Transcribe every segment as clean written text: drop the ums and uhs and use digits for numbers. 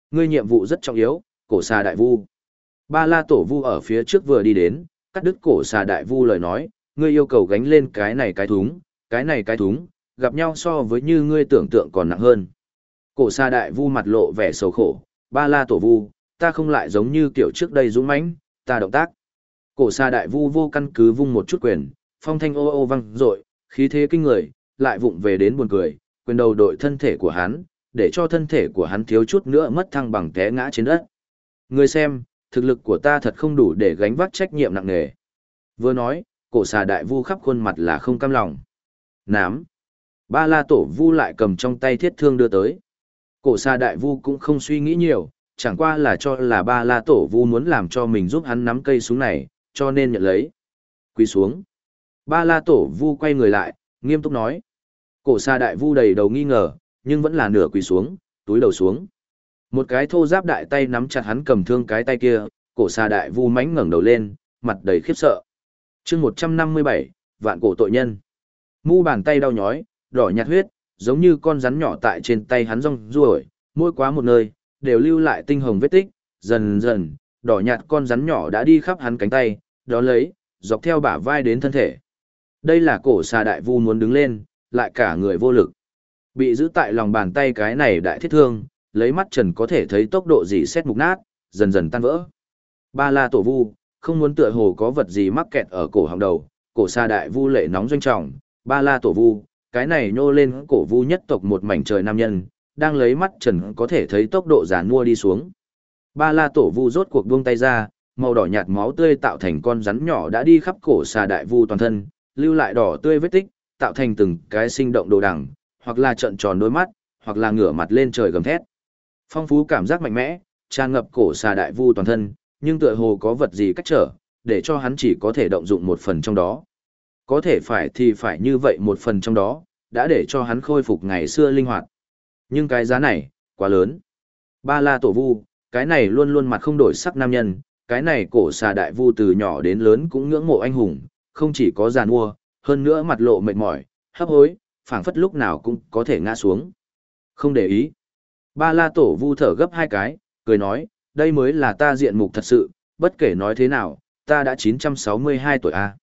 Ngươi nhiệm vụ rất trọng yếu, cổ xà đại vu. Ba La Tổ Vu ở phía trước vừa đi đến, cắt đứt cổ xà đại vu lời nói, ngươi yêu cầu gánh lên cái này cái thúng, gặp nhau so với như ngươi tưởng tượng còn nặng hơn. Cổ xà đại vu mặt lộ vẻ sầu khổ, Ba La Tổ Vu, ta không lại giống như kiểu trước đây dũng mãnh, ta động tác. Cổ xà đại vu vô căn cứ vung một chút quyền, phong thanh ô ô vang dội, khí thế kinh người, lại vụng về đến buồn cười, quyền đầu đội thân thể của hắn, để cho thân thể của hắn thiếu chút nữa mất thăng bằng té ngã trên đất. Người xem, thực lực của ta thật không đủ để gánh vác trách nhiệm nặng nề. Vừa nói, cổ xà đại vu khắp khuôn mặt là không cam lòng. Nám. Ba La Tổ Vu lại cầm trong tay thiết thương đưa tới. Cổ xà đại vu cũng không suy nghĩ nhiều, chẳng qua là cho là Ba La Tổ Vu muốn làm cho mình giúp hắn nắm cây súng này, cho nên nhận lấy. Quỳ xuống. Ba La Tổ Vu quay người lại, nghiêm túc nói. Cổ xà đại vu đầy đầu nghi ngờ, nhưng vẫn là nửa quỳ xuống, túi đầu xuống. Một cái thô giáp đại tay nắm chặt hắn cầm thương cái tay kia, cổ xà đại vu mãnh ngẩng đầu lên, mặt đầy khiếp sợ. Chương 157, vạn cổ tội nhân. Mu bàn tay đau nhói, đỏ nhạt huyết, giống như con rắn nhỏ tại trên tay hắn rong ruổi, mỗi quá một nơi, đều lưu lại tinh hồng vết tích, dần dần, đỏ nhạt con rắn nhỏ đã đi khắp hắn cánh tay, đó lấy, dọc theo bả vai đến thân thể. Đây là cổ xà đại vu muốn đứng lên, lại cả người vô lực. Bị giữ tại lòng bàn tay cái này đại thiết thương, lấy mắt trần có thể thấy tốc độ dỉ xét mục nát, dần dần tan vỡ. Ba La Tổ Vu, không muốn tựa hồ có vật gì mắc kẹt ở cổ họng đầu, cổ xà đại vu lệ nóng doanh trọng, Ba La Tổ Vu, cái này nhô lên cổ vu nhất tộc một mảnh trời nam nhân, đang lấy mắt trần có thể thấy tốc độ giàn mua đi xuống. Ba La Tổ Vu rốt cuộc buông tay ra, màu đỏ nhạt máu tươi tạo thành con rắn nhỏ đã đi khắp cổ xà đại vu toàn thân, lưu lại đỏ tươi vết tích, tạo thành từng cái sinh động đồ đằng, hoặc là trợn tròn đôi mắt, hoặc là ngửa mặt lên trời gầm thét. Phong phú cảm giác mạnh mẽ, tràn ngập cổ xà đại vu toàn thân, nhưng tựa hồ có vật gì cách trở, để cho hắn chỉ có thể động dụng một phần trong đó. Có thể phải thì phải như vậy một phần trong đó, đã để cho hắn khôi phục ngày xưa linh hoạt. Nhưng cái giá này, quá lớn. Ba La Tổ Vu, cái này luôn luôn mặt không đổi sắc nam nhân, cái này cổ xà đại vu từ nhỏ đến lớn cũng ngưỡng mộ anh hùng, không chỉ có giàn mua, hơn nữa mặt lộ mệt mỏi, hấp hối, phảng phất lúc nào cũng có thể ngã xuống. Không để ý. Ba La Tổ Vu thở gấp hai cái, cười nói, đây mới là ta diện mục thật sự, bất kể nói thế nào, ta đã 962 tuổi a.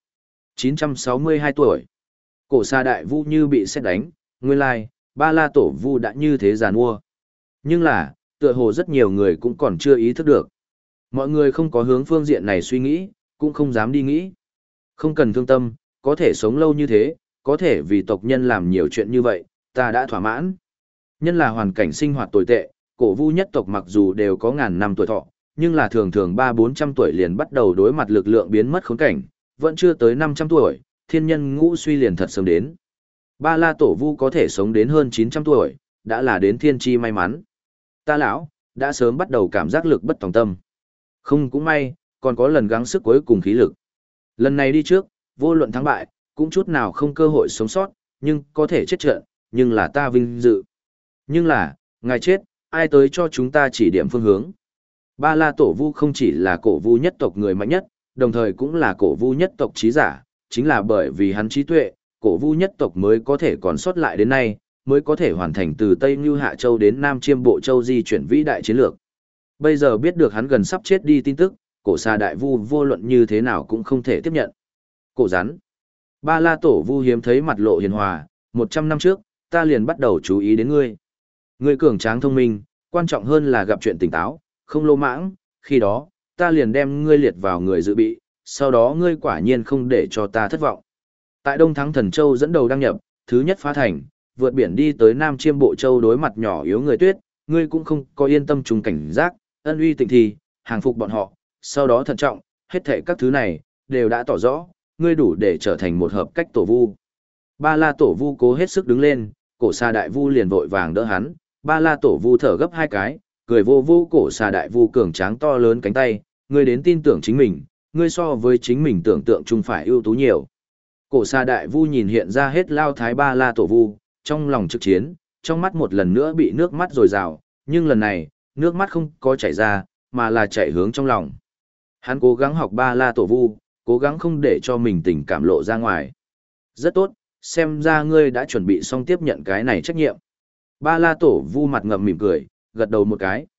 962 tuổi. Cổ xà đại vu như bị sét đánh, nguyên lai, Ba La Tổ Vu đã như thế giàn mua. Nhưng là, tựa hồ rất nhiều người cũng còn chưa ý thức được. Mọi người không có hướng phương diện này suy nghĩ, cũng không dám đi nghĩ. Không cần thương tâm, có thể sống lâu như thế, có thể vì tộc nhân làm nhiều chuyện như vậy, ta đã thỏa mãn. Nhân là hoàn cảnh sinh hoạt tồi tệ, cổ vu nhất tộc mặc dù đều có ngàn năm tuổi thọ, nhưng là thường thường 300-400 tuổi liền bắt đầu đối mặt lực lượng biến mất khốn cảnh, vẫn chưa tới 500 tuổi, thiên nhân ngũ suy liền thật sớm đến. Ba La Tổ Vu có thể sống đến hơn 900 tuổi, đã là đến thiên chi may mắn. Ta lão, đã sớm bắt đầu cảm giác lực bất tòng tâm. Không cũng may, còn có lần gắng sức cuối cùng khí lực. Lần này đi trước, vô luận thắng bại, cũng chút nào không cơ hội sống sót, nhưng có thể chết trận, nhưng là ta vinh dự. Nhưng là, ngài chết, ai tới cho chúng ta chỉ điểm phương hướng. Ba La Tổ Vu không chỉ là cổ vu nhất tộc người mạnh nhất, đồng thời cũng là cổ vu nhất tộc trí giả, chính là bởi vì hắn trí tuệ, cổ vu nhất tộc mới có thể còn sót lại đến nay, mới có thể hoàn thành từ Tây Như Hạ Châu đến Nam Chiêm Bộ Châu di chuyển vĩ đại chiến lược. Bây giờ biết được hắn gần sắp chết đi tin tức, cổ xà đại vu vô luận như thế nào cũng không thể tiếp nhận. Cổ rắn. Ba La Tổ Vu hiếm thấy mặt lộ hiền hòa, 100 năm trước, ta liền bắt đầu chú ý đến ngươi. Ngươi cường tráng thông minh, quan trọng hơn là gặp chuyện tỉnh táo, không lô mãng, khi đó, ta liền đem ngươi liệt vào người dự bị, sau đó ngươi quả nhiên không để cho ta thất vọng. Tại Đông Thắng Thần Châu dẫn đầu đăng nhập, thứ nhất phá thành, vượt biển đi tới Nam Chiêm Bộ Châu đối mặt nhỏ yếu người tuyết, ngươi cũng không có yên tâm trùng cảnh giác, ân uy tịnh thì, hàng phục bọn họ, sau đó thận trọng, hết thảy các thứ này, đều đã tỏ rõ, ngươi đủ để trở thành một hợp cách tổ vu. Ba La Tổ Vu cố hết sức đứng lên, cổ xà đại vu liền vội vàng đỡ hắn, Ba La Tổ Vu thở gấp hai cái, cười vô vô cổ xà đại vu cường tráng to lớn cánh tay, ngươi đến tin tưởng chính mình, ngươi so với chính mình tưởng tượng chung phải ưu tú nhiều. Cổ xà đại vu nhìn hiện ra hết lao thái Ba La Tổ Vu, trong lòng trực chiến, trong mắt một lần nữa bị nước mắt dồi dào, nhưng lần này, nước mắt không có chảy ra, mà là chảy hướng trong lòng. Hắn cố gắng học Ba La Tổ Vu, cố gắng không để cho mình tình cảm lộ ra ngoài. Rất tốt, xem ra ngươi đã chuẩn bị xong tiếp nhận cái này trách nhiệm. Ba La Tổ Vu mặt ngậm mỉm cười, gật đầu một cái.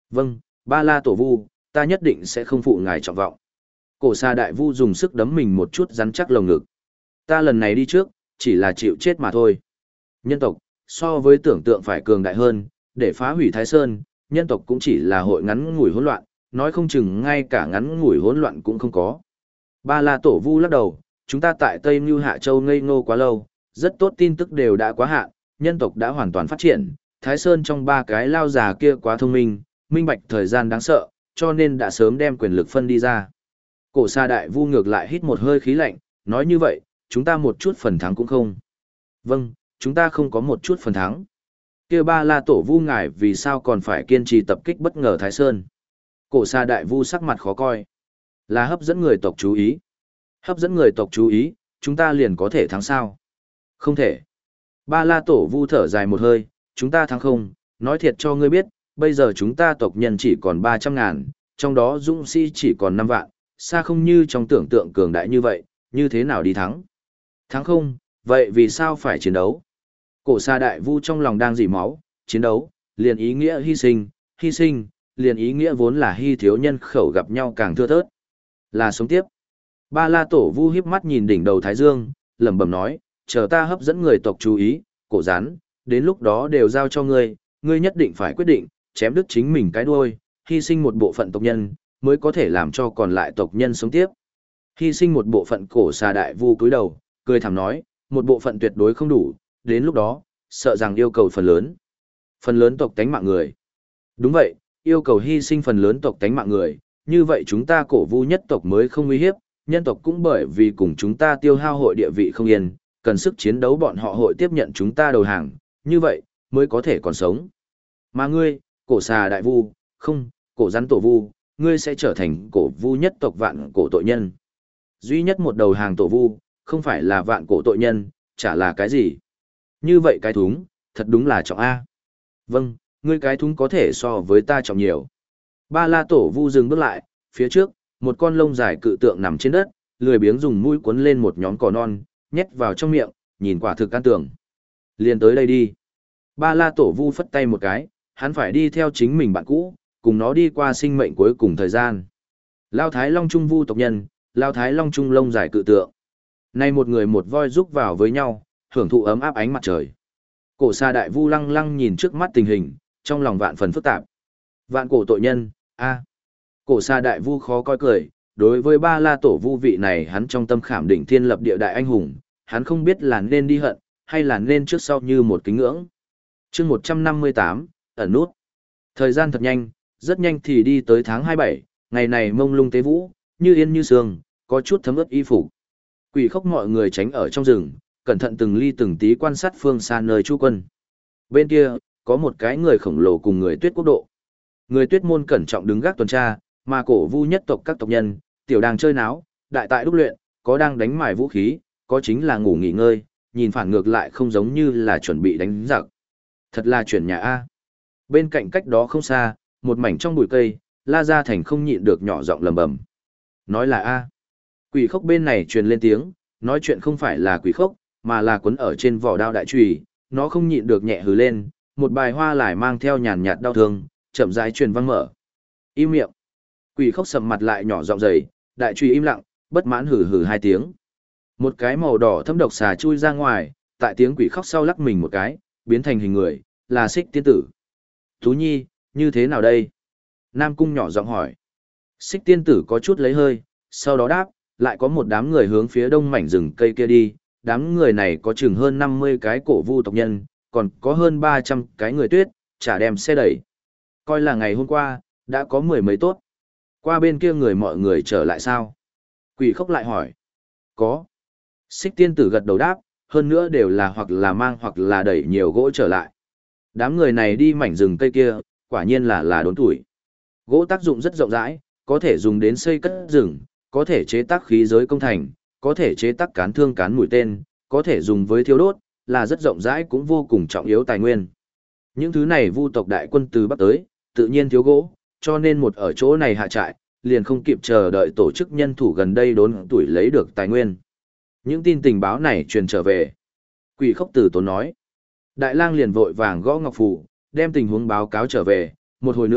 Vâng, Ba La Tổ Vu, ta nhất định sẽ không phụ ngài trọng vọng. Cổ xà đại vu dùng sức đấm mình một chút rắn chắc lồng ngực. Ta lần này đi trước, chỉ là chịu chết mà thôi. Nhân tộc, so với tưởng tượng phải cường đại hơn, để phá hủy Thái Sơn, nhân tộc cũng chỉ là hội ngắn ngủi hỗn loạn, nói không chừng ngay cả ngắn ngủi hỗn loạn cũng không có. Ba La Tổ Vu lắc đầu, chúng ta tại Tây Mưu Hạ Châu ngây ngô quá lâu, rất tốt tin tức đều đã quá hạn, nhân tộc đã hoàn toàn phát triển, Thái Sơn trong ba cái lao già kia quá thông minh, minh bạch thời gian đáng sợ, cho nên đã sớm đem quyền lực phân đi ra. Cổ Sa Đại Vu ngược lại hít một hơi khí lạnh, nói như vậy, chúng ta một chút phần thắng cũng không. Vâng, chúng ta không có một chút phần thắng. Kia Ba La Tổ Vu ngài vì sao còn phải kiên trì tập kích bất ngờ Thái Sơn? Cổ Sa Đại Vu sắc mặt khó coi. Là hấp dẫn người tộc chú ý. Hấp dẫn người tộc chú ý, chúng ta liền có thể thắng sao? Không thể. Ba La Tổ Vu thở dài một hơi, chúng ta thắng không, nói thiệt cho ngươi biết, bây giờ chúng ta tộc nhân chỉ còn 300.000, trong đó dũng sĩ chỉ còn 5 vạn, xa không như trong tưởng tượng cường đại như vậy, như thế nào đi thắng? Thắng không, vậy vì sao phải chiến đấu? Cổ Sa Đại Vu trong lòng đang dỉ máu, chiến đấu, liền ý nghĩa hy sinh, liền ý nghĩa vốn là hy thiếu nhân khẩu gặp nhau càng thưa thớt. Là sống tiếp. Ba La Tổ Vu híp mắt nhìn đỉnh đầu Thái Dương, lẩm bẩm nói, chờ ta hấp dẫn người tộc chú ý, cổ rắn, đến lúc đó đều giao cho ngươi, ngươi nhất định phải quyết định, chém đứt chính mình cái đuôi, hy sinh một bộ phận tộc nhân, mới có thể làm cho còn lại tộc nhân sống tiếp. Hy sinh một bộ phận. Cổ Xà Đại Vu cúi đầu, cười thầm nói, một bộ phận tuyệt đối không đủ, đến lúc đó, sợ rằng yêu cầu phần lớn. Phần lớn tộc tánh mạng người. Đúng vậy, yêu cầu hy sinh phần lớn tộc tánh mạng người, như vậy chúng ta Cổ Vu nhất tộc mới không uy hiếp, nhân tộc cũng bởi vì cùng chúng ta tiêu hao hội địa vị không yên, cần sức chiến đấu bọn họ hội tiếp nhận chúng ta đầu hàng, như vậy, mới có thể còn sống. Mà ngươi, Cổ Xà Đại Vu, không, Cổ Rắn Tổ Vu, ngươi sẽ trở thành Cổ Vu nhất tộc vạn cổ tội nhân. Duy nhất một đầu hàng Tổ Vu, không phải là vạn cổ tội nhân, chả là cái gì. Như vậy cái thúng, thật đúng là trọng A. Vâng, ngươi cái thúng có thể so với ta trọng nhiều. Ba La Tổ Vu dừng bước lại, phía trước, một con lông dài cự tượng nằm trên đất, lười biếng dùng mũi cuốn lên một nhóm cỏ non, nhét vào trong miệng, nhìn quả thực can tưởng. Liền tới đây đi. Ba La Tổ Vu phất tay một cái, hắn phải đi theo chính mình bạn cũ, cùng nó đi qua sinh mệnh cuối cùng thời gian. Lao Thái Long Trung Vu tộc nhân, Lao Thái Long Trung lông dài cự tượng. Nay một người một voi rúc vào với nhau, hưởng thụ ấm áp ánh mặt trời. Cổ Sa Đại Vu lăng lăng nhìn trước mắt tình hình, trong lòng vạn phần phức tạp. Vạn cổ tội nhân, a. Cổ Sa Đại Vu khó coi cười, đối với Ba La Tổ Vu vị này hắn trong tâm khảm định thiên lập địa đại anh hùng, hắn không biết là nên đi hận, hay là nên trước sau như một kính ngưỡng. Chương 158, ẩn nút. Thời gian thật nhanh, rất nhanh thì đi tới tháng 27, ngày này mông lung tế vũ, như yên như sương, có chút thấm ướt y phục. Quỷ khốc mọi người tránh ở trong rừng, cẩn thận từng ly từng tí quan sát phương xa nơi Chu quân. Bên kia, có một cái người khổng lồ cùng người Tuyết quốc độ. Người Tuyết môn cẩn trọng đứng gác tuần tra, mà Cổ Vu nhất tộc các tộc nhân, tiểu đang chơi náo, đại tại đúc luyện, có đang đánh mài vũ khí, có chính là ngủ nghỉ ngơi, nhìn phản ngược lại không giống như là chuẩn bị đánh giặc. Thật là chuyển nhà A. Bên cạnh cách đó không xa, một mảnh trong bụi cây, La Gia Thành không nhịn được nhỏ giọng lầm bầm. Nói là A. Quỷ khốc bên này truyền lên tiếng, nói chuyện không phải là quỷ khốc, mà là quấn ở trên vỏ đao đại chùy, nó không nhịn được nhẹ hừ lên, một bài hoa lại mang theo nhàn nhạt đau thương, chậm rãi truyền vang mở. Im miệng. Quỷ khốc sầm mặt lại nhỏ giọng dày, đại chùy im lặng, bất mãn hừ hừ hai tiếng. Một cái màu đỏ thâm độc xà chui ra ngoài, tại tiếng quỷ khóc sau lắc mình một cái, biến thành hình người, là Xích Tiên Tử. Tú Nhi, như thế nào đây? Nam Cung nhỏ giọng hỏi. Xích Tiên Tử có chút lấy hơi, sau đó đáp, lại có một đám người hướng phía đông mảnh rừng cây kia đi, đám người này có chừng hơn 50 cái Cổ Vu tộc nhân, còn có hơn 300 cái người Tuyết, chả đem xe đẩy. Coi là ngày hôm qua, đã có 10 mấy tốt. Qua bên kia người mọi người trở lại sao? Quỷ khốc lại hỏi. Có. Xích Tiên Tử gật đầu đáp, hơn nữa đều là hoặc là mang hoặc là đẩy nhiều gỗ trở lại. Đám người này đi mảnh rừng cây kia, quả nhiên là đốn tuổi. Gỗ tác dụng rất rộng rãi, có thể dùng đến xây cất rừng, có thể chế tác khí giới công thành, có thể chế tác cán thương cán mũi tên, có thể dùng với thiêu đốt, là rất rộng rãi cũng vô cùng trọng yếu tài nguyên. Những thứ này Vu tộc đại quân từ Bắc tới, tự nhiên thiếu gỗ, cho nên một ở chỗ này hạ trại, liền không kịp chờ đợi tổ chức nhân thủ gần đây đốn tuổi lấy được tài nguyên. Những tin tình báo này truyền trở về. Quỷ khốc tử tốn nói. Đại lang liền vội vàng gõ ngọc phù, đem tình huống báo cáo trở về, một hồi nữa,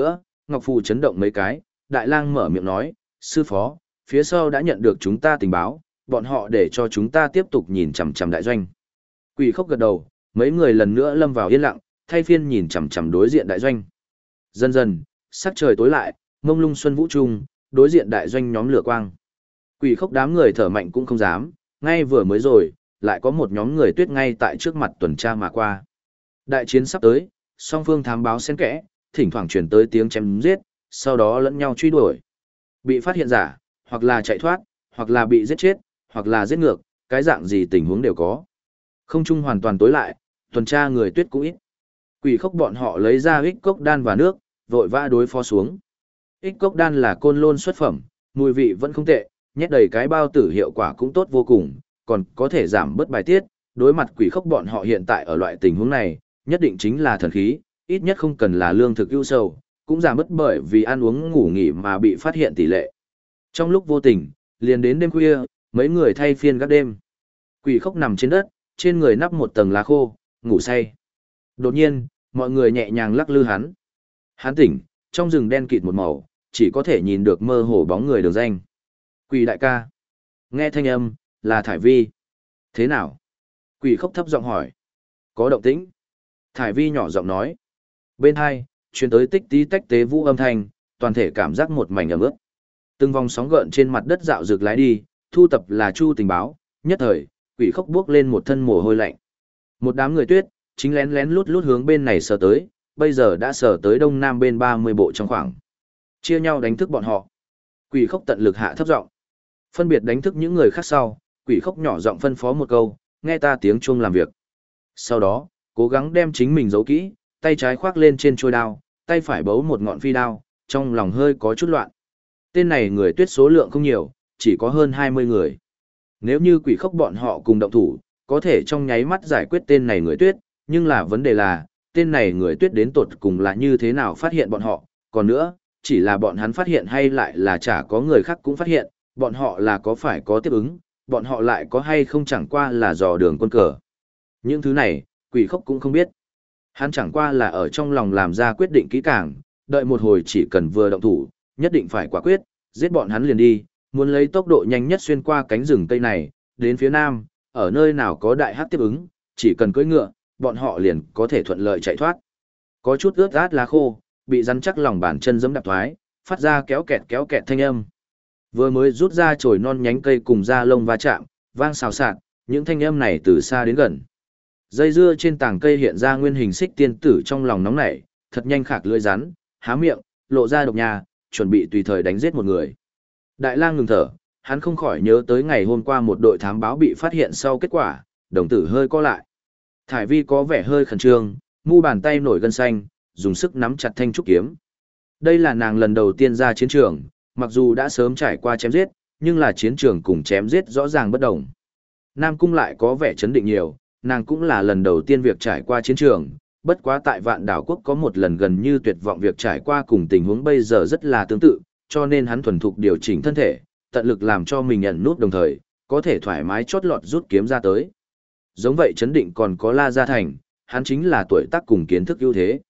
ngọc phù chấn động mấy cái, đại lang mở miệng nói, sư phó, phía sau đã nhận được chúng ta tình báo, bọn họ để cho chúng ta tiếp tục nhìn chằm chằm đại doanh. Quỷ khốc gật đầu, mấy người lần nữa lâm vào yên lặng, thay phiên nhìn chằm chằm đối diện đại doanh. Dần dần, sắc trời tối lại, mông lung xuân vũ trung, đối diện đại doanh nhóm lửa quang. Quỷ khốc đám người thở mạnh cũng không dám, ngay vừa mới rồi, lại có một nhóm người tuyết ngay tại trước mặt tuần tra mà qua. Đại chiến sắp tới, song phương thám báo xen kẽ, thỉnh thoảng truyền tới tiếng chém giết, sau đó lẫn nhau truy đuổi. Bị phát hiện giả, hoặc là chạy thoát, hoặc là bị giết chết, hoặc là giết ngược, cái dạng gì tình huống đều có. Không trung hoàn toàn tối lại, tuần tra người tuyết cũng ít. Quỷ khốc bọn họ lấy ra ích cốc đan và nước, vội vã đối phó xuống. Ích cốc đan là côn lôn xuất phẩm, mùi vị vẫn không tệ, nhét đầy cái bao tử hiệu quả cũng tốt vô cùng, còn có thể giảm bớt bài tiết. Đối mặt quỷ khốc bọn họ hiện tại ở loại tình huống này, nhất định chính là thần khí, ít nhất không cần là lương thực ưu sầu, cũng giảm bớt bởi vì ăn uống ngủ nghỉ mà bị phát hiện tỷ lệ. Trong lúc vô tình, liền đến đêm khuya, mấy người thay phiên gác đêm. Quỷ khốc nằm trên đất, trên người nắp một tầng lá khô, ngủ say. Đột nhiên, mọi người nhẹ nhàng lắc lư hắn. Hắn tỉnh, trong rừng đen kịt một màu, chỉ có thể nhìn được mơ hồ bóng người đường danh. Quỷ đại ca. Nghe thanh âm, là Thải Vi. Thế nào? Quỷ khốc thấp giọng hỏi. Có động tĩnh. Thải Vi nhỏ giọng nói. Bên hai, truyền tới tích tí tách tế vũ âm thanh, toàn thể cảm giác một mảnh ẩm ướt. Từng vòng sóng gợn trên mặt đất dạo rực lái đi, thu tập là chu tình báo, nhất thời, quỷ khốc bước lên một thân mồ hôi lạnh. Một đám người tuyết, chính lén lén lút lút hướng bên này sờ tới, bây giờ đã sờ tới đông nam bên 30 bộ trong khoảng. Chia nhau đánh thức bọn họ. Quỷ khốc tận lực hạ thấp giọng, phân biệt đánh thức những người khác sau, quỷ khốc nhỏ giọng phân phó một câu, nghe ta tiếng chuông làm việc. Sau đó, cố gắng đem chính mình giấu kỹ, tay trái khoác lên trên trôi đao, tay phải bấu một ngọn phi đao, trong lòng hơi có chút loạn. Tên này người tuyết số lượng không nhiều, chỉ có hơn 20 người. Nếu như quỷ khốc bọn họ cùng động thủ, có thể trong nháy mắt giải quyết tên này người tuyết, nhưng là vấn đề là, tên này người tuyết đến tột cùng là như thế nào phát hiện bọn họ, còn nữa, chỉ là bọn hắn phát hiện hay lại là chả có người khác cũng phát hiện, bọn họ là có phải có tiếp ứng, bọn họ lại có hay không chẳng qua là dò đường quân cờ. Những thứ này, quỷ khốc cũng không biết. Hắn chẳng qua là ở trong lòng làm ra quyết định kỹ càng, đợi một hồi chỉ cần vừa động thủ, nhất định phải quả quyết, giết bọn hắn liền đi, muốn lấy tốc độ nhanh nhất xuyên qua cánh rừng cây này, đến phía nam, ở nơi nào có đại hắc tiếp ứng, chỉ cần cưỡi ngựa, bọn họ liền có thể thuận lợi chạy thoát. Có chút ướt át lá khô, bị rắn chắc lòng bàn chân giẫm đạp thoái, phát ra kéo kẹt thanh âm. Vừa mới rút ra chồi non nhánh cây cùng da lông va chạm, vang xào xạc, những thanh âm này từ xa đến gần. Dây dưa trên tảng cây hiện ra nguyên hình xích tiên tử trong lòng nóng nảy, thật nhanh khạc lưỡi rắn, há miệng, lộ ra độc nha, chuẩn bị tùy thời đánh giết một người. Đại lang ngừng thở, hắn không khỏi nhớ tới ngày hôm qua một đội thám báo bị phát hiện sau kết quả, đồng tử hơi co lại. Thải Vi có vẻ hơi khẩn trương, mu bàn tay nổi gân xanh, dùng sức nắm chặt thanh trúc kiếm. Đây là nàng lần đầu tiên ra chiến trường, mặc dù đã sớm trải qua chém giết, nhưng là chiến trường cùng chém giết rõ ràng bất đồng. Nam Cung lại có vẻ chấn định nhiều, nàng cũng là lần đầu tiên việc trải qua chiến trường, bất quá tại Vạn Đảo Quốc có một lần gần như tuyệt vọng việc trải qua cùng tình huống bây giờ rất là tương tự, cho nên hắn thuần thục điều chỉnh thân thể, tận lực làm cho mình nhận nút đồng thời, có thể thoải mái chót lọt rút kiếm ra tới. Giống vậy chấn định còn có La Gia Thành, hắn chính là tuổi tác cùng kiến thức ưu thế.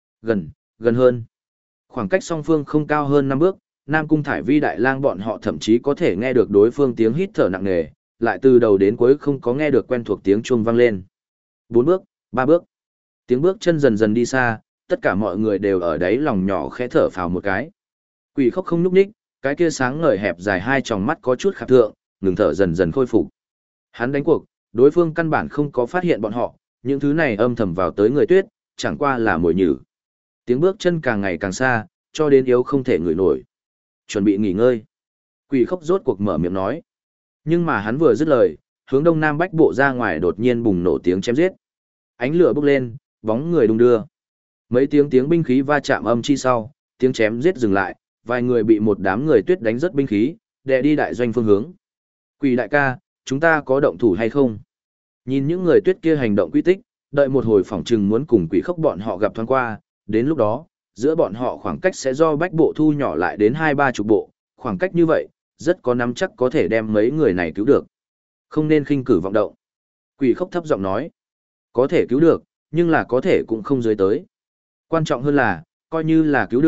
Gần hơn. Khoảng cách song phương không cao hơn 5 bước, Nam Cung Thải Vi Đại Lang bọn họ thậm chí có thể nghe được đối phương tiếng hít thở nặng nề, lại từ đầu đến cuối không có nghe được quen thuộc tiếng chuông vang lên. 4 bước, 3 bước. Tiếng bước chân dần dần đi xa, tất cả mọi người đều ở đấy lòng nhỏ khẽ thở phào một cái. Quỷ khốc không nhúc nhích, cái kia sáng ngời hẹp dài hai tròng mắt có chút khạp thượng, ngừng thở dần dần khôi phục. Hắn đánh cuộc, đối phương căn bản không có phát hiện bọn họ, những thứ này âm thầm vào tới người tuyết, chẳng qua là mồi nhử. Tiếng bước chân càng ngày càng xa, cho đến yếu không thể ngửi nổi. Chuẩn bị nghỉ ngơi. Quỷ khốc rốt cuộc mở miệng nói. Nhưng mà hắn vừa dứt lời, hướng đông nam bách bộ ra ngoài đột nhiên bùng nổ tiếng chém giết. Ánh lửa bốc lên, bóng người đung đưa. Mấy tiếng binh khí va chạm âm chi sau, tiếng chém giết dừng lại, vài người bị một đám người tuyết đánh rất binh khí, đè đi đại doanh phương hướng. Quỷ đại ca, chúng ta có động thủ hay không? Nhìn những người tuyết kia hành động quy tích, đợi một hồi phỏng chừng muốn cùng quỷ khốc bọn họ gặp thoáng qua, đến lúc đó, giữa bọn họ khoảng cách sẽ do bách bộ thu nhỏ lại đến 2-30 bộ, khoảng cách như vậy, rất có nắm chắc có thể đem mấy người này cứu được. Không nên khinh cử vọng động. Quỷ khốc thấp giọng nói, có thể cứu được, nhưng là có thể cũng không dưới tới. Quan trọng hơn là, coi như là cứu được,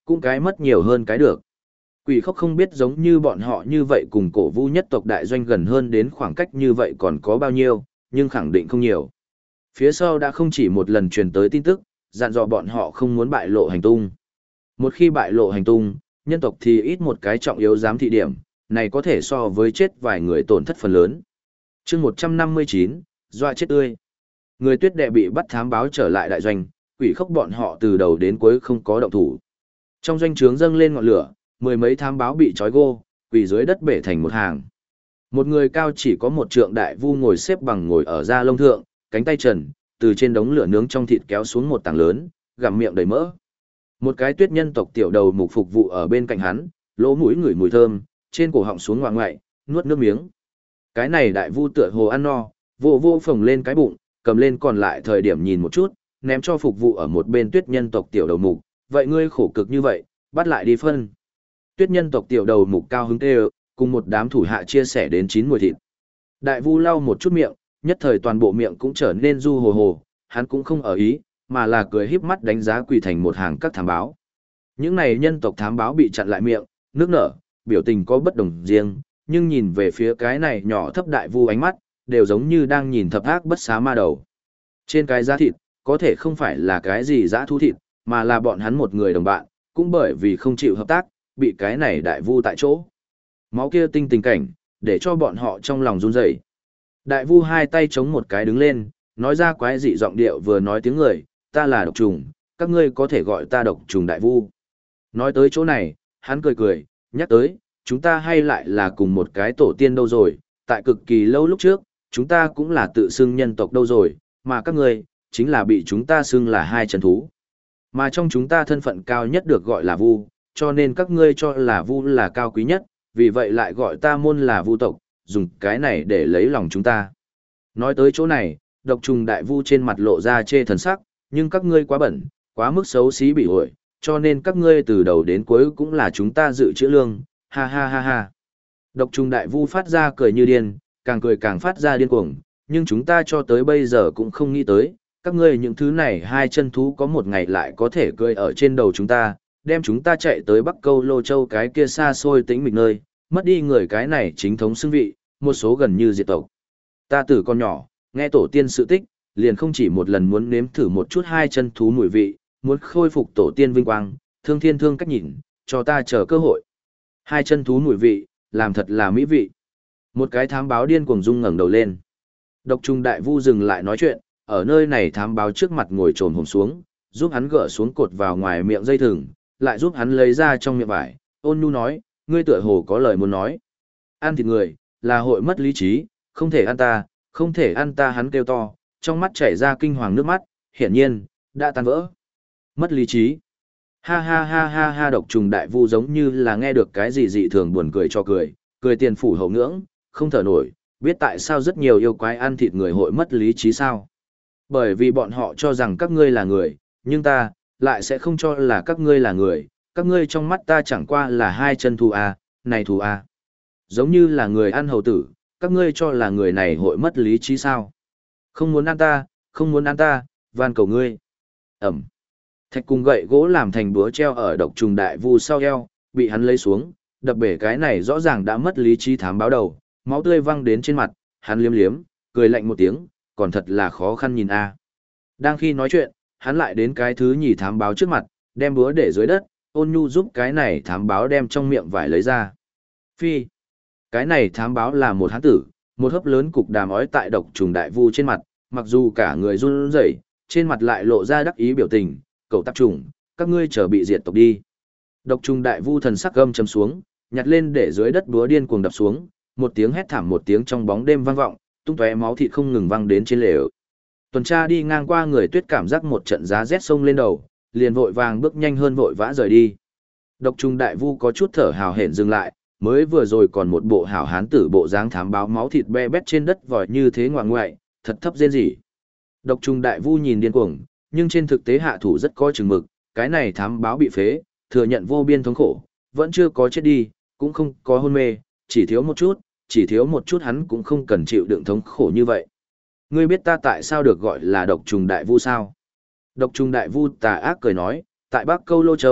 cũng cái mất nhiều hơn cái được. Quỷ khốc không biết giống như bọn họ như vậy cùng cổ vu nhất tộc đại doanh gần hơn đến khoảng cách như vậy còn có bao nhiêu, nhưng khẳng định không nhiều. Phía sau đã không chỉ một lần truyền tới tin tức, dặn dò bọn họ không muốn bại lộ hành tung. Một khi bại lộ hành tung, nhân tộc thì ít một cái trọng yếu giám thị điểm, này có thể so với chết vài người tổn thất phần lớn. chương 159, dọa chết tươi. Người tuyết đệ bị bắt thám báo trở lại đại doanh, quỷ khốc bọn họ từ đầu đến cuối không có động thủ. Trong doanh trướng dâng lên ngọn lửa, mười mấy thám báo bị trói gô, quỳ dưới đất bể thành một hàng. Một người cao chỉ có một trượng đại vu ngồi xếp bằng ngồi ở da lông thượng, cánh tay trần, từ trên đống lửa nướng trong thịt kéo xuống một tảng lớn, gặm miệng đầy mỡ. Một cái tuyết nhân tộc tiểu đầu mục phục vụ ở bên cạnh hắn, lỗ mũi ngửi mùi thơm, trên cổ họng xuống ngoạng ngoại, nuốt nước miếng. Cái này đại vu tựa hồ ăn no, vô vô phồng lên cái bụng, cầm lên còn lại thời điểm nhìn một chút, ném cho phục vụ ở một bên tuyết nhân tộc tiểu đầu mục, vậy ngươi khổ cực như vậy, bắt lại đi phân. Tuyết nhân tộc tiểu đầu mục cao hứng tê cùng một đám thủ hạ chia sẻ đến 9 mùi thịt. Đại vu lau một chút miệng, nhất thời toàn bộ miệng cũng trở nên du hồ hồ, hắn cũng không ở ý, mà là cười híp mắt đánh giá quỳ thành một hàng các thám báo. Những này nhân tộc thám báo bị chặn lại miệng, nước nở, biểu tình có bất đồng riêng, nhưng nhìn về phía cái này nhỏ thấp đại vu ánh mắt, đều giống như đang nhìn thập ác bất xá ma đầu. Trên cái da thịt, có thể không phải là cái gì dã thú thịt, mà là bọn hắn một người đồng bạn, cũng bởi vì không chịu hợp tác, bị cái này đại vu tại chỗ. Máu kia tinh tình cảnh, để cho bọn họ trong lòng run rẩy. Đại vu hai tay chống một cái đứng lên, nói ra quái dị giọng điệu vừa nói tiếng người, ta là độc trùng, các ngươi có thể gọi ta độc trùng đại vu. Nói tới chỗ này, hắn cười cười, nhắc tới, chúng ta hay lại là cùng một cái tổ tiên đâu rồi, tại cực kỳ lâu lúc trước, chúng ta cũng là tự xưng nhân tộc đâu rồi, mà các ngươi, chính là bị chúng ta xưng là hai chân thú. Mà trong chúng ta thân phận cao nhất được gọi là vu, cho nên các ngươi cho là vu là cao quý nhất, vì vậy lại gọi ta môn là vu tộc, dùng cái này để lấy lòng chúng ta. Nói tới chỗ này, độc trùng đại vu trên mặt lộ ra chê thần sắc, nhưng các ngươi quá bẩn, quá mức xấu xí bị ổi, cho nên các ngươi từ đầu đến cuối cũng là chúng ta dự trữ lương, ha ha ha ha. Độc trùng đại vu phát ra cười như điên, càng cười càng phát ra điên cuồng, nhưng chúng ta cho tới bây giờ cũng không nghĩ tới, các ngươi những thứ này hai chân thú có một ngày lại có thể cười ở trên đầu chúng ta, đem chúng ta chạy tới Bắc Câu Lô Châu cái kia xa xôi tĩnh mịch nơi, mất đi người cái này chính thống xưng vị, một số gần như diệt tộc. Ta từ con nhỏ, nghe tổ tiên sự tích, liền không chỉ một lần muốn nếm thử một chút hai chân thú mùi vị, muốn khôi phục tổ tiên vinh quang, thương thiên thương cách nhìn, cho ta chờ cơ hội. Hai chân thú mùi vị, làm thật là mỹ vị. Một cái thám báo điên cuồng rung ngẩng đầu lên. Độc trùng đại vu dừng lại nói chuyện, ở nơi này thám báo trước mặt ngồi trồm hổm xuống, giúp hắn gỡ xuống cột vào ngoài miệng dây thừng, lại giúp hắn lấy ra trong miệng vải, ôn nhu nói, ngươi tựa hồ có lời muốn nói. Ăn thịt người, là hội mất lý trí, không thể ăn ta, không thể ăn ta, hắn kêu to, trong mắt chảy ra kinh hoàng nước mắt, hiển nhiên, đã tan vỡ. Mất lý trí. Ha ha ha ha ha, độc trùng đại vu giống như là nghe được cái gì dị thường buồn cười cho cười, cười tiền phủ hậu ngưỡng, không thở nổi, biết tại sao rất nhiều yêu quái ăn thịt người hội mất lý trí sao? Bởi vì bọn họ cho rằng các ngươi là người, nhưng ta lại sẽ không cho là các ngươi là người, các ngươi trong mắt ta chẳng qua là hai chân thú a, này thú a. Giống như là người ăn hầu tử, các ngươi cho là người này hội mất lý trí sao? Không muốn ăn ta, không muốn ăn ta, van cầu ngươi. Ẩm. Thạch cùng gậy gỗ làm thành búa treo ở độc trùng đại vu sau eo, bị hắn lấy xuống, đập bể cái này rõ ràng đã mất lý trí thám báo đầu, máu tươi văng đến trên mặt, hắn liếm liếm, cười lạnh một tiếng, còn thật là khó khăn nhìn a. Đang khi nói chuyện, hắn lại đến cái thứ nhì thám báo trước mặt, đem búa để dưới đất, ôn nhu giúp cái này thám báo đem trong miệng vải lấy ra. Phi. Cái này thám báo là một hán tử, một hớp lớn cục đàm ói tại độc trùng đại vu trên mặt, mặc dù cả người run rẩy, trên mặt lại lộ ra đắc ý biểu tình, cậu tạp trùng, các ngươi chờ bị diệt tộc đi. Độc trùng đại vu thần sắc gâm chấm xuống, nhặt lên để dưới đất búa điên cuồng đập xuống, một tiếng hét thảm một tiếng trong bóng đêm vang vọng, tung tóe máu thịt không ngừng văng đến trên lều. Tuần tra đi ngang qua người tuyết cảm giác một trận giá rét sông lên đầu, liền vội vàng bước nhanh hơn vội vã rời đi. Độc trùng đại vu có chút thở hào hển dừng lại, mới vừa rồi còn một bộ hảo hán tử bộ dáng thám báo máu thịt be bét trên đất vòi như thế ngoại ngoại, thật thấp rên rỉ. Độc trùng đại vu nhìn điên cuồng, nhưng trên thực tế hạ thủ rất có chừng mực, cái này thám báo bị phế, thừa nhận vô biên thống khổ, vẫn chưa có chết đi, cũng không có hôn mê, chỉ thiếu một chút hắn cũng không cần chịu đựng thống khổ như vậy. Ngươi biết ta tại sao được gọi là độc trùng đại vu sao? Độc trùng đại vu tà ác cười nói, tại Bắc Câu Lô Châu,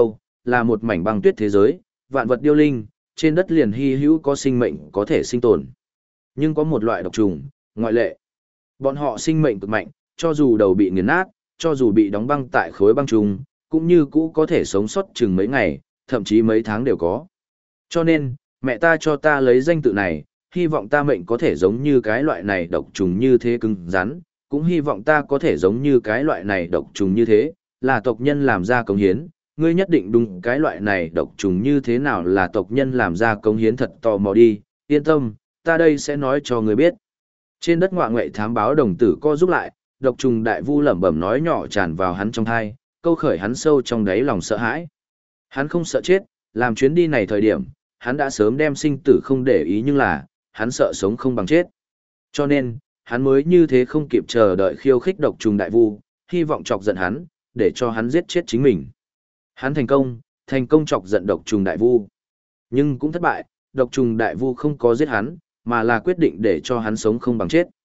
là một mảnh băng tuyết thế giới, vạn vật điêu linh, trên đất liền hy hữu có sinh mệnh có thể sinh tồn. Nhưng có một loại độc trùng, ngoại lệ. Bọn họ sinh mệnh cực mạnh, cho dù đầu bị nghiền nát, cho dù bị đóng băng tại khối băng trùng, cũng như cũ có thể sống sót chừng mấy ngày, thậm chí mấy tháng đều có. Cho nên, mẹ ta cho ta lấy danh tự này, hy vọng ta mệnh có thể giống như cái loại này độc trùng như thế cứng rắn, cũng hy vọng ta có thể giống như cái loại này độc trùng như thế, là tộc nhân làm ra cống hiến. Ngươi nhất định đúng cái loại này độc trùng như thế nào là tộc nhân làm ra cống hiến thật tò mò đi, yên tâm, ta đây sẽ nói cho ngươi biết. Trên đất ngoại ngoại thám báo đồng tử co giúp lại, độc trùng đại vu lẩm bẩm nói nhỏ tràn vào hắn trong thai, câu khởi hắn sâu trong đáy lòng sợ hãi. Hắn không sợ chết, làm chuyến đi này thời điểm, hắn đã sớm đem sinh tử không để ý nhưng là, hắn sợ sống không bằng chết. Cho nên, hắn mới như thế không kịp chờ đợi khiêu khích độc trùng đại vu, hy vọng chọc giận hắn, để cho hắn giết chết chính mình. Hắn thành công chọc giận độc trùng đại vu. Nhưng cũng thất bại, độc trùng đại vu không có giết hắn, mà là quyết định để cho hắn sống không bằng chết.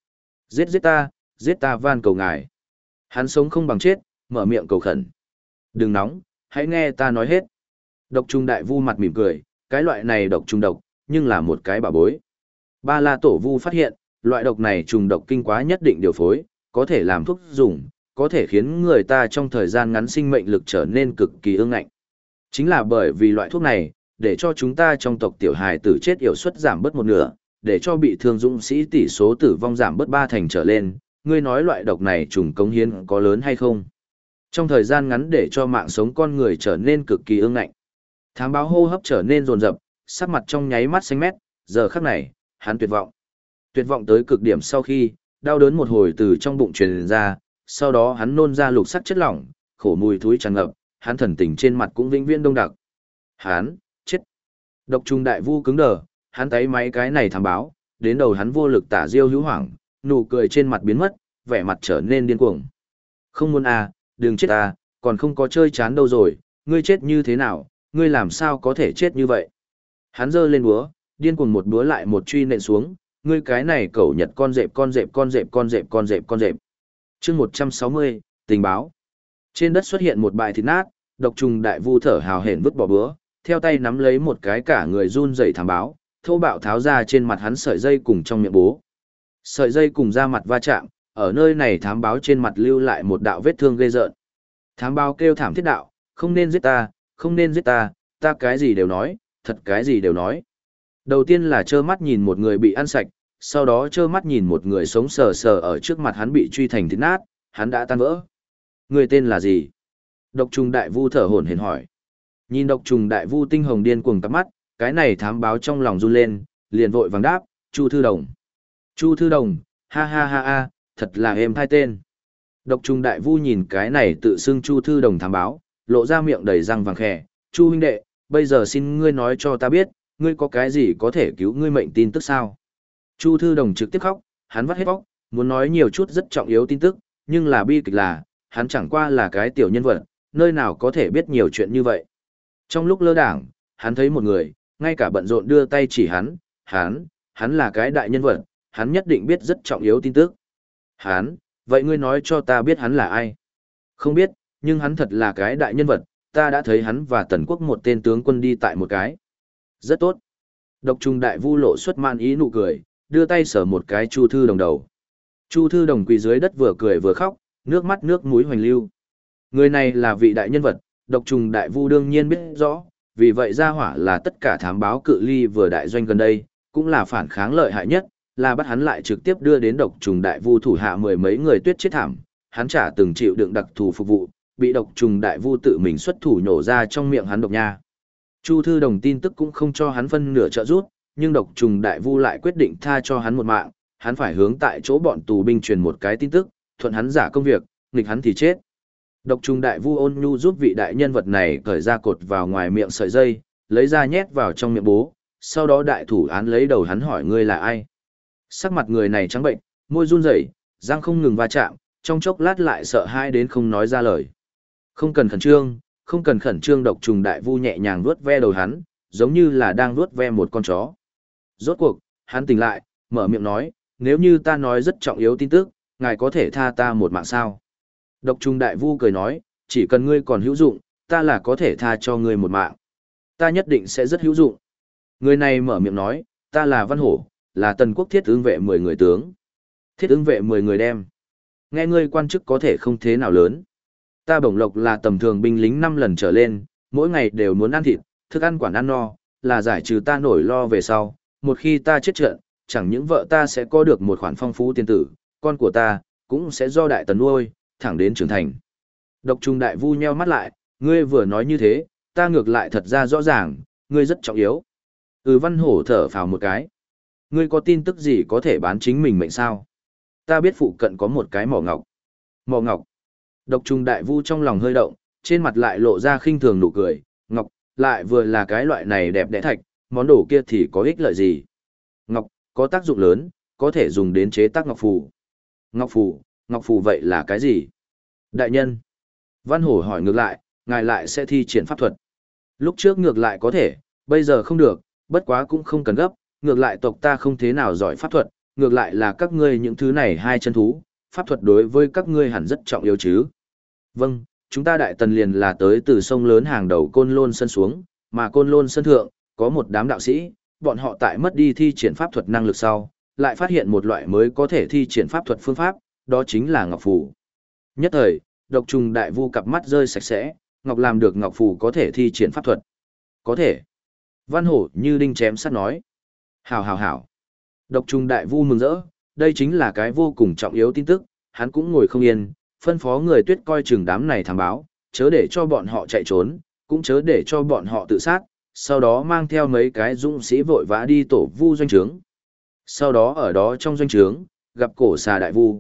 Giết ta van cầu ngài. Hắn sống không bằng chết, mở miệng cầu khẩn. Đừng nóng, hãy nghe ta nói hết. Độc trùng đại vu mặt mỉm cười, cái loại này độc trùng độc, nhưng là một cái bảo bối. Ba La Tổ Vu phát hiện, loại độc này trùng độc kinh quá nhất định điều phối, có thể làm thuốc dùng, có thể khiến người ta trong thời gian ngắn sinh mệnh lực trở nên cực kỳ ương ngạnh. Chính là bởi vì loại thuốc này, để cho chúng ta trong tộc tiểu hài tử chết yểu suất giảm bớt một nửa, để cho bị thương dũng sĩ tỷ số tử vong giảm bớt 3 thành trở lên, ngươi nói loại độc này trùng cống hiến có lớn hay không? Trong thời gian ngắn để cho mạng sống con người trở nên cực kỳ ương ngạnh. Thám báo hô hấp trở nên rồn rập, sắc mặt trong nháy mắt xanh mét, giờ khắc này, hắn tuyệt vọng. Tuyệt vọng tới cực điểm sau khi, đau đớn một hồi từ trong bụng truyền ra, sau đó hắn nôn ra lục sắc chất lỏng, khổ mùi thối tràn ngập, hắn thần tình trên mặt cũng vĩnh viễn đông đặc. Hắn, chết. Độc trùng đại vu cứng đờ, hắn thấy mấy cái này thám báo, đến đầu hắn vô lực tả diêu hữu hoảng, nụ cười trên mặt biến mất, vẻ mặt trở nên điên cuồng. Không muốn à, đừng chết à, còn không có chơi chán đâu rồi, ngươi chết như thế nào, ngươi làm sao có thể chết như vậy. Hắn giơ lên búa, điên cuồng một búa lại một truy nện xuống, ngươi cái này cẩu nhật con dẹp. Chương 160, tình báo. Trên đất xuất hiện một bãi thịt nát, độc trùng đại vu thở hào hển vứt bỏ búa, theo tay nắm lấy một cái cả người run rẩy thám báo, thô bạo tháo ra trên mặt hắn sợi dây cùng trong miệng bố. Sợi dây cùng da mặt va chạm, ở nơi này thám báo trên mặt lưu lại một đạo vết thương ghê rợn. Thám báo kêu thảm thiết đạo, không nên giết ta, không nên giết ta, ta cái gì đều nói, thật cái gì đều nói. Đầu tiên là trơ mắt nhìn một người bị ăn sạch, sau đó trơ mắt nhìn một người sống sờ sờ ở trước mặt hắn bị truy thành thịt nát, hắn đã tan vỡ. Người tên là gì? Độc trùng đại vu thở hổn hển hỏi. Nhìn độc trùng đại vu tinh hồng điên cuồng cắp mắt, cái này thám báo trong lòng run lên, liền vội vàng đáp, Chu Thư Đồng. Chu Thư Đồng, ha ha ha ha, thật là êm thai tên. Độc trùng đại vu nhìn cái này tự xưng Chu Thư Đồng thám báo, lộ ra miệng đầy răng vàng khè, Chu huynh đệ, bây giờ xin ngươi nói cho ta biết, ngươi có cái gì có thể cứu ngươi mệnh tin tức sao? Chu Thư Đồng trực tiếp khóc, hắn vắt hết óc, muốn nói nhiều chút rất trọng yếu tin tức, nhưng là bi kịch là, hắn chẳng qua là cái tiểu nhân vật, nơi nào có thể biết nhiều chuyện như vậy. Trong lúc lơ đảng, hắn thấy một người, ngay cả bận rộn đưa tay chỉ hắn là cái đại nhân vật, hắn nhất định biết rất trọng yếu tin tức. Vậy ngươi nói cho ta biết hắn là ai? Không biết, nhưng hắn thật là cái đại nhân vật, ta đã thấy hắn và Tần Quốc một tên tướng quân đi tại một cái. Rất tốt. Độc trùng đại vu lộ xuất man ý nụ cười, đưa tay sờ một cái Chu Thư Đồng đầu. Chu Thư Đồng quỳ dưới đất vừa cười vừa khóc, nước mắt nước mũi hoành lưu. Người này là vị đại nhân vật, độc trùng đại vu đương nhiên biết rõ, vì vậy gia hỏa là tất cả thám báo cự ly vừa đại doanh gần đây, cũng là phản kháng lợi hại nhất, là bắt hắn lại trực tiếp đưa đến độc trùng đại vu thủ hạ mười mấy người tuyết chết thảm, hắn chả từng chịu đựng đặc thù phục vụ, bị độc trùng đại vu tự mình xuất thủ nhổ ra trong miệng hắn độc nha. Chu Thư Đồng tin tức cũng không cho hắn phân nửa trợ giúp, nhưng độc trùng đại vu lại quyết định tha cho hắn một mạng, hắn phải hướng tại chỗ bọn tù binh truyền một cái tin tức, thuận hắn giả công việc, nghịch hắn thì chết. Độc trùng đại vu ôn nhu giúp vị đại nhân vật này cởi ra cột vào ngoài miệng sợi dây, lấy ra nhét vào trong miệng bố, sau đó đại thủ án lấy đầu hắn hỏi ngươi là ai. Sắc mặt người này trắng bệnh, môi run rẩy, răng không ngừng va chạm, trong chốc lát lại sợ hãi đến không nói ra lời. Không cần khẩn trương, độc trùng đại vu nhẹ nhàng vuốt ve đầu hắn, giống như là đang vuốt ve một con chó. Rốt cuộc, hắn tỉnh lại, mở miệng nói, nếu như ta nói rất trọng yếu tin tức, ngài có thể tha ta một mạng sao? Độc trùng đại vu cười nói, chỉ cần ngươi còn hữu dụng, ta là có thể tha cho ngươi một mạng. Ta nhất định sẽ rất hữu dụng. Người này mở miệng nói, ta là Văn Hổ, là Tần quốc thiết ứng vệ 10 người tướng. Thiết ứng vệ 10 người đem. Nghe ngươi quan chức có thể không thế nào lớn. Ta bổng lộc là tầm thường binh lính 5 lần trở lên, mỗi ngày đều muốn ăn thịt, thức ăn quản ăn no, là giải trừ ta nổi lo về sau. Một khi ta chết trận, chẳng những vợ ta sẽ có được một khoản phong phú tiền tử, con của ta cũng sẽ do đại tần nuôi, thẳng đến trưởng thành. Độc Trùng Đại Vu nheo mắt lại, ngươi vừa nói như thế, ta ngược lại thật ra rõ ràng, ngươi rất trọng yếu. Văn Hổ thở phào một cái. Ngươi có tin tức gì có thể bán chính mình mệnh sao? Ta biết phụ cận có một cái mỏ ngọc. Mỏ ngọc. Độc Trùng Đại Vu trong lòng hơi động, trên mặt lại lộ ra khinh thường nụ cười. Ngọc, lại vừa là cái loại này đẹp đẽ thạch, món đồ kia thì có ích lợi gì? Ngọc, có tác dụng lớn, có thể dùng đến chế tác ngọc phù. Ngọc phù vậy là cái gì? Đại nhân. Văn Hổ hỏi ngược lại, ngài lại sẽ thi triển pháp thuật. Lúc trước ngược lại có thể, bây giờ không được, bất quá cũng không cần gấp, ngược lại tộc ta không thế nào giỏi pháp thuật, ngược lại là các ngươi những thứ này hai chân thú, pháp thuật đối với các ngươi hẳn rất trọng yếu chứ. Vâng, chúng ta Đại Tần liền là tới từ sông lớn hàng đầu Côn Lôn Sơn xuống, mà Côn Lôn Sơn thượng, có một đám đạo sĩ, bọn họ tại mất đi thi triển pháp thuật năng lực sau, lại phát hiện một loại mới có thể thi triển pháp thuật phương pháp, đó chính là ngọc phù. Nhất thời, Độc Trùng Đại Vu cặp mắt rơi sạch sẽ, ngọc làm được ngọc phù có thể thi triển pháp thuật. Có thể. Văn Hổ như đinh chém sắt nói. Hảo. Độc Trùng Đại Vu mừng rỡ, đây chính là cái vô cùng trọng yếu tin tức, hắn cũng ngồi không yên, phân phó người Tuyết coi chừng đám này thám báo, chớ để cho bọn họ chạy trốn, cũng chớ để cho bọn họ tự sát, sau đó mang theo mấy cái dũng sĩ vội vã đi tổ vu doanh trướng. Sau đó ở đó trong doanh trướng, gặp cổ xà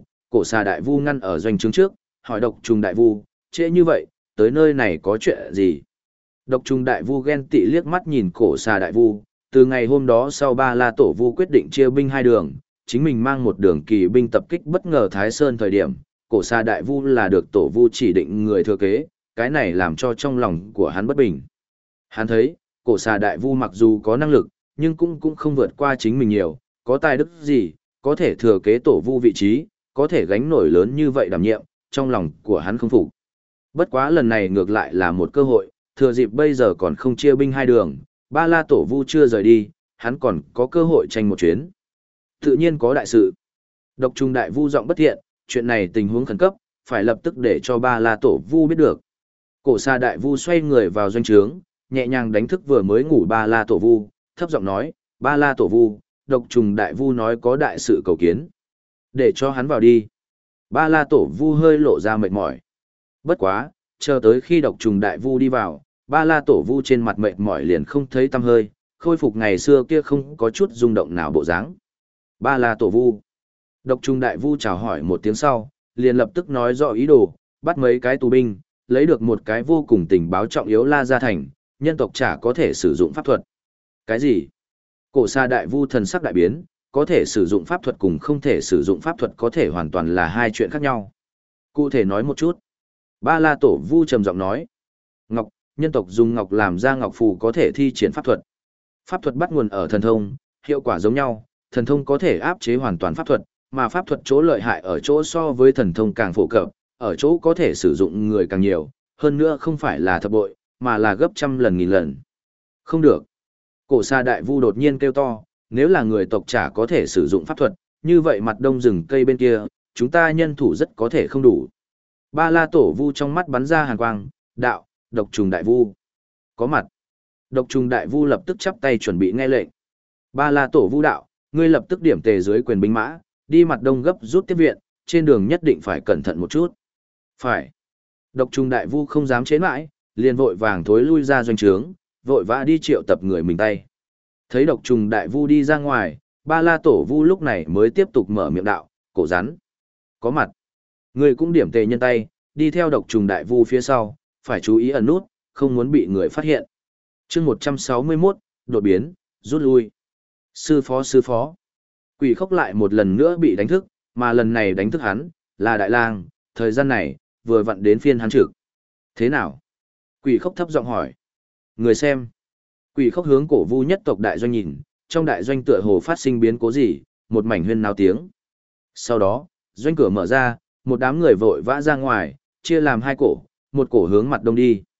đại vu ngăn ở doanh trướng trước, hỏi Độc Trùng Đại Vu, trễ như vậy, tới nơi này có chuyện gì? Độc Trùng Đại Vu ghen tị liếc mắt nhìn cổ xà đại vu, từ ngày hôm đó sau Ba La Tổ Vu quyết định chia binh hai đường, chính mình mang một đường kỳ binh tập kích bất ngờ Thái Sơn thời điểm, cổ xà đại vu là được Tổ Vu chỉ định người thừa kế, cái này làm cho trong lòng của hắn bất bình. Hắn thấy, cổ xà đại vu mặc dù có năng lực, nhưng cũng không vượt qua chính mình nhiều, có tài đức gì, có thể thừa kế Tổ Vu vị trí, có thể gánh nổi lớn như vậy đảm nhiệm, trong lòng của hắn không phục. Bất quá lần này ngược lại là một cơ hội, thừa dịp bây giờ còn không chia binh hai đường, Ba La Tổ Vu chưa rời đi, hắn còn có cơ hội tranh một chuyến. Tự nhiên có đại sự. Độc Trùng Đại Vu giọng bất thiện, chuyện này tình huống khẩn cấp, phải lập tức để cho Ba La Tổ Vu biết được. Cổ Sa Đại Vu xoay người vào doanh trướng, nhẹ nhàng đánh thức vừa mới ngủ Ba La Tổ Vu, thấp giọng nói, Ba La Tổ Vu, Độc Trùng Đại Vu nói có đại sự cầu kiến. Để cho hắn vào đi. Ba La Tổ Vu hơi lộ ra mệt mỏi. Bất quá, chờ tới khi Độc Trùng Đại Vu đi vào, Ba La Tổ Vu trên mặt mệt mỏi liền không thấy tăm hơi, khôi phục ngày xưa kia không có chút rung động nào bộ dáng. Ba La Tổ Vu. Độc Trùng Đại Vu chào hỏi một tiếng sau, liền lập tức nói rõ ý đồ, bắt mấy cái tù binh, lấy được một cái vô cùng tình báo trọng yếu La Gia Thành, nhân tộc chả có thể sử dụng pháp thuật. Cái gì? Cổ Sa Đại Vu thần sắc đại biến, có thể sử dụng pháp thuật cùng không thể sử dụng pháp thuật có thể hoàn toàn là hai chuyện khác nhau. Cụ thể nói một chút. Ba La Tổ Vu trầm giọng nói. Ngọc, nhân tộc dùng ngọc làm ra ngọc phù có thể thi triển pháp thuật. Pháp thuật bắt nguồn ở thần thông, hiệu quả giống nhau, thần thông có thể áp chế hoàn toàn pháp thuật, mà pháp thuật chỗ lợi hại ở chỗ so với thần thông càng phổ cập, ở chỗ có thể sử dụng người càng nhiều, hơn nữa không phải là thập bội, mà là gấp trăm lần nghìn lần. Không được. Cổ Sa Đại Vu đột nhiên kêu to, nếu là người tộc chả có thể sử dụng pháp thuật, như vậy mặt đông rừng cây bên kia, chúng ta nhân thủ rất có thể không đủ. Ba La Tổ Vu trong mắt bắn ra hàn quang, đạo, Độc Trùng Đại Vu. Có mặt. Độc Trùng Đại Vu lập tức chắp tay chuẩn bị nghe lệnh. Ba La Tổ Vu đạo, ngươi lập tức điểm tề dưới quyền binh mã, đi mặt đông gấp rút tiếp viện, trên đường nhất định phải cẩn thận một chút. Phải. Độc Trùng Đại Vu không dám chế mãi, liền vội vàng thối lui ra doanh trướng, vội vã đi triệu tập người mình tay. Thấy Độc Trùng Đại Vu đi ra ngoài, Ba La Tổ Vu lúc này mới tiếp tục mở miệng đạo, cổ rắn. Có mặt. Người cũng điểm tề nhân tay, đi theo Độc Trùng Đại Vu phía sau, phải chú ý ẩn nút, không muốn bị người phát hiện. chương 161, đột biến, rút lui. Sư phó. Quỷ Khốc lại một lần nữa bị đánh thức, mà lần này đánh thức hắn, là Đại Lang, thời gian này, vừa vặn đến phiên hắn trực. Thế nào? Quỷ Khốc thấp giọng hỏi. Người xem. Quỷ Khốc hướng Cổ Vu nhất tộc đại doanh nhìn, trong đại doanh tựa hồ phát sinh biến cố gì, một mảnh huyên náo tiếng. Sau đó, doanh cửa mở ra, một đám người vội vã ra ngoài, chia làm hai cổ, một cổ hướng mặt đông đi.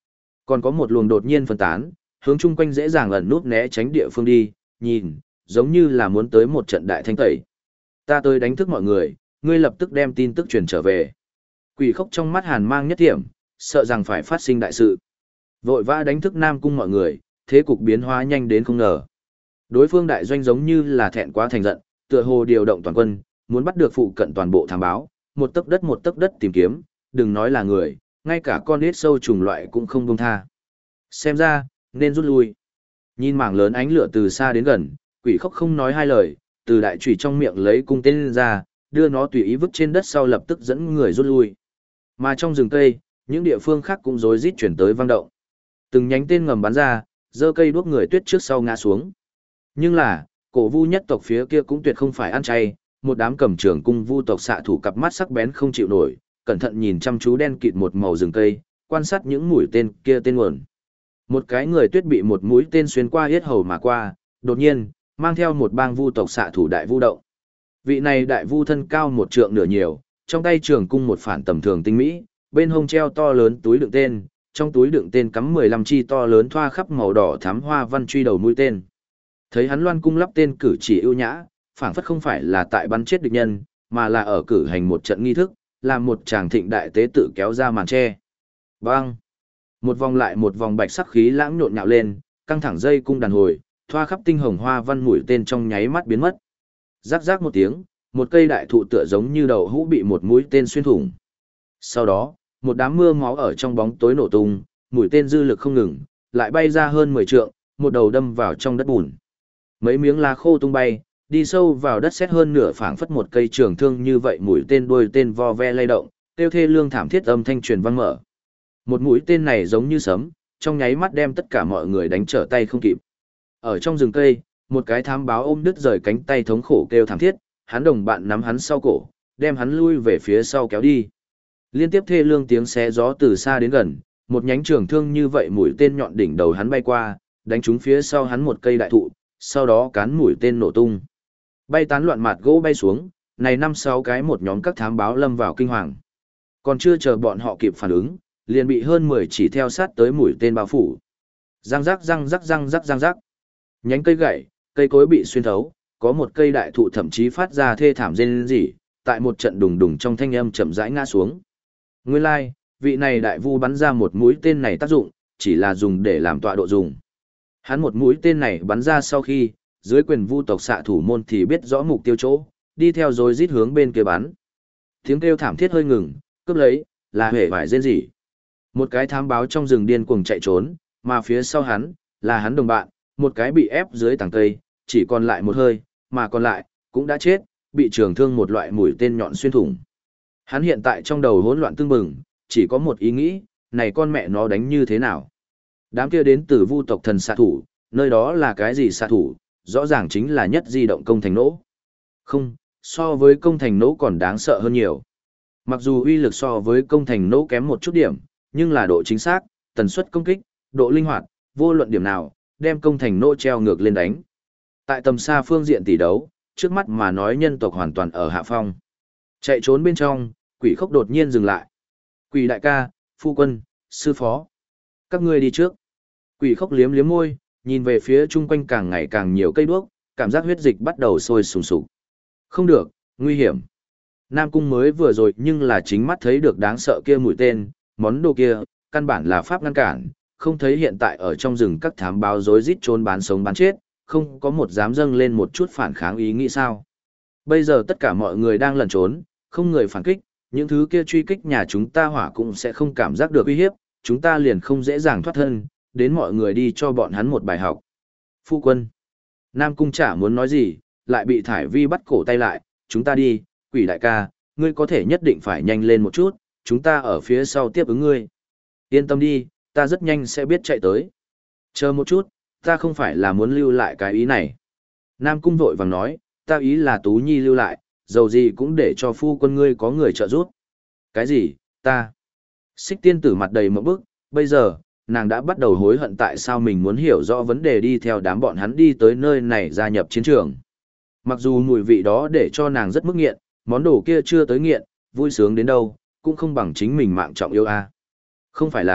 Còn có một luồng đột nhiên phân tán, hướng chung quanh dễ dàng ẩn núp né tránh địa phương đi, nhìn, giống như là muốn tới một trận đại thanh tẩy. Ta tới đánh thức mọi người, ngươi lập tức đem tin tức truyền trở về. Quỷ khốc trong mắt hàn mang nhất thiểm, sợ rằng phải phát sinh đại sự. Vội vã đánh thức Nam Cung mọi người, thế cục biến hóa nhanh đến không ngờ. Đối phương đại doanh giống như là thẹn quá thành giận, tựa hồ điều động toàn quân, muốn bắt được phụ cận toàn bộ thám báo, một tấc đất tìm kiếm, đừng nói là người, ngay cả con nít sâu trùng loại cũng không buông tha. Xem ra, nên rút lui. Nhìn mảng lớn ánh lửa từ xa đến gần, quỷ khốc không nói hai lời, từ đại chủy trong miệng lấy cung tên ra, đưa nó tùy ý vứt trên đất sau lập tức dẫn người rút lui. Mà trong rừng cây, những địa phương khác cũng rối rít chuyển tới vang động. Từng nhánh tên ngầm bắn ra, giơ cây đuốc người tuyết trước sau ngã xuống. Nhưng là, cổ vu nhất tộc phía kia cũng tuyệt không phải ăn chay, một đám cầm trường cung vu tộc xạ thủ cặp mắt sắc bén không chịu nổi, cẩn thận nhìn chăm chú đen kịt một màu rừng cây, quan sát những mũi tên kia tên nguồn. Một cái người tuyết bị một mũi tên xuyên qua yết hầu mà qua, đột nhiên, mang theo một bang vu tộc xạ thủ đại vu động. Vị này đại vu thân cao một trượng nửa nhiều, trong tay trường cung một phản tầm thường tinh mỹ, bên hông treo to lớn túi đựng tên, trong túi đựng tên cắm 15 chi to lớn thoa khắp màu đỏ thắm hoa văn truy đầu mũi tên. Thấy hắn loan cung lắp tên cử chỉ ưu nhã, phảng phất không phải là tại bắn chết địch nhân, mà là ở cử hành một trận nghi thức, làm một tràng thịnh đại tế tự kéo ra màn che. Bang! Một vòng lại một vòng bạch sắc khí lãng nhộn nhạo lên, căng thẳng dây cung đàn hồi, thoa khắp tinh hồng hoa văn mũi tên trong nháy mắt biến mất. Rắc rắc một tiếng, một cây đại thụ tựa giống như đầu hũ bị một mũi tên xuyên thủng. Sau đó, một đám mưa máu ở trong bóng tối nổ tung, mũi tên dư lực không ngừng, lại bay ra hơn 10 trượng, một đầu đâm vào trong đất bùn. Mấy miếng lá khô tung bay, đi sâu vào đất sét hơn nửa phảng phất một cây trường thương như vậy, mũi tên đuôi tên vo ve lay động, tiêu thê lương thảm thiết âm thanh truyền vang mở. Một mũi tên này giống như sấm, trong nháy mắt đem tất cả mọi người đánh trở tay không kịp. Ở trong rừng cây, một cái thám báo ôm đứt rời cánh tay thống khổ kêu thảm thiết, hắn đồng bạn nắm hắn sau cổ, đem hắn lui về phía sau kéo đi. Liên tiếp thê lương tiếng xé gió từ xa đến gần, một nhánh trường thương như vậy mũi tên nhọn đỉnh đầu hắn bay qua, đánh trúng phía sau hắn một cây đại thụ, sau đó cán mũi tên nổ tung. Bay tán loạn mặt gỗ bay xuống, này 5-6 cái một nhóm các thám báo lâm vào kinh hoàng. Còn chưa chờ bọn họ kịp phản ứng, liền bị hơn 10 chỉ theo sát tới mũi tên bao phủ. Răng rắc răng rắc răng rắc răng rắc. Nhánh cây gãy, cây cối bị xuyên thấu, có một cây đại thụ thậm chí phát ra thê thảm rên rỉ, tại một trận đùng đùng trong thanh âm chậm rãi ngã xuống. Nguyên lai, vị này đại vu bắn ra một mũi tên này tác dụng, chỉ là dùng để làm tọa độ dùng. Hắn một mũi tên này bắn ra sau khi, dưới quyền vu tộc xạ thủ môn thì biết rõ mục tiêu chỗ, đi theo rồi rít hướng bên kia bắn. Tiếng kêu thảm thiết hơi ngừng, cướp lấy, là hề vải rên rỉ. Một cái thám báo trong rừng điên cuồng chạy trốn, mà phía sau hắn, là hắn đồng bạn, một cái bị ép dưới tàng cây, chỉ còn lại một hơi, mà còn lại, cũng đã chết, bị trường thương một loại mũi tên nhọn xuyên thủng. Hắn hiện tại trong đầu hỗn loạn tương bừng, chỉ có một ý nghĩ, này con mẹ nó đánh như thế nào? Đám kia đến từ vu tộc thần xạ thủ, nơi đó là cái gì xạ thủ, rõ ràng chính là nhất di động công thành nỗ. Không, so với công thành nỗ còn đáng sợ hơn nhiều. Mặc dù uy lực so với công thành nỗ kém một chút điểm, nhưng là độ chính xác, tần suất công kích, độ linh hoạt, vô luận điểm nào, đem công thành nỗ treo ngược lên đánh. Tại tầm xa phương diện tỷ đấu, trước mắt mà nói nhân tộc hoàn toàn ở hạ phong. Chạy trốn bên trong, quỷ khốc đột nhiên dừng lại. Quỷ đại ca, phu quân, sư phó. Các ngươi đi trước. Quỷ khốc liếm liếm môi, nhìn về phía chung quanh càng ngày càng nhiều cây đuốc, cảm giác huyết dịch bắt đầu sôi sùng sục. Không được, nguy hiểm. Nam Cung mới vừa rồi nhưng là chính mắt thấy được đáng sợ kia mũi tên, món đồ kia, căn bản là pháp ngăn cản, không thấy hiện tại ở trong rừng các thám báo rối rít trốn bán sống bán chết, không có một dám dâng lên một chút phản kháng ý nghĩ sao. Bây giờ tất cả mọi người đang lẩn trốn, không người phản kích, những thứ kia truy kích nhà chúng ta hỏa cũng sẽ không cảm giác được uy hiếp, chúng ta liền không dễ dàng thoát thân, đến mọi người đi cho bọn hắn một bài học. Phu quân. Nam Cung chả muốn nói gì, lại bị Thải Vi bắt cổ tay lại, chúng ta đi, quỷ đại ca, ngươi có thể nhất định phải nhanh lên một chút, chúng ta ở phía sau tiếp ứng ngươi. Yên tâm đi, ta rất nhanh sẽ biết chạy tới. Chờ một chút, ta không phải là muốn lưu lại cái ý này. Nam Cung vội vàng nói, ta ý là Tú Nhi lưu lại, dầu gì cũng để cho phu quân ngươi có người trợ giúp. Cái gì, ta? Xích tiên tử mặt đầy mộng bức, bây giờ, nàng đã bắt đầu hối hận tại sao mình muốn hiểu rõ vấn đề đi theo đám bọn hắn đi tới nơi này gia nhập chiến trường. Mặc dù mùi vị đó để cho nàng rất mức nghiện, món đồ kia chưa tới nghiện, vui sướng đến đâu, cũng không bằng chính mình mạng trọng yêu a. Không phải là,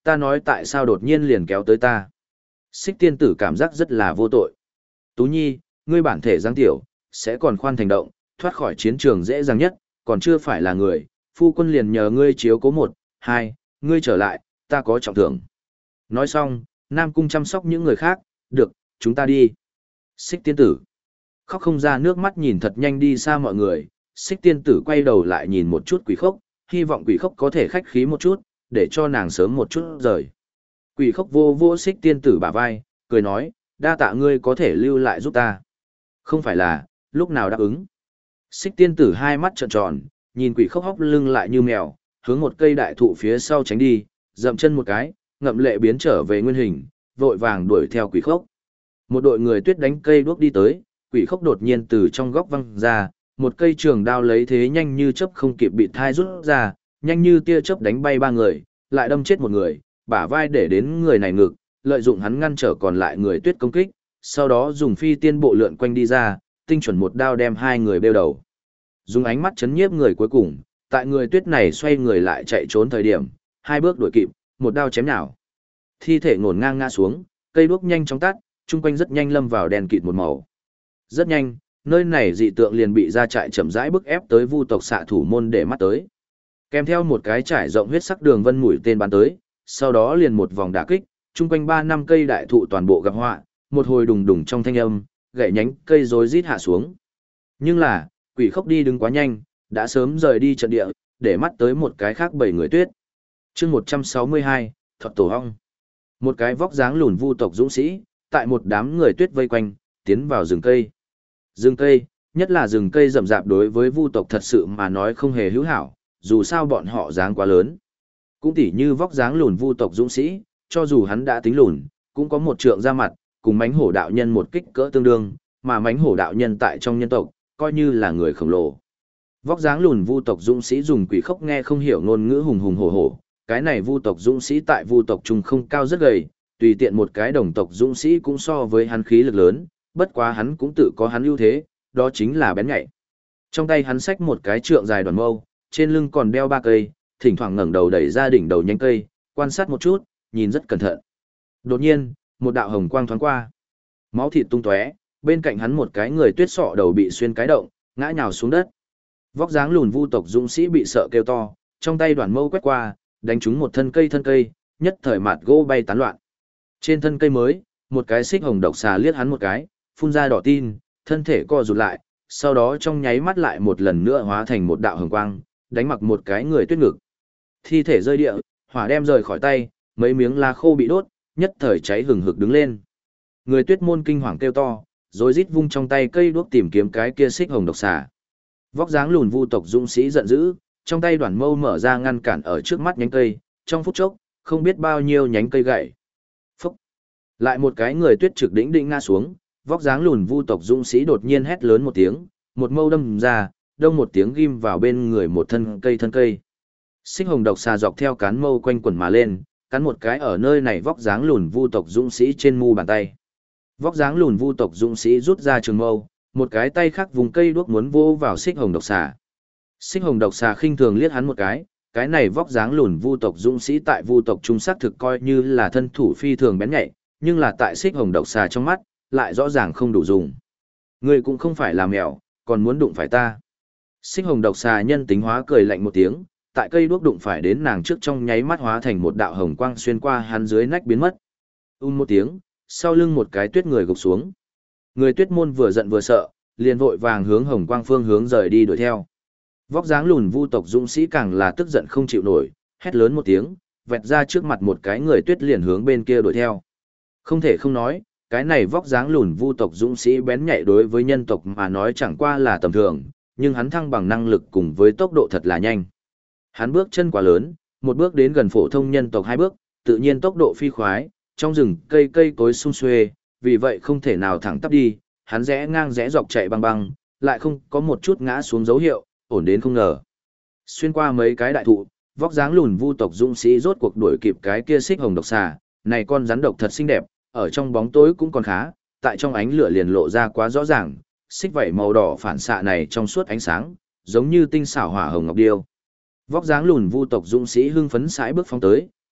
Ta nói tại sao đột nhiên liền kéo tới ta. Xích tiên tử cảm giác rất là vô tội. Tú Nhi, ngươi bản thể giáng tiểu, sẽ còn khoan thành động, thoát khỏi chiến trường dễ dàng nhất, còn chưa phải là người, phu quân liền nhờ ngươi chiếu cố 1, 2, ngươi trở lại, ta có trọng thưởng. Nói xong, Nam Cung chăm sóc những người khác, được, chúng ta đi. Xích tiên tử. Khóc không ra nước mắt nhìn thật nhanh đi xa mọi người, xích tiên tử quay đầu lại nhìn một chút quỷ khốc, hy vọng quỷ khốc có thể khách khí một chút, để cho nàng sớm một chút rời. Quỷ khốc vô vô xích tiên tử bả vai, cười nói, đa tạ ngươi có thể lưu lại giúp ta. Không phải là, lúc nào đáp ứng. Xích tiên tử hai mắt trợn tròn, nhìn quỷ khốc hóc lưng lại như mèo, hướng một cây đại thụ phía sau tránh đi, dậm chân một cái, ngậm lệ biến trở về nguyên hình, vội vàng đuổi theo quỷ khốc. Một đội người tuyết đánh cây đuốc đi tới, quỷ khốc đột nhiên từ trong góc văng ra, một cây trường đao lấy thế nhanh như chớp không kịp bị thai rút ra, nhanh như tia chớp đánh bay 3 người, lại đâm chết một người, bả vai để đến người này ngực, lợi dụng hắn ngăn trở còn lại người tuyết công kích, sau đó dùng phi tiên bộ lượn quanh đi ra, tinh chuẩn một đao đem 2 người bêu đầu. Dùng ánh mắt chấn nhiếp người cuối cùng, tại người tuyết này xoay người lại chạy trốn thời điểm, 2 bước đuổi kịp, một đao chém nhào. Thi thể ngổn ngang ngã xuống, cây đuốc nhanh chóng tắt, chung quanh rất nhanh lâm vào đèn kịt một màu. Rất nhanh, nơi này dị tượng liền bị ra trại chậm rãi bức ép tới vu tộc xạ thủ môn để mắt tới. Kèm theo một cái trải rộng huyết sắc đường vân mũi tên bắn tới, sau đó liền một vòng đả kích, chung quanh 3 năm cây đại thụ toàn bộ gặp họa, một hồi đùng đùng trong thanh âm, gãy nhánh cây rối rít hạ xuống. Nhưng là, quỷ khốc đi đứng quá nhanh, đã sớm rời đi trận địa, để mắt tới một cái khác 7 người tuyết. Chương 162, Thuật Tổ Hong. Một cái vóc dáng lùn vu tộc dũng sĩ, tại một đám người tuyết vây quanh, tiến vào rừng cây. Rừng cây, nhất là rừng cây rậm rạp đối với vu tộc thật sự mà nói không hề hữu hảo, dù sao bọn họ dáng quá lớn. Cũng tỉ như vóc dáng lùn vu tộc dũng sĩ, cho dù hắn đã tính lùn, cũng có một trượng ra mặt, cùng mánh hổ đạo nhân một kích cỡ tương đương, mà mánh hổ đạo nhân tại trong nhân tộc, coi như là người khổng lồ. Vóc dáng lùn vu tộc dũng sĩ dùng quỷ khốc nghe không hiểu ngôn ngữ hùng hùng hổ hổ, cái này vu tộc dũng sĩ tại vu tộc trung không cao rất gầy, tùy tiện một cái đồng tộc dũng sĩ cũng so với hắn khí lực lớn, bất quá hắn cũng tự có hắn ưu thế, đó chính là bén nhạy. Trong tay hắn xách một cái trượng dài đoàn mâu, trên lưng còn đeo 3 cây, thỉnh thoảng ngẩng đầu đẩy ra đỉnh đầu nhánh cây, quan sát một chút, nhìn rất cẩn thận. Đột nhiên, một đạo hồng quang thoáng qua, máu thịt tung tóe, bên cạnh hắn một cái người tuyết sọ đầu bị xuyên cái động, ngã nhào xuống đất. Vóc dáng lùn vu tộc dũng sĩ bị sợ kêu to, trong tay đoàn mâu quét qua, đánh trúng một thân cây, nhất thời mạt gỗ bay tán loạn. Trên thân cây mới, một cái xích hồng độc xà liếc hắn một cái, phun ra đỏ tin, thân thể co rụt lại, sau đó trong nháy mắt lại một lần nữa hóa thành một đạo hồng quang, đánh mặc một cái người tuyết ngực. Thi thể rơi địa, hỏa đem rời khỏi tay, mấy miếng lá khô bị đốt, nhất thời cháy hừng hực đứng lên. Người tuyết môn kinh hoàng kêu to, rồi rít vung trong tay cây đuốc tìm kiếm cái kia xích hồng độc xà. Vóc dáng lùn vu tộc dũng sĩ giận dữ, trong tay đoàn mâu mở ra ngăn cản ở trước mắt nhánh cây, trong phút chốc, không biết bao nhiêu nhánh cây gãy. Phúc! Lại một cái người tuyết trực đỉnh định ngã xuống, vóc dáng lùn vu tộc dũng sĩ đột nhiên hét lớn một tiếng, một mâu đâm ra, đông một tiếng ghim vào bên người một thân cây. Xích hồng độc xà dọc theo cán mâu quanh quần mà lên, cắn một cái ở nơi này vóc dáng lùn vu tộc dũng sĩ trên mu bàn tay. Vóc dáng lùn vu tộc dũng sĩ rút ra trường mâu, một cái tay khác vùng cây đuốc muốn vô vào xích hồng độc xà. Xích hồng độc xà khinh thường liếc hắn một cái này vóc dáng lùn vu tộc dũng sĩ tại vu tộc trung sắc thực coi như là thân thủ phi thường bén nhạy, nhưng là tại xích hồng độc xà trong mắt, lại rõ ràng không đủ dùng. Ngươi cũng không phải là mèo, còn muốn đụng phải ta. Xích hồng độc xà nhân tính hóa cười lạnh một tiếng, tại cây đuốc đụng phải đến nàng trước trong nháy mắt hóa thành một đạo hồng quang xuyên qua hắn dưới nách biến mất. Một tiếng, sau lưng một cái tuyết người gục xuống. Người tuyết môn vừa giận vừa sợ, liền vội vàng hướng hồng quang phương hướng rời đi đuổi theo. Vóc dáng lùn vu tộc dũng sĩ càng là tức giận không chịu nổi, hét lớn một tiếng, vẹt ra trước mặt một cái người tuyết liền hướng bên kia đuổi theo. Không thể không nói, cái này vóc dáng lùn vu tộc dũng sĩ bén nhạy đối với nhân tộc mà nói chẳng qua là tầm thường, nhưng hắn thăng bằng năng lực cùng với tốc độ thật là nhanh. Hắn bước chân quá lớn, một bước đến gần phổ thông nhân tộc 2 bước, tự nhiên tốc độ phi khoái, trong rừng cây cối sum xuê, vì vậy không thể nào thẳng tắp đi, hắn rẽ ngang rẽ dọc chạy băng băng, lại không có một chút ngã xuống dấu hiệu, ổn đến không ngờ. Xuyên qua mấy cái đại thụ, vóc dáng lùn vu tộc dũng sĩ rốt cuộc đuổi kịp cái kia xích hồng độc xà, này con rắn độc thật xinh đẹp, ở trong bóng tối cũng còn khá, tại trong ánh lửa liền lộ ra quá rõ ràng, xích vảy màu đỏ phản xạ này trong suốt ánh sáng, giống như tinh xảo hỏa hồng ngọc điêu. Vóc dáng lùn vu tộc dũng sĩ hưng phấn sải bước phóng tới,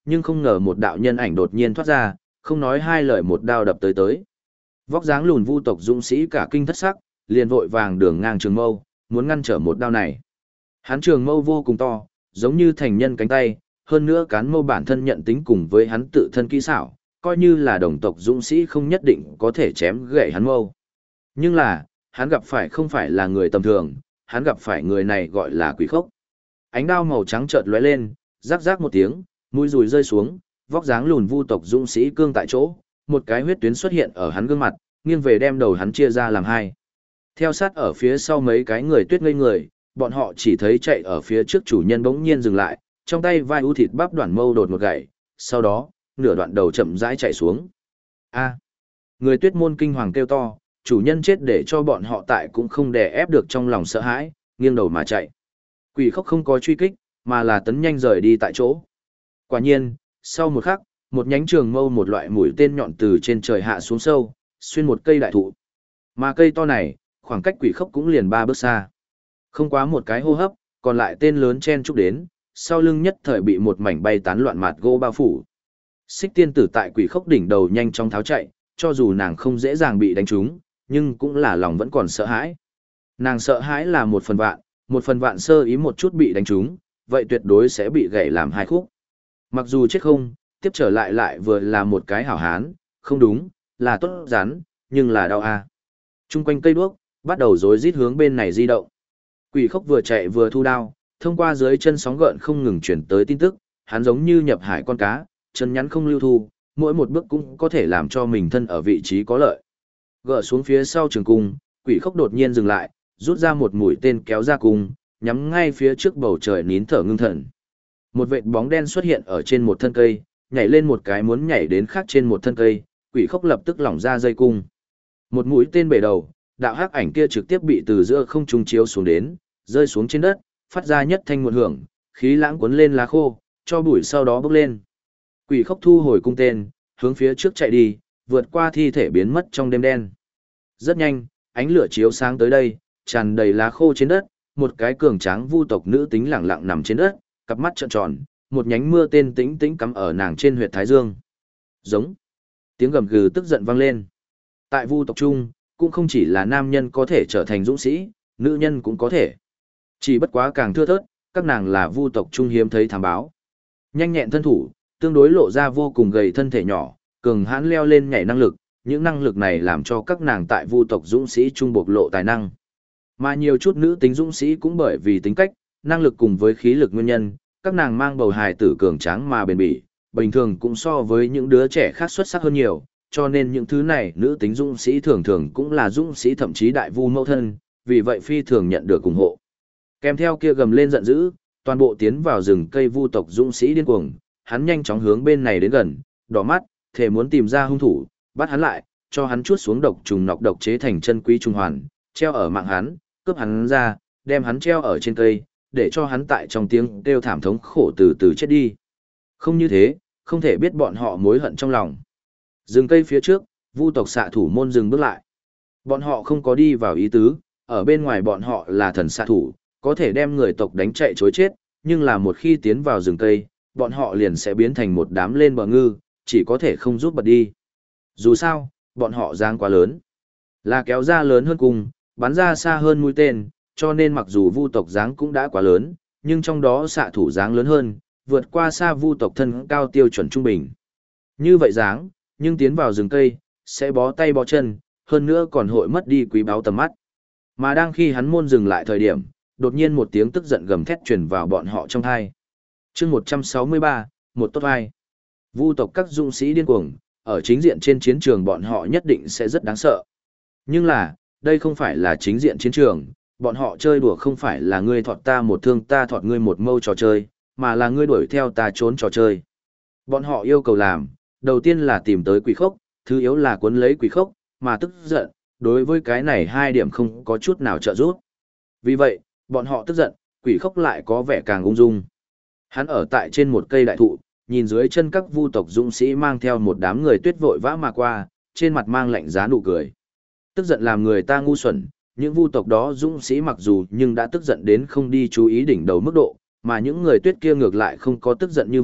nhưng không ngờ một đạo nhân ảnh đột nhiên thoát ra, không nói hai lời một đao đập tới tới. Vóc dáng lùn vu tộc dũng sĩ cả kinh thất sắc, liền vội vàng đường ngang trường mâu, muốn ngăn trở một đao này. Hắn trường mâu vô cùng to, giống như thành nhân cánh tay, hơn nữa cán mâu bản thân nhận tính cùng với hắn tự thân kỹ xảo, coi như là đồng tộc dũng sĩ không nhất định có thể chém gãy hắn mâu. Nhưng là, hắn gặp phải không phải là người tầm thường, hắn gặp phải người này gọi là quỷ khốc. Ánh đao màu trắng chợt lóe lên, rắc rắc một tiếng, mũi dùi rơi xuống, vóc dáng lùn vu tộc dũng sĩ cương tại chỗ, một cái huyết tuyến xuất hiện ở hắn gương mặt, nghiêng về đem đầu hắn chia ra làm hai. Theo sát ở phía sau mấy cái người tuyết ngây người, bọn họ chỉ thấy chạy ở phía trước chủ nhân bỗng nhiên dừng lại, trong tay vai u thịt bắp đoạn mâu đột một gậy, sau đó, nửa đoạn đầu chậm rãi chạy xuống. A! Người tuyết môn kinh hoàng kêu to, chủ nhân chết để cho bọn họ tại cũng không đè ép được trong lòng sợ hãi, nghiêng đầu mà chạy. Quỷ khốc không có truy kích, mà là tấn nhanh rời đi tại chỗ. Quả nhiên, sau một khắc, một nhánh trường mâu một loại mũi tên nhọn từ trên trời hạ xuống sâu, xuyên một cây đại thụ. Mà cây to này, khoảng cách quỷ khốc cũng liền 3 bước xa. Không quá một cái hô hấp, còn lại tên lớn chen chúc đến, sau lưng nhất thời bị một mảnh bay tán loạn mạt gỗ bao phủ. Xích tiên tử tại quỷ khốc đỉnh đầu nhanh chóng tháo chạy, cho dù nàng không dễ dàng bị đánh trúng, nhưng cũng là lòng vẫn còn sợ hãi. Nàng sợ hãi là 1/1 sơ ý một chút bị đánh trúng, vậy tuyệt đối sẽ bị gãy làm 2 khúc. Mặc dù chết không, tiếp trở lại lại vừa là một cái hảo hán, không đúng, là tốt rắn, nhưng là đau a. Trung quanh cây đuốc, bắt đầu rối rít hướng bên này di động. Quỷ khốc vừa chạy vừa thu đao, thông qua dưới chân sóng gợn không ngừng chuyển tới tin tức, hắn giống như nhập hải con cá, chân nhắn không lưu thu, mỗi một bước cũng có thể làm cho mình thân ở vị trí có lợi. Gỡ xuống phía sau trường cung, quỷ khốc đột nhiên dừng lại, rút ra một mũi tên kéo ra cung, nhắm ngay phía trước bầu trời nín thở ngưng thần. Một vệt bóng đen xuất hiện ở trên một thân cây, nhảy lên một cái muốn nhảy đến khác trên một thân cây, quỷ khốc lập tức lỏng ra dây cung. Một mũi tên bể đầu, đạo hắc ảnh kia trực tiếp bị từ giữa không trung chiếu xuống đến, rơi xuống trên đất, phát ra nhất thanh nguồn hưởng, khí lãng cuốn lên lá khô, cho bụi sau đó bốc lên. Quỷ khốc thu hồi cung tên, hướng phía trước chạy đi, vượt qua thi thể biến mất trong đêm đen. Rất nhanh, ánh lửa chiếu sáng tới đây, tràn đầy lá khô trên đất, một cái cường tráng vu tộc nữ tính lẳng lặng nằm trên đất, cặp mắt trợn tròn, một nhánh mưa tên tĩnh tĩnh cắm ở nàng trên huyệt thái dương. Giống. Tiếng gầm gừ tức giận vang lên. Tại vu tộc trung, cũng không chỉ là nam nhân có thể trở thành dũng sĩ, nữ nhân cũng có thể. Chỉ bất quá càng thưa thớt, các nàng là vu tộc trung hiếm thấy thám báo. Nhanh nhẹn thân thủ, tương đối lộ ra vô cùng gầy thân thể nhỏ, cường hãn leo lên nhảy năng lực, những năng lực này làm cho các nàng tại vu tộc dũng sĩ trung bộc lộ tài năng. Mà nhiều chút nữ tính dũng sĩ cũng bởi vì tính cách, năng lực cùng với khí lực nguyên nhân, các nàng mang bầu hài tử cường tráng mà bền bỉ, bình thường cũng so với những đứa trẻ khác xuất sắc hơn nhiều, cho nên những thứ này nữ tính dũng sĩ thường thường cũng là dũng sĩ thậm chí đại vu mẫu thân, vì vậy phi thường nhận được ủng hộ. Kèm theo kia gầm lên giận dữ, toàn bộ tiến vào rừng cây vu tộc dũng sĩ điên cuồng, hắn nhanh chóng hướng bên này đến gần, đỏ mắt, thể muốn tìm ra hung thủ, bắt hắn lại, cho hắn chuốt xuống độc trùng nọc độc chế thành chân quý trung hoàn, treo ở mạng hắn, cướp hắn ra, đem hắn treo ở trên cây, để cho hắn tại trong tiếng kêu thảm thống khổ từ từ chết đi. Không như thế, không thể biết bọn họ mối hận trong lòng. Rừng cây phía trước, vu tộc xạ thủ môn dừng bước lại. Bọn họ không có đi vào ý tứ, ở bên ngoài bọn họ là thần xạ thủ, có thể đem người tộc đánh chạy chối chết, nhưng là một khi tiến vào rừng cây, bọn họ liền sẽ biến thành một đám lên bờ ngư, chỉ có thể không rút bật đi. Dù sao, bọn họ giang quá lớn, là kéo ra lớn hơn cùng, bắn ra xa hơn mũi tên, cho nên mặc dù vu tộc dáng cũng đã quá lớn, nhưng trong đó xạ thủ dáng lớn hơn, vượt qua xa vu tộc thân cao tiêu chuẩn trung bình. Như vậy dáng, nhưng tiến vào rừng cây, sẽ bó tay bó chân, hơn nữa còn hội mất đi quý báu tầm mắt. Mà đang khi hắn môn dừng lại thời điểm, đột nhiên một tiếng tức giận gầm thét truyền vào bọn họ trong tai. Chương 163, một tốt ai. Vu tộc các dũng sĩ điên cuồng, ở chính diện trên chiến trường bọn họ nhất định sẽ rất đáng sợ. Nhưng là, đây không phải là chính diện chiến trường, bọn họ chơi đùa không phải là ngươi thọt ta một thương ta thọt ngươi một mâu trò chơi, mà là ngươi đuổi theo ta trốn trò chơi. Bọn họ yêu cầu làm, đầu tiên là tìm tới quỷ khốc, thứ yếu là cuốn lấy quỷ khốc, mà tức giận, đối với cái này hai điểm không có chút nào trợ giúp. Vì vậy, bọn họ tức giận, quỷ khốc lại có vẻ càng ung dung. Hắn ở tại trên một cây đại thụ, nhìn dưới chân các vu tộc dũng sĩ mang theo một đám người tuyết vội vã mà qua, trên mặt mang lạnh giá nụ cười. Tức giận làm người ta ngu xuẩn, những vu tộc đó dũng sĩ mặc dù nhưng đã tức giận đến không đi chú ý đỉnh đầu mức độ, mà những người tuyết kia ngược lại không có tức giận như vậy,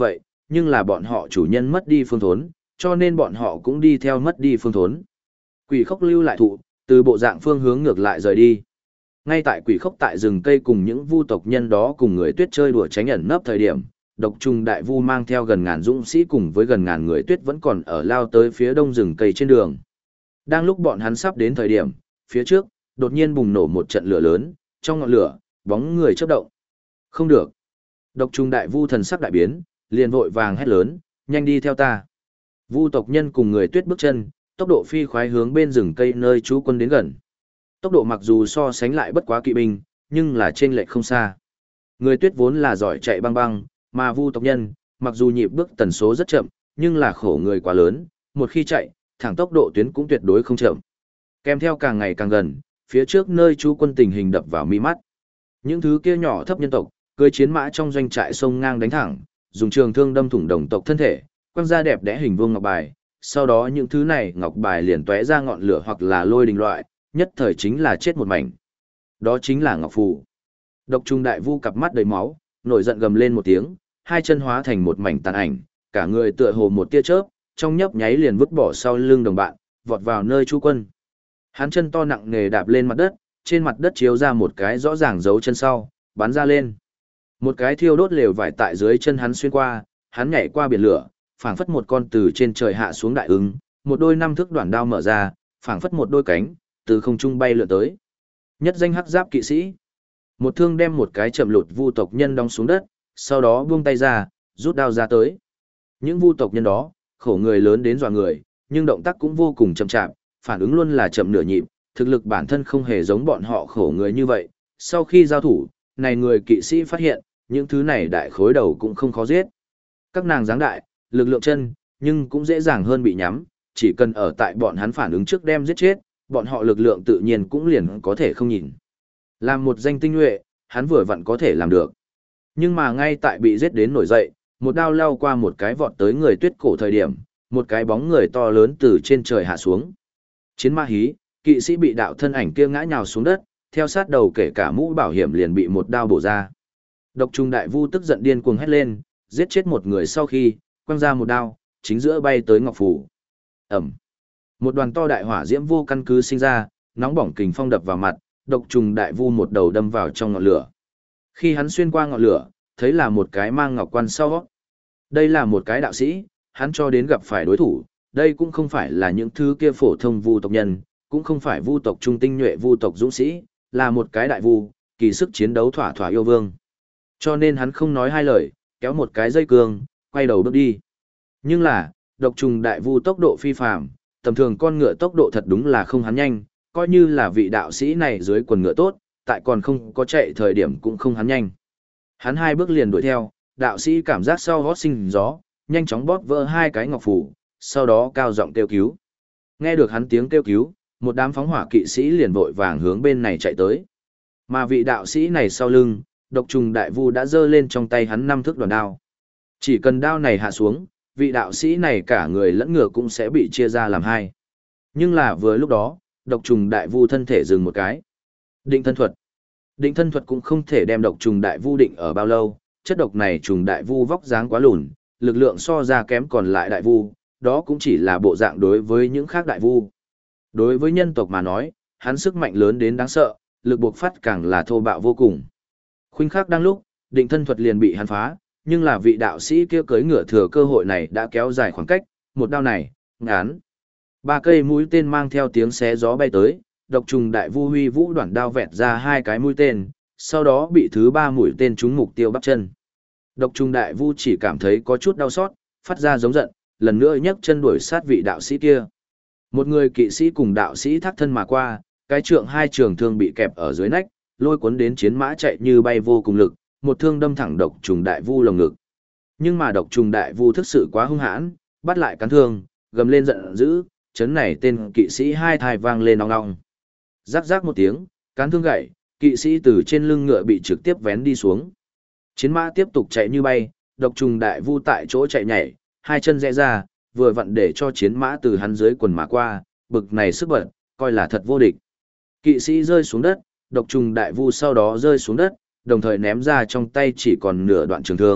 nhưng là bọn họ chủ nhân mất đi phương thốn, cho nên bọn họ cũng đi theo mất đi phương thốn. Quỷ khốc lưu lại thụ, từ bộ dạng phương hướng ngược lại rời đi. Ngay tại quỷ khốc tại rừng cây cùng những vu tộc nhân đó cùng người tuyết chơi đùa tránh ẩn nấp thời điểm, độc trùng đại vu mang theo gần ngàn dũng sĩ cùng với gần ngàn người tuyết vẫn còn ở lao tới phía đông rừng cây trên đường. Đang lúc bọn hắn sắp đến thời điểm, phía trước, đột nhiên bùng nổ một trận lửa lớn, trong ngọn lửa, bóng người chớp động. Không được. Độc trùng đại vu thần sắc đại biến, liền vội vàng hét lớn, nhanh đi theo ta. Vu tộc nhân cùng người tuyết bước chân, tốc độ phi khoái hướng bên rừng cây nơi trú quân đến gần. Tốc độ mặc dù so sánh lại bất quá kỵ binh, nhưng là trên lệch không xa. Người tuyết vốn là giỏi chạy băng băng, mà vu tộc nhân, mặc dù nhịp bước tần số rất chậm, nhưng là khổ người quá lớn, một khi chạy, thẳng tốc độ tuyến cũng tuyệt đối không chậm. Kèm theo càng ngày càng gần, phía trước nơi trú quân tình hình đập vào mi mắt. Những thứ kia nhỏ thấp nhân tộc, cưỡi chiến mã trong doanh trại sông ngang đánh thẳng, dùng trường thương đâm thủng đồng tộc thân thể, quăng ra đẹp đẽ hình vuông ngọc bài, sau đó những thứ này ngọc bài liền tóe ra ngọn lửa hoặc là lôi đình loại, nhất thời chính là chết một mảnh. Đó chính là ngọc phù. Độc trùng đại vu cặp mắt đầy máu, nổi giận gầm lên một tiếng, hai chân hóa thành một mảnh tàn ảnh, cả người tựa hồ một tia chớp, trong nhấp nháy liền vứt bỏ sau lưng đồng bạn, vọt vào nơi trú quân. Hắn chân to nặng nề đạp lên mặt đất, trên mặt đất chiếu ra một cái rõ ràng dấu chân sau, bắn ra lên. Một cái thiêu đốt lều vải tại dưới chân hắn xuyên qua, hắn nhảy qua biển lửa, phảng phất một con từ trên trời hạ xuống đại ứng, một đôi năm thước đoạn đao mở ra, phảng phất một đôi cánh, từ không trung bay lượn tới. Nhất danh hắc giáp kỵ sĩ, một thương đem một cái chậm lụt vu tộc nhân đóng xuống đất, sau đó buông tay ra, rút đao ra tới. Những vu tộc nhân đó, khổ người lớn đến dọa người, nhưng động tác cũng vô cùng chậm chạp, phản ứng luôn là chậm nửa nhịp, thực lực bản thân không hề giống bọn họ khổ người như vậy. Sau khi giao thủ, này người kỵ sĩ phát hiện, những thứ này đại khối đầu cũng không khó giết. Các nàng dáng đại, lực lượng chân, nhưng cũng dễ dàng hơn bị nhắm, chỉ cần ở tại bọn hắn phản ứng trước đem giết chết, bọn họ lực lượng tự nhiên cũng liền có thể không nhìn. Làm một danh tinh nhuệ, hắn vừa vặn có thể làm được. Nhưng mà ngay tại bị giết đến nổi dậy, một đao lao qua một cái vọt tới người tuyết cổ thời điểm, một cái bóng người to lớn từ trên trời hạ xuống. Chiến ma hí, kỵ sĩ bị đạo thân ảnh kia ngã nhào xuống đất, theo sát đầu kể cả mũ bảo hiểm liền bị một đao bổ ra. Độc trùng đại vu tức giận điên cuồng hét lên, giết chết một người sau khi, quăng ra một đao, chính giữa bay tới ngọc phủ. Ẩm. Một đoàn to đại hỏa diễm vô căn cứ sinh ra, nóng bỏng kình phong đập vào mặt, độc trùng đại vu một đầu đâm vào trong ngọn lửa. Khi hắn xuyên qua ngọn lửa, thấy là một cái mang ngọc quan sau. Đây là một cái đạo sĩ, hắn cho đến gặp phải đối thủ, đây cũng không phải là những thứ kia phổ thông vu tộc nhân, cũng không phải vu tộc trung tinh nhuệ vu tộc dũng sĩ, là một cái đại vu, kỳ sức chiến đấu thỏa thỏa yêu vương. Cho nên hắn không nói hai lời, kéo một cái dây cương, quay đầu bước đi. Nhưng là, độc trùng đại vu tốc độ phi phàm, tầm thường con ngựa tốc độ thật đúng là không hắn nhanh, coi như là vị đạo sĩ này dưới quần ngựa tốt, tại còn không có chạy thời điểm cũng không hắn nhanh. Hắn hai bước liền đuổi theo, đạo sĩ cảm giác sau hót sinh gió, nhanh chóng bóp vỡ hai cái ngọc phủ, sau đó cao giọng kêu cứu. Nghe được hắn tiếng kêu cứu, một đám phóng hỏa kỵ sĩ liền vội vàng hướng bên này chạy tới. Mà vị đạo sĩ này sau lưng, độc trùng đại vu đã giơ lên trong tay hắn 5 thước đoàn đao. Chỉ cần đao này hạ xuống, vị đạo sĩ này cả người lẫn ngựa cũng sẽ bị chia ra làm hai. Nhưng là vừa lúc đó, độc trùng đại vu thân thể dừng một cái. Định thân thuật. Định thân thuật cũng không thể đem độc trùng đại vu định ở bao lâu, chất độc này trùng đại vu vóc dáng quá lùn, lực lượng so ra kém còn lại đại vu, đó cũng chỉ là bộ dạng đối với những khác đại vu. Đối với nhân tộc mà nói, hắn sức mạnh lớn đến đáng sợ, lực buộc phát càng là thô bạo vô cùng. Khuynh khắc đang lúc, định thân thuật liền bị hắn phá, nhưng là vị đạo sĩ kia cưỡi ngựa thừa cơ hội này đã kéo dài khoảng cách, một đao này, ngắn. 3 cây mũi tên mang theo tiếng xé gió bay tới, độc trùng đại vu huy vũ đoạn đao vẹt ra 2 cái mũi tên, sau đó bị thứ 3 mũi tên trúng mục tiêu bắp chân. Độc trùng đại vu chỉ cảm thấy có chút đau xót, phát ra giống giận, lần nữa nhấc chân đuổi sát vị đạo sĩ kia. Một người kỵ sĩ cùng đạo sĩ thác thân mà qua, cái trượng hai trường thương bị kẹp ở dưới nách, lôi cuốn đến chiến mã chạy như bay vô cùng lực, một thương đâm thẳng độc trùng đại vu lồng ngực. Nhưng mà độc trùng đại vu thực sự quá hung hãn, bắt lại cán thương, gầm lên giận dữ, chấn này tên kỵ sĩ hai thai vang lên ong ong. Rắc rắc một tiếng, cán thương gãy, kỵ sĩ từ trên lưng ngựa bị trực tiếp vén đi xuống. Chiến mã tiếp tục chạy như bay, độc trùng đại vu tại chỗ chạy nhảy, hai chân rẽ ra, vừa vặn để cho chiến mã từ hắn dưới quần mà qua, bực này sức bật, coi là thật vô địch. Kỵ sĩ rơi xuống đất, độc trùng đại vu sau đó rơi xuống đất, đồng thời ném ra trong tay chỉ còn nửa đoạn trường thương,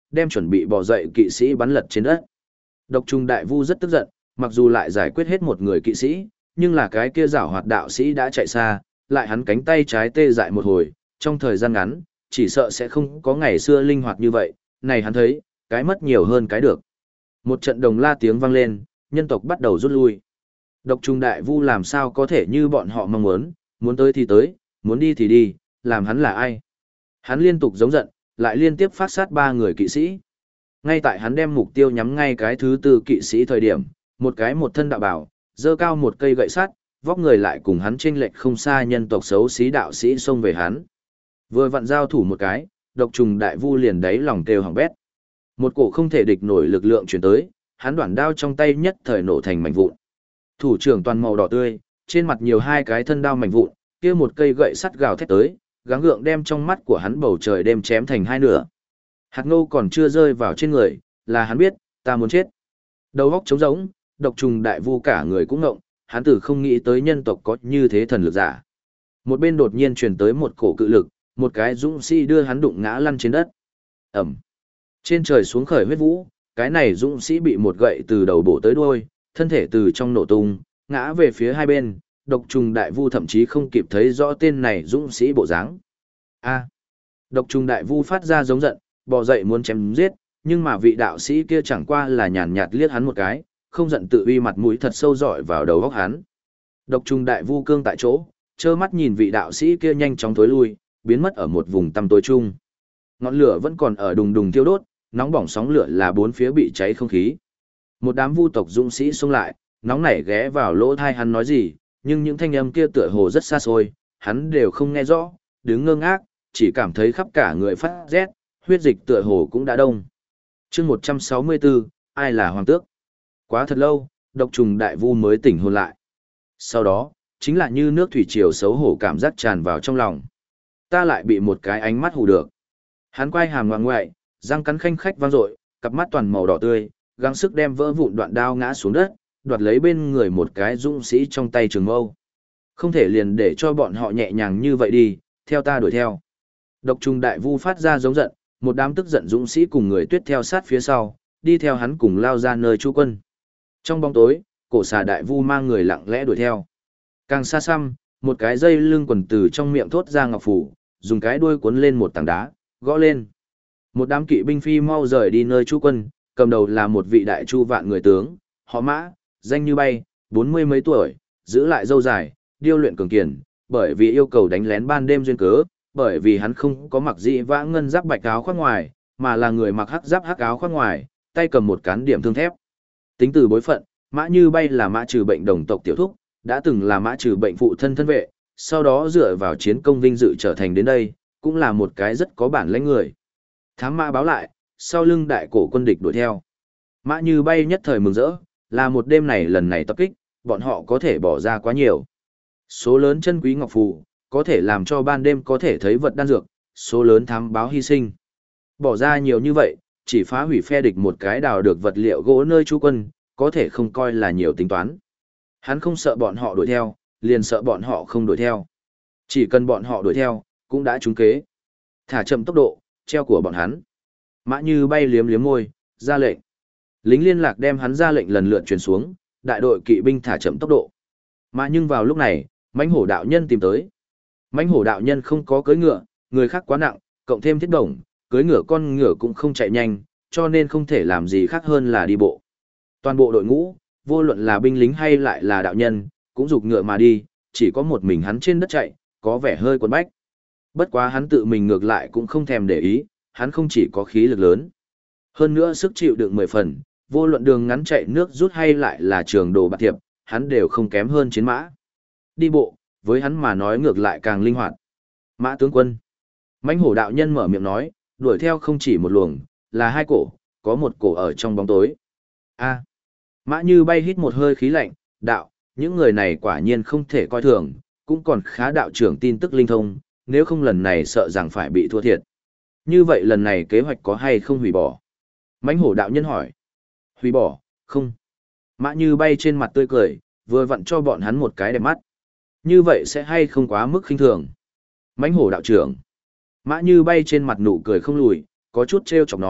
đem chuẩn bị bò dậy kỵ sĩ bắn lật trên đất. Độc trùng đại vu rất tức giận, mặc dù lại giải quyết hết một người kỵ sĩ, nhưng là cái kia giảo hoạt đạo sĩ đã chạy xa, lại hắn cánh tay trái tê dại một hồi, trong thời gian ngắn, chỉ sợ sẽ không có ngày xưa linh hoạt như vậy, này hắn thấy, cái mất nhiều hơn cái được. Một trận đồng la tiếng vang lên, nhân tộc bắt đầu rút lui. Độc trùng đại vu làm sao có thể như bọn họ mong muốn tới thì tới, muốn đi thì đi, làm hắn là ai? Hắn liên tục giống giận, lại liên tiếp phát sát 3 người kỵ sĩ. Ngay tại hắn đem mục tiêu nhắm ngay cái thứ 4 kỵ sĩ thời điểm, một thân đạo bảo, giơ cao một cây gậy sắt, vóc người lại cùng hắn chênh lệch không xa nhân tộc xấu xí đạo sĩ xông về hắn. Vừa vặn giao thủ một cái, độc trùng đại vu liền đáy lòng kêu hỏng bét. Một cổ không thể địch nổi lực lượng truyền tới, hắn đoạn đao trong tay nhất thời nổ thành mảnh vụn. Thủ trưởng toàn màu đỏ tươi, trên mặt nhiều 2 cái thân đao mảnh vụn, kia một cây gậy sắt gào thét tới, gắng gượng đem trong mắt của hắn bầu trời đem chém thành 2 nửa. Hạt ngô còn chưa rơi vào trên người, là hắn biết, ta muốn chết. Đầu óc trống rỗng, độc trùng đại vu cả người cũng ngộng, hắn tử không nghĩ tới nhân tộc có như thế thần lực giả. Một bên đột nhiên truyền tới một cổ cự lực, một cái dũng sĩ đưa hắn đụng ngã lăn trên đất. Ẩm. Trên trời xuống khởi huyết vũ, cái này dũng sĩ bị một gậy từ đầu bổ tới đuôi, thân thể từ trong nổ tung, ngã về phía hai bên, độc trùng đại vu thậm chí không kịp thấy rõ tên này dũng sĩ bộ dáng. A. Độc trùng đại vu phát ra giống giận, bò dậy muốn chém giết, nhưng mà vị đạo sĩ kia chẳng qua là nhàn nhạt liếc hắn một cái, không giận tự uy mặt mũi thật sâu dọi vào đầu góc hắn. Độc trùng đại vu cương tại chỗ, trơ mắt nhìn vị đạo sĩ kia nhanh chóng thối lui, biến mất ở một vùng tăm tối chung. Ngọn lửa vẫn còn ở đùng đùng thiêu đốt, nóng bỏng sóng lửa là bốn phía bị cháy không khí. Một đám vu tộc dũng sĩ xông lại, nóng nảy ghé vào lỗ tai hắn nói gì, nhưng những thanh âm kia tựa hồ rất xa xôi, hắn đều không nghe rõ, đứng ngơ ngác, chỉ cảm thấy khắp cả người phát rét, huyết dịch tựa hồ cũng đã đông. Chương 164, ai là hoàng tước? Quá thật lâu, độc trùng đại vu mới tỉnh hồn lại. Sau đó, chính là như nước thủy triều xấu hổ cảm giác tràn vào trong lòng. Ta lại bị một cái ánh mắt hù được. Hắn quay hàm ngoạng ngoại, răng cắn khanh khách vang dội, cặp mắt toàn màu đỏ tươi, gắng sức đem vỡ vụn đoạn đao ngã xuống đất, đoạt lấy bên người một cái dũng sĩ trong tay trường mâu. Không thể liền để cho bọn họ nhẹ nhàng như vậy đi, theo ta đuổi theo. Độc trùng đại vu phát ra giống giận, một đám tức giận dũng sĩ cùng người tuyết theo sát phía sau, đi theo hắn cùng lao ra nơi trú quân. Trong bóng tối, cổ xà đại vu mang người lặng lẽ đuổi theo. Càng xa xăm, một cái dây lưng quần từ trong miệng thốt ra ngọc phủ, dùng cái đuôi cuốn lên một tảng đá, gõ lên. Một đám kỵ binh phi mau rời đi nơi trú quân, cầm đầu là một vị đại chu vạn người tướng, họ Mã, danh như bay, 40 mấy tuổi, giữ lại râu dài, điêu luyện cường kiền, bởi vì yêu cầu đánh lén ban đêm duyên cớ, bởi vì hắn không có mặc dị vãng ngân giáp bạch áo khoác ngoài, mà là người mặc hắc giáp hắc áo khoác ngoài, tay cầm một cán điểm thương thép. Tính từ bối phận, Mã Như Bay là Mã Trừ Bệnh đồng tộc tiểu thúc, đã từng là Mã Trừ Bệnh phụ thân thân vệ, sau đó dựa vào chiến công vinh dự trở thành đến đây, cũng là một cái rất có bản lĩnh người. Thám mã báo lại, sau lưng đại cổ quân địch đuổi theo. Mã Như Bay nhất thời mừng rỡ, là một đêm này lần này tập kích, bọn họ có thể bỏ ra quá nhiều. Số lớn chân quý ngọc phù, có thể làm cho ban đêm có thể thấy vật đan dược, số lớn thám báo hy sinh. Bỏ ra nhiều như vậy, chỉ phá hủy phe địch một cái đào được vật liệu gỗ nơi trú quân, có thể không coi là nhiều tính toán. Hắn không sợ bọn họ đuổi theo, liền sợ bọn họ không đuổi theo. Chỉ cần bọn họ đuổi theo, cũng đã trúng kế. Thả chậm tốc độ, treo của bọn hắn. Mã Như Bay liếm liếm môi, ra lệnh. Lính liên lạc đem hắn ra lệnh lần lượt truyền xuống, đại đội kỵ binh thả chậm tốc độ. Mà nhưng vào lúc này, Mãnh Hổ đạo nhân tìm tới. Mãnh Hổ đạo nhân không có cưỡi ngựa, người khác quá nặng, cộng thêm thiết đồng, cưỡi ngựa con ngựa cũng không chạy nhanh, cho nên không thể làm gì khác hơn là đi bộ. Toàn bộ đội ngũ, vô luận là binh lính hay lại là đạo nhân, cũng giục ngựa mà đi, chỉ có một mình hắn trên đất chạy, có vẻ hơi quấn bách. Bất quá hắn tự mình ngược lại cũng không thèm để ý, hắn không chỉ có khí lực lớn. Hơn nữa sức chịu đựng 10 phần, vô luận đường ngắn chạy nước rút hay lại là trường đồ bạc thiệp, hắn đều không kém hơn chiến mã. Đi bộ, với hắn mà nói ngược lại càng linh hoạt. Mã tướng quân. Mãnh Hổ đạo nhân mở miệng nói, đuổi theo không chỉ một luồng, là 2 cổ, có một cổ ở trong bóng tối. A. Mã Như Bay hít một hơi khí lạnh, đạo, những người này quả nhiên không thể coi thường, cũng còn khá đạo trưởng tin tức linh thông, nếu không lần này sợ rằng phải bị thua thiệt. Như vậy lần này kế hoạch có hay không hủy bỏ? Mãnh Hổ đạo nhân hỏi. Hủy bỏ, không. Mã Như Bay trên mặt tươi cười, vừa vặn cho bọn hắn một cái đẹp mắt. Như vậy sẽ hay không quá mức khinh thường? Mãnh Hổ đạo trưởng. Mã Như Bay trên mặt nụ cười không lùi, có chút trêu chọc nói,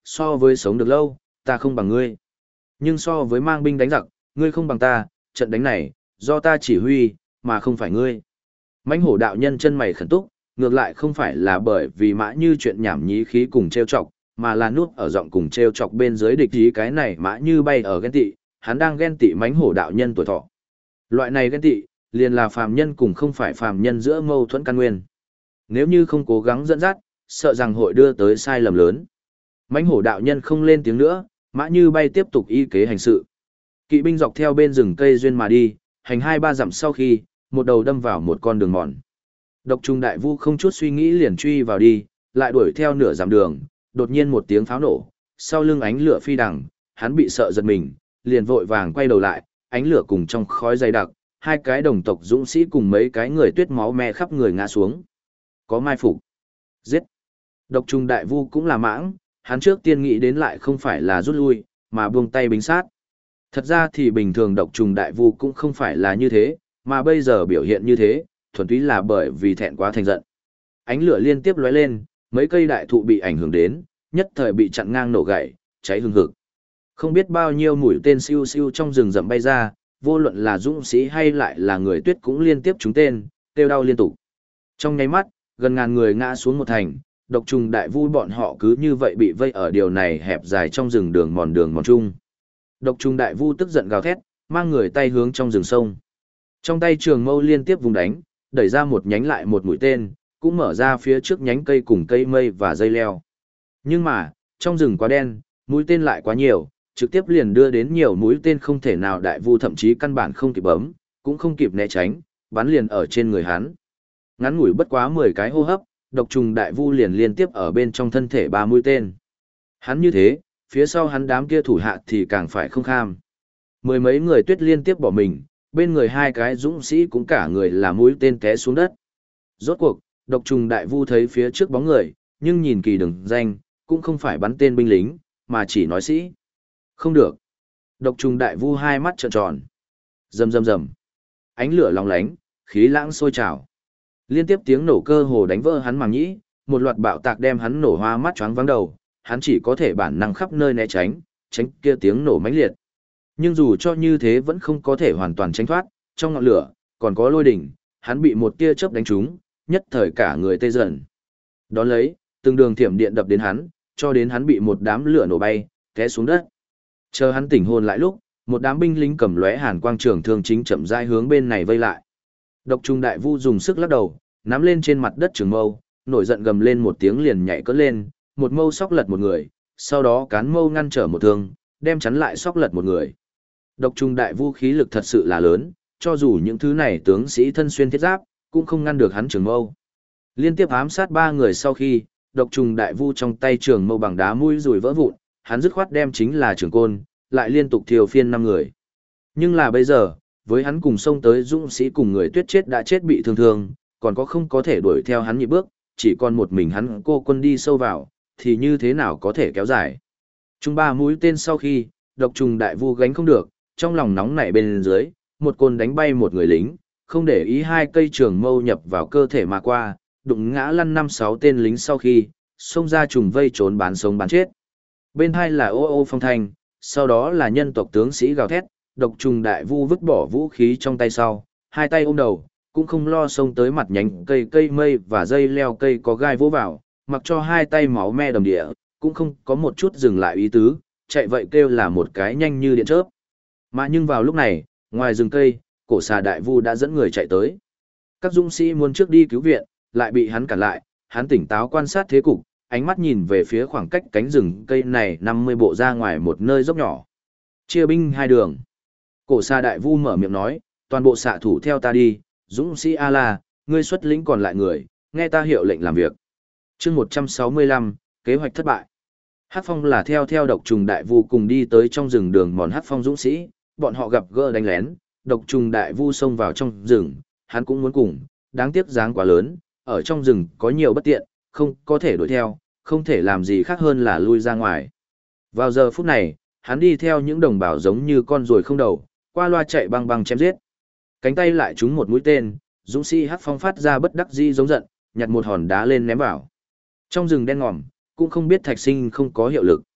so với sống được lâu, ta không bằng ngươi. Nhưng so với mang binh đánh giặc, ngươi không bằng ta, trận đánh này, do ta chỉ huy, mà không phải ngươi. Mãnh hổ đạo nhân chân mày khẩn túc, ngược lại không phải là bởi vì Mã Như chuyện nhảm nhí khí cùng trêu chọc, mà là nuốt ở giọng cùng trêu chọc bên dưới địch ý cái này Mã Như bay ở ghen tị, hắn đang ghen tị mãnh hổ đạo nhân tuổi thọ. Loại này ghen tị, liền là phàm nhân cùng không phải phàm nhân giữa mâu thuẫn căn nguyên. Nếu như không cố gắng dẫn dắt, sợ rằng hội đưa tới sai lầm lớn. Mãnh hổ đạo nhân không lên tiếng nữa, Mã Như bay tiếp tục y kế hành sự. Kỵ binh dọc theo bên rừng cây duyên mà đi, hành 2-3 dặm sau khi, một đầu đâm vào một con đường mòn. Độc trùng đại vu không chút suy nghĩ liền truy vào đi, lại đuổi theo nửa dặm đường, đột nhiên một tiếng pháo nổ, sau lưng ánh lửa phi đằng, hắn bị sợ giật mình, liền vội vàng quay đầu lại, ánh lửa cùng trong khói dày đặc, hai cái đồng tộc dũng sĩ cùng mấy cái người tuyết máu me khắp người ngã xuống. Có mai phục. Giết. Độc trùng đại vu cũng là mãng, hắn trước tiên nghĩ đến lại không phải là rút lui, mà buông tay bính sát. Thật ra thì bình thường độc trùng đại vu cũng không phải là như thế, mà bây giờ biểu hiện như thế, thuần túy là bởi vì thẹn quá thành giận. Ánh lửa liên tiếp lóe lên, mấy cây đại thụ bị ảnh hưởng đến, nhất thời bị chặn ngang nổ gãy, cháy hừng hực. Không biết bao nhiêu mũi tên siêu siêu trong rừng rậm bay ra, vô luận là dũng sĩ hay lại là người tuyết cũng liên tiếp trúng tên, kêu đau liên tục. Trong nháy mắt, gần ngàn người ngã xuống một thành, độc trùng đại vu bọn họ cứ như vậy bị vây ở điều này hẹp dài trong rừng đường mòn chung. Độc trùng đại vu tức giận gào thét, mang người tay hướng trong rừng sông. Trong tay trường mâu liên tiếp vùng đánh, đẩy ra một nhánh lại một mũi tên, cũng mở ra phía trước nhánh cây cùng cây mây và dây leo. Nhưng mà, trong rừng quá đen, mũi tên lại quá nhiều, trực tiếp liền đưa đến nhiều mũi tên không thể nào đại vu thậm chí căn bản không kịp bấm, cũng không kịp né tránh, bắn liền ở trên người hắn. Ngắn ngủi bất quá 10 cái hô hấp, độc trùng đại vu liền liên tiếp ở bên trong thân thể 3 mũi tên. Hắn như thế, phía sau hắn đám kia thủ hạ thì càng phải không kham. Mười mấy người tuyết liên tiếp bỏ mình, bên người hai cái dũng sĩ cũng cả người là mũi tên té xuống đất. Rốt cuộc, độc trùng đại vu thấy phía trước bóng người, nhưng nhìn kỳ đừng danh, cũng không phải bắn tên binh lính, mà chỉ nói sĩ. Không được. Độc trùng đại vu hai mắt trợn tròn. Rầm rầm rầm. Ánh lửa long lánh, khí lãng sôi trào. Liên tiếp tiếng nổ cơ hồ đánh vỡ hắn màng nhĩ, một loạt bạo tạc đem hắn nổ hoa mắt choáng váng đầu, hắn chỉ có thể bản năng khắp nơi né tránh, tránh kia tiếng nổ mãnh liệt. Nhưng dù cho như thế vẫn không có thể hoàn toàn tránh thoát, trong ngọn lửa còn có lôi đỉnh, hắn bị một tia chớp đánh trúng, nhất thời cả người tê dần. Đón lấy, từng đường thiểm điện đập đến hắn, cho đến hắn bị một đám lửa nổ bay, té xuống đất. Chờ hắn tỉnh hồn lại lúc, một đám binh lính cầm lóe hàn quang trường thương chính chậm rãi hướng bên này vây lại. Độc trùng đại vu dùng sức lắc đầu, nắm lên trên mặt đất trường mâu, nổi giận gầm lên một tiếng liền nhảy cất lên, một mâu sóc lật một người, sau đó cán mâu ngăn trở một thương, đem chắn lại sóc lật một người. Độc trùng đại vu khí lực thật sự là lớn, cho dù những thứ này tướng sĩ thân xuyên thiết giáp, cũng không ngăn được hắn trường mâu. Liên tiếp ám sát 3 người sau khi, độc trùng đại vu trong tay trường mâu bằng đá mũi rùi vỡ vụn, hắn dứt khoát đem chính là trường côn, lại liên tục thiêu phiên 5 người. Nhưng là bây giờ, với hắn cùng xông tới dũng sĩ cùng người tuyết chết đã chết bị thương thương, còn có không có thể đuổi theo hắn nhịp bước, chỉ còn một mình hắn cô quân đi sâu vào, thì như thế nào có thể kéo dài. Trung 3 mũi tên sau khi, độc trùng đại vu gánh không được, trong lòng nóng nảy bên dưới, một côn đánh bay một người lính, không để ý 2 cây trường mâu nhập vào cơ thể mà qua, đụng ngã lăn 5-6 tên lính sau khi, xông ra trùng vây trốn bán sống bán chết. Bên hai là ô ô phong thanh, sau đó là nhân tộc tướng sĩ gào thét, độc trùng đại vu vứt bỏ vũ khí trong tay sau, 2 tay ôm đầu, cũng không lo xông tới mặt nhánh cây mây và dây leo cây có gai vỗ vào, mặc cho 2 tay máu me đầm địa, cũng không có một chút dừng lại ý tứ, chạy vậy kêu là một cái nhanh như điện chớp. Mà nhưng vào lúc này, ngoài rừng cây, cổ xà đại vu đã dẫn người chạy tới. Các dũng sĩ muốn trước đi cứu viện, lại bị hắn cản lại, hắn tỉnh táo quan sát thế cục, ánh mắt nhìn về phía khoảng cách cánh rừng cây này 50 bộ ra ngoài một nơi dốc nhỏ. Chia binh 2 đường. Cổ xà đại vu mở miệng nói, toàn bộ xạ thủ theo ta đi, dũng sĩ A-la, ngươi xuất lĩnh còn lại người, nghe ta hiệu lệnh làm việc. chương 165, kế hoạch thất bại. Hắc Phong là theo độc trùng đại vu cùng đi tới trong rừng đường mòn Hắc Phong dũng sĩ, bọn họ gặp gỡ đánh lén, độc trùng đại vu xông vào trong rừng, hắn cũng muốn cùng, đáng tiếc dáng quá lớn, ở trong rừng có nhiều bất tiện, không có thể đuổi theo, không thể làm gì khác hơn là lui ra ngoài. Vào giờ phút này, hắn đi theo những đồng bào giống như con ruồi không đầu, qua loa chạy băng băng chém giết. Cánh tay lại trúng một mũi tên, dũng sĩ Hắc Phong phát ra bất đắc dĩ giống giận, nhặt một hòn đá lên ném vào. Trong rừng đen ngòm, cũng không biết thạch sinh không có hiệu lực.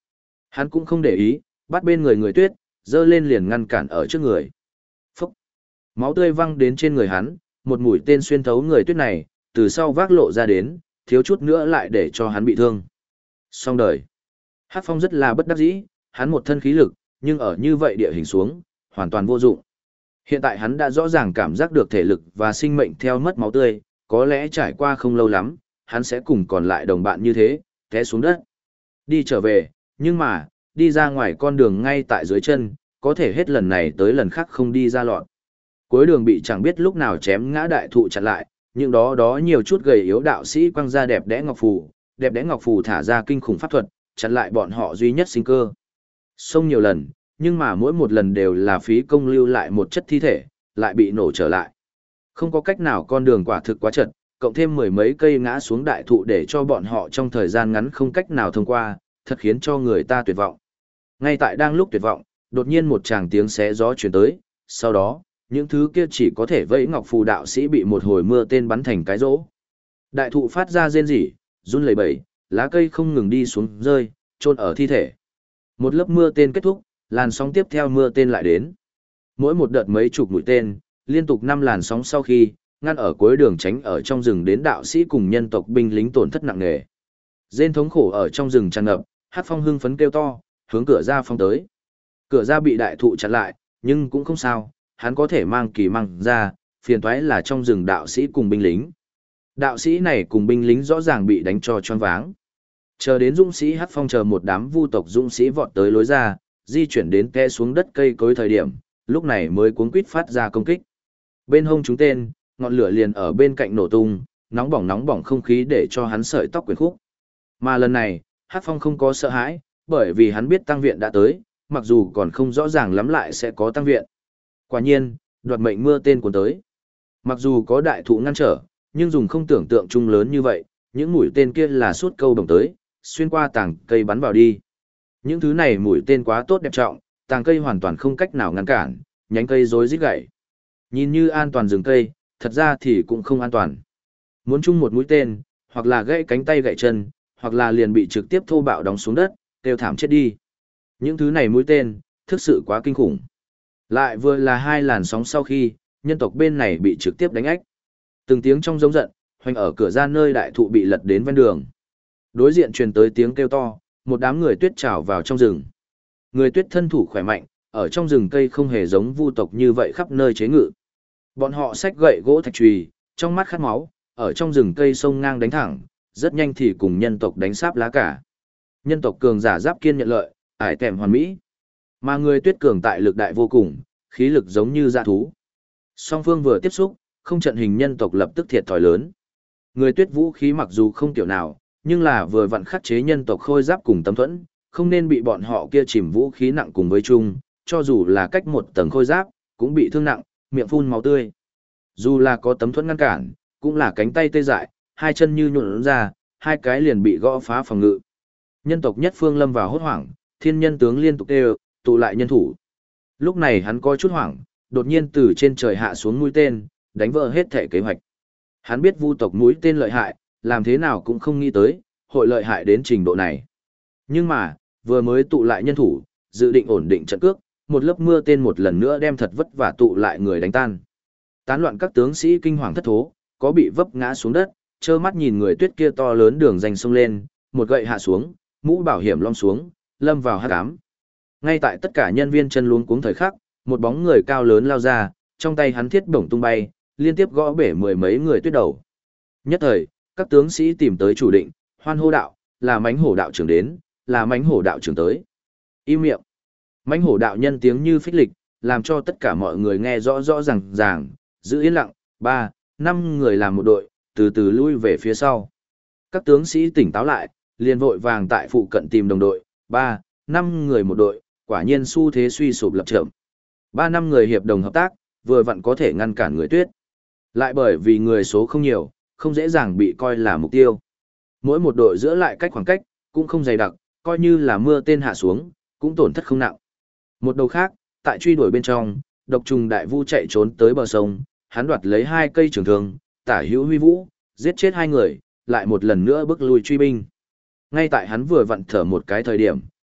Hắn cũng không để ý, bắt bên người người tuyết, dơ lên liền ngăn cản ở trước người. Phúc! Máu tươi văng đến trên người hắn, một mũi tên xuyên thấu người tuyết này, từ sau vác lộ ra đến, thiếu chút nữa lại để cho hắn bị thương. Xong đời. Hắc Phong rất là bất đắc dĩ, hắn một thân khí lực, nhưng ở như vậy địa hình xuống, hoàn toàn vô dụng. Hiện tại hắn đã rõ ràng cảm giác được thể lực và sinh mệnh theo mất máu tươi, có lẽ trải qua không lâu lắm, hắn sẽ cùng còn lại đồng bạn như thế, té xuống đất. Đi trở về, nhưng mà, đi ra ngoài con đường ngay tại dưới chân, có thể hết lần này tới lần khác không đi ra lọt. Cuối đường bị chẳng biết lúc nào chém ngã đại thụ chặn lại, nhưng đó nhiều chút gầy yếu đạo sĩ quăng ra đẹp đẽ ngọc phù thả ra kinh khủng pháp thuật, chặn lại bọn họ duy nhất sinh cơ. Xông nhiều lần, nhưng mà mỗi một lần đều là phí công lưu lại một chất thi thể, lại bị nổ trở lại. Không có cách nào, con đường quả thực quá chật, cộng thêm mười mấy cây ngã xuống đại thụ để cho bọn họ trong thời gian ngắn không cách nào thông qua, thật khiến cho người ta tuyệt vọng. Ngay tại đang lúc tuyệt vọng, đột nhiên một tràng tiếng xé gió truyền tới, sau đó, những thứ kia chỉ có thể vẫy ngọc phù đạo sĩ bị một hồi mưa tên bắn thành cái rỗ. Đại thụ phát ra rên rỉ, run lẩy bẩy, lá cây không ngừng đi xuống rơi, chôn ở thi thể. Một lớp mưa tên kết thúc, làn sóng tiếp theo mưa tên lại đến. Mỗi một đợt mấy chục mũi tên, liên tục 5 làn sóng sau khi, ngăn ở cuối đường tránh ở trong rừng đến đạo sĩ cùng nhân tộc binh lính tổn thất nặng nề. Rên thống khổ ở trong rừng tràn ngập, Hắc Phong hưng phấn kêu to, hướng cửa ra phong tới. Cửa ra bị đại thụ chặn lại, nhưng cũng không sao, hắn có thể mang kỳ mang ra, phiền toái là trong rừng đạo sĩ cùng binh lính. Đạo sĩ này cùng binh lính rõ ràng bị đánh cho choáng váng. Chờ đến dũng sĩ Hắc Phong chờ một đám vu tộc dũng sĩ vọt tới lối ra, di chuyển đến té xuống đất cây cối thời điểm, lúc này mới cuống quýt phát ra công kích. Bên hông chúng tên, ngọn lửa liền ở bên cạnh nổ tung, nóng bỏng không khí để cho hắn sợi tóc quyển khúc. Mà lần này, Hắc Phong không có sợ hãi, bởi vì hắn biết tăng viện đã tới, mặc dù còn không rõ ràng lắm lại sẽ có tăng viện. Quả nhiên, đoạt mệnh mưa tên cuốn tới. Mặc dù có đại thụ ngăn trở, nhưng dùng không tưởng tượng chung lớn như vậy, những mũi tên kia là suốt câu đồng tới, xuyên qua tảng cây bắn vào đi. Những thứ này mũi tên quá tốt đẹp trọng, tàng cây hoàn toàn không cách nào ngăn cản, nhánh cây rối rít gãy. Nhìn như an toàn rừng cây, thật ra thì cũng không an toàn. Muốn chung một mũi tên, hoặc là gãy cánh tay gãy chân, hoặc là liền bị trực tiếp thô bạo đóng xuống đất, kêu thảm chết đi. Những thứ này mũi tên, thực sự quá kinh khủng. Lại vừa là 2 làn sóng sau khi, nhân tộc bên này bị trực tiếp đánh ách. Từng tiếng trong giống giận, hoành ở cửa ra nơi đại thụ bị lật đến ven đường. Đối diện truyền tới tiếng kêu to, một đám người tuyết trào vào trong rừng. Người tuyết thân thủ khỏe mạnh, ở trong rừng cây không hề giống vu tộc như vậy khắp nơi chế ngự. Bọn họ xách gậy gỗ thạch chùy, trong mắt khát máu, ở trong rừng cây sông ngang đánh thẳng, rất nhanh thì cùng nhân tộc đánh sáp lá cả. Nhân tộc cường giả giáp kiên nhận lợi, ải tèm hoàn mỹ. Mà người tuyết cường tại lực đại vô cùng, khí lực giống như dã thú. Song phương vừa tiếp xúc, không trận hình nhân tộc lập tức thiệt thòi lớn. Người tuyết vũ khí mặc dù không kiểu nào, nhưng là vừa vặn khắc chế nhân tộc khôi giáp cùng tấm thuẫn, không nên bị bọn họ kia chìm vũ khí nặng cùng với chung, cho dù là cách một tầng khôi giáp, cũng bị thương nặng, miệng phun máu tươi. Dù là có tấm thuẫn ngăn cản, cũng là cánh tay tê dại, hai chân như nhuộn ra, hai cái liền bị gõ phá phòng ngự. Nhân tộc nhất phương lâm vào hốt hoảng, thiên nhân tướng liên tục đều, tụ lại nhân thủ. Lúc này hắn có chút hoảng, đột nhiên từ trên trời hạ xuống mũi tên, đánh vỡ hết thể kế hoạch. Hắn biết vu tộc mũi tên lợi hại, làm thế nào cũng không nghĩ tới, hội lợi hại đến trình độ này. Nhưng mà, vừa mới tụ lại nhân thủ, dự định ổn định trận cước, một lớp mưa tên một lần nữa đem thật vất vả tụ lại người đánh tan. Tán loạn các tướng sĩ kinh hoàng thất thố, có bị vấp ngã xuống đất, trơ mắt nhìn người tuyết kia to lớn đường danh sông lên, một gậy hạ xuống, mũ bảo hiểm lom xuống, lâm vào hắc ám. Ngay tại tất cả nhân viên chân luống cuống thời khắc, một bóng người cao lớn lao ra, trong tay hắn thiết bổng tung bay, liên tiếp gõ bể mười mấy người tuyết đầu. Nhất thời, các tướng sĩ tìm tới chủ định, hoan hô đạo, là mãnh hổ đạo trưởng đến, là mãnh hổ đạo trưởng tới. Im miệng. Mãnh hổ đạo nhân tiếng như phích lịch, làm cho tất cả mọi người nghe rõ rõ ràng, giữ yên lặng, 3, 5 người làm một đội, từ từ lui về phía sau. Các tướng sĩ tỉnh táo lại, liền vội vàng tại phụ cận tìm đồng đội, 3, 5 người một đội, quả nhiên xu thế suy sụp lập chậm. 3 năm người hiệp đồng hợp tác, vừa vặn có thể ngăn cản người tuyết. Lại bởi vì người số không nhiều, không dễ dàng bị coi là mục tiêu. Mỗi một đội giữa lại cách khoảng cách, cũng không dày đặc, coi như là mưa tên hạ xuống, cũng tổn thất không nặng. Một đầu khác, tại truy đuổi bên trong, độc trùng đại vu chạy trốn tới bờ sông, hắn đoạt lấy 2 cây trường thương, tả hữu huy vũ, giết chết 2 người, lại một lần nữa bước lui truy binh. Ngay tại hắn vừa vặn thở một cái thời điểm,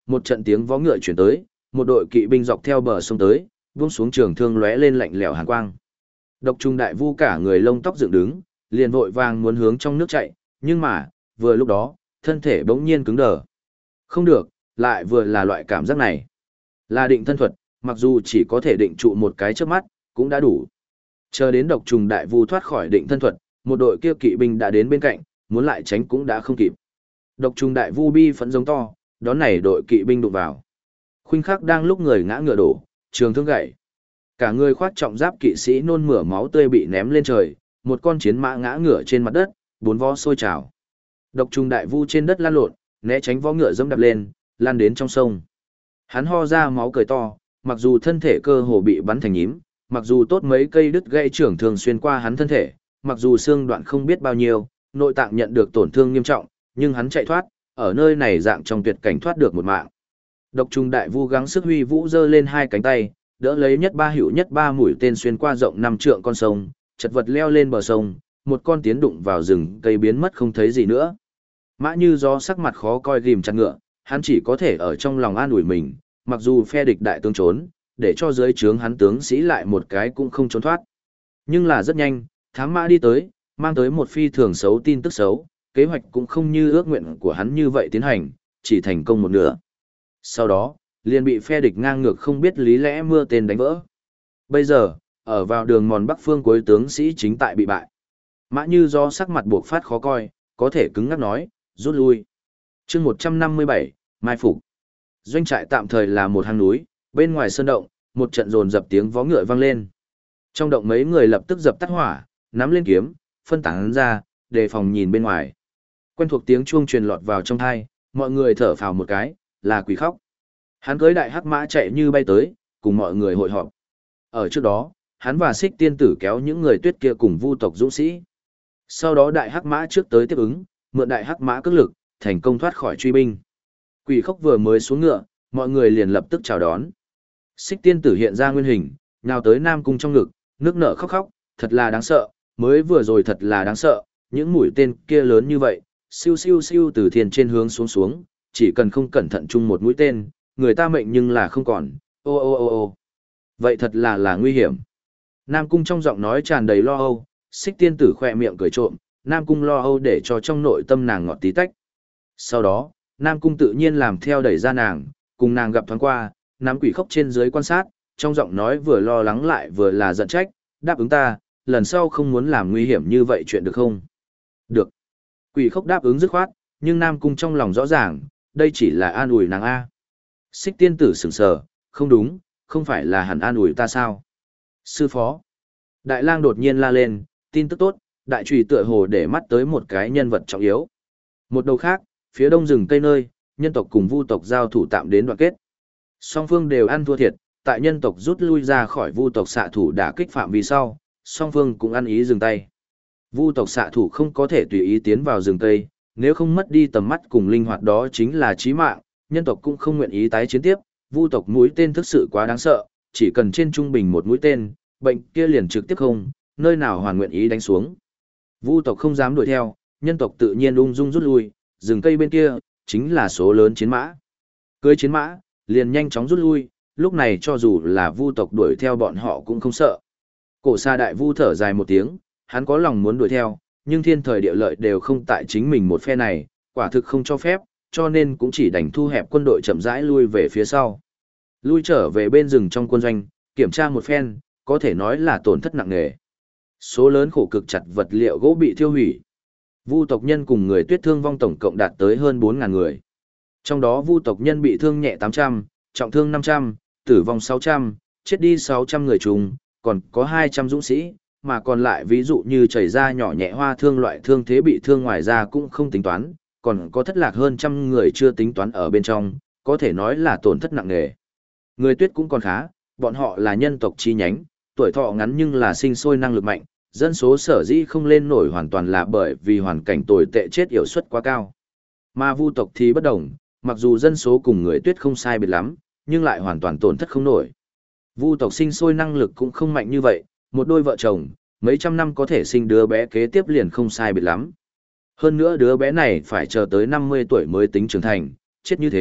Một trận tiếng vó ngựa chuyển tới, một đội kỵ binh dọc theo bờ sông tới, buông xuống trường thương lóe lên lạnh lẽo hàn quang. Độc Trùng Đại Vu cả người lông tóc dựng đứng, liền vội vàng muốn hướng trong nước chạy, nhưng mà, vừa lúc đó, thân thể bỗng nhiên cứng đờ. Không được, lại vừa là loại cảm giác này. Là định thân thuật, mặc dù chỉ có thể định trụ một cái trước mắt, cũng đã đủ. Chờ đến Độc Trùng Đại Vu thoát khỏi định thân thuật, một đội kia kỵ binh đã đến bên cạnh, muốn lại tránh cũng đã không kịp. Độc Trùng Đại Vu bi phẫn giống to, đón này đội kỵ binh đụng vào. Khuynh khắc đang lúc người ngã ngựa đổ, trường thương gãy. Cả người khoác trọng giáp kỵ sĩ nôn mửa máu tươi bị ném lên trời, một con chiến mã ngã ngựa trên mặt đất, bốn vó sôi trào. Độc Trùng Đại Vu trên đất lăn lộn, né tránh vó ngựa dẫm đạp lên, lan đến trong sông. Hắn ho ra máu cười to, mặc dù thân thể cơ hồ bị bắn thành nhím, mặc dù tốt mấy cây đứt gãy trưởng thường xuyên qua hắn thân thể, mặc dù xương đoạn không biết bao nhiêu, nội tạng nhận được tổn thương nghiêm trọng, nhưng hắn chạy thoát, ở nơi này dạng trong tuyệt cảnh thoát được một mạng. Độc Trùng Đại Vu gắng sức huy vũ giơ lên hai cánh tay, đỡ lấy nhất ba mũi tên xuyên qua rộng 5 trượng con sông, chật vật leo lên bờ sông, một con tiến đụng vào rừng cây biến mất không thấy gì nữa. Mã Như Gió sắc mặt khó coi ghim chặt ngựa, hắn chỉ có thể ở trong lòng an ủi mình, mặc dù phe địch đại tướng trốn, để cho dưới trướng hắn tướng sĩ lại một cái cũng không trốn thoát. Nhưng là rất nhanh, thám mã đi tới, mang tới một phi thường xấu tin tức xấu, kế hoạch cũng không như ước nguyện của hắn như vậy tiến hành, chỉ thành công một nửa. Sau đó, liền bị phe địch ngang ngược không biết lý lẽ mưa tên đánh vỡ. Bây giờ, ở vào đường mòn bắc phương cuối tướng sĩ chính tại bị bại. Mã Như Do sắc mặt buộc phát khó coi, có thể cứng ngắc nói, rút lui. chương 157, mai phục. Doanh trại tạm thời là một hang núi, bên ngoài sơn động, một trận dồn dập tiếng vó ngựa vang lên. Trong động mấy người lập tức dập tắt hỏa, nắm lên kiếm, phân tán ra, đề phòng nhìn bên ngoài. Quen thuộc tiếng chuông truyền lọt vào trong tai, mọi người thở phào một cái, là Quỷ Khóc. Hắn cưỡi đại hắc mã chạy như bay tới, cùng mọi người hội họp. Ở trước đó, hắn và Xích Tiên Tử kéo những người tuyết kia cùng Vu tộc dũng sĩ. Sau đó đại hắc mã trước tới tiếp ứng, mượn đại hắc mã cước lực, thành công thoát khỏi truy binh. Quỷ Khóc vừa mới xuống ngựa, mọi người liền lập tức chào đón. Xích Tiên Tử hiện ra nguyên hình, nhào tới Nam Cung trong ngực, nước nở khóc khóc, thật là đáng sợ, mới vừa rồi thật là đáng sợ, những mũi tên kia lớn như vậy, siêu siêu siêu từ thiên trên hướng xuống xuống, chỉ cần không cẩn thận chung một mũi tên, người ta mệnh nhưng là không còn, ô ô ô ô. Vậy thật là nguy hiểm. Nam Cung trong giọng nói tràn đầy lo âu, Xích Tiên Tử khoe miệng cười trộm, Nam Cung lo âu để cho trong nội tâm nàng ngọt tí tách. Sau đó, Nam Cung tự nhiên làm theo đẩy ra nàng, cùng nàng gặp thoáng qua, nắm Quỷ Khóc trên dưới quan sát, trong giọng nói vừa lo lắng lại vừa là giận trách, đáp ứng ta, lần sau không muốn làm nguy hiểm như vậy chuyện được không? Được. Quỷ Khóc đáp ứng dứt khoát, nhưng Nam Cung trong lòng rõ ràng, đây chỉ là an ủi nàng A. Xích Tiên Tử sửng sờ, không đúng, không phải là hẳn an ủi ta sao? Sư phó. Đại lang đột nhiên la lên, tin tức tốt, đại trùy tựa hồ để mắt tới một cái nhân vật trọng yếu. Một đầu khác, phía đông rừng cây nơi, nhân tộc cùng Vu tộc giao thủ tạm đến đoạn kết. Song phương đều ăn thua thiệt, tại nhân tộc rút lui ra khỏi Vu tộc xạ thủ đả kích phạm vi sau, song phương cũng ăn ý dừng tay. Vu tộc xạ thủ không có thể tùy ý tiến vào rừng cây, nếu không mất đi tầm mắt cùng linh hoạt đó chính là chí mạng, nhân tộc cũng không nguyện ý tái chiến tiếp, Vu tộc mũi tên thực sự quá đáng sợ, chỉ cần trên trung bình một mũi tên, bệnh kia liền trực tiếp không, nơi nào hoàn nguyện ý đánh xuống. Vu tộc không dám đuổi theo, nhân tộc tự nhiên ung dung rút lui, rừng cây bên kia chính là số lớn chiến mã. Cưỡi chiến mã, liền nhanh chóng rút lui, lúc này cho dù là Vu tộc đuổi theo bọn họ cũng không sợ. Cổ Sa Đại Vu thở dài một tiếng, hắn có lòng muốn đuổi theo, nhưng thiên thời địa lợi đều không tại chính mình một phe này, quả thực không cho phép, cho nên cũng chỉ đành thu hẹp quân đội chậm rãi lui về phía sau. Lui trở về bên rừng trong quân doanh, kiểm tra một phen, có thể nói là tổn thất nặng nề. Số lớn khổ cực chặt vật liệu gỗ bị thiêu hủy. Vu tộc nhân cùng người tuyết thương vong tổng cộng đạt tới hơn 4.000 người. Trong đó Vu tộc nhân bị thương nhẹ 800, trọng thương 500, tử vong 600, chết đi 600 người chung, còn có 200 dũng sĩ, mà còn lại ví dụ như chảy ra nhỏ nhẹ hoa thương loại thương thế bị thương ngoài ra cũng không tính toán, còn có thất lạc hơn trăm người chưa tính toán ở bên trong, có thể nói là tổn thất nặng nề. Người tuyết cũng còn khá, bọn họ là nhân tộc chi nhánh, tuổi thọ ngắn nhưng là sinh sôi năng lực mạnh, dân số sở dĩ không lên nổi hoàn toàn là bởi vì hoàn cảnh tồi tệ chết yểu suất quá cao. Mà Vu tộc thì bất đồng, mặc dù dân số cùng người tuyết không sai biệt lắm, nhưng lại hoàn toàn tổn thất không nổi. Vu tộc sinh sôi năng lực cũng không mạnh như vậy, một đôi vợ chồng, mấy trăm năm có thể sinh đứa bé kế tiếp liền không sai biệt lắm. Hơn nữa đứa bé này phải chờ tới 50 tuổi mới tính trưởng thành, chết như thế,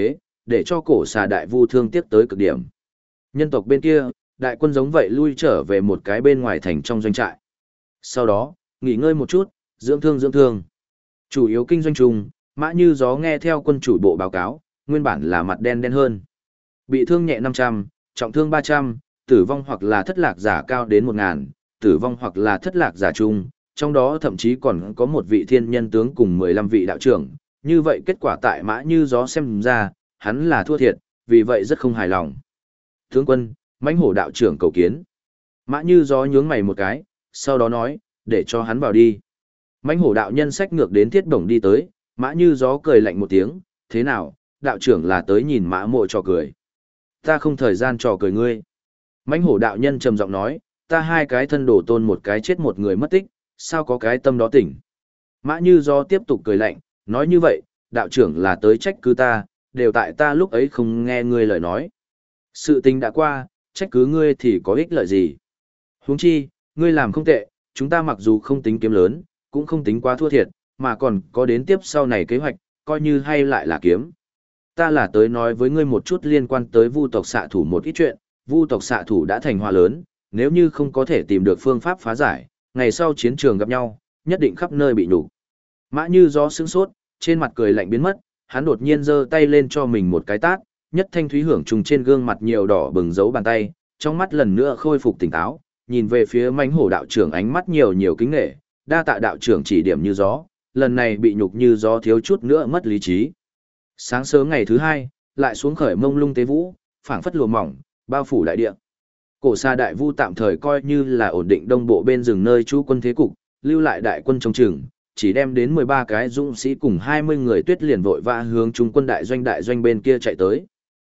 để cho cổ xà đại vu thương tiếc tới cực điểm. Nhân tộc bên kia, đại quân giống vậy lui trở về một cái bên ngoài thành trong doanh trại. Sau đó, nghỉ ngơi một chút, dưỡng thương. Chủ yếu kinh doanh chung, Mã Như Gió nghe theo quân chủ bộ báo cáo, nguyên bản là mặt đen đen hơn. Bị thương nhẹ 500, trọng thương 300, tử vong hoặc là thất lạc giả cao đến 1000, tử vong hoặc là thất lạc giả chung, trong đó thậm chí còn có một vị thiên nhân tướng cùng 15 vị đạo trưởng. Như vậy kết quả tại Mã Như Gió xem ra, hắn là thua thiệt, vì vậy rất không hài lòng. Tướng quân, Mãnh Hổ đạo trưởng cầu kiến. Mã Như Gió nhướng mày một cái, sau đó nói, để cho hắn vào đi. Mãnh Hổ đạo nhân xách ngược đến Thiết Bổng đi tới, Mã Như Gió cười lạnh một tiếng, thế nào, đạo trưởng là tới nhìn Mã Mộ trò cười. Ta không thời gian trò cười ngươi. Mãnh Hổ đạo nhân trầm giọng nói, ta hai cái thân đổ tôn một cái chết một người mất tích, sao có cái tâm đó tỉnh. Mã Như Gió tiếp tục cười lạnh, nói như vậy, đạo trưởng là tới trách cứ ta, đều tại ta lúc ấy không nghe ngươi lời nói. Sự tình đã qua, trách cứ ngươi thì có ích lợi gì. Huống chi, ngươi làm không tệ, chúng ta mặc dù không tính kiếm lớn, cũng không tính quá thua thiệt, mà còn có đến tiếp sau này kế hoạch, coi như hay lại là kiếm. Ta là tới nói với ngươi một chút liên quan tới Vu tộc xạ thủ một ít chuyện, Vu tộc xạ thủ đã thành hoa lớn, nếu như không có thể tìm được phương pháp phá giải, ngày sau chiến trường gặp nhau, nhất định khắp nơi bị nhục. Mã Như Gió sững sốt, trên mặt cười lạnh biến mất, hắn đột nhiên giơ tay lên cho mình một cái tát, nhất thanh thúy hưởng trùng trên gương mặt nhiều đỏ bừng dấu bàn tay, trong mắt lần nữa khôi phục tỉnh táo, nhìn về phía Mãnh Hổ đạo trưởng ánh mắt nhiều kính nể, đa tạ đạo trưởng chỉ điểm Như Gió, lần này bị nhục Như Gió thiếu chút nữa mất lý trí. Sáng sớm ngày thứ hai, lại xuống khởi mông lung tế vũ, phảng phất lùa mỏng, bao phủ đại địa. Cổ Sa đại vu tạm thời coi như là ổn định đông bộ bên rừng nơi trú quân thế cục, lưu lại đại quân trong trường, chỉ đem đến 13 cái dũng sĩ cùng 20 người tuyết liền vội vã hướng trung quân đại doanh bên kia chạy tới.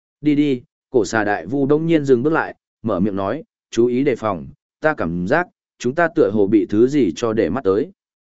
Đi, Cổ Sa đại vu đông nhiên dừng bước lại, mở miệng nói, chú ý đề phòng, ta cảm giác, chúng ta tựa hồ bị thứ gì cho để mắt tới.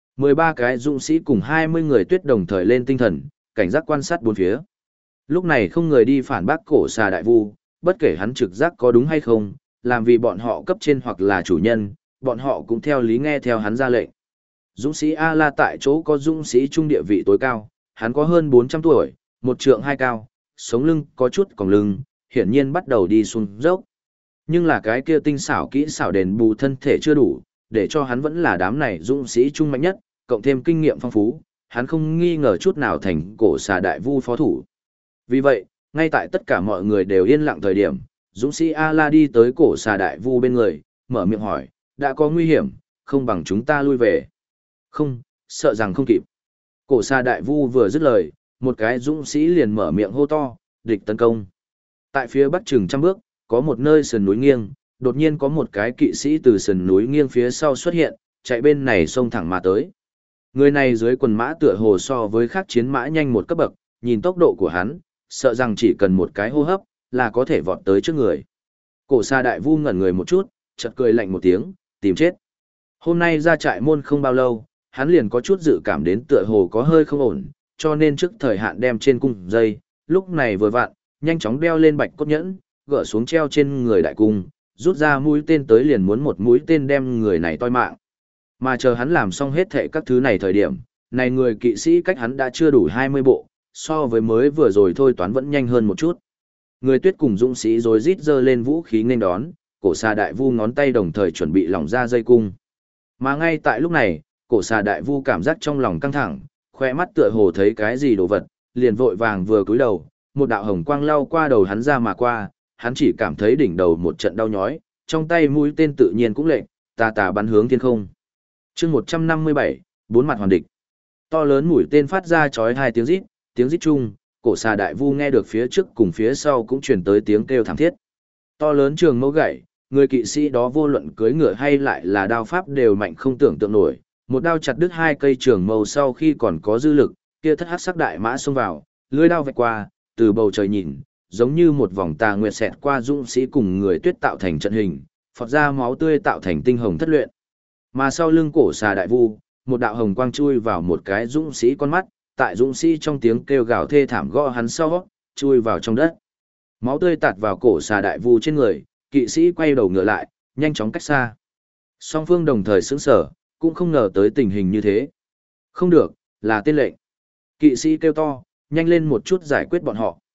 13 cái dũng sĩ cùng 20 người tuyết đồng thời lên tinh thần, cảnh giác quan sát bốn phía. Lúc này không người đi phản bác Cổ Sa đại vu, bất kể hắn trực giác có đúng hay không, làm vì bọn họ cấp trên hoặc là chủ nhân, bọn họ cũng theo lý nghe theo hắn ra lệnh. Dũng sĩ A-la tại chỗ có dũng sĩ trung địa vị tối cao, hắn có hơn 400 tuổi, một trượng hai cao, sống lưng có chút còng lưng, hiển nhiên bắt đầu đi xuống dốc. Nhưng là cái kia tinh xảo kỹ xảo đền bù thân thể chưa đủ, để cho hắn vẫn là đám này dũng sĩ trung mạnh nhất, cộng thêm kinh nghiệm phong phú, hắn không nghi ngờ chút nào thành Cổ Sa đại vu phó thủ. Vì vậy, ngay tại tất cả mọi người đều yên lặng thời điểm, dũng sĩ A-la đi tới Cổ Sa đại vu bên người, mở miệng hỏi, đã có nguy hiểm, không bằng chúng ta lui về. Không, sợ rằng không kịp. Cổ Sa đại vu vừa dứt lời, một cái dũng sĩ liền mở miệng hô to, địch tấn công. Tại phía bắc chừng trăm bước, có một nơi sườn núi nghiêng, đột nhiên có một cái kỵ sĩ từ sườn núi nghiêng phía sau xuất hiện, chạy bên này xông thẳng mà tới. Người này dưới quần mã tựa hồ so với khác chiến mã nhanh một cấp bậc, nhìn tốc độ của hắn, sợ rằng chỉ cần một cái hô hấp, là có thể vọt tới trước người. Cổ Sa đại vu ngẩn người một chút, chợt cười lạnh một tiếng, tìm chết. Hôm nay ra trại môn không bao lâu, hắn liền có chút dự cảm đến tựa hồ có hơi không ổn, cho nên trước thời hạn đem trên cung dây, lúc này vừa vặn, nhanh chóng đeo lên bạch cốt nhẫn, gỡ xuống treo trên người đại cung, rút ra mũi tên tới liền muốn một mũi tên đem người này toi mạng. Mà chờ hắn làm xong hết thệ các thứ này thời điểm, này người kỵ sĩ cách hắn đã chưa đủ 20 bộ, so với mới vừa rồi thôi toán vẫn nhanh hơn một chút. Người tuyết cùng dũng sĩ rồi rít giơ lên vũ khí nghênh đón, Cổ Sa đại vu ngón tay đồng thời chuẩn bị lỏng ra dây cung. Mà ngay tại lúc này, Cổ Sa đại vu cảm giác trong lòng căng thẳng, khoe mắt tựa hồ thấy cái gì đồ vật, liền vội vàng vừa cúi đầu, một đạo hồng quang lao qua đầu hắn ra mà qua, hắn chỉ cảm thấy đỉnh đầu một trận đau nhói, trong tay mũi tên tự nhiên cũng lệnh, tà bắn hướng thiên không. Chương 157, bốn mặt hoàn địch. To lớn mũi tên phát ra chói hai tiếng rít chung, Cổ Sa đại vu nghe được phía trước cùng phía sau cũng truyền tới tiếng kêu thảm thiết. To lớn trường mâu gậy, người kỵ sĩ đó vô luận cưỡi ngựa hay lại là đao pháp đều mạnh không tưởng tượng nổi, một đao chặt đứt hai cây trường mâu sau khi còn có dư lực, kia thất hắc sắc đại mã xông vào, lưỡi đao vạch qua, từ bầu trời nhìn, giống như một vòng tà nguyệt xẹt qua dũng sĩ cùng người tuyết tạo thành trận hình, phọt ra máu tươi tạo thành tinh hồng thất luyện. Mà sau lưng Cổ Sa đại vu, một đạo hồng quang chui vào một cái dũng sĩ con mắt, tại dũng sĩ trong tiếng kêu gào thê thảm gõ hắn sau, chui vào trong đất. Máu tươi tạt vào Cổ Sa đại vu trên người, kỵ sĩ quay đầu ngựa lại, nhanh chóng cách xa. Song phương đồng thời sững sờ, cũng không ngờ tới tình hình như thế. Không được, là tên lệnh. Kỵ sĩ kêu to, nhanh lên một chút giải quyết bọn họ.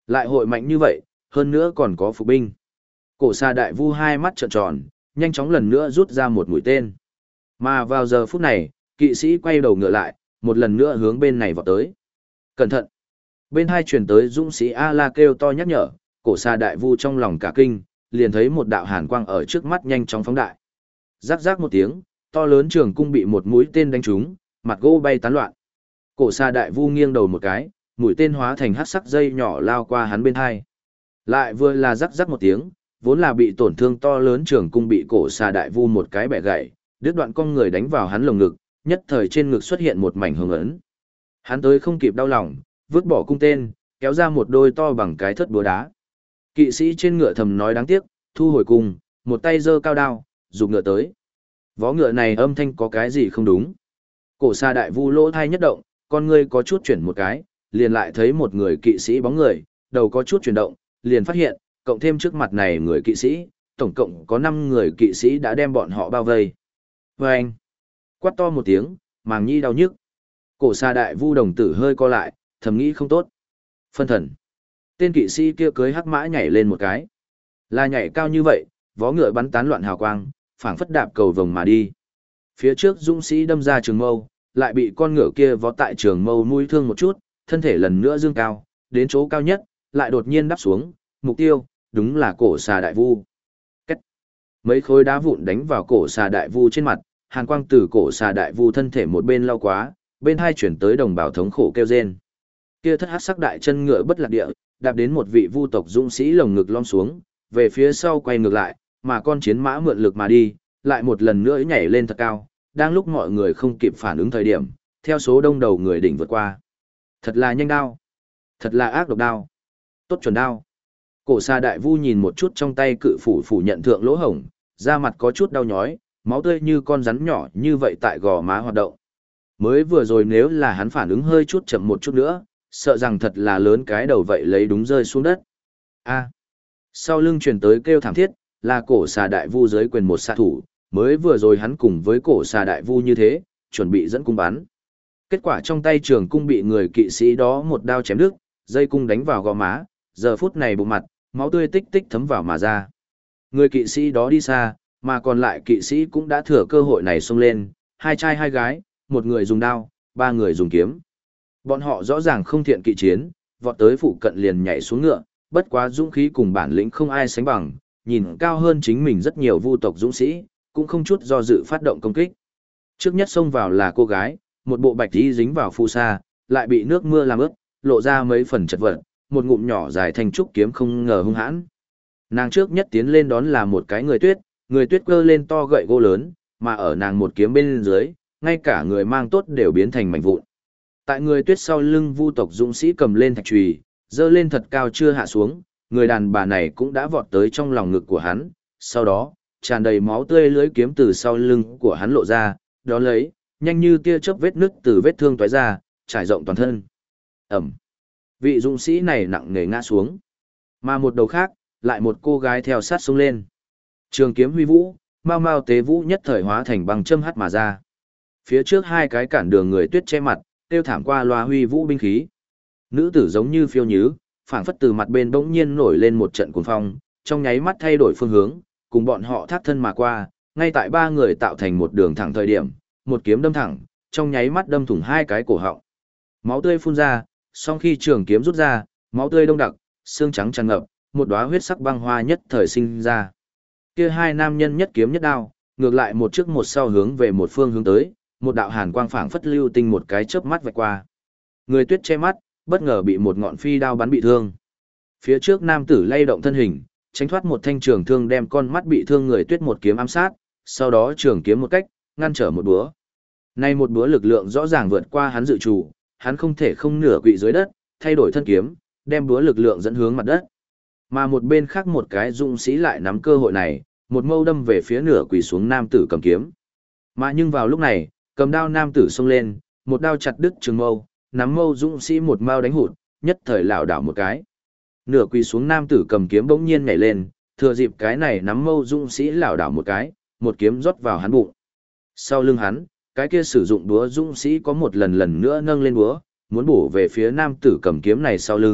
Lại hội mạnh như vậy, hơn nữa còn có phục binh. Cổ xà đại vu hai mắt trợn tròn, nhanh chóng lần nữa rút ra một mũi tên. Mà vào giờ phút này, kỵ sĩ quay đầu ngựa lại, một lần nữa hướng bên này vọt tới. Cẩn thận! Bên hai chuyển tới dũng sĩ A-la kêu to nhắc nhở, cổ xà đại vu trong lòng cả kinh, liền thấy một đạo hàn quang ở trước mắt nhanh chóng phóng đại. Rắc rắc một tiếng, to lớn trường cung bị một mũi tên đánh trúng, mặt gỗ bay tán loạn. Cổ xà đại vu nghiêng đầu một cái, mũi tên hóa thành hắc sắc dây nhỏ lao qua hắn bên hai. Lại vừa là rắc rắc một tiếng, vốn là bị tổn thương to lớn trường cung bị cổ xà đại vu một cái bẻ gãy, đứt đoạn con người đánh vào hắn lồng ngực, nhất thời trên ngực xuất hiện một mảnh hồng ấn. Hắn tới không kịp đau lòng, vứt bỏ cung tên, kéo ra một đôi to bằng cái thất búa đá. Kỵ sĩ trên ngựa thầm nói đáng tiếc, thu hồi cung, một tay giơ cao đao, giục ngựa tới. Vó ngựa này âm thanh có cái gì không đúng. Cổ xà đại vu lỗ thai nhất động, con ngươi có chút chuyển một cái, liền lại thấy một người kỵ sĩ bóng người, đầu có chút chuyển động, liền phát hiện, cộng thêm trước mặt này người kỵ sĩ, tổng cộng có 5 người kỵ sĩ đã đem bọn họ bao vây. Vâng! Quát to một tiếng, màng nhi đau nhức. Cổ xà đại vu đồng tử hơi co lại, thầm nghĩ không tốt. Phân thần. Tên kỵ sĩ kia cưới hắc mã nhảy lên một cái. Là nhảy cao như vậy, vó ngựa bắn tán loạn hào quang, phảng phất đạp cầu vồng mà đi. Phía trước dũng sĩ đâm ra trường mâu, lại bị con ngựa kia vó tại trường mâu mũi thương một chút, thân thể lần nữa dương cao, đến chỗ cao nhất, lại đột nhiên đáp xuống, mục tiêu, đúng là cổ xà đại vu. Cách. Mấy khối đá vụn đánh vào cổ xà đại vu trên mặt, hàn quang từ cổ xà đại vu thân thể một bên lao quá, bên hai chuyển tới đồng bào thống khổ kêu rên. Kia thất hắc sắc đại chân ngựa bất lạc địa, đạp đến một vị vu tộc dũng sĩ lồng ngực lom xuống, về phía sau quay ngược lại, mà con chiến mã mượn lực mà đi, lại một lần nữa nhảy lên thật cao, đang lúc mọi người không kịp phản ứng thời điểm, theo số đông đầu người đỉnh vượt qua. Thật là nhanh đao, thật là ác độc đao, tốt chuẩn đao. Cổ xà đại vu nhìn một chút trong tay cự phủ phủ nhận thượng lỗ hổng, da mặt có chút đau nhói, máu tươi như con rắn nhỏ như vậy tại gò má hoạt động. Mới vừa rồi nếu là hắn phản ứng hơi chút chậm một chút nữa, sợ rằng thật là lớn cái đầu vậy lấy đúng rơi xuống đất. A. Sau lưng truyền tới kêu thảm thiết, là cổ xà đại vu dưới quyền một xạ thủ, mới vừa rồi hắn cùng với cổ xà đại vu như thế, chuẩn bị dẫn cung bắn. Kết quả trong tay trường cung bị người kỵ sĩ đó một đao chém đứt, dây cung đánh vào gò má, giờ phút này bụng mặt, máu tươi tích tích thấm vào mà ra. Người kỵ sĩ đó đi xa, mà còn lại kỵ sĩ cũng đã thừa cơ hội này xông lên, hai trai hai gái, một người dùng đao, 3 người dùng kiếm. Bọn họ rõ ràng không thiện kỵ chiến, vọt tới phụ cận liền nhảy xuống ngựa, bất quá dũng khí cùng bản lĩnh không ai sánh bằng, nhìn cao hơn chính mình rất nhiều vu tộc dũng sĩ, cũng không chút do dự phát động công kích. Trước nhất xông vào là cô gái, một bộ bạch y dính vào phù sa, lại bị nước mưa làm ướt, lộ ra mấy phần chật vật, một ngụm nhỏ dài thành trúc kiếm không ngờ hung hãn. Nàng trước nhất tiến lên đón là một cái người tuyết cơ lên to gậy gỗ lớn, mà ở nàng một kiếm bên dưới, ngay cả người mang tốt đều biến thành mảnh vụn. Tại người tuyết sau lưng vu tộc dũng sĩ cầm lên thạch chùy, dơ lên thật cao chưa hạ xuống, người đàn bà này cũng đã vọt tới trong lòng ngực của hắn, sau đó, tràn đầy máu tươi lưỡi kiếm từ sau lưng của hắn lộ ra, đó lấy, nhanh như tia chớp vết nứt từ vết thương tóe ra, trải rộng toàn thân. Ẩm. Vị dũng sĩ này nặng nề ngã xuống. Mà một đầu khác, lại một cô gái theo sát xông lên. Trường kiếm huy vũ, mau mau tế vũ nhất thời hóa thành băng châm hắt mà ra. Phía trước hai cái cản đường người tuyết che mặt, tiêu thảm qua loa huy vũ binh khí. Nữ tử giống như phiêu nhứ, phảng phất từ mặt bên bỗng nhiên nổi lên một trận cuồng phong, trong nháy mắt thay đổi phương hướng, cùng bọn họ thác thân mà qua, ngay tại 3 người tạo thành một đường thẳng thời điểm, một kiếm đâm thẳng, trong nháy mắt đâm thủng 2 cái cổ họng. Máu tươi phun ra, song khi trường kiếm rút ra, máu tươi đông đặc, xương trắng tràn ngập, một đóa huyết sắc băng hoa nhất thời sinh ra. Kia hai nam nhân nhất kiếm nhất đao, ngược lại một trước một sau hướng về một phương hướng tới, một đạo hàn quang phảng phất lưu tinh một cái chớp mắt vạch qua. Người tuyết che mắt, bất ngờ bị một ngọn phi đao bắn bị thương. Phía trước nam tử lay động thân hình, tránh thoát một thanh trường thương đem con mắt bị thương người tuyết một kiếm ám sát, sau đó trường kiếm một cách, ngăn trở một búa. Nay một búa lực lượng rõ ràng vượt qua hắn dự chủ, hắn không thể không nửa quỵ dưới đất, thay đổi thân kiếm, đem búa lực lượng dẫn hướng mặt đất. Mà một bên khác một cái dũng sĩ lại nắm cơ hội này, một mâu đâm về phía nửa quỳ xuống nam tử cầm kiếm. Mà nhưng vào lúc này, cầm đao nam tử xông lên, một đao chặt đứt trường mâu, nắm mâu dũng sĩ một mao đánh hụt, nhất thời lảo đảo một cái. Nửa quỳ xuống nam tử cầm kiếm bỗng nhiên nhảy lên, thừa dịp cái này nắm mâu dũng sĩ lảo đảo một cái, một kiếm rót vào hắn bụng. Sau lưng hắn, cái kia sử dụng búa dũng sĩ có một lần nữa nâng lên búa, muốn bổ về phía nam tử cầm kiếm này sau lưng,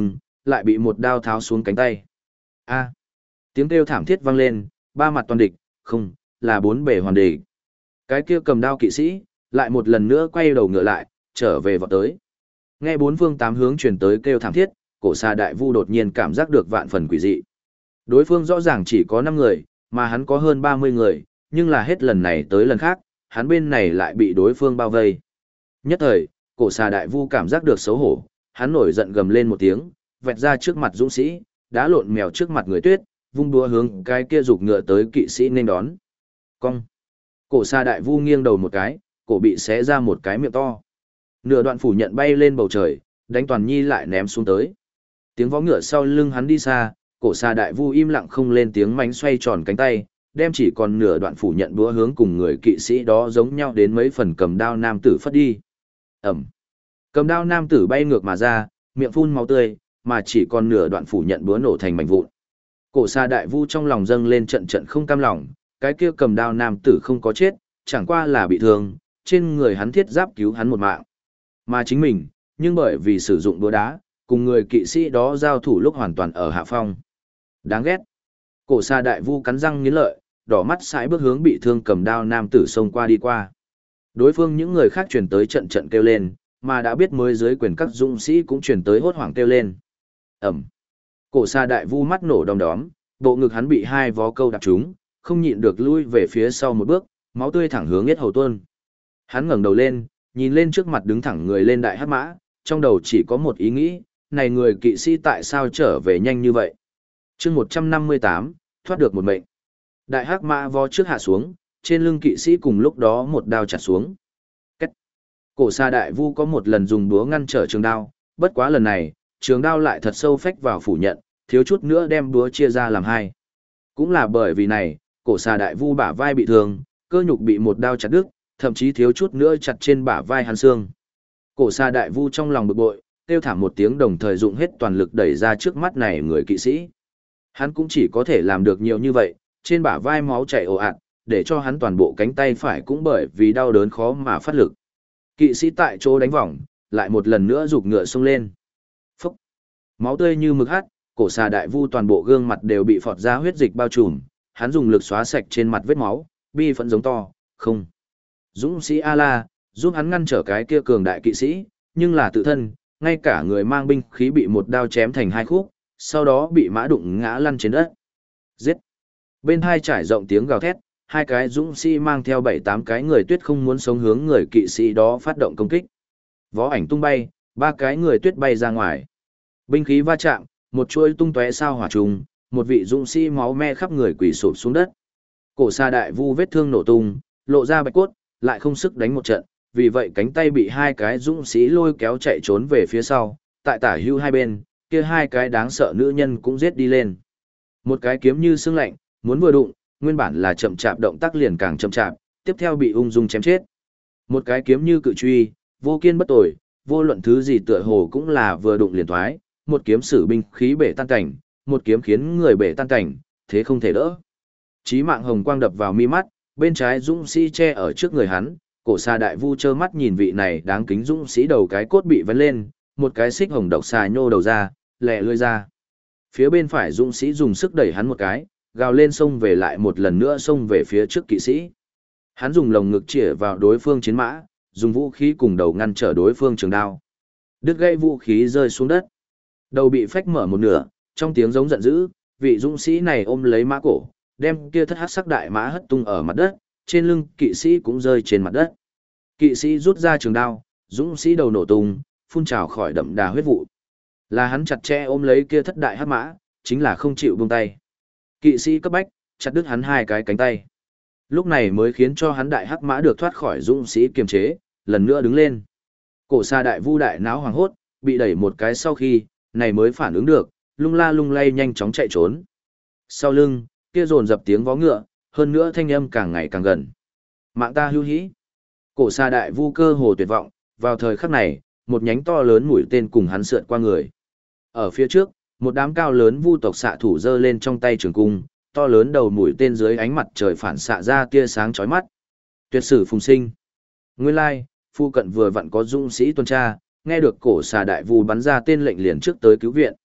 lại bị một đao tháo xuống cánh tay. A! Tiếng kêu thảm thiết vang lên, ba mặt toàn địch, không, là bốn bề hoàn địch. Cái kia cầm đao kỵ sĩ, lại một lần nữa quay đầu ngựa lại, trở về vọt tới. Nghe bốn phương tám hướng truyền tới kêu thảm thiết, cổ xà đại vu đột nhiên cảm giác được vạn phần quỷ dị. Đối phương rõ ràng chỉ có 5 người, mà hắn có hơn 30 người, nhưng là hết lần này tới lần khác, hắn bên này lại bị đối phương bao vây. Nhất thời, cổ xà đại vu cảm giác được xấu hổ, hắn nổi giận gầm lên một tiếng, vẹt ra trước mặt dũng sĩ, đá lộn mèo trước mặt người tuyết, vung đũa hướng cái kia giục ngựa tới kỵ sĩ nên đón. Cong. Cổ xà đại vu nghiêng đầu một cái, cổ bị xé ra một cái miệng to. Nửa đoạn phủ nhận bay lên bầu trời, đánh toàn nhi lại ném xuống tới. Tiếng vó ngựa sau lưng hắn đi xa, cổ xà đại vu im lặng không lên tiếng mánh xoay tròn cánh tay, đem chỉ còn nửa đoạn phủ nhận búa hướng cùng người kỵ sĩ đó giống nhau đến mấy phần cầm đao nam tử phất đi. Ẩm. Cầm đao nam tử bay ngược mà ra, miệng phun máu tươi, mà chỉ còn nửa đoạn phủ nhận búa nổ thành mảnh vụn. Cổ xà đại vu trong lòng dâng lên trận trận không cam lòng, cái kia cầm đao nam tử không có chết, chẳng qua là bị thương, trên người hắn thiết giáp cứu hắn một mạng. Mà chính mình, nhưng bởi vì sử dụng búa đá, cùng người kỵ sĩ đó giao thủ lúc hoàn toàn ở hạ phong. Đáng ghét. Cổ xà đại vu cắn răng nghiến lợi, đỏ mắt sải bước hướng bị thương cầm đao nam tử xông qua đi qua. Đối phương những người khác truyền tới trận trận kêu lên, mà đã biết mới dưới quyền các dũng sĩ cũng truyền tới hốt hoảng kêu lên. Ẩm. Cổ xà đại vu mắt nổ đom đóm, bộ ngực hắn bị hai vó câu đạp trúng, không nhịn được lui về phía sau một bước, máu tươi thẳng hướng yết hầu tuôn. Hắn ngẩng đầu lên, nhìn lên trước mặt đứng thẳng người lên đại hắc mã, trong đầu chỉ có một ý nghĩ, này người kỵ sĩ tại sao trở về nhanh như vậy? Chương 158, thoát được một mệnh. Đại hắc mã vó trước hạ xuống, trên lưng kỵ sĩ cùng lúc đó một đao chặt xuống. Cách. Cổ xà đại vu có một lần dùng búa ngăn trở trường đao, bất quá lần này, trường đao lại thật sâu phách vào phủ nhận, thiếu chút nữa đem búa chia ra làm hai. Cũng là bởi vì này, cổ xà đại vu bả vai bị thương, cơ nhục bị một đao chặt đứt, thậm chí thiếu chút nữa chặt trên bả vai hắn xương. Cổ xà đại vu trong lòng bực bội, kêu thảm một tiếng đồng thời dụng hết toàn lực đẩy ra trước mắt này người kỵ sĩ. Hắn cũng chỉ có thể làm được nhiều như vậy, trên bả vai máu chảy ồ ạt, để cho hắn toàn bộ cánh tay phải cũng bởi vì đau đớn khó mà phát lực. Kỵ sĩ tại chỗ đánh vòng, lại một lần nữa giục ngựa xông lên. Phúc! Máu tươi như mực hắt, cổ xà đại vu toàn bộ gương mặt đều bị phọt ra huyết dịch bao trùm, hắn dùng lực xóa sạch trên mặt vết máu, bi phẫn giống to, không. Dũng sĩ A-la, giúp hắn ngăn trở cái kia cường đại kỵ sĩ, nhưng là tự thân, ngay cả người mang binh khí bị một đao chém thành hai khúc, sau đó bị mã đụng ngã lăn trên đất. Giết! Bên hai trải rộng tiếng gào thét, hai cái dũng sĩ mang theo 7-8 cái người tuyết không muốn sống hướng người kỵ sĩ đó phát động công kích. Vó ảnh tung bay, 3 cái người tuyết bay ra ngoài. Binh khí va chạm, một chuỗi tung tóe sao hỏa trùng, một vị dũng sĩ máu me khắp người quỳ sụp xuống đất. Cổ xà đại vu vết thương nổ tung, lộ ra bạch cốt, lại không sức đánh một trận, vì vậy cánh tay bị hai cái dũng sĩ lôi kéo chạy trốn về phía sau, tại tả hưu hai bên, kia hai cái đáng sợ nữ nhân cũng giết đi lên. Một cái kiếm như xương lạnh, muốn vừa đụng, nguyên bản là chậm chạp động tác liền càng chậm chạp, tiếp theo bị ung dung chém chết. Một cái kiếm như cự truy, vô kiên bất tồi, vô luận thứ gì tựa hồ cũng là vừa đụng liền thoái, một kiếm sử binh khí bể tan cảnh, một kiếm khiến người bể tan cảnh, thế không thể đỡ. Chí mạng hồng quang đập vào mi mắt, bên trái dũng sĩ che ở trước người hắn, cổ xà đại vu trơ mắt nhìn vị này đáng kính dũng sĩ đầu cái cốt bị vấn lên, một cái xích hồng độc xà nhô đầu ra, lẹ lưỡi ra. Phía bên phải dũng sĩ dùng sức đẩy hắn một cái, gào lên xông về lại một lần nữa xông về phía trước kỵ sĩ. Hắn dùng lồng ngực chĩa vào đối phương chiến mã, dùng vũ khí cùng đầu ngăn trở đối phương trường đao. Đứt gãy vũ khí rơi xuống đất. Đầu bị phách mở một nửa, trong tiếng giống giận dữ, vị dũng sĩ này ôm lấy mã cổ, đem kia thất hắc sắc đại mã hất tung ở mặt đất, trên lưng kỵ sĩ cũng rơi trên mặt đất. Kỵ sĩ rút ra trường đao, dũng sĩ đầu nổ tung, phun trào khỏi đậm đà huyết vụ. Là hắn chặt chẽ ôm lấy kia thất đại hắc mã, chính là không chịu buông tay. Kỵ sĩ cấp bách, chặt đứt hắn hai cái cánh tay. Lúc này mới khiến cho hắn đại hắc mã được thoát khỏi dũng sĩ kiềm chế, lần nữa đứng lên. Cổ xà đại vu đại náo hoàng hốt, bị đẩy một cái sau khi, này mới phản ứng được, lung la lung lay nhanh chóng chạy trốn. Sau lưng, kia dồn dập tiếng vó ngựa, hơn nữa thanh âm càng ngày càng gần. Mạng ta hưu hĩ. Cổ xà đại vu cơ hồ tuyệt vọng, vào thời khắc này, một nhánh to lớn mũi tên cùng hắn sượt qua người. Ở phía trước, một đám cao lớn vu tộc xạ thủ giơ lên trong tay trường cung, to lớn đầu mũi tên dưới ánh mặt trời phản xạ ra tia sáng chói mắt. Tuyệt sử phùng sinh. Nguyên lai, phu cận vừa vặn có dũng sĩ tuần tra, nghe được cổ xà đại vu bắn ra tên lệnh liền trước tới cứu viện.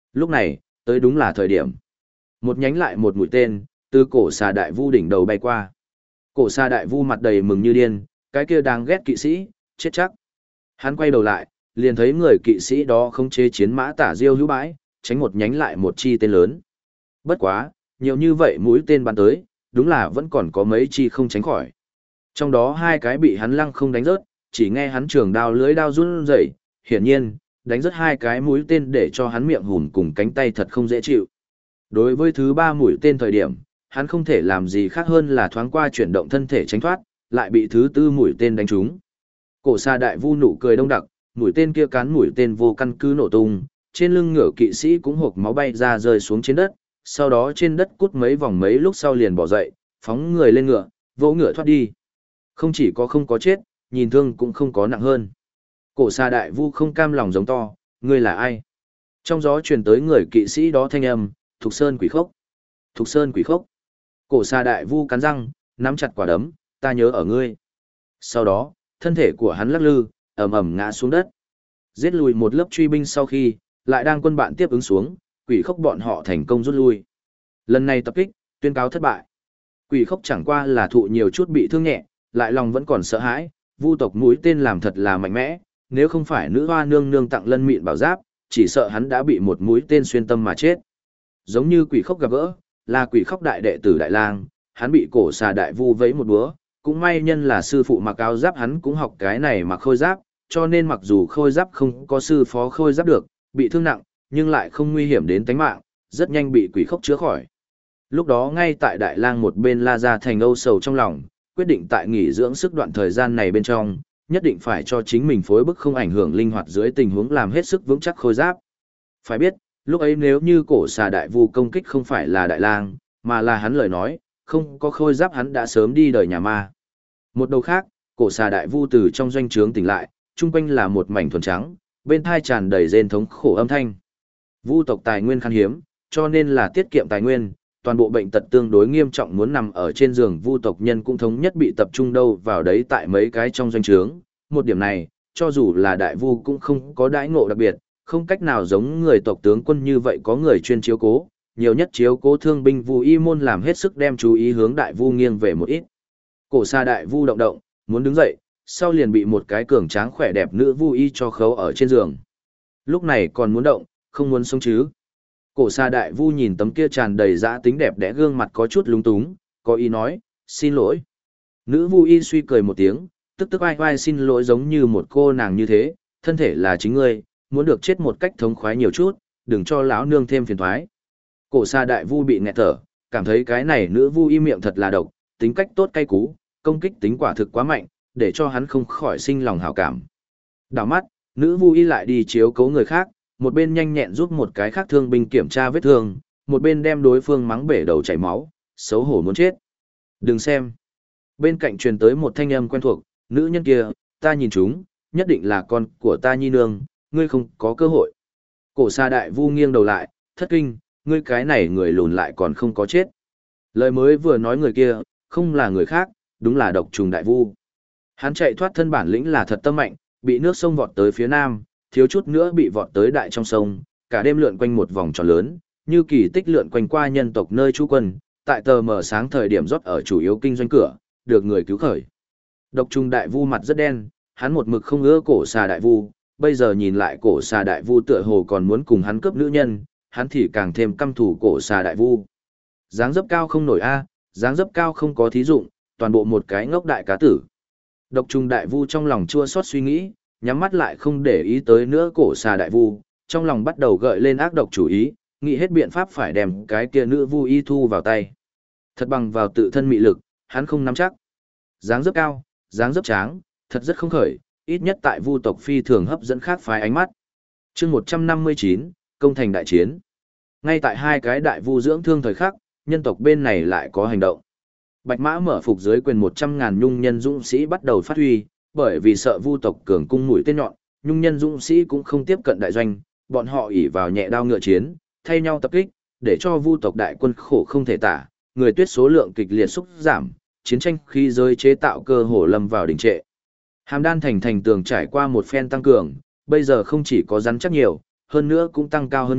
Lúc này, tới đúng là thời điểm. Một nhánh lại một mũi tên, từ cổ xà đại vu đỉnh đầu bay qua. Cổ xà đại vu mặt đầy mừng như điên, cái kia đáng ghét kỵ sĩ, chết chắc. Hắn quay đầu lại, liền thấy người kỵ sĩ đó không chế chiến mã tả diêu hữu bãi, tránh một nhánh lại một chi tên lớn. Bất quá, nhiều như vậy mũi tên bắn tới, đúng là vẫn còn có mấy chi không tránh khỏi. Trong đó hai cái bị hắn lăng không đánh rớt, chỉ nghe hắn trường đao lưới đao run rẩy, hiển nhiên, đánh rớt hai cái mũi tên để cho hắn miệng hùn cùng cánh tay thật không dễ chịu. Đối với thứ ba mũi tên thời điểm, hắn không thể làm gì khác hơn là thoáng qua chuyển động thân thể tránh thoát, lại bị thứ tư mũi tên đánh trúng. Cổ xà đại vu nụ cười đông đặc, mũi tên kia cán mũi tên vô căn cứ nổ tung, trên lưng ngựa kỵ sĩ cũng hộc máu bay ra rơi xuống trên đất, sau đó trên đất cút mấy vòng mấy lúc sau liền bỏ dậy, phóng người lên ngựa, vỗ ngựa thoát đi. Không chỉ có không có chết, nhìn thương cũng không có nặng hơn. Cổ xà đại vu không cam lòng giống to, ngươi là ai? Trong gió truyền tới người kỵ sĩ đó thanh âm, Thục Sơn Quỷ Khốc. Thục Sơn Quỷ Khốc. Cổ xà đại vu cắn răng, nắm chặt quả đấm, ta nhớ ở ngươi. Sau đó, thân thể của hắn lắc lư, ầm ầm ngã xuống đất. Giết lùi một lớp truy binh sau khi, lại đang quân bạn tiếp ứng xuống, Quỷ Khốc bọn họ thành công rút lui. Lần này tập kích, tuyên cáo thất bại. Quỷ Khốc chẳng qua là thụ nhiều chút bị thương nhẹ, lại lòng vẫn còn sợ hãi, vu tộc mũi tên làm thật là mạnh mẽ, nếu không phải nữ hoa nương nương tặng lân mịn bảo giáp, chỉ sợ hắn đã bị một mũi tên xuyên tâm mà chết. Giống như Quỷ Khốc gặp gỡ, là Quỷ Khốc đại đệ tử Đại Lang, hắn bị cổ xà đại vu vẫy một búa, cũng may nhân là sư phụ mặc áo giáp hắn cũng học cái này mặc khôi giáp, cho nên mặc dù khôi giáp không có sư phó khôi giáp được, bị thương nặng, nhưng lại không nguy hiểm đến tính mạng, rất nhanh bị Quỷ Khốc chữa khỏi. Lúc đó ngay tại Đại Lang một bên la ra thành âu sầu trong lòng, quyết định tại nghỉ dưỡng sức đoạn thời gian này bên trong, nhất định phải cho chính mình phối bức không ảnh hưởng linh hoạt dưới tình huống làm hết sức vững chắc khôi giáp. Phải biết, lúc ấy nếu như cổ xà đại vu công kích không phải là Đại Lang, mà là hắn lời nói, không có khôi giáp hắn đã sớm đi đời nhà ma. Một đầu khác, cổ xà đại vu từ trong doanh trướng tỉnh lại, chung quanh là một mảnh thuần trắng, bên thai tràn đầy rên thống khổ âm thanh. Vu tộc tài nguyên khan hiếm, cho nên là tiết kiệm tài nguyên, toàn bộ bệnh tật tương đối nghiêm trọng muốn nằm ở trên giường vu tộc nhân cũng thống nhất bị tập trung đâu vào đấy tại mấy cái trong doanh trướng. Một điểm này, cho dù là đại vu cũng không có đãi ngộ đặc biệt, không cách nào giống người tộc tướng quân như vậy có người chuyên chiếu cố, nhiều nhất chiếu cố thương binh vu y môn làm hết sức đem chú ý hướng đại vu nghiêng về một ít. Cổ xa đại vu động động, muốn đứng dậy, sau liền bị một cái cường tráng khỏe đẹp nữ vu y cho khấu ở trên giường. Lúc này còn muốn động, không muốn sống chứ. Cổ xa đại vu nhìn tấm kia tràn đầy dã tính đẹp đẽ gương mặt có chút lúng túng, có ý nói, xin lỗi. Nữ vu y suy cười một tiếng, tức tức ai vai xin lỗi giống như một cô nàng như thế, thân thể là chính ngươi, muốn được chết một cách thống khoái nhiều chút, đừng cho lão nương thêm phiền thoái. Cổ xa đại vu bị nghẹt thở, cảm thấy cái này nữ vu y miệng thật là độc, tính cách tốt cay cú, công kích tính quả thực quá mạnh, để cho hắn không khỏi sinh lòng hảo cảm. Đảo mắt, nữ vu y lại đi chiếu cố người khác, một bên nhanh nhẹn giúp một cái khác thương binh kiểm tra vết thương, một bên đem đối phương mắng bể đầu chảy máu, xấu hổ muốn chết. Đừng xem. Bên cạnh truyền tới một thanh âm quen thuộc, nữ nhân kia, ta nhìn chúng, nhất định là con của ta nhi nương, ngươi không có cơ hội. Cổ xa đại vu nghiêng đầu lại, thất kinh, ngươi cái này người lùn lại còn không có chết. Lời mới vừa nói người kia, không là người khác, đúng là độc trùng đại vu. Hắn chạy thoát thân bản lĩnh là thật tâm mạnh, bị nước sông vọt tới phía nam, thiếu chút nữa bị vọt tới đại trong sông, cả đêm lượn quanh một vòng tròn lớn, như kỳ tích lượn quanh qua nhân tộc nơi trú quân, tại tờ mờ sáng thời điểm rót ở chủ yếu kinh doanh cửa, được người cứu khởi. Độc trùng đại vu mặt rất đen, hắn một mực không ưa cổ xà đại vu, bây giờ nhìn lại cổ xà đại vu tựa hồ còn muốn cùng hắn cướp nữ nhân, hắn thì càng thêm căm thù cổ xà đại vu. Dáng dấp cao không nổi a, dáng dấp cao không có thí dụng, toàn bộ một cái ngốc đại cá tử. Độc trùng đại vu trong lòng chua xót suy nghĩ, nhắm mắt lại không để ý tới nữa cổ xà đại vu, trong lòng bắt đầu gợi lên ác độc chủ ý, nghĩ hết biện pháp phải đem cái kia nữ vu y thu vào tay. Thật bằng vào tự thân mị lực, hắn không nắm chắc. Dáng dấp cao, dáng dấp tráng, thật rất không khởi, ít nhất tại vu tộc phi thường hấp dẫn khác phái ánh mắt. Chương 159, công thành đại chiến. Ngay tại hai cái đại vu dưỡng thương thời khắc, nhân tộc bên này lại có hành động. Bạch Mã mở phục dưới quyền 100.000 nhung nhân dũng sĩ bắt đầu phát huy, bởi vì sợ vu tộc cường cung mũi tên nhọn, nhung nhân dũng sĩ cũng không tiếp cận đại doanh, bọn họ ỷ vào nhẹ đao ngựa chiến, thay nhau tập kích, để cho vu tộc đại quân khổ không thể tả, người tuyết số lượng kịch liệt xúc giảm, chiến tranh khi rơi chế tạo cơ hồ lâm vào đình trệ. Hàm Đan thành tường trải qua một phen tăng cường, bây giờ không chỉ có rắn chắc nhiều, hơn nữa cũng tăng cao hơn nhiều,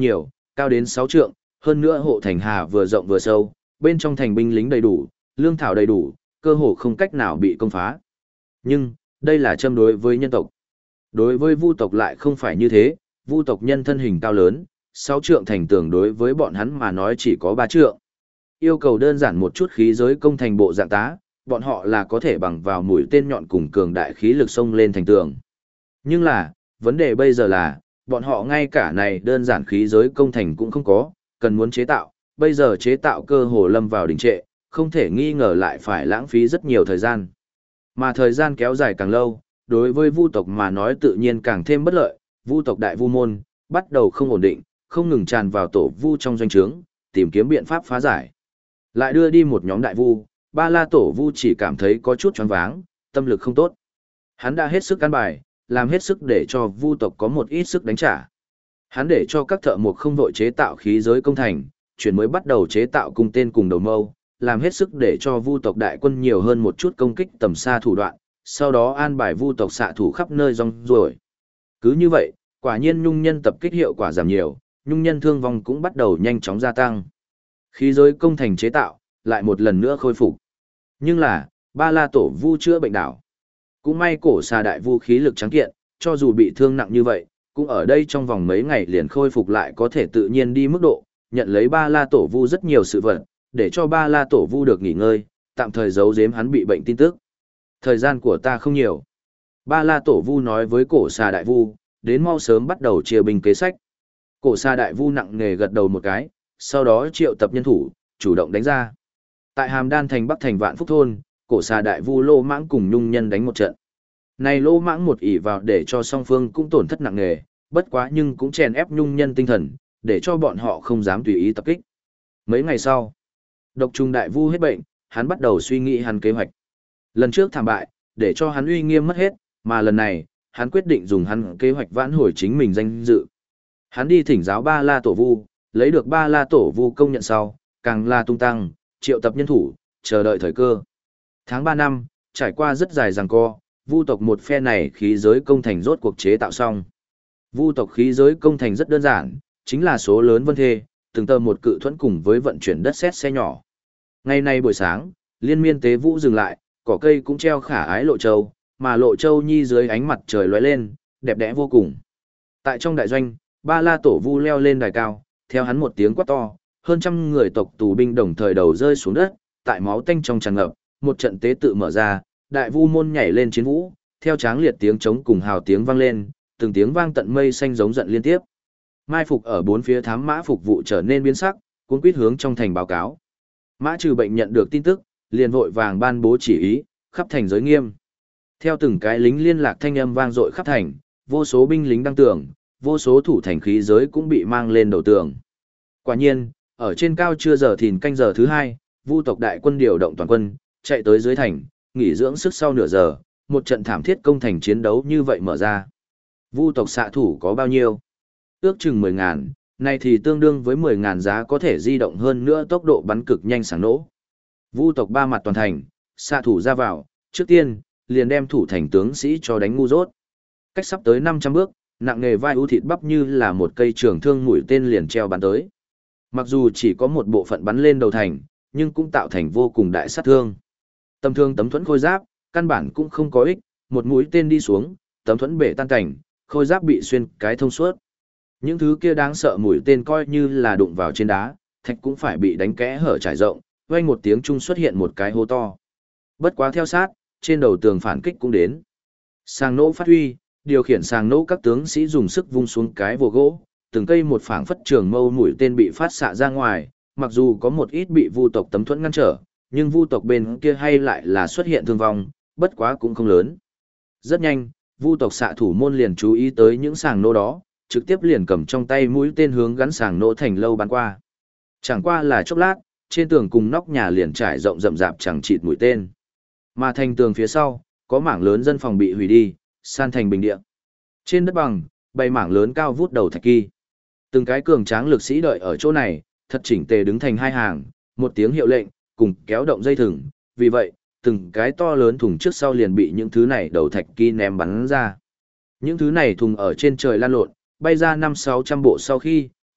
cao đến 6 trượng, hơn nữa hộ thành hà vừa rộng vừa sâu, bên trong thành binh lính đầy đủ, lương thảo đầy đủ, cơ hồ không cách nào bị công phá. Nhưng, đây là châm đối với nhân tộc. Đối với vu tộc lại không phải như thế, vu tộc nhân thân hình cao lớn, 6 trượng thành tường đối với bọn hắn mà nói chỉ có 3 trượng. Yêu cầu đơn giản một chút khí giới công thành bộ dạng tá, bọn họ là có thể bằng vào mũi tên nhọn cùng cường đại khí lực xông lên thành tường. Nhưng là, vấn đề bây giờ là, bọn họ ngay cả này đơn giản khí giới công thành cũng không có, cần muốn chế tạo, bây giờ chế tạo cơ hồ lâm vào đình trệ, không thể nghi ngờ lại phải lãng phí rất nhiều thời gian. Mà thời gian kéo dài càng lâu, đối với vu tộc mà nói tự nhiên càng thêm bất lợi, vu tộc đại vu môn, bắt đầu không ổn định, không ngừng tràn vào tổ vu trong doanh trướng, tìm kiếm biện pháp phá giải. Lại đưa đi một nhóm đại vu, Ba La tổ vu chỉ cảm thấy có chút choáng váng, tâm lực không tốt. Hắn đã hết sức căn bài, làm hết sức để cho vu tộc có một ít sức đánh trả. Hắn để cho các thợ mộc không vội chế tạo khí giới công thành, chuyển mới bắt đầu chế tạo cung tên cùng đầu mâu, làm hết sức để cho vu tộc đại quân nhiều hơn một chút công kích tầm xa thủ đoạn, sau đó an bài vu tộc xạ thủ khắp nơi rong ruổi. Cứ như vậy, quả nhiên nhung nhân tập kích hiệu quả giảm nhiều, nhung nhân thương vong cũng bắt đầu nhanh chóng gia tăng. Khí giới công thành chế tạo, lại một lần nữa khôi phục. Nhưng là, Ba La tổ vu chữa bệnh đảo. Cũng may cổ xà đại vu khí lực trắng kiện, cho dù bị thương nặng như vậy, cũng ở đây trong vòng mấy ngày liền khôi phục lại có thể tự nhiên đi mức độ, nhận lấy Ba La tổ vu rất nhiều sự vật, để cho Ba La tổ vu được nghỉ ngơi, tạm thời giấu giếm hắn bị bệnh tin tức. Thời gian của ta không nhiều. Ba La tổ vu nói với cổ xà đại vu, đến mau sớm bắt đầu chia binh kế sách. Cổ xà đại vu nặng nề gật đầu một cái, sau đó triệu tập nhân thủ, chủ động đánh ra. Tại Hàm Đan thành Bắc thành Vạn Phúc thôn, cổ xà đại vu Lô Mãng cùng nhung nhân đánh một trận. Này Lô Mãng một ỷ vào để cho song phương cũng tổn thất nặng nề, bất quá nhưng cũng chèn ép nhung nhân tinh thần, để cho bọn họ không dám tùy ý tập kích. Mấy ngày sau, độc trùng đại vu hết bệnh, hắn bắt đầu suy nghĩ hắn kế hoạch. Lần trước thảm bại, để cho hắn uy nghiêm mất hết, mà lần này, hắn quyết định dùng hắn kế hoạch vãn hồi chính mình danh dự. Hắn đi thỉnh giáo Ba La tổ vu, lấy được Ba La tổ vu công nhận sau, càng là tung tăng, triệu tập nhân thủ, chờ đợi thời cơ. Tháng 3 năm, trải qua rất dài giằng co, vu tộc một phe này khí giới công thành rốt cuộc chế tạo xong. Vu tộc khí giới công thành rất đơn giản, chính là số lớn vân thê, từng tờ một cự thuẫn cùng với vận chuyển đất sét xe nhỏ. Ngày nay buổi sáng, liên miên tế vũ dừng lại, cỏ cây cũng treo khả ái lộ châu, mà lộ châu nhi dưới ánh mặt trời lóe lên, đẹp đẽ vô cùng. Tại trong đại doanh, Ba La tổ vu leo lên đài cao, theo hắn một tiếng quát to, hơn trăm người tộc tù binh đồng thời đầu rơi xuống đất, tại máu tanh trong tràn ngập, một trận tế tự mở ra, đại vu môn nhảy lên chiến vũ, theo tráng liệt tiếng trống cùng hào tiếng vang lên, từng tiếng vang tận mây xanh giống giận liên tiếp. Mai phục ở bốn phía thám mã phục vụ trở nên biến sắc, cuống quýt hướng trong thành báo cáo. Mã Trừ bệnh nhận được tin tức, liền vội vàng ban bố chỉ ý, khắp thành giới nghiêm. Theo từng cái lính liên lạc thanh âm vang dội khắp thành, vô số binh lính đăng tường, vô số thủ thành khí giới cũng bị mang lên đầu tường. Quả nhiên, ở trên cao chưa giờ thìn canh giờ thứ 2, vu tộc đại quân điều động toàn quân, chạy tới dưới thành, nghỉ dưỡng sức sau nửa giờ, một trận thảm thiết công thành chiến đấu như vậy mở ra. Vu tộc xạ thủ có bao nhiêu? Ước chừng 10.000, này thì tương đương với 10.000 giá có thể di động hơn nữa tốc độ bắn cực nhanh sáng nổ. Vu tộc ba mặt toàn thành, xạ thủ ra vào, trước tiên, liền đem thủ thành tướng sĩ cho đánh ngu dốt. Cách sắp tới 500 bước, nặng nghề vai ưu thịt bắp như là một cây trường thương mũi tên liền treo bắn tới. Mặc dù chỉ có một bộ phận bắn lên đầu thành, nhưng cũng tạo thành vô cùng đại sát thương. Tầm thương tấm thuẫn khôi giáp, căn bản cũng không có ích, một mũi tên đi xuống, tấm thuẫn bể tan cảnh, khôi giáp bị xuyên cái thông suốt. Những thứ kia đáng sợ mũi tên coi như là đụng vào trên đá, thạch cũng phải bị đánh kẽ hở trải rộng, vang một tiếng chung xuất hiện một cái hố to. Bất quá theo sát, trên đầu tường phản kích cũng đến. Sàng nỗ phát huy, điều khiển sàng nỗ các tướng sĩ dùng sức vung xuống cái vồ gỗ, từng cây một phảng phất trường mâu mũi tên bị phát xạ ra ngoài, mặc dù có một ít bị vu tộc tấm thuẫn ngăn trở, nhưng vu tộc bên kia hay lại là xuất hiện thương vong, bất quá cũng không lớn. Rất nhanh, vu tộc xạ thủ môn liền chú ý tới những sàng nỗ đó, trực tiếp liền cầm trong tay mũi tên hướng gắn sàng nỗ thành lâu bắn qua. Chẳng qua là chốc lát, trên tường cùng nóc nhà liền trải rộng rậm rạp chẳng chịt mũi tên. Mà thành tường phía sau, có mảng lớn dân phòng bị hủy đi, san thành bình địa. Trên đất bằng, bày mảng lớn cao vút đầu thạch kỳ. Từng cái cường tráng lực sĩ đợi ở chỗ này, thật chỉnh tề đứng thành hai hàng, một tiếng hiệu lệnh, cùng kéo động dây thừng. Vì vậy, từng cái to lớn thùng trước sau liền bị những thứ này đầu thạch kỳ ném bắn ra. Những thứ này thùng ở trên trời lan lộn, bay ra 500-600 bộ sau khi,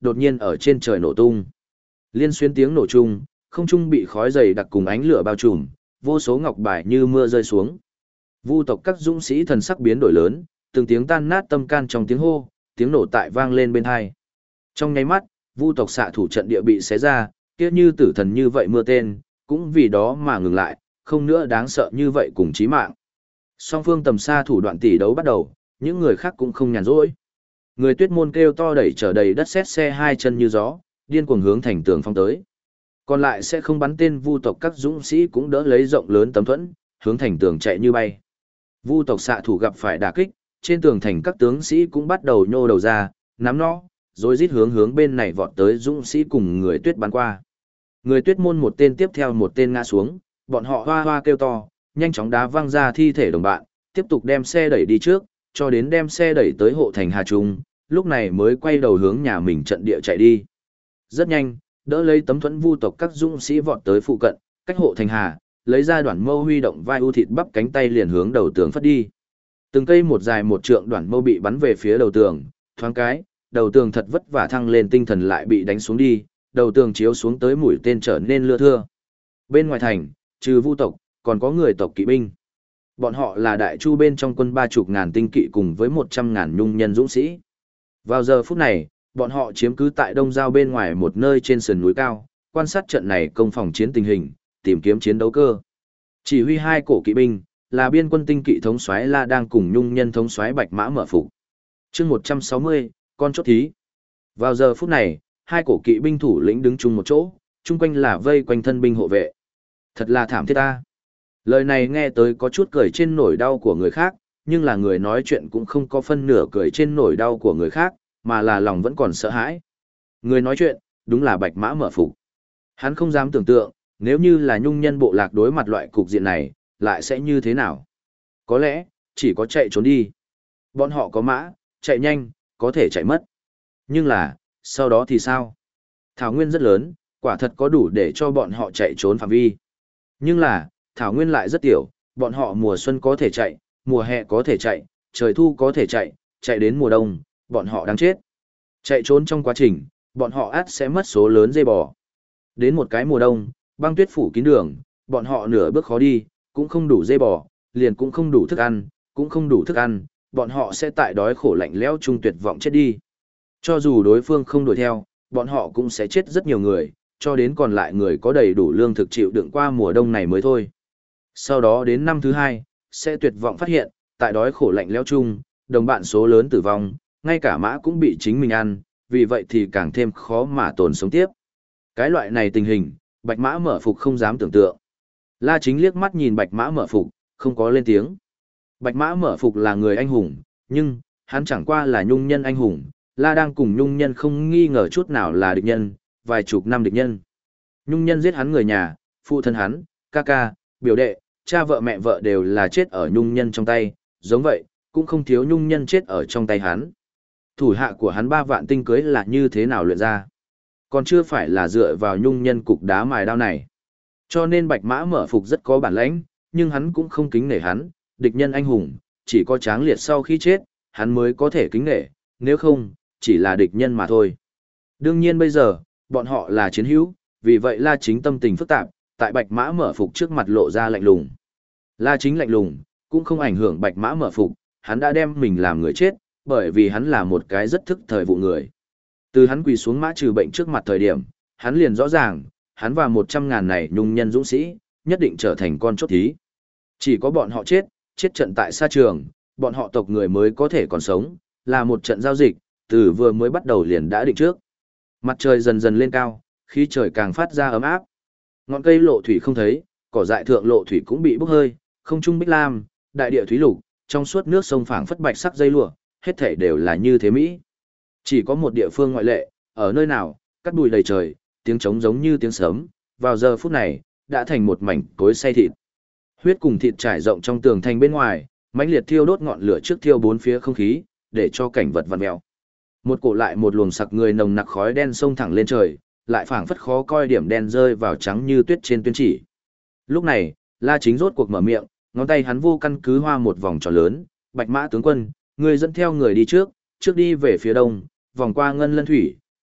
đột nhiên ở trên trời nổ tung. Liên xuyến tiếng nổ chung, không trung bị khói dày đặc cùng ánh lửa bao trùm, vô số ngọc bài như mưa rơi xuống. Vu tộc các dũng sĩ thần sắc biến đổi lớn, từng tiếng tan nát tâm can trong tiếng hô, tiếng nổ tại vang lên bên hai. Trong nháy mắt, Vu tộc xạ thủ trận địa bị xé ra, kia như tử thần như vậy mưa tên, cũng vì đó mà ngừng lại, không nữa đáng sợ như vậy cùng chí mạng. Song phương tầm xa thủ đoạn tỷ đấu bắt đầu, những người khác cũng không nhàn rỗi. Người Tuyết môn kêu to đẩy trở đầy đất sét xe hai chân như gió, điên cuồng hướng thành tường phong tới. Còn lại sẽ không bắn tên Vu tộc các dũng sĩ cũng đỡ lấy rộng lớn tấm thuẫn, hướng thành tường chạy như bay. Vu tộc xạ thủ gặp phải đả kích, trên tường thành các tướng sĩ cũng bắt đầu nhô đầu ra, nắm nó, rồi rít hướng bên này vọt tới dũng sĩ cùng người Tuyết bắn qua. Người Tuyết môn một tên tiếp theo một tên ngã xuống, bọn họ hoa hoa kêu to, nhanh chóng đá văng ra thi thể đồng bạn, tiếp tục đem xe đẩy đi trước, cho đến đem xe đẩy tới hộ thành Hà Trung, lúc này mới quay đầu hướng nhà mình trận địa chạy đi. Rất nhanh, đỡ lấy tấm thuẫn Vu tộc các dũng sĩ vọt tới phụ cận, cách hộ thành Hà, lấy ra đoạn mâu huy động vai ưu thịt bắp cánh tay liền hướng đầu tường phất đi. Từng cây một dài một trượng đoạn mâu bị bắn về phía đầu tường, thoáng cái, đầu tường thật vất vả thăng lên tinh thần lại bị đánh xuống đi, đầu tường chiếu xuống tới mũi tên trở nên lưa thưa. Bên ngoài thành, trừ Vu tộc, còn có người tộc kỵ binh. Bọn họ là đại chu bên trong quân 30.000 tinh kỵ cùng với 100.000 nhung nhân dũng sĩ. Vào giờ phút này, bọn họ chiếm cứ tại đông giao bên ngoài một nơi trên sườn núi cao, quan sát trận này công phòng chiến tình hình, tìm kiếm chiến đấu cơ. Chỉ huy hai cổ kỵ binh, là biên quân tinh kỵ thống soái La đang cùng nhung nhân thống soái Bạch Mã mở phục. Chương 160, con chốt thí. Vào giờ phút này, hai cổ kỵ binh thủ lĩnh đứng chung một chỗ, chung quanh là vây quanh thân binh hộ vệ. Thật là thảm thiết ta. Lời này nghe tới có chút cười trên nỗi đau của người khác, nhưng là người nói chuyện cũng không có phân nửa cười trên nỗi đau của người khác, mà là lòng vẫn còn sợ hãi. Người nói chuyện, đúng là Bạch Mã mở phục. Hắn không dám tưởng tượng, nếu như là nhung nhân bộ lạc đối mặt loại cục diện này, lại sẽ như thế nào? Có lẽ, chỉ có chạy trốn đi. Bọn họ có mã, chạy nhanh, có thể chạy mất. Nhưng là, sau đó thì sao? Thảo nguyên rất lớn, quả thật có đủ để cho bọn họ chạy trốn phạm vi. Nhưng là, thảo nguyên lại rất tiểu, bọn họ mùa xuân có thể chạy, mùa hè có thể chạy, trời thu có thể chạy, chạy đến mùa đông, bọn họ đang chết. Chạy trốn trong quá trình, bọn họ ắt sẽ mất số lớn dây bò. Đến một cái mùa đông, băng tuyết phủ kín đường, bọn họ nửa bước khó đi, cũng không đủ dây bò, liền cũng không đủ thức ăn, cũng không đủ thức ăn, bọn họ sẽ tại đói khổ lạnh lẽo chung tuyệt vọng chết đi. Cho dù đối phương không đuổi theo, bọn họ cũng sẽ chết rất nhiều người, cho đến còn lại người có đầy đủ lương thực chịu đựng qua mùa đông này mới thôi. Sau đó đến năm thứ hai, sẽ tuyệt vọng phát hiện, tại đói khổ lạnh lẽo chung, đồng bạn số lớn tử vong, ngay cả mã cũng bị chính mình ăn, vì vậy thì càng thêm khó mà tồn sống tiếp. Cái loại này tình hình, Bạch Mã mở phục không dám tưởng tượng. La Chính liếc mắt nhìn Bạch Mã mở phục, không có lên tiếng. Bạch Mã mở phục là người anh hùng, nhưng, hắn chẳng qua là nhung nhân anh hùng, La đang cùng nhung nhân không nghi ngờ chút nào là địch nhân, vài chục năm địch nhân. Nhung nhân giết hắn người nhà, phụ thân hắn, ca ca, biểu đệ, cha vợ mẹ vợ đều là chết ở nhung nhân trong tay, giống vậy, cũng không thiếu nhung nhân chết ở trong tay hắn. Thủ hạ của hắn 3 vạn tinh cưới là như thế nào luyện ra? Còn chưa phải là dựa vào nhung nhân cục đá mài đao này. Cho nên Bạch Mã mở phục rất có bản lãnh, nhưng hắn cũng không kính nể hắn, địch nhân anh hùng, chỉ có Tráng Liệt sau khi chết, hắn mới có thể kính nể, nếu không, chỉ là địch nhân mà thôi. Đương nhiên bây giờ, bọn họ là chiến hữu, vì vậy La Chính tâm tình phức tạp, tại Bạch Mã mở phục trước mặt lộ ra lạnh lùng. La Chính lạnh lùng, cũng không ảnh hưởng Bạch Mã mở phục, hắn đã đem mình làm người chết, bởi vì hắn là một cái rất thức thời vụ người. Từ hắn quỳ xuống mã trừ bệnh trước mặt thời điểm, hắn liền rõ ràng, hắn và 100.000 này nhung nhân dũng sĩ, nhất định trở thành con chốt thí. Chỉ có bọn họ chết, chết trận tại sa trường, bọn họ tộc người mới có thể còn sống, là một trận giao dịch, từ vừa mới bắt đầu liền đã định trước. Mặt trời dần dần lên cao, khí trời càng phát ra ấm áp. Ngọn cây lộ thủy không thấy, cỏ dại thượng lộ thủy cũng bị bốc hơi, không trung bích lam, đại địa thúy lục, trong suốt nước sông phảng phất bạch sắc dây lụa, hết thảy đều là như thế mỹ. Chỉ có một địa phương ngoại lệ, ở nơi nào, cát bụi đầy trời, tiếng trống giống như tiếng sấm, vào giờ phút này, đã thành một mảnh cối xay thịt. Huyết cùng thịt trải rộng trong tường thành bên ngoài, mãnh liệt thiêu đốt ngọn lửa trước thiêu bốn phía không khí, để cho cảnh vật vặn vẹo. Một cổ lại một luồng sặc người nồng nặc khói đen xông thẳng lên trời, lại phảng phất khó coi điểm đen rơi vào trắng như tuyết trên tuyên chỉ. Lúc này, La Chính rốt cuộc mở miệng, ngón tay hắn vô căn cứ hoa một vòng tròn lớn, Bạch Mã tướng quân, người dẫn theo người đi trước, trước đi về phía đông, vòng qua Ngân Lân Thủy,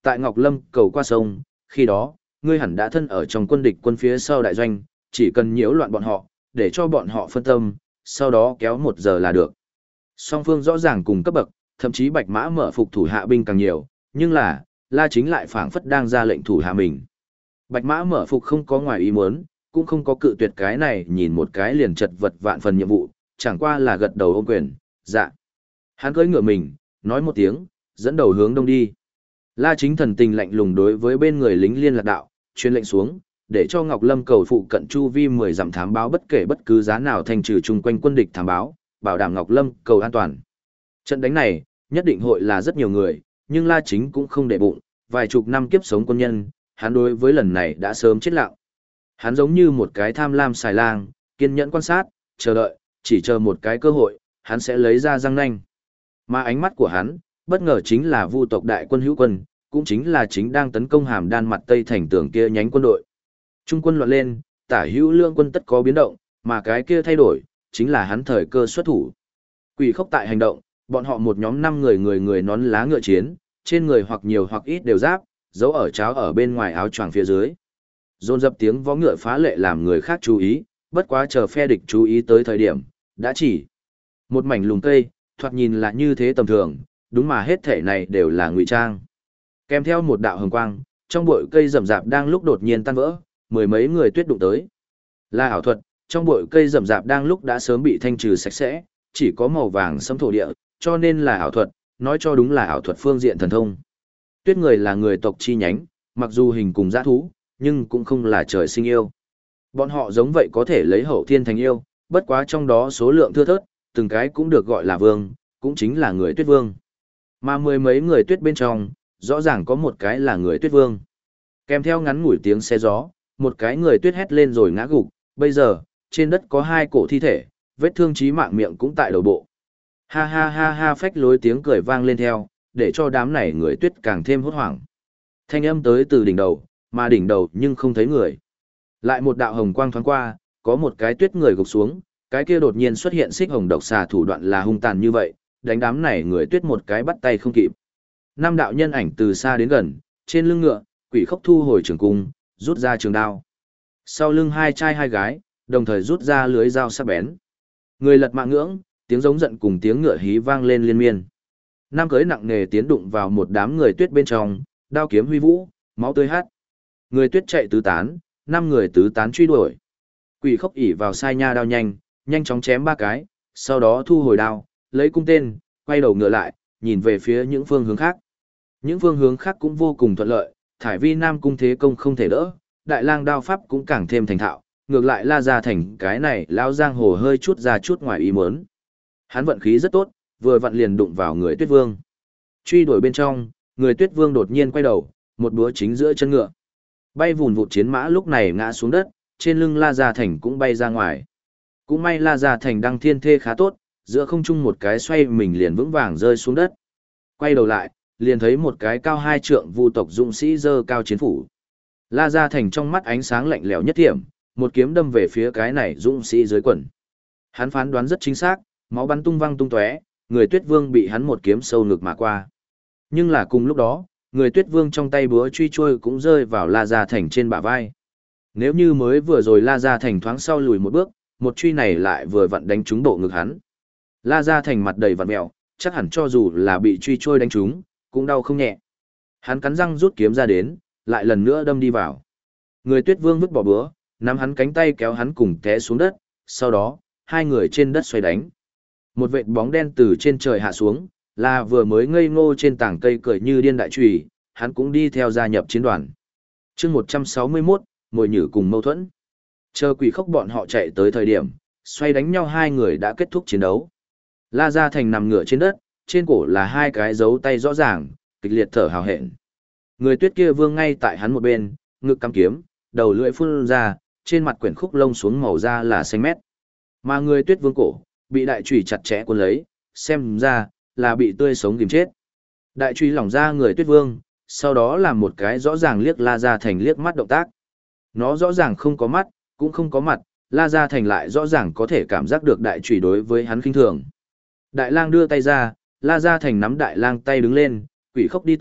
tại Ngọc Lâm cầu qua sông, khi đó, ngươi hẳn đã thân ở trong quân địch quân phía sau đại doanh, chỉ cần nhiễu loạn bọn họ, để cho bọn họ phân tâm, sau đó kéo 1 giờ là được. Song phương rõ ràng cùng cấp bậc, thậm chí Bạch Mã mở phục thủ hạ binh càng nhiều, nhưng là, La Chính lại phảng phất đang ra lệnh thủ hạ mình. Bạch Mã mở phục không có ngoài ý muốn, cũng không có cự tuyệt cái này nhìn một cái liền chật vật vạn phần nhiệm vụ, chẳng qua là gật đầu ôm quyền, dạ. Hắn cưỡi ngựa mình, nói một tiếng, dẫn đầu hướng đông đi. La Chính thần tình lạnh lùng đối với bên người lính liên lạc đạo, truyền lệnh xuống, để cho Ngọc Lâm cầu phụ cận chu vi 10 dặm thám báo bất kể bất cứ giá nào thanh trừ chung quanh quân địch thám báo, bảo đảm Ngọc Lâm cầu an toàn. Trận đánh này, nhất định hội là rất nhiều người, nhưng La Chính cũng không để bụng, vài chục năm kiếp sống quân nhân, hắn đối với lần này đã sớm chết lặng. Hắn giống như một cái tham lam xài lang, kiên nhẫn quan sát, chờ đợi, chỉ chờ một cái cơ hội, hắn sẽ lấy ra răng nanh. Mà ánh mắt của hắn, bất ngờ chính là Vu tộc đại quân hữu quân, cũng chính là chính đang tấn công Hàm Đan mặt Tây thành tường kia nhánh quân đội. Trung quân loạn lên, tả hữu lương quân tất có biến động, mà cái kia thay đổi, chính là hắn thời cơ xuất thủ. Quỷ khốc tại hành động, bọn họ một nhóm 5 người người nón lá ngựa chiến, trên người hoặc nhiều hoặc ít đều giáp, giấu ở cháo ở bên ngoài áo choàng phía dưới. Dồn dập tiếng vó ngựa phá lệ làm người khác chú ý, bất quá chờ phe địch chú ý tới thời điểm, đã chỉ một mảnh lùm cây, thoạt nhìn là như thế tầm thường, đúng mà hết thể này đều là ngụy trang. Kèm theo một đạo hồng quang, trong bụi cây rậm rạp đang lúc đột nhiên tan vỡ, 10 mấy người tuyết đụng tới. Là ảo thuật, trong bụi cây rậm rạp đang lúc đã sớm bị thanh trừ sạch sẽ, chỉ có màu vàng sẫm thổ địa, cho nên là ảo thuật, nói cho đúng là ảo thuật phương diện thần thông. Tuyết người là người tộc chi nhánh, mặc dù hình cùng dã thú, nhưng cũng không là trời sinh yêu. Bọn họ giống vậy có thể lấy hậu thiên thành yêu, bất quá trong đó số lượng thưa thớt, từng cái cũng được gọi là vương, cũng chính là người tuyết vương. Mà 10 mấy người tuyết bên trong, rõ ràng có một cái là người tuyết vương. Kèm theo ngắn ngủi tiếng xe gió, một cái người tuyết hét lên rồi ngã gục, bây giờ, trên đất có 2 cổ thi thể, vết thương chí mạng miệng cũng tại đầu bộ. Ha ha ha ha phách lối tiếng cười vang lên theo, để cho đám này người tuyết càng thêm hốt hoảng. Thanh âm tới từ đỉnh đầu, mà đỉnh đầu nhưng không thấy người. Lại một đạo hồng quang thoáng qua, có một cái tuyết người gục xuống, cái kia đột nhiên xuất hiện xích hồng độc xà thủ đoạn là hung tàn như vậy, đánh đám này người tuyết một cái bắt tay không kịp. 5 đạo nhân ảnh từ xa đến gần, trên lưng ngựa, Quỷ Khốc thu hồi trường cung, rút ra trường đao. Sau lưng 2 trai 2 gái, đồng thời rút ra lưới dao sắc bén. Người lật mạng ngưỡng, tiếng giống giận cùng tiếng ngựa hí vang lên liên miên. Nam cưới nặng nề tiến đụng vào một đám người tuyết bên trong, đao kiếm huy vũ, máu tươi hát. Người tuyết chạy tứ tán, 5 người tứ tán truy đuổi. Quỷ Khốc ỉ vào sai nha đao nhanh, nhanh chóng chém 3 cái, sau đó thu hồi đao, lấy cung tên, quay đầu ngựa lại, nhìn về phía những phương hướng khác. Những phương hướng khác cũng vô cùng thuận lợi, thải vi nam cung thế công không thể đỡ, đại lang đao pháp cũng càng thêm thành thạo, ngược lại La Gia Thành cái này lão giang hồ hơi chút ra chút ngoài ý muốn. Hắn vận khí rất tốt, vừa vặn liền đụng vào người Tuyết Vương. Truy đuổi bên trong, người Tuyết Vương đột nhiên quay đầu, một búa chính giữa chân ngựa. Bay vùn vụt chiến mã lúc này ngã xuống đất, trên lưng La Gia Thành cũng bay ra ngoài. Cũng may La Gia Thành đăng thiên thê khá tốt, giữa không trung một cái xoay mình liền vững vàng rơi xuống đất. Quay đầu lại, liền thấy một cái cao 2 trượng Vu tộc dũng sĩ giơ cao chiến phủ. La Gia Thành trong mắt ánh sáng lạnh lẽo nhất thiểm, một kiếm đâm về phía cái này dũng sĩ dưới quần. Hắn phán đoán rất chính xác, máu bắn tung văng tung tóe, người Tuyết Vương bị hắn một kiếm sâu ngực mà qua. Nhưng là cùng lúc đó, người Tuyết Vương trong tay búa truy trôi cũng rơi vào La Gia Thành trên bả vai. Nếu như mới vừa rồi La Gia Thành thoáng sau lùi một bước, một truy này lại vừa vặn đánh trúng bộ ngực hắn. La Gia Thành mặt đầy vặn mèo, chắc hẳn cho dù là bị truy trôi đánh trúng, cũng đau không nhẹ. Hắn cắn răng rút kiếm ra đến, lại lần nữa đâm đi vào. Người Tuyết Vương vứt bỏ búa, nắm hắn cánh tay kéo hắn cùng té xuống đất, sau đó, 2 người trên đất xoay đánh. Một vệt bóng đen từ trên trời hạ xuống, là vừa mới ngây ngô trên tảng cây cười như điên đại trùy, hắn cũng đi theo gia nhập chiến đoàn. chương 161, mồi nhử cùng mâu thuẫn. Chờ Quỷ Khốc bọn họ chạy tới thời điểm, xoay đánh nhau 2 người đã kết thúc chiến đấu. La Gia Thành nằm ngửa trên đất, trên cổ là 2 cái dấu tay rõ ràng, kịch liệt thở hào hẹn. Người Tuyết kia Vương ngay tại hắn một bên, ngực cắm kiếm, đầu lưỡi phun ra, trên mặt quyển khúc lông xuống màu da là xanh mét. Mà người Tuyết Vương cổ, bị đại chùy chặt chẽ cuốn lấy, xem ra là bị tươi sống kìm chết. Đại chùy lỏng ra người Tuyết Vương, sau đó làm một cái rõ ràng liếc La Gia Thành liếc mắt động tác. Nó rõ ràng không có mắt, cũng không có mặt, La Gia Thành lại rõ ràng có thể cảm giác được đại chùy đối với hắn khinh thường. Đại lang đưa tay ra, La Gia Thành nắm đại lang tay đứng lên, Quỷ Khốc đi tới,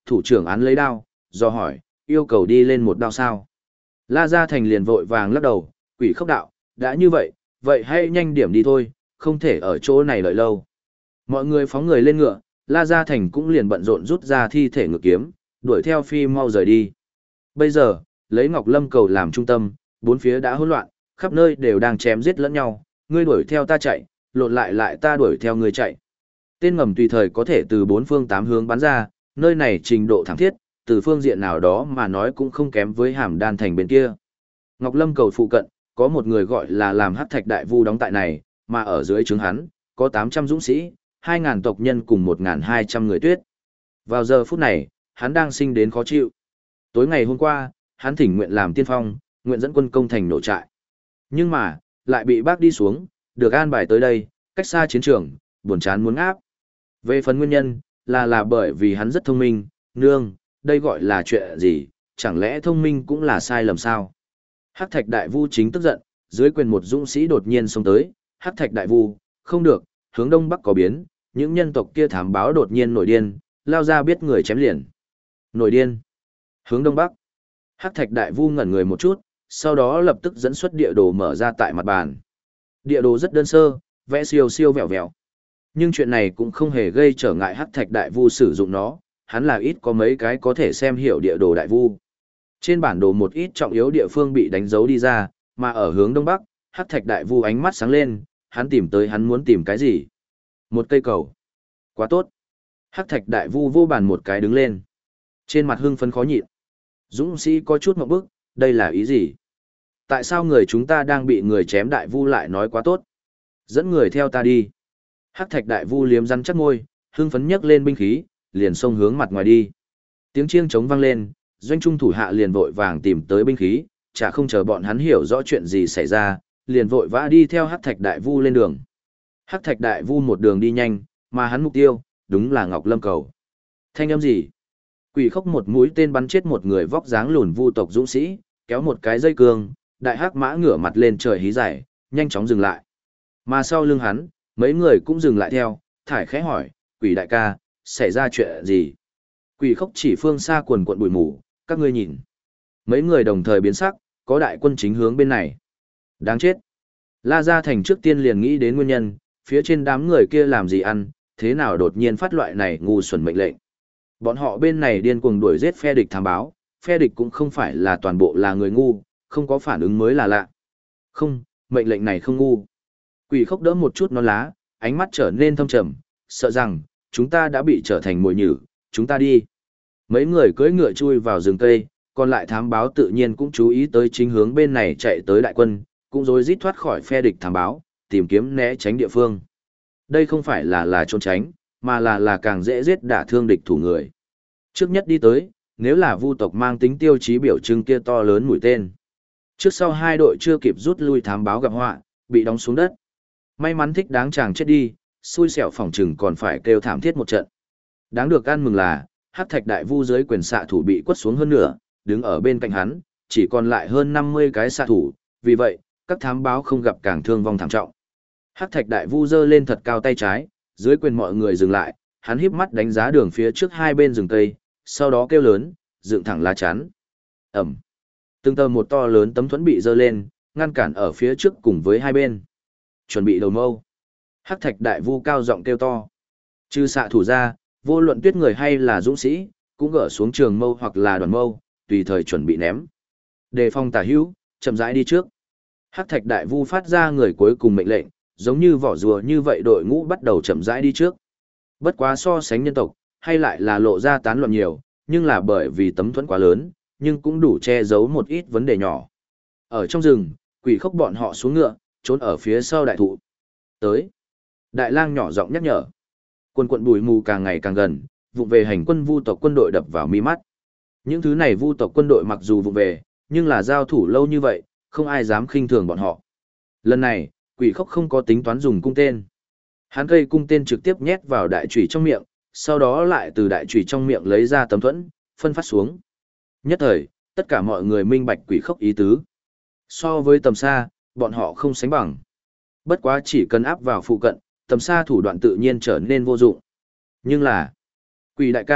thủ trưởng án lấy đao, do hỏi, yêu cầu đi lên một đao sao. La Gia Thành liền vội vàng lắc đầu, quỷ khốc đạo, đã như vậy, vậy hãy nhanh điểm đi thôi, không thể ở chỗ này đợi lâu. Mọi người phóng người lên ngựa, La Gia Thành cũng liền bận rộn rút ra thi thể ngựa kiếm, đuổi theo phi mau rời đi. Bây giờ, lấy Ngọc Lâm cầu làm trung tâm, bốn phía đã hỗn loạn, khắp nơi đều đang chém giết lẫn nhau, ngươi đuổi theo ta chạy, lộn lại lại ta đuổi theo ngươi chạy. Tên ngầm tùy thời có thể từ bốn phương tám hướng bắn ra, nơi này trình độ thẳng thiết, từ phương diện nào đó mà nói cũng không kém với Hàm Đan thành bên kia. Ngọc Lâm cầu phụ cận, có một người gọi là làm Hắc Thạch Đại Vu đóng tại này, mà ở dưới trướng hắn, có 800 dũng sĩ, 2.000 tộc nhân cùng 1.200 người tuyết. Vào giờ phút này, hắn đang sinh đến khó chịu. Tối ngày hôm qua, hắn thỉnh nguyện làm tiên phong, nguyện dẫn quân công thành nổ trại. Nhưng mà, lại bị bác đi xuống, được an bài tới đây, cách xa chiến trường, buồn chán muốn áp. Về phần nguyên nhân, là bởi vì hắn rất thông minh, nương, đây gọi là chuyện gì, chẳng lẽ thông minh cũng là sai lầm sao? Hắc Thạch Đại Vu chính tức giận, dưới quyền một dũng sĩ đột nhiên xông tới, Hắc Thạch Đại Vu, không được, hướng đông bắc có biến, những nhân tộc kia thám báo đột nhiên nổi điên, lao ra biết người chém liền. Nổi điên. Hướng đông bắc. Hắc Thạch Đại Vu ngẩn người một chút, sau đó lập tức dẫn xuất địa đồ mở ra tại mặt bàn. Địa đồ rất đơn sơ, vẽ siêu siêu vẹo vẹo. Nhưng chuyện này cũng không hề gây trở ngại Hắc Thạch Đại Vu sử dụng nó, hắn là ít có mấy cái có thể xem hiểu địa đồ Đại Vu. Trên bản đồ một ít trọng yếu địa phương bị đánh dấu đi ra, mà ở hướng đông bắc, Hắc Thạch Đại Vu ánh mắt sáng lên, hắn tìm tới hắn muốn tìm cái gì? Một cây cầu. Quá tốt. Hắc Thạch Đại Vu vô bàn một cái đứng lên. Trên mặt hưng phấn khó nhịn. Dũng sĩ có chút ngộp bức, đây là ý gì? Tại sao người chúng ta đang bị người chém Đại Vu lại nói quá tốt? Dẫn người theo ta đi. Hắc Thạch Đại Vu liếm răng chắc môi, hưng phấn nhấc lên binh khí, liền xông hướng mặt ngoài đi. Tiếng chiêng trống vang lên, doanh trung thủ hạ liền vội vàng tìm tới binh khí, chả không chờ bọn hắn hiểu rõ chuyện gì xảy ra, liền vội vã đi theo Hắc Thạch Đại Vu lên đường. Hắc Thạch Đại Vu một đường đi nhanh, mà hắn mục tiêu, đúng là Ngọc Lâm cầu. Thanh âm gì? Quỷ khốc một mũi tên bắn chết một người vóc dáng lùn vu tộc dũng sĩ, kéo một cái dây cương, đại hắc mã ngửa mặt lên trời hí giải, nhanh chóng dừng lại. Mà sau lưng hắn, mấy người cũng dừng lại theo, thải khẽ hỏi, quỷ đại ca, xảy ra chuyện gì? Quỷ khốc chỉ phương xa quần quận bụi mù, các ngươi nhìn. Mấy người đồng thời biến sắc, có đại quân chính hướng bên này. Đáng chết. La Gia Thành trước tiên liền nghĩ đến nguyên nhân, phía trên đám người kia làm gì ăn, thế nào đột nhiên phát loại này ngu xuẩn mệnh lệnh. Bọn họ bên này điên cuồng đuổi giết phe địch thám báo, phe địch cũng không phải là toàn bộ là người ngu, không có phản ứng mới là lạ. Không, mệnh lệnh này không ngu. Quỷ khốc đỡ một chút non lá, ánh mắt trở nên thâm trầm, sợ rằng, chúng ta đã bị trở thành mồi nhử, chúng ta đi. Mấy người cưỡi ngựa chui vào rừng cây, còn lại thám báo tự nhiên cũng chú ý tới chính hướng bên này chạy tới đại quân, cũng rối rít thoát khỏi phe địch thám báo, tìm kiếm né tránh địa phương. Đây không phải là trốn tránh, mà là càng dễ giết đả thương địch thủ người. Trước nhất đi tới, nếu là vu tộc mang tính tiêu chí biểu trưng kia to lớn mũi tên. Trước sau hai đội chưa kịp rút lui thám báo gặp họa, bị đóng xuống đất. May mắn thích đáng chàng chết đi, xui xẻo phòng trừng còn phải kêu thảm thiết một trận. Đáng được ăn mừng là, Hắc Thạch Đại Vu dưới quyền xạ thủ bị quất xuống hơn nửa, đứng ở bên cạnh hắn, chỉ còn lại hơn 50 cái xạ thủ, vì vậy, các thám báo không gặp càng thương vong thảm trọng. Hắc Thạch Đại Vu giơ lên thật cao tay trái, dưới quyền mọi người dừng lại, hắn híp mắt đánh giá đường phía trước hai bên rừng cây, sau đó kêu lớn, dựng thẳng lá chắn. Ẩm. Từng tờ một to lớn tấm thuẫn bị giơ lên, ngăn cản ở phía trước cùng với hai bên. Chuẩn bị đầu mâu. Hắc Thạch Đại Vu cao giọng kêu to. Trừ xạ thủ ra, vô luận tuyết người hay là dũng sĩ, cũng gỡ xuống trường mâu hoặc là đoàn mâu, tùy thời chuẩn bị ném. Đề phòng tả hữu, chậm rãi đi trước. Hắc Thạch Đại Vu phát ra người cuối cùng mệnh lệnh, giống như vỏ rùa như vậy đội ngũ bắt đầu chậm rãi đi trước. Bất quá so sánh nhân tộc, hay lại là lộ ra tán loạn nhiều, nhưng là bởi vì tấm thuẫn quá lớn, nhưng cũng đủ che giấu một ít vấn đề nhỏ. Ở trong rừng, quỷ khốc bọn họ xuống ngựa, trốn ở phía sau đại thụ. Tới. Đại lang nhỏ giọng nhắc nhở. Quần quận bụi mù càng ngày càng gần, vụng về hành quân vu tộc quân đội đập vào mi mắt. Những thứ này vu tộc quân đội mặc dù vụng về, nhưng là giao thủ lâu như vậy, không ai dám khinh thường bọn họ. Lần này, quỷ khốc không có tính toán dùng cung tên. Hắn cây cung tên trực tiếp nhét vào đại chủy trong miệng, sau đó lại từ đại chủy trong miệng lấy ra tấm thuẫn, phân phát xuống. Nhất thời, tất cả mọi người minh bạch quỷ khốc ý tứ. So với tầm xa, bọn họ không sánh bằng. Bất quá chỉ cần áp vào phụ cận, tầm xa thủ đoạn tự nhiên trở nên vô dụng. Nhưng là, quỷ đại ca,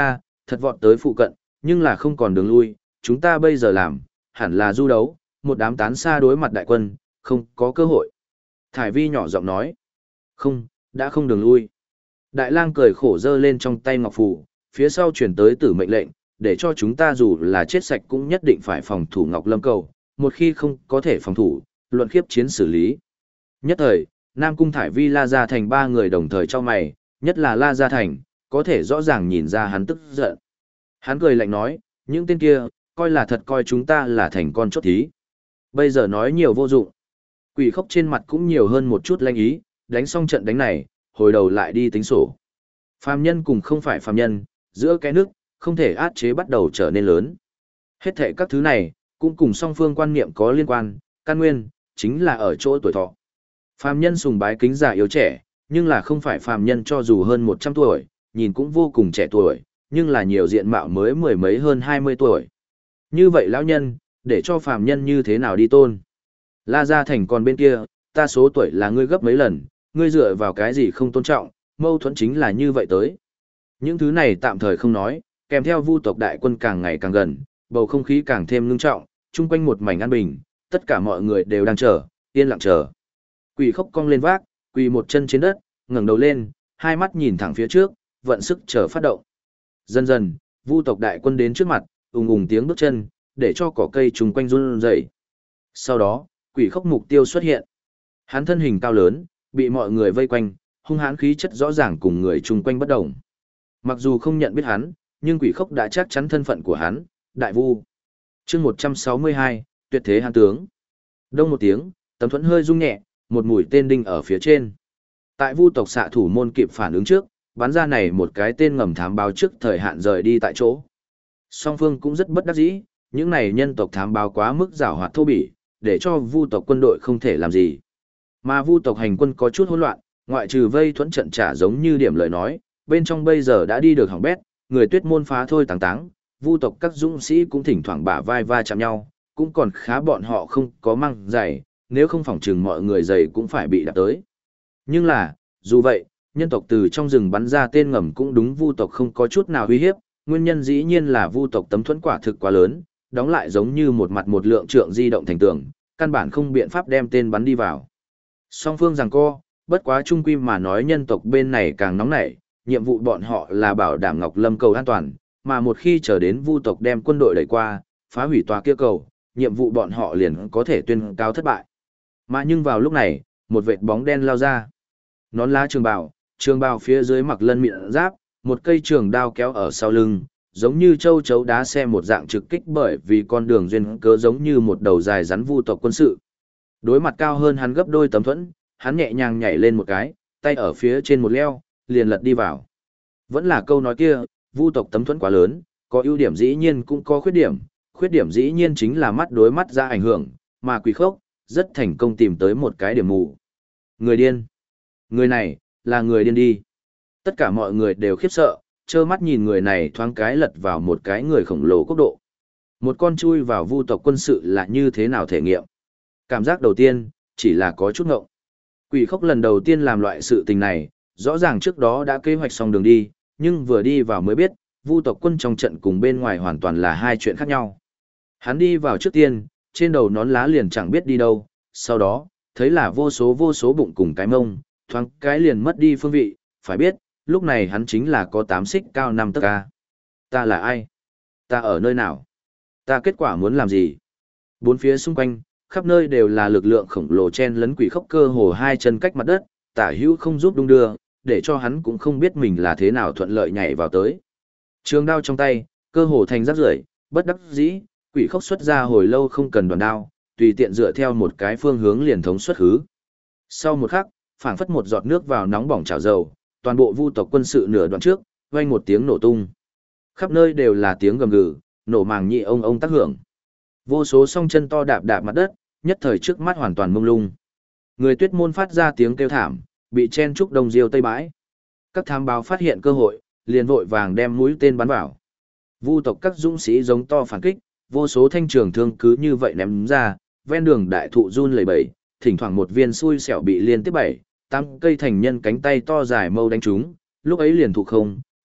thật vọt tới phụ cận, nhưng là không còn đường lui, chúng ta bây giờ làm, hẳn là du đấu, một đám tán xa đối mặt đại quân, không có cơ hội. Thải Vi nhỏ giọng nói, không, đã không đường lui. Đại lang cười khổ giơ lên trong tay ngọc phù, phía sau chuyển tới tử mệnh lệnh, để cho chúng ta dù là chết sạch cũng nhất định phải phòng thủ Ngọc Lâm Cầu, một khi không có thể phòng thủ, luận khiếp chiến xử lý. Nhất thời, Nam Cung Thải Vi La Gia Thành ba người đồng thời cho mày, nhất là La Gia Thành, có thể rõ ràng nhìn ra hắn tức giận. Hắn cười lạnh nói, những tên kia, coi là thật coi chúng ta là thành con chốt thí. Bây giờ nói nhiều vô dụng. Quỷ Khốc trên mặt cũng nhiều hơn một chút lanh ý, đánh xong trận đánh này, hồi đầu lại đi tính sổ. Phàm nhân cùng không phải phàm nhân, giữa cái nước, không thể át chế bắt đầu trở nên lớn. Hết thệ các thứ này, cũng cùng song phương quan niệm có liên quan, căn nguyên, chính là ở chỗ tuổi thọ. Phàm nhân sùng bái kính già yếu trẻ, nhưng là không phải phàm nhân cho dù hơn 100 tuổi, nhìn cũng vô cùng trẻ tuổi, nhưng là nhiều diện mạo mới mười mấy hơn 20 tuổi. Như vậy lão nhân, để cho phàm nhân như thế nào đi tôn? La Gia Thành còn bên kia, ta số tuổi là ngươi gấp mấy lần, ngươi dựa vào cái gì không tôn trọng, mâu thuẫn chính là như vậy tới. Những thứ này tạm thời không nói, kèm theo Vu tộc đại quân càng ngày càng gần, bầu không khí càng thêm ngưng trọng, chung quanh một mảnh an bình, tất cả mọi người đều đang chờ, yên lặng chờ. Quỷ Khốc cong lên vác, quỳ một chân trên đất, ngẩng đầu lên, hai mắt nhìn thẳng phía trước, vận sức chờ phát động. Dần dần, Vu tộc đại quân đến trước mặt, ùng ùng tiếng bước chân, để cho cỏ cây chung quanh run rẩy. Sau đó, Quỷ Khốc mục tiêu xuất hiện. Hắn thân hình cao lớn, bị mọi người vây quanh, hung hãn khí chất rõ ràng cùng người chung quanh bất động. Mặc dù không nhận biết hắn, nhưng Quỷ Khốc đã chắc chắn thân phận của hắn, Đại Vu. Chương 162, tuyệt thế hán tướng. Đông một tiếng, tấm thuẫn hơi rung nhẹ, một mũi tên đinh ở phía trên. Tại Vu tộc xạ thủ môn kịp phản ứng trước, bắn ra này một cái tên ngầm thám báo trước thời hạn rời đi tại chỗ. Song phương cũng rất bất đắc dĩ, những này nhân tộc thám báo quá mức giảo hoạt thô bỉ, để cho Vu tộc quân đội không thể làm gì. Mà Vu tộc hành quân có chút hỗn loạn, ngoại trừ vây thuẫn trận trả giống như điểm lời nói, bên trong bây giờ đã đi được hỏng bét, người tuyết môn phá thôi táng táng, Vu tộc các dũng sĩ cũng thỉnh thoảng bả vai va chạm nhau, cũng còn khá bọn họ không có mang giày, nếu không phỏng chừng mọi người giày cũng phải bị đạp tới. Nhưng là, dù vậy, nhân tộc từ trong rừng bắn ra tên ngầm cũng đúng Vu tộc không có chút nào uy hiếp, nguyên nhân dĩ nhiên là Vu tộc tấm thuẫn quả thực quá lớn, đóng lại giống như một mặt một lượng trượng di động thành tường, căn bản không biện pháp đem tên bắn đi vào. Song phương giằng co, bất quá chung quy mà nói nhân tộc bên này càng nóng nảy, nhiệm vụ bọn họ là bảo đảm Ngọc Lâm cầu an toàn, mà một khi chờ đến Vu tộc đem quân đội đẩy qua, phá hủy tòa kia cầu, nhiệm vụ bọn họ liền có thể tuyên cáo thất bại. Mà nhưng vào lúc này, một vệt bóng đen lao ra. Nón lá trường bào phía dưới mặc lân mịn giáp, một cây trường đao kéo ở sau lưng, giống như châu chấu đá xe một dạng trực kích bởi vì con đường duyên cớ giống như một đầu dài rắn Vu tộc quân sự. Đối mặt cao hơn hắn gấp đôi tấm thuẫn, hắn nhẹ nhàng nhảy lên một cái, tay ở phía trên một leo, liền lật đi vào. Vẫn là câu nói kia, Vu tộc tấm thuẫn quá lớn, có ưu điểm dĩ nhiên cũng có khuyết điểm dĩ nhiên chính là mắt đối mắt ra ảnh hưởng, mà Quỷ Khốc rất thành công tìm tới một cái điểm mù. Người điên. Người này, là người điên đi. Tất cả mọi người đều khiếp sợ, trơ mắt nhìn người này thoáng cái lật vào một cái người khổng lồ quốc độ. Một con chui vào Vu tộc quân sự là như thế nào thể nghiệm? Cảm giác đầu tiên, chỉ là có chút ngộng. Quỷ Khốc lần đầu tiên làm loại sự tình này, rõ ràng trước đó đã kế hoạch xong đường đi, nhưng vừa đi vào mới biết, Vu tộc quân trong trận cùng bên ngoài hoàn toàn là hai chuyện khác nhau. Hắn đi vào trước tiên, trên đầu nón lá liền chẳng biết đi đâu, sau đó, thấy là vô số bụng cùng cái mông, thoáng cái liền mất đi phương vị, phải biết, lúc này hắn chính là có 8 xích cao 5 tấc ca. Ta là ai? Ta ở nơi nào? Ta kết quả muốn làm gì? Bốn phía xung quanh, khắp nơi đều là lực lượng khổng lồ chen lấn. Quỷ Khốc cơ hồ hai chân cách mặt đất, tả hữu không giúp đung đưa, để cho hắn cũng không biết mình là thế nào thuận lợi nhảy vào tới. Trường đao trong tay, cơ hồ thành rác rưởi, bất đắc dĩ, Quỷ Khốc xuất ra hồi lâu không cần đoàn đao, tùy tiện dựa theo một cái phương hướng liền thống xuất hứ. Sau một khắc, phảng phất một giọt nước vào nóng bỏng chảo dầu, toàn bộ Vu tộc quân sự nửa đoạn trước, vang một tiếng nổ tung. Khắp nơi đều là tiếng gầm gừ, nổ màng nhị ông tác hưởng. Vô số song chân to đạp đạp mặt đất, nhất thời trước mắt hoàn toàn mông lung. Người tuyết môn phát ra tiếng kêu thảm, bị chen trúc đông diêu tây bãi. Các thám báo phát hiện cơ hội, liền vội vàng đem mũi tên bắn vào. Vu tộc các dũng sĩ giống to phản kích, vô số thanh trường thương cứ như vậy ném ra, ven đường đại thụ run lẩy bẩy, thỉnh thoảng một viên xui xẻo bị liên tiếp 7, 8 cây thành nhân cánh tay to dài mâu đánh trúng, lúc ấy liền thụ không,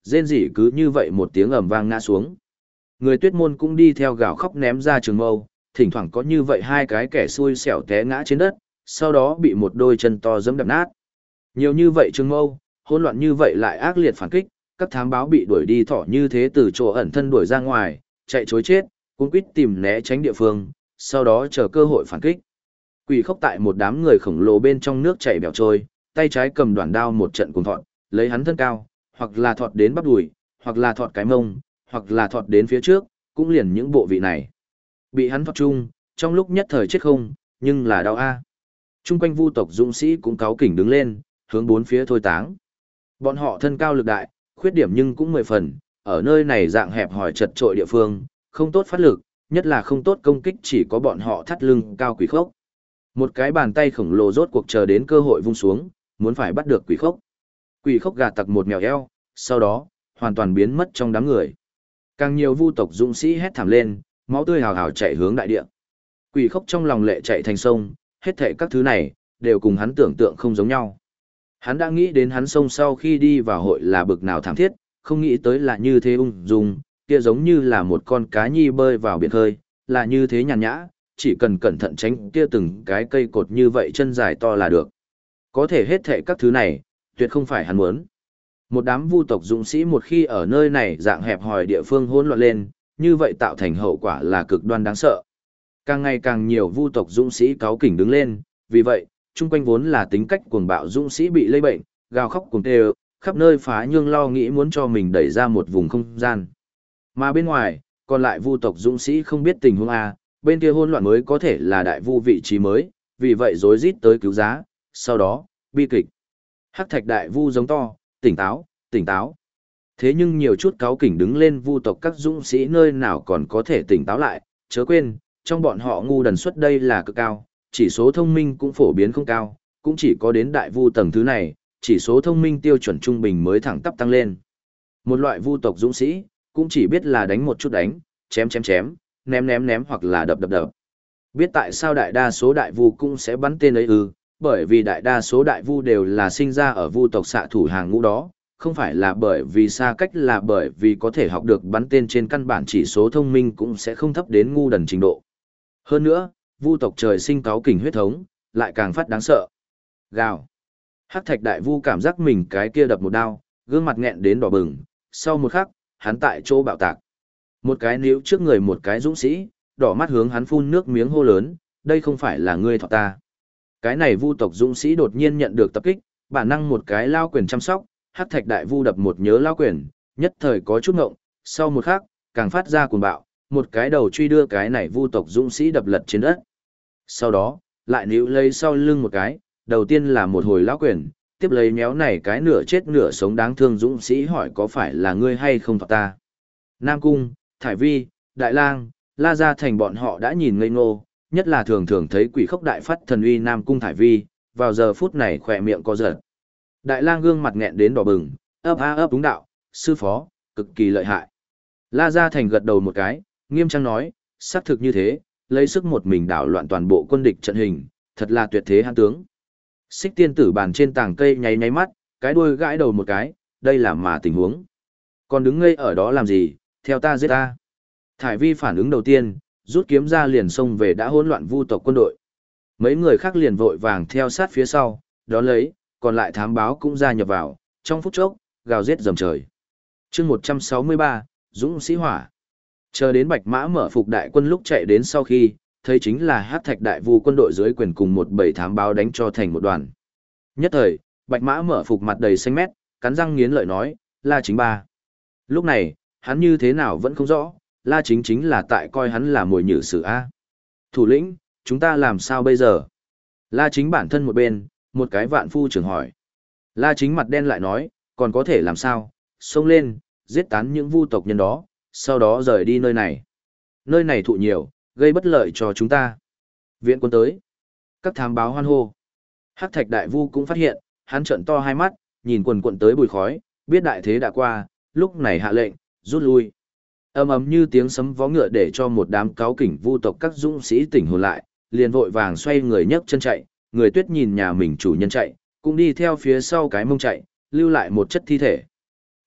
rên rỉ cứ như vậy một tiếng ầm vang ngã xuống. Người tuyết môn cũng đi theo gào khóc ném ra trường mâu, thỉnh thoảng có như vậy hai cái kẻ xui xẻo té ngã trên đất, sau đó bị một đôi chân to giẫm đập nát. Nhiều như vậy trường mâu, hỗn loạn như vậy lại ác liệt phản kích, các thám báo bị đuổi đi thỏ như thế từ chỗ ẩn thân đuổi ra ngoài, chạy trối chết, cuống quýt tìm né tránh địa phương, sau đó chờ cơ hội phản kích. Quỷ Khốc tại một đám người khổng lồ bên trong nước chảy bèo trôi, tay trái cầm đoạn đao một trận cuồng thọt, lấy hắn thân cao, hoặc là thọt đến bắp đùi, hoặc là thọt cái mông, hoặc là thọt đến phía trước, cũng liền những bộ vị này. Bị hắn thọt chung, trong lúc nhất thời chết không, nhưng là đau a. Trung quanh vu tộc dũng sĩ cũng cáu kỉnh đứng lên, hướng bốn phía thôi táng. Bọn họ thân cao lực đại, khuyết điểm nhưng cũng 10 phần, ở nơi này dạng hẹp hòi chật trội địa phương, không tốt phát lực, nhất là không tốt công kích, chỉ có bọn họ thắt lưng cao Quỷ Khốc. Một cái bàn tay khổng lồ rốt cuộc chờ đến cơ hội vung xuống, muốn phải bắt được Quỷ Khốc. Quỷ Khốc gà tặc một mèo eo, sau đó, hoàn toàn biến mất trong đám người. Càng nhiều vu tộc dũng sĩ hét thảm lên, máu tươi hào hào chạy hướng đại địa. Quỷ Khốc trong lòng lệ chạy thành sông, hết thảy các thứ này, đều cùng hắn tưởng tượng không giống nhau. Hắn đã nghĩ đến hắn sông sau khi đi vào hội là bực nào thảm thiết, không nghĩ tới là như thế ung dung, kia giống như là một con cá nhi bơi vào biển khơi, là như thế nhàn nhã, chỉ cần cẩn thận tránh kia từng cái cây cột như vậy chân dài to là được. Có thể hết thảy các thứ này, tuyệt không phải hắn muốn. Một đám vu tộc dũng sĩ một khi ở nơi này dạng hẹp hòi địa phương hỗn loạn lên, như vậy tạo thành hậu quả là cực đoan đáng sợ. Càng ngày càng nhiều vu tộc dũng sĩ cáu kỉnh đứng lên, vì vậy, chung quanh vốn là tính cách cuồng bạo dũng sĩ bị lây bệnh, gào khóc cuồng tê, khắp nơi phá nhương lo nghĩ muốn cho mình đẩy ra một vùng không gian. Mà bên ngoài, còn lại vu tộc dũng sĩ không biết tình huống A, bên kia hỗn loạn mới có thể là đại vu vị trí mới, vì vậy rối rít tới cứu giá, sau đó, bi kịch. Hắc thạch đại vu giống to, tỉnh táo, tỉnh táo. Thế nhưng nhiều chút cáu kỉnh đứng lên vu tộc các dũng sĩ nơi nào còn có thể tỉnh táo lại, chớ quên, trong bọn họ ngu đần suất đây là cực cao, chỉ số thông minh cũng phổ biến không cao, cũng chỉ có đến đại vu tầng thứ này, chỉ số thông minh tiêu chuẩn trung bình mới thẳng tắp tăng lên. Một loại vu tộc dũng sĩ, cũng chỉ biết là đánh một chút đánh, chém chém chém, ném ném ném hoặc là đập đập đập. Biết tại sao đại đa số đại vu cũng sẽ bắn tên ấy ư, bởi vì đại đa số đại vu đều là sinh ra ở vu tộc xạ thủ hàng ngũ đó, không phải là bởi vì xa cách, là bởi vì có thể học được bắn tên trên căn bản chỉ số thông minh cũng sẽ không thấp đến ngu đần trình độ. Hơn nữa, vu tộc trời sinh cáu kỉnh huyết thống, lại càng phát đáng sợ. Gào. Hắc thạch đại vu cảm giác mình cái kia đập một đao, gương mặt nghẹn đến đỏ bừng, sau một khắc, hắn tại chỗ bạo tạc. Một cái níu trước người một cái dũng sĩ, đỏ mắt hướng hắn phun nước miếng hô lớn, đây không phải là ngươi thọ ta. Cái này vu tộc dũng sĩ đột nhiên nhận được tập kích, bản năng một cái lao quyền chăm sóc, hắc thạch đại vu đập một nhớ lao quyền, nhất thời có chút ngộng, sau một khắc, càng phát ra cuồng bạo, một cái đầu truy đưa cái này vu tộc dũng sĩ đập lật trên đất. Sau đó, lại níu lấy sau lưng một cái, đầu tiên là một hồi lao quyền, tiếp lấy méo này cái nửa chết nửa sống đáng thương dũng sĩ hỏi có phải là ngươi hay không thọ ta. Nam Cung, Thải Vi, Đại Lang, La Gia Thành bọn họ đã nhìn ngây ngô, nhất là thường thường thấy Quỷ Khốc đại phát thần uy Nam Cung Thải Vi, vào giờ phút này khỏe miệng co giật. Đại Lang gương mặt nghẹn đến đỏ bừng, ấp đúng đạo, sư phó, cực kỳ lợi hại. La Gia Thành gật đầu một cái, nghiêm trang nói, xác thực như thế, lấy sức một mình đảo loạn toàn bộ quân địch trận hình, thật là tuyệt thế hãn tướng. Xích tiên tử bàn trên tảng cây nháy nháy mắt, cái đuôi gãi đầu một cái, đây là mà tình huống. Còn đứng ngây ở đó làm gì, theo ta giết ta. Thải Vi phản ứng đầu tiên, rút kiếm ra liền xông về đã hỗn loạn vu tộc quân đội. Mấy người khác liền vội vàng theo sát phía sau, đón lấy, còn lại thám báo cũng gia nhập vào, trong phút chốc, gào giết dầm trời. chương 163, Dũng Sĩ Hỏa. Chờ đến Bạch Mã mở phục đại quân lúc chạy đến sau khi, thấy chính là Hắc thạch đại vu quân đội dưới quyền cùng một bầy thám báo đánh cho thành một đoàn. Nhất thời, Bạch Mã mở phục mặt đầy xanh mét, cắn răng nghiến lợi nói, La Chính ba. Lúc này, hắn như thế nào vẫn không rõ, La Chính chính là tại coi hắn là mồi nhử sử A. Thủ lĩnh, chúng ta làm sao bây giờ? La Chính bản thân một bên, một cái vạn phu trưởng hỏi. La Chính mặt đen lại nói, còn có thể làm sao, xông lên, giết tán những vu tộc nhân đó, sau đó rời đi nơi này. Nơi này thụ nhiều, gây bất lợi cho chúng ta. Viện quân tới. Các thám báo hoan hô. Hắc thạch đại vu cũng phát hiện, hắn trợn to hai mắt, nhìn quần quần tới bùi khói, biết đại thế đã qua, lúc này hạ lệnh, rút lui. Ầm ầm như tiếng sấm vó ngựa để cho một đám cáu kỉnh vu tộc các dũng sĩ tỉnh hồn lại, liền vội vàng xoay người nhấc chân chạy, người tuyết nhìn nhà mình chủ nhân chạy, cũng đi theo phía sau cái mông chạy, lưu lại một chất thi thể.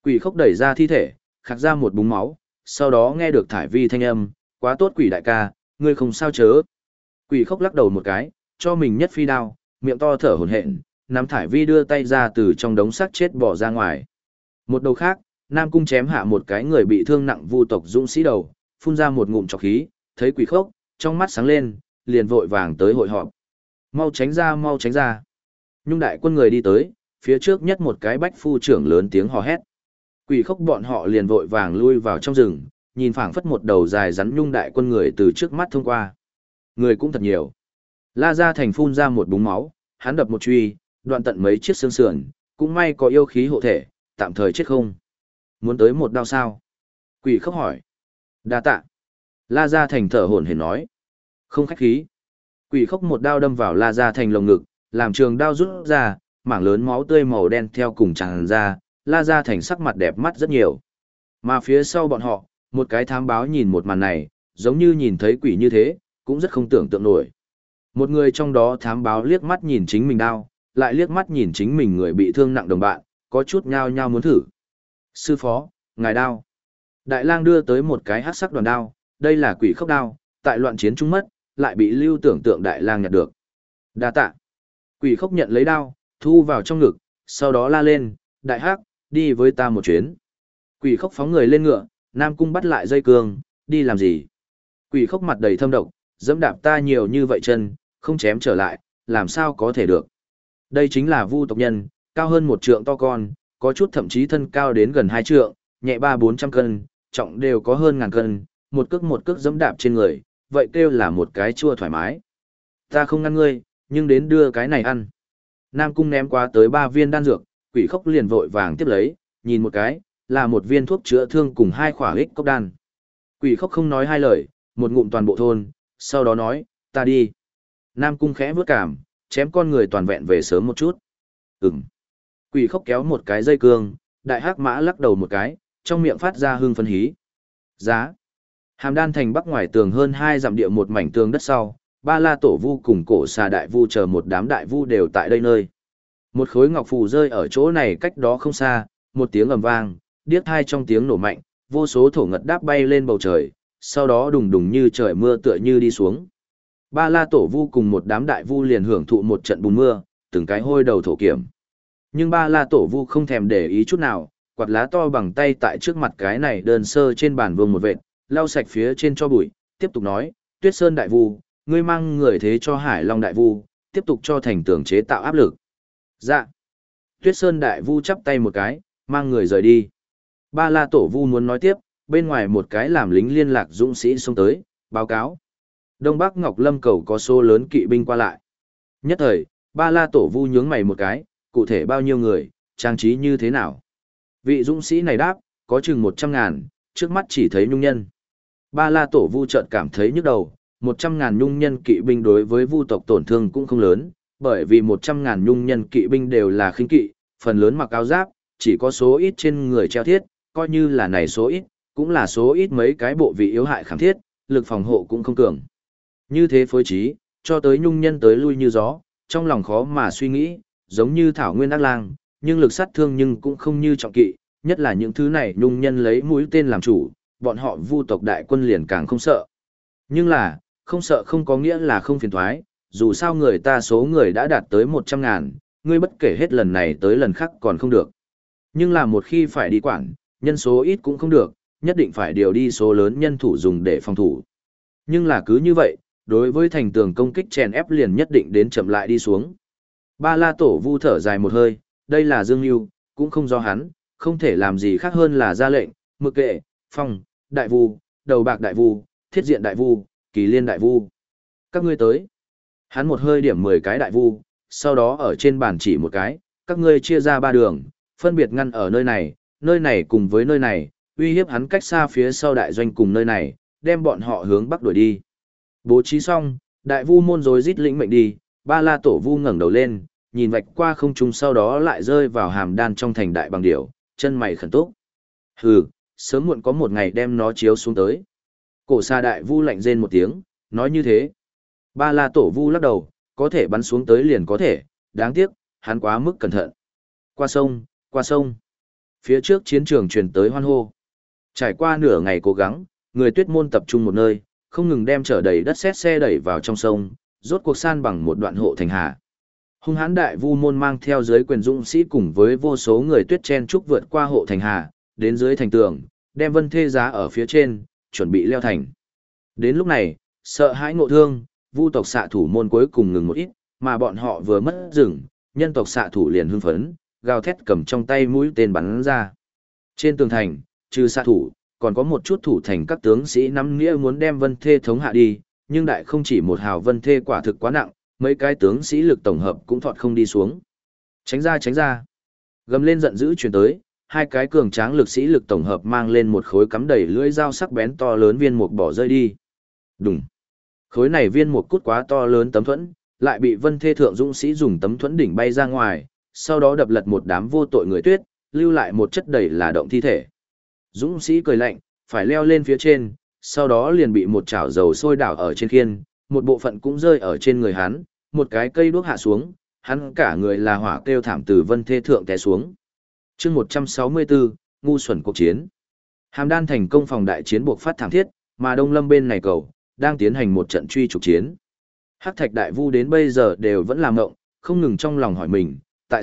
Quỷ khốc đẩy ra thi thể, khạc ra một búng máu, sau đó nghe được thải vi thanh âm, quá tốt quỷ đại ca, ngươi không sao chớ. Quỷ khốc lắc đầu một cái, cho mình nhất phi đao, miệng to thở hổn hển, nắm thải vi đưa tay ra từ trong đống xác chết bỏ ra ngoài. Một đầu khác, Nam Cung chém hạ một cái người bị thương nặng vu tộc dũng sĩ đầu, phun ra một ngụm trọc khí, thấy quỷ khốc, trong mắt sáng lên, liền vội vàng tới hội họp. Mau tránh ra, mau tránh ra. Nhung đại quân người đi tới, phía trước nhất một cái bách phu trưởng lớn tiếng hò hét. Quỷ khốc bọn họ liền vội vàng lui vào trong rừng, nhìn phảng phất một đầu dài rắn nhung đại quân người từ trước mắt thông qua. Người cũng thật nhiều. La Gia Thành phun ra một búng máu, hắn đập một truy, đoạn tận mấy chiếc xương sườn, cũng may có yêu khí hộ thể, tạm thời chết không. Muốn tới một đao sao? Quỷ khốc hỏi. Đa tạ. La Gia Thành thở hổn hển nói. Không khách khí. Quỷ khốc một đao đâm vào La Gia Thành lồng ngực, làm trường đao rút ra, mảng lớn máu tươi màu đen theo cùng tràn ra, La Gia Thành sắc mặt đẹp mắt rất nhiều. Mà phía sau bọn họ, một cái thám báo nhìn một màn này, giống như nhìn thấy quỷ như thế, cũng rất không tưởng tượng nổi. Một người trong đó thám báo liếc mắt nhìn chính mình đao, lại liếc mắt nhìn chính mình người bị thương nặng đồng bạn, có chút nhao nhao muốn thử. Sư phó, ngài đao. Đại lang đưa tới một cái hắc sắc đoàn đao, đây là quỷ khốc đao, tại loạn chiến trung mất, lại bị lưu tưởng tượng đại lang nhặt được. Đa tạ. Quỷ khốc nhận lấy đao, thu vào trong ngực, sau đó la lên, đại hắc, đi với ta một chuyến. Quỷ khốc phóng người lên ngựa, Nam Cung bắt lại dây cương, đi làm gì? Quỷ khốc mặt đầy thâm độc, dẫm đạp ta nhiều như vậy chân, không chém trở lại, làm sao có thể được? Đây chính là vu tộc nhân, cao hơn một trượng to con, có chút thậm chí thân cao đến gần 2 trượng, nhẹ 300-400 cân, trọng đều có hơn ngàn cân, một cước dẫm đạp trên người, vậy kêu là một cái chua thoải mái. Ta không ngăn ngươi, nhưng đến đưa cái này ăn. Nam Cung ném qua tới 3 viên đan dược, quỷ khốc liền vội vàng tiếp lấy, nhìn một cái, là một viên thuốc chữa thương cùng 2 khỏa ích cốc đan. Quỷ khốc không nói hai lời, một ngụm toàn bộ thôn, sau đó nói, ta đi. Nam Cung khẽ vướt cảm, chém con người toàn vẹn về sớm một chút. Ừm. Quỷ khốc kéo một cái dây cương, đại hắc mã lắc đầu một cái, trong miệng phát ra hương phân hí. Giá. Hàm Đan thành bắc ngoài tường hơn 2 dặm địa một mảnh tường đất sau, Ba La Tổ Vu cùng Cổ Xà Đại Vu chờ một đám đại vu đều tại đây nơi. Một khối ngọc phù rơi ở chỗ này cách đó không xa, một tiếng ầm vang, điếc tai trong tiếng nổ mạnh, vô số thổ ngật đáp bay lên bầu trời, sau đó đùng đùng như trời mưa tựa như đi xuống. Ba La Tổ Vu cùng một đám đại vu liền hưởng thụ một trận bùn mưa, từng cái hôi đầu thổ kiểm. Nhưng Ba La Tổ Vu không thèm để ý chút nào, quạt lá to bằng tay tại trước mặt cái này đơn sơ trên bàn vương một vệt, lau sạch phía trên cho bụi, tiếp tục nói, Tuyết Sơn Đại Vu, ngươi mang người thế cho Hải Long Đại Vu, tiếp tục cho thành tường chế tạo áp lực. Dạ. Tuyết Sơn Đại Vu chắp tay một cái, mang người rời đi. Ba La Tổ Vu muốn nói tiếp, bên ngoài một cái làm lính liên lạc dũng sĩ xông tới, báo cáo. Đông Bắc Ngọc Lâm cầu có số lớn kỵ binh qua lại. Nhất thời, Ba La Tổ Vu nhướng mày một cái, cụ thể bao nhiêu người, trang trí như thế nào? Vị dũng sĩ này đáp, có chừng 100.000, trước mắt chỉ thấy nhung nhân. Ba La Tổ Vu chợt cảm thấy nhức đầu, 100.000 nhung nhân kỵ binh đối với vu tộc tổn thương cũng không lớn, bởi vì 100.000 nhung nhân kỵ binh đều là khinh kỵ, phần lớn mặc áo giáp, chỉ có số ít trên người treo thiết, coi như là này số ít, cũng là số ít mấy cái bộ vị yếu hại khảm thiết, lực phòng hộ cũng không cường. Như thế phối trí, cho tới nhung nhân tới lui như gió, trong lòng khó mà suy nghĩ, giống như thảo nguyên ác lang, nhưng lực sát thương nhưng cũng không như trọng kỵ, nhất là những thứ này nhung nhân lấy mũi tên làm chủ, bọn họ vu tộc đại quân liền càng không sợ. Nhưng là, không sợ không có nghĩa là không phiền thoái, dù sao người ta số người đã đạt tới 100.000, ngươi bất kể hết lần này tới lần khác còn không được. Nhưng là một khi phải đi quản, nhân số ít cũng không được, nhất định phải điều đi số lớn nhân thủ dùng để phòng thủ. Nhưng là cứ như vậy, đối với thành tường công kích chèn ép liền nhất định đến chậm lại đi xuống. Ba La Tổ Vu thở dài một hơi, đây là Dương Nhu, cũng không do hắn, không thể làm gì khác hơn là ra lệnh, Mực Kệ, Phong, Đại Vu, Đầu Bạc Đại Vu, Thiết Diện Đại Vu, Kỳ Liên Đại Vu. Các ngươi tới. Hắn một hơi điểm 10 cái đại vu, sau đó ở trên bàn chỉ một cái, các ngươi chia ra 3 đường, phân biệt ngăn ở nơi này cùng với nơi này, uy hiếp hắn cách xa phía sau đại doanh cùng nơi này, đem bọn họ hướng bắc đuổi đi. Bố trí xong, đại vu môn rối rít lĩnh mệnh đi, Ba La Tổ Vu ngẩng đầu lên, nhìn vạch qua không trung sau đó lại rơi vào Hàm Đan trong thành đại bằng điểu, chân mày khẩn túc. Hừ, sớm muộn có một ngày đem nó chiếu xuống tới. Cổ Xà Đại Vu lạnh rên một tiếng, nói như thế. Ba La Tổ Vu lắc đầu, có thể bắn xuống tới liền có thể, đáng tiếc, hắn quá mức cẩn thận. Qua sông, qua sông. Phía trước chiến trường truyền tới hoan hô. Trải qua nửa ngày cố gắng, người Tuyết môn tập trung một nơi, không ngừng đem chở đầy đất sét xe đẩy vào trong sông, rốt cuộc san bằng một đoạn hộ thành hà. Hung hãn đại vu môn mang theo dưới quyền dũng sĩ cùng với vô số người Tuyết chen trúc vượt qua hộ thành hà, đến dưới thành tường, đem Vân Thê giá ở phía trên, chuẩn bị leo thành. Đến lúc này, sợ hãi ngộ thương, vu tộc xạ thủ môn cuối cùng ngừng một ít, mà bọn họ vừa mất rừng, nhân tộc xạ thủ liền hưng phấn, gào thét cầm trong tay mũi tên bắn ra. Trên tường thành, trừ xạ thủ, còn có một chút thủ thành các tướng sĩ nắm nghĩa muốn đem Vân Thê thống hạ đi, nhưng đại không chỉ một hào Vân Thê quả thực quá nặng, mấy cái tướng sĩ lực tổng hợp cũng thọt không đi xuống. Tránh ra tránh ra. Gầm lên giận dữ chuyển tới, hai cái cường tráng lực sĩ lực tổng hợp mang lên một khối cắm đầy lưỡi dao sắc bén to lớn viên mục bỏ rơi đi. Đùng. Khối này viên mục cút quá to lớn tấm thuẫn, lại bị Vân Thê thượng dũng sĩ dùng tấm thuẫn đỉnh bay ra ngoài, sau đó đập lật một đám vô tội người Tuyết, lưu lại một chất đầy là động thi thể. Dũng sĩ cười lạnh, phải leo lên phía trên, sau đó liền bị một chảo dầu sôi đảo ở trên khiên, một bộ phận cũng rơi ở trên người hắn, một cái cây đuốc hạ xuống, hắn cả người là hỏa kêu thảm từ Vân Thê thượng té xuống. Chương 164, ngu xuẩn cuộc chiến. Hàm Đan thành công phòng đại chiến buộc phát thảm thiết, mà Đông Lâm bên này cầu đang tiến hành một trận truy trục chiến. Hắc Thạch Đại Vu đến bây giờ đều vẫn làm ngộng, không ngừng trong lòng hỏi mình,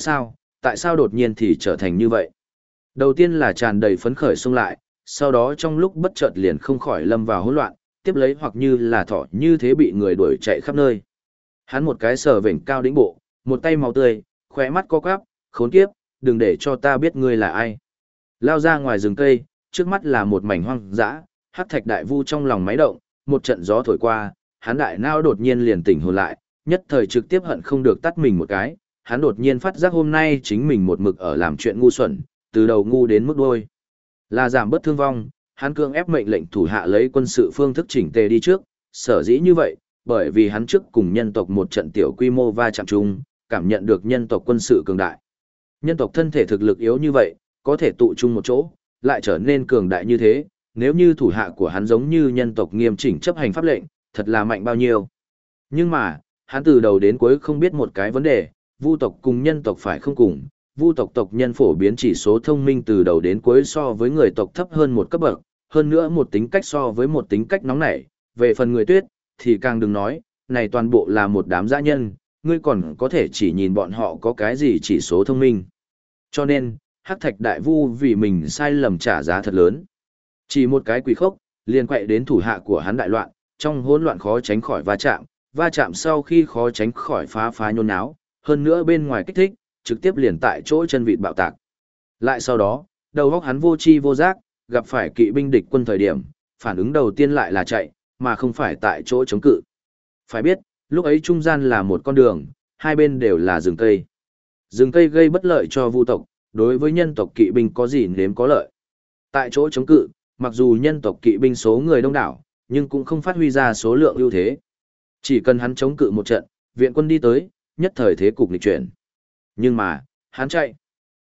tại sao đột nhiên thì trở thành như vậy? Đầu tiên là tràn đầy phấn khởi xông lại, sau đó trong lúc bất chợt liền không khỏi lâm vào hỗn loạn, tiếp lấy hoặc như là thỏ như thế bị người đuổi chạy khắp nơi. Hắn một cái sờ vểnh cao đỉnh bộ, một tay máu tươi, khóe mắt co quắp, khốn kiếp, đừng để cho ta biết ngươi là ai. Lao ra ngoài rừng cây, trước mắt là một mảnh hoang dã, Hắc Thạch Đại Vu trong lòng máy động, một trận gió thổi qua, hắn đại não đột nhiên liền tỉnh hồn lại, nhất thời trực tiếp hận không được tắt mình một cái, hắn đột nhiên phát giác hôm nay chính mình một mực ở làm chuyện ngu xuẩn, từ đầu ngu đến mức đuôi. Là giảm bớt thương vong, hắn cưỡng ép mệnh lệnh thủ hạ lấy quân sự phương thức chỉnh tề đi trước, sở dĩ như vậy, bởi vì hắn trước cùng nhân tộc một trận tiểu quy mô va chạm chung, cảm nhận được nhân tộc quân sự cường đại. Nhân tộc thân thể thực lực yếu như vậy, có thể tụ chung một chỗ, lại trở nên cường đại như thế, nếu như thủ hạ của hắn giống như nhân tộc nghiêm chỉnh chấp hành pháp lệnh, thật là mạnh bao nhiêu. Nhưng mà, hắn từ đầu đến cuối không biết một cái vấn đề, vu tộc cùng nhân tộc phải không cùng, vu tộc tộc nhân phổ biến chỉ số thông minh từ đầu đến cuối so với người tộc thấp hơn một cấp bậc, hơn nữa một tính cách so với một tính cách nóng nảy, về phần người Tuyết, thì càng đừng nói, này toàn bộ là một đám dã nhân, ngươi còn có thể chỉ nhìn bọn họ có cái gì chỉ số thông minh. Cho nên, Hắc Thạch Đại Vu vì mình sai lầm trả giá thật lớn. Chỉ một cái quỷ khốc, liền quậy đến thủ hạ của hắn đại loạn, trong hỗn loạn khó tránh khỏi va chạm sau khi khó tránh khỏi phá nhôn náo, hơn nữa bên ngoài kích thích, trực tiếp liền tại chỗ chân vịt bạo tạc. Lại sau đó, đầu óc hắn vô tri vô giác, gặp phải kỵ binh địch quân thời điểm, phản ứng đầu tiên lại là chạy, mà không phải tại chỗ chống cự. Phải biết, lúc ấy trung gian là một con đường, hai bên đều là rừng cây. Rừng cây gây bất lợi cho vu tộc, đối với nhân tộc kỵ binh có gì nếm có lợi. Tại chỗ chống cự, mặc dù nhân tộc kỵ binh số người đông đảo, nhưng cũng không phát huy ra số lượng ưu thế. Chỉ cần hắn chống cự một trận, viện quân đi tới, nhất thời thế cục nghịch chuyển. Nhưng mà, hắn chạy.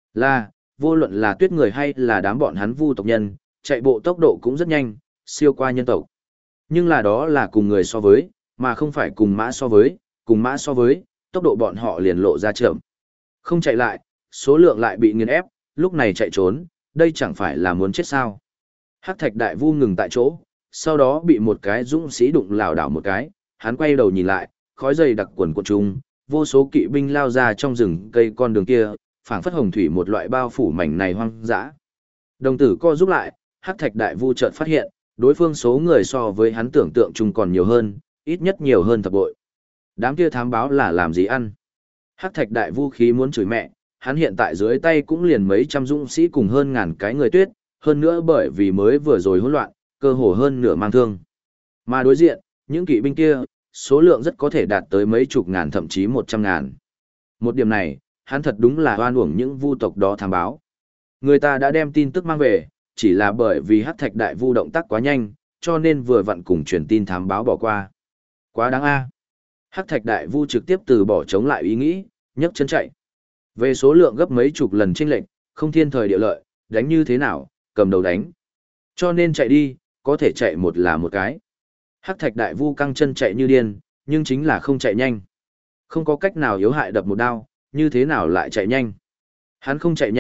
Vô luận là Tuyết người hay là đám bọn hắn vu tộc nhân, chạy bộ tốc độ cũng rất nhanh, siêu qua nhân tộc. Nhưng là đó là cùng người so với, mà không phải cùng mã so với, tốc độ bọn họ liền lộ ra chậm. Không chạy lại, số lượng lại bị nghiền ép, lúc này chạy trốn, đây chẳng phải là muốn chết sao. Hắc Thạch Đại Vu ngừng tại chỗ, sau đó bị một cái dũng sĩ đụng lảo đảo một cái, hắn quay đầu nhìn lại, khói dày đặc quần cuộn trung, vô số kỵ binh lao ra trong rừng cây con đường kia, phảng phất hồng thủy một loại bao phủ mảnh này hoang dã. Đồng tử co giúp lại, Hắc Thạch Đại Vu chợt phát hiện, đối phương số người so với hắn tưởng tượng chung còn nhiều hơn, ít nhất nhiều hơn thập bội. Đám kia thám báo là làm gì ăn? Hắc Thạch Đại Vu khí muốn chửi mẹ, hắn hiện tại dưới tay cũng liền mấy trăm dũng sĩ cùng hơn ngàn cái người Tuyết, hơn nữa bởi vì mới vừa rồi hỗn loạn, cơ hồ hơn nửa mang thương. Mà đối diện, những kỵ binh kia, số lượng rất có thể đạt tới mấy chục ngàn thậm chí 100.000. Một điểm này, hắn thật đúng là oan uổng những vu tộc đó thám báo. Người ta đã đem tin tức mang về, chỉ là bởi vì Hắc Thạch Đại Vu động tác quá nhanh, cho nên vừa vặn cùng truyền tin thám báo bỏ qua. Quá đáng a. Hắc Thạch Đại Vu trực tiếp từ bỏ chống lại ý nghĩ, nhấc chân chạy. Về số lượng gấp mấy chục lần chênh lệch, không thiên thời địa lợi, đánh như thế nào, cầm đầu đánh. Cho nên chạy đi, có thể chạy một là một cái. Hắc Thạch Đại Vu căng chân chạy như điên, nhưng chính là không chạy nhanh. Không có cách nào yếu hại đập một đao, như thế nào lại chạy nhanh. Hắn không chạy nhanh,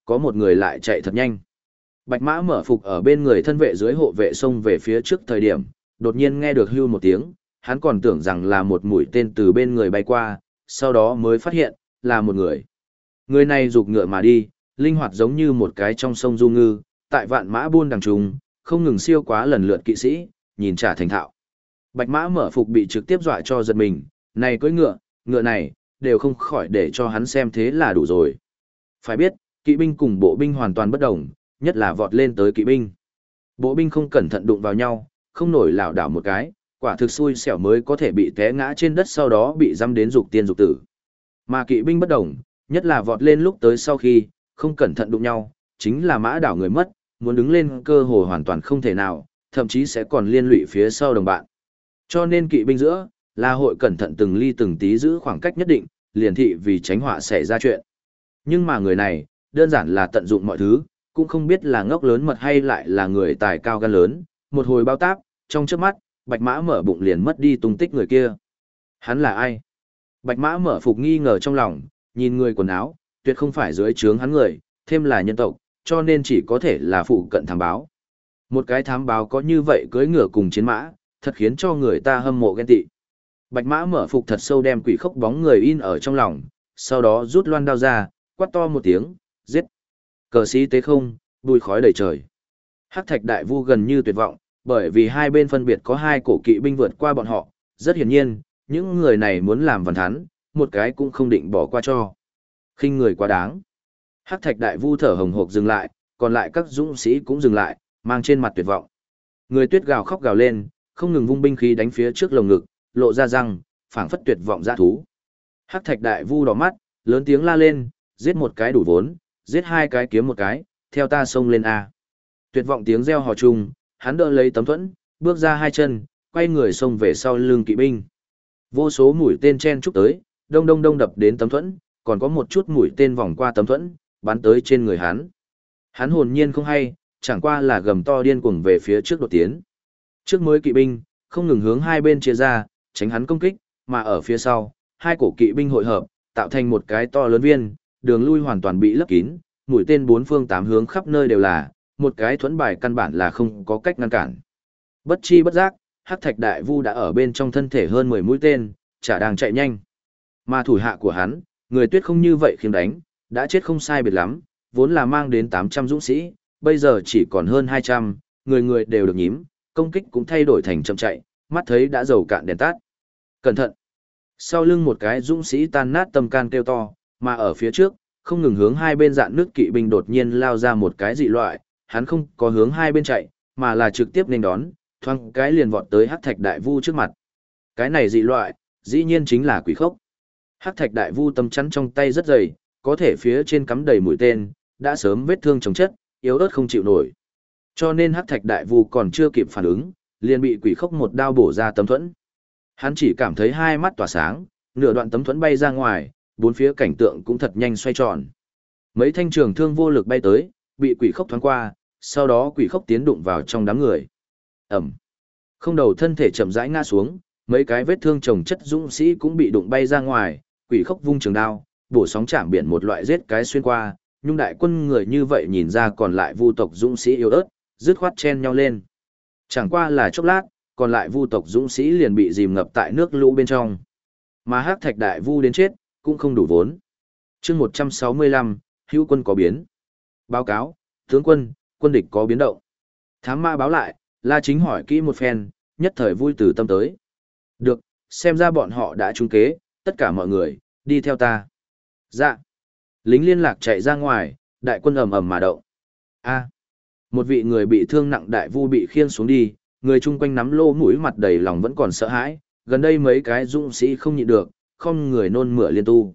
có một người lại chạy thật nhanh. Bạch Mã Mở Phục ở bên người thân vệ dưới hộ vệ xông về phía trước thời điểm, đột nhiên nghe được hưu một tiếng, hắn còn tưởng rằng là một mũi tên từ bên người bay qua, sau đó mới phát hiện, là một người. Người này giục ngựa mà đi, linh hoạt giống như một cái trong sông du ngư, tại vạn mã buôn đằng trùng, không ngừng siêu quá lần lượt kỵ sĩ, nhìn trả thành thạo. Bạch Mã Mở Phục bị trực tiếp dọa cho giật mình, này cưỡi ngựa, ngựa này, đều không khỏi để cho hắn xem thế là đủ rồi. Phải biết, kỵ binh cùng bộ binh hoàn toàn bất đồng, nhất là vọt lên tới kỵ binh. Bộ binh không cẩn thận đụng vào nhau, không nổi lảo đảo một cái, quả thực xui xẻo mới có thể bị té ngã trên đất sau đó bị dăm đến dục tiên dục tử. Mà kỵ binh bất đồng, nhất là vọt lên lúc tới sau khi, không cẩn thận đụng nhau, chính là mã đảo người mất, muốn đứng lên cơ hồ hoàn toàn không thể nào, thậm chí sẽ còn liên lụy phía sau đồng bạn. Cho nên kỵ binh giữa, là hội cẩn thận từng ly từng tí giữ khoảng cách nhất định, liền thị vì tránh họa xảy ra chuyện. Nhưng mà người này, đơn giản là tận dụng mọi thứ, cũng không biết là ngốc lớn mật hay lại là người tài cao gan lớn, một hồi bao táp, trong trước mắt, Bạch Mã Mở bụng liền mất đi tung tích người kia. Hắn là ai? Bạch Mã Mở Phục nghi ngờ trong lòng, nhìn người quần áo, tuyệt không phải dưới trướng hắn người, thêm là nhân tộc, cho nên chỉ có thể là phụ cận thám báo. Một cái thám báo có như vậy cưỡi ngựa cùng chiến mã, thật khiến cho người ta hâm mộ ghen tị. Bạch Mã Mở Phục thật sâu đem quỷ khốc bóng người in ở trong lòng, sau đó rút loan đao ra, quát to một tiếng, giết. Cờ sĩ tế không, bùi khói đầy trời. Hắc Thạch Đại Vu gần như tuyệt vọng, bởi vì hai bên phân biệt có hai cổ kỵ binh vượt qua bọn họ, rất hiển nhiên, những người này muốn làm vằn thắn, một cái cũng không định bỏ qua cho. Khinh người quá đáng. Hắc Thạch Đại Vu thở hồng hộc dừng lại, còn lại các dũng sĩ cũng dừng lại, mang trên mặt tuyệt vọng. Người Tuyết gào khóc gào lên, không ngừng vung binh khí đánh phía trước lồng ngực, lộ ra răng, phảng phất tuyệt vọng dã thú. Hắc Thạch Đại Vu đỏ mắt, lớn tiếng la lên, giết một cái đủ vốn, giết hai cái kiếm một cái, theo ta xông lên a. Tuyệt vọng tiếng reo hò chung, hắn đỡ lấy tấm thuẫn, bước ra hai chân, quay người xông về sau lưng kỵ binh. Vô số mũi tên chen chúc tới, đông đông đông đập đến tấm thuẫn, còn có một chút mũi tên vòng qua tấm thuẫn, bắn tới trên người hắn. Hắn hồn nhiên không hay, chẳng qua là gầm to điên cuồng về phía trước đột tiến. Trước mới kỵ binh, không ngừng hướng hai bên chia ra, tránh hắn công kích, mà ở phía sau, hai cổ kỵ binh hội hợp, tạo thành một cái to lớn viên, đường lui hoàn toàn bị lấp kín, mũi tên bốn phương tám hướng khắp nơi đều là, một cái thuẫn bài căn bản là không có cách ngăn cản. Bất chi bất giác, Hắc Thạch Đại Vu đã ở bên trong thân thể hơn 10 mũi tên, chả đang chạy nhanh. Mà thủ hạ của hắn, người Tuyết không như vậy khiêng đánh, đã chết không sai biệt lắm, vốn là mang đến 800 dũng sĩ, bây giờ chỉ còn hơn 200, người người đều được nhím, công kích cũng thay đổi thành chậm chạy, mắt thấy đã dầu cạn đèn tắt. Cẩn thận! Sau lưng một cái dũng sĩ tan nát tâm can kêu to, mà ở phía trước, không ngừng hướng hai bên dạn nước kỵ binh đột nhiên lao ra một cái dị loại, hắn không có hướng hai bên chạy, mà là trực tiếp nên đón, thoáng cái liền vọt tới Hắc Thạch Đại Vu trước mặt. Cái này dị loại, dĩ nhiên chính là quỷ khốc. Hắc Thạch Đại Vu tấm chắn trong tay rất dày, có thể phía trên cắm đầy mũi tên, đã sớm vết thương chồng chất, yếu ớt không chịu nổi. Cho nên Hắc Thạch Đại Vu còn chưa kịp phản ứng, liền bị quỷ khốc một đao bổ ra tấm thuẫn. Hắn chỉ cảm thấy hai mắt tỏa sáng, nửa đoạn tấm thuẫn bay ra ngoài, bốn phía cảnh tượng cũng thật nhanh xoay tròn. Mấy thanh trường thương vô lực bay tới, bị quỷ khốc thoáng qua, sau đó quỷ khốc tiến đụng vào trong đám người. Ẩm. Không đầu thân thể chậm rãi ngã xuống, mấy cái vết thương chồng chất dũng sĩ cũng bị đụng bay ra ngoài, quỷ khốc vung trường đao, bổ sóng chạm biển một loại giết cái xuyên qua, nhung đại quân người như vậy nhìn ra còn lại vu tộc dũng sĩ yếu ớt, dứt khoát chen nhau lên. Chẳng qua là chốc lát, còn lại vu tộc dũng sĩ liền bị dìm ngập tại nước lũ bên trong. Mà Hắc Thạch Đại Vu đến chết, cũng không đủ vốn. Chương 165, hữu quân có biến. Báo cáo, tướng quân, quân địch có biến động. Thám mã báo lại, La Chính hỏi kỹ một phen, nhất thời vui từ tâm tới. Được, xem ra bọn họ đã trúng kế, tất cả mọi người, đi theo ta. Dạ. Lính liên lạc chạy ra ngoài, đại quân ầm ầm mà động. A. Một vị người bị thương nặng đại vu bị khiêng xuống đi, người chung quanh nắm lô mũi mặt đầy lòng vẫn còn sợ hãi, gần đây mấy cái dũng sĩ không nhịn được, không người nôn mửa liên tu.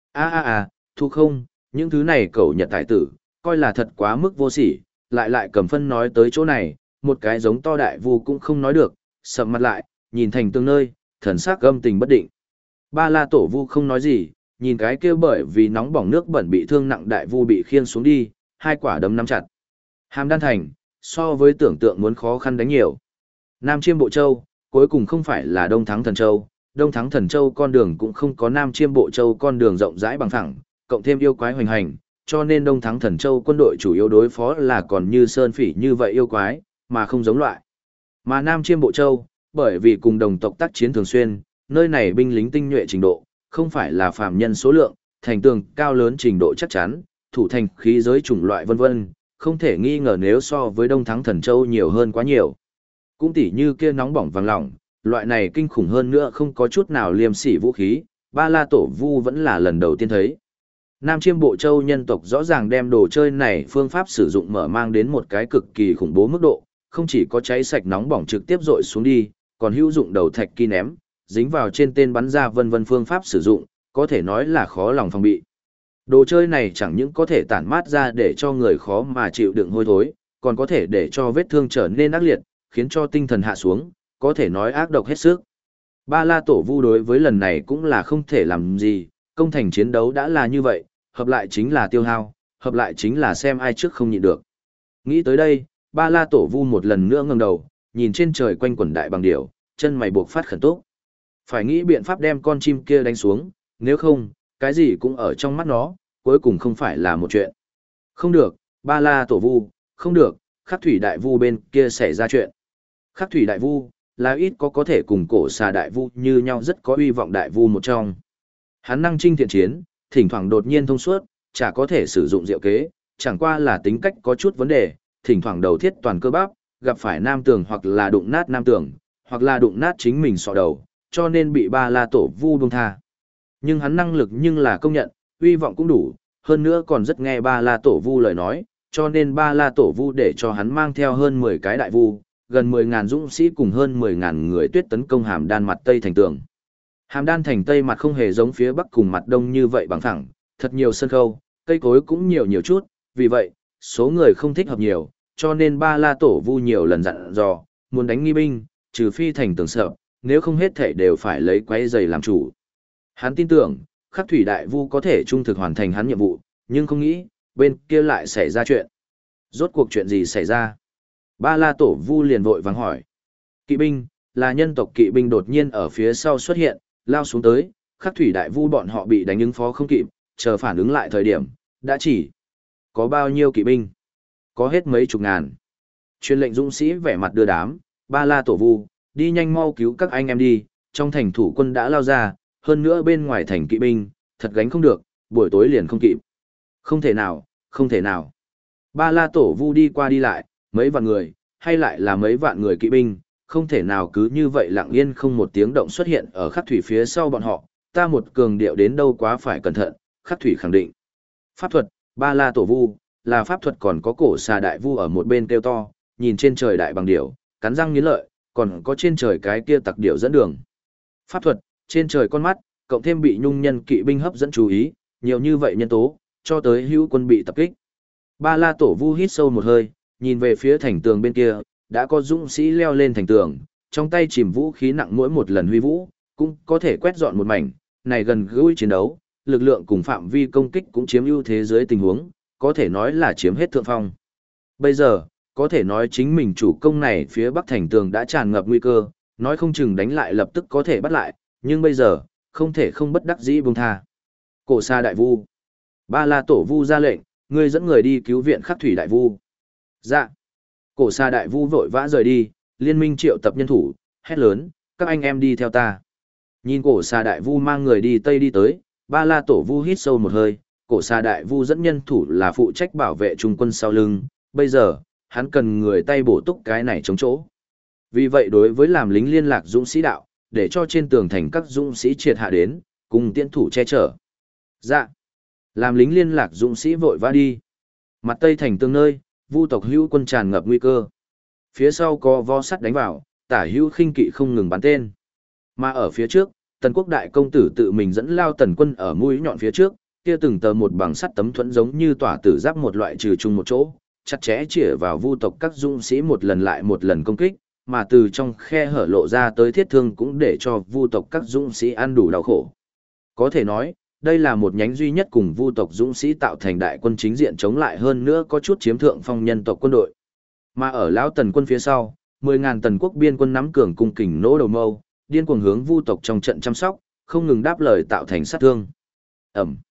Thu không, những thứ này cẩu Nhật tài tử, coi là thật quá mức vô sỉ, lại cầm phân nói tới chỗ này, một cái giống to đại vu cũng không nói được, sầm mặt lại, nhìn thành tương nơi, thần sắc âm tình bất định. Ba La Tổ Vu không nói gì, nhìn cái kia bởi vì nóng bỏng nước bẩn bị thương nặng đại vu bị khiêng xuống đi, hai quả đấm nắm chặt. Hàm Đan Thành, so với tưởng tượng muốn khó khăn đánh nhiều. Nam Chiêm Bộ Châu, cuối cùng không phải là Đông Thắng Thần Châu, Đông Thắng Thần Châu con đường cũng không có Nam Chiêm Bộ Châu con đường rộng rãi bằng phẳng, cộng thêm yêu quái hoành hành, cho nên Đông Thắng Thần Châu quân đội chủ yếu đối phó là còn như Sơn Phỉ như vậy yêu quái, mà không giống loại. Mà Nam Chiêm Bộ Châu, bởi vì cùng đồng tộc tác chiến thường xuyên, nơi này binh lính tinh nhuệ trình độ, không phải là phàm nhân số lượng, thành tường cao lớn trình độ chắc chắn, thủ thành khí giới chủng loại vân vân, không thể nghi ngờ nếu so với Đông Thắng Thần Châu nhiều hơn quá nhiều. Cũng tỉ như kia nóng bỏng vàng lỏng, loại này kinh khủng hơn nữa không có chút nào liêm sỉ vũ khí, Ba La Tổ Vu vẫn là lần đầu tiên thấy. Nam Chiêm Bộ Châu nhân tộc rõ ràng đem đồ chơi này phương pháp sử dụng mở mang đến một cái cực kỳ khủng bố mức độ, không chỉ có cháy sạch nóng bỏng trực tiếp dội xuống đi, còn hữu dụng đầu thạch kỳ ném, dính vào trên tên bắn ra vân vân phương pháp sử dụng, có thể nói là khó lòng phòng bị. Đồ chơi này chẳng những có thể tản mát ra để cho người khó mà chịu đựng hôi thối, còn có thể để cho vết thương trở nên ác liệt, khiến cho tinh thần hạ xuống, có thể nói ác độc hết sức. Ba La Tổ Vu đối với lần này cũng là không thể làm gì, công thành chiến đấu đã là như vậy, hợp lại chính là tiêu hao, hợp lại chính là xem ai trước không nhịn được. Nghĩ tới đây, Ba La Tổ Vu một lần nữa ngẩng đầu, nhìn trên trời quanh quần đại bằng điểu, chân mày buộc phát khẩn túc. Phải nghĩ biện pháp đem con chim kia đánh xuống, nếu không, cái gì cũng ở trong mắt nó, cuối cùng không phải là một chuyện. Không được, Ba La Tổ Vu, không được, Khắc Thủy Đại Vu bên kia xảy ra chuyện. Khắc Thủy Đại Vu là ít có thể cùng Cổ Xà Đại Vu như nhau rất có uy vọng Đại Vu một trong. Hắn năng trinh thiện chiến, thỉnh thoảng đột nhiên thông suốt, chả có thể sử dụng diệu kế, chẳng qua là tính cách có chút vấn đề, thỉnh thoảng đầu thiết toàn cơ bắp, gặp phải nam tường hoặc là đụng nát nam tường, hoặc là đụng nát chính mình sọ đầu, cho nên bị Ba La Tổ Vu buông tha. Nhưng hắn năng lực nhưng là công nhận, uy vọng cũng đủ, hơn nữa còn rất nghe Ba La Tổ Vu lời nói, cho nên Ba La Tổ Vu để cho hắn mang theo hơn 10 cái đại vu, gần 10.000 dũng sĩ cùng hơn 10.000 người tuyết tấn công Hàm Đan mặt Tây thành tường. Hàm Đan thành Tây mặt không hề giống phía Bắc cùng mặt Đông như vậy bằng phẳng, thật nhiều sân khâu, cây cối cũng nhiều chút, vì vậy, số người không thích hợp nhiều, cho nên Ba La Tổ Vu nhiều lần dặn dò, muốn đánh nghi binh, trừ phi thành tường sợ, nếu không hết thể đều phải lấy quái giày làm chủ. Hắn tin tưởng, Khắc Thủy Đại Vu có thể trung thực hoàn thành hắn nhiệm vụ, nhưng không nghĩ, bên kia lại xảy ra chuyện. Rốt cuộc chuyện gì xảy ra? Ba La Tổ Vu liền vội vàng hỏi. Kỵ binh, là nhân tộc kỵ binh đột nhiên ở phía sau xuất hiện, lao xuống tới, Khắc Thủy Đại Vu bọn họ bị đánh ứng phó không kịp, chờ phản ứng lại thời điểm, đã chỉ có bao nhiêu kỵ binh? Có hết mấy chục ngàn. Truyền lệnh dũng sĩ vẻ mặt đưa đám, Ba La Tổ Vu, đi nhanh mau cứu các anh em đi, trong thành thủ quân đã lao ra, hơn nữa bên ngoài thành kỵ binh, thật gánh không được, buổi tối liền không kịp. Không thể nào, không thể nào. Ba La Tổ Vu đi qua đi lại, mấy vạn người, hay lại là mấy vạn người kỵ binh, không thể nào cứ như vậy lặng yên không một tiếng động xuất hiện ở Khắc Thủy phía sau bọn họ, ta một cường điệu đến đâu quá phải cẩn thận, Khắc Thủy khẳng định. Pháp thuật, Ba La Tổ Vu, là pháp thuật còn có Cổ Xà Đại Vu ở một bên kêu to, nhìn trên trời đại bằng điểu, cắn răng nghiến lợi, còn có trên trời cái kia tặc điểu dẫn đường. Pháp thuật, trên trời con mắt, cộng thêm bị nhung nhân kỵ binh hấp dẫn chú ý, nhiều như vậy nhân tố, cho tới hữu quân bị tập kích. Ba La Tổ Vu hít sâu một hơi, nhìn về phía thành tường bên kia, đã có dũng sĩ leo lên thành tường, trong tay chìm vũ khí nặng mỗi một lần huy vũ, cũng có thể quét dọn một mảnh, này gần gũi chiến đấu, lực lượng cùng phạm vi công kích cũng chiếm ưu thế dưới tình huống, có thể nói là chiếm hết thượng phong. Bây giờ, có thể nói chính mình chủ công này phía bắc thành tường đã tràn ngập nguy cơ, nói không chừng đánh lại lập tức có thể bắt lại, nhưng bây giờ, không thể không bất đắc dĩ buông tha. Cổ Sa Đại Vu. Ba La Tổ Vu ra lệnh, ngươi dẫn người đi cứu viện Khắc Thủy Đại Vu. Dạ. Cổ Sa Đại Vu vội vã rời đi, liên minh triệu tập nhân thủ, hét lớn, các anh em đi theo ta. Nhìn Cổ Sa Đại Vu mang người đi Tây đi tới, Ba La Tổ Vu hít sâu một hơi, Cổ Sa Đại Vu dẫn nhân thủ là phụ trách bảo vệ trung quân sau lưng, bây giờ, hắn cần người tay bổ túc cái này chống chỗ. Vì vậy đối với làm lính liên lạc dũng sĩ đạo, để cho trên tường thành các dũng sĩ triệt hạ đến, cùng tiễn thủ che chở. Dạ. Làm lính liên lạc dũng sĩ vội vã đi. Mặt Tây thành tường nơi, Vu tộc hữu quân tràn ngập nguy cơ. Phía sau có vo sắt đánh vào, tả hữu khinh kỵ không ngừng bắn tên. Mà ở phía trước, Tần Quốc đại công tử tự mình dẫn lao tần quân ở mũi nhọn phía trước, kia từng tờ một bằng sắt tấm thuẫn giống như tỏa tử giáp một loại trừ chung một chỗ, chặt chẽ chĩa vào Vu tộc các dũng sĩ một lần lại một lần công kích, mà từ trong khe hở lộ ra tới thiết thương cũng để cho Vu tộc các dũng sĩ ăn đủ đau khổ. Có thể nói, đây là một nhánh duy nhất cùng Vu tộc dũng sĩ tạo thành đại quân chính diện chống lại hơn nữa có chút chiếm thượng phong nhân tộc quân đội. Mà ở lão tần quân phía sau, 10.000 tần quốc biên quân nắm cường cung kình nỗ đầu mâu, điên cuồng hướng Vu tộc trong trận chăm sóc, không ngừng đáp lời tạo thành sát thương. Ẩm.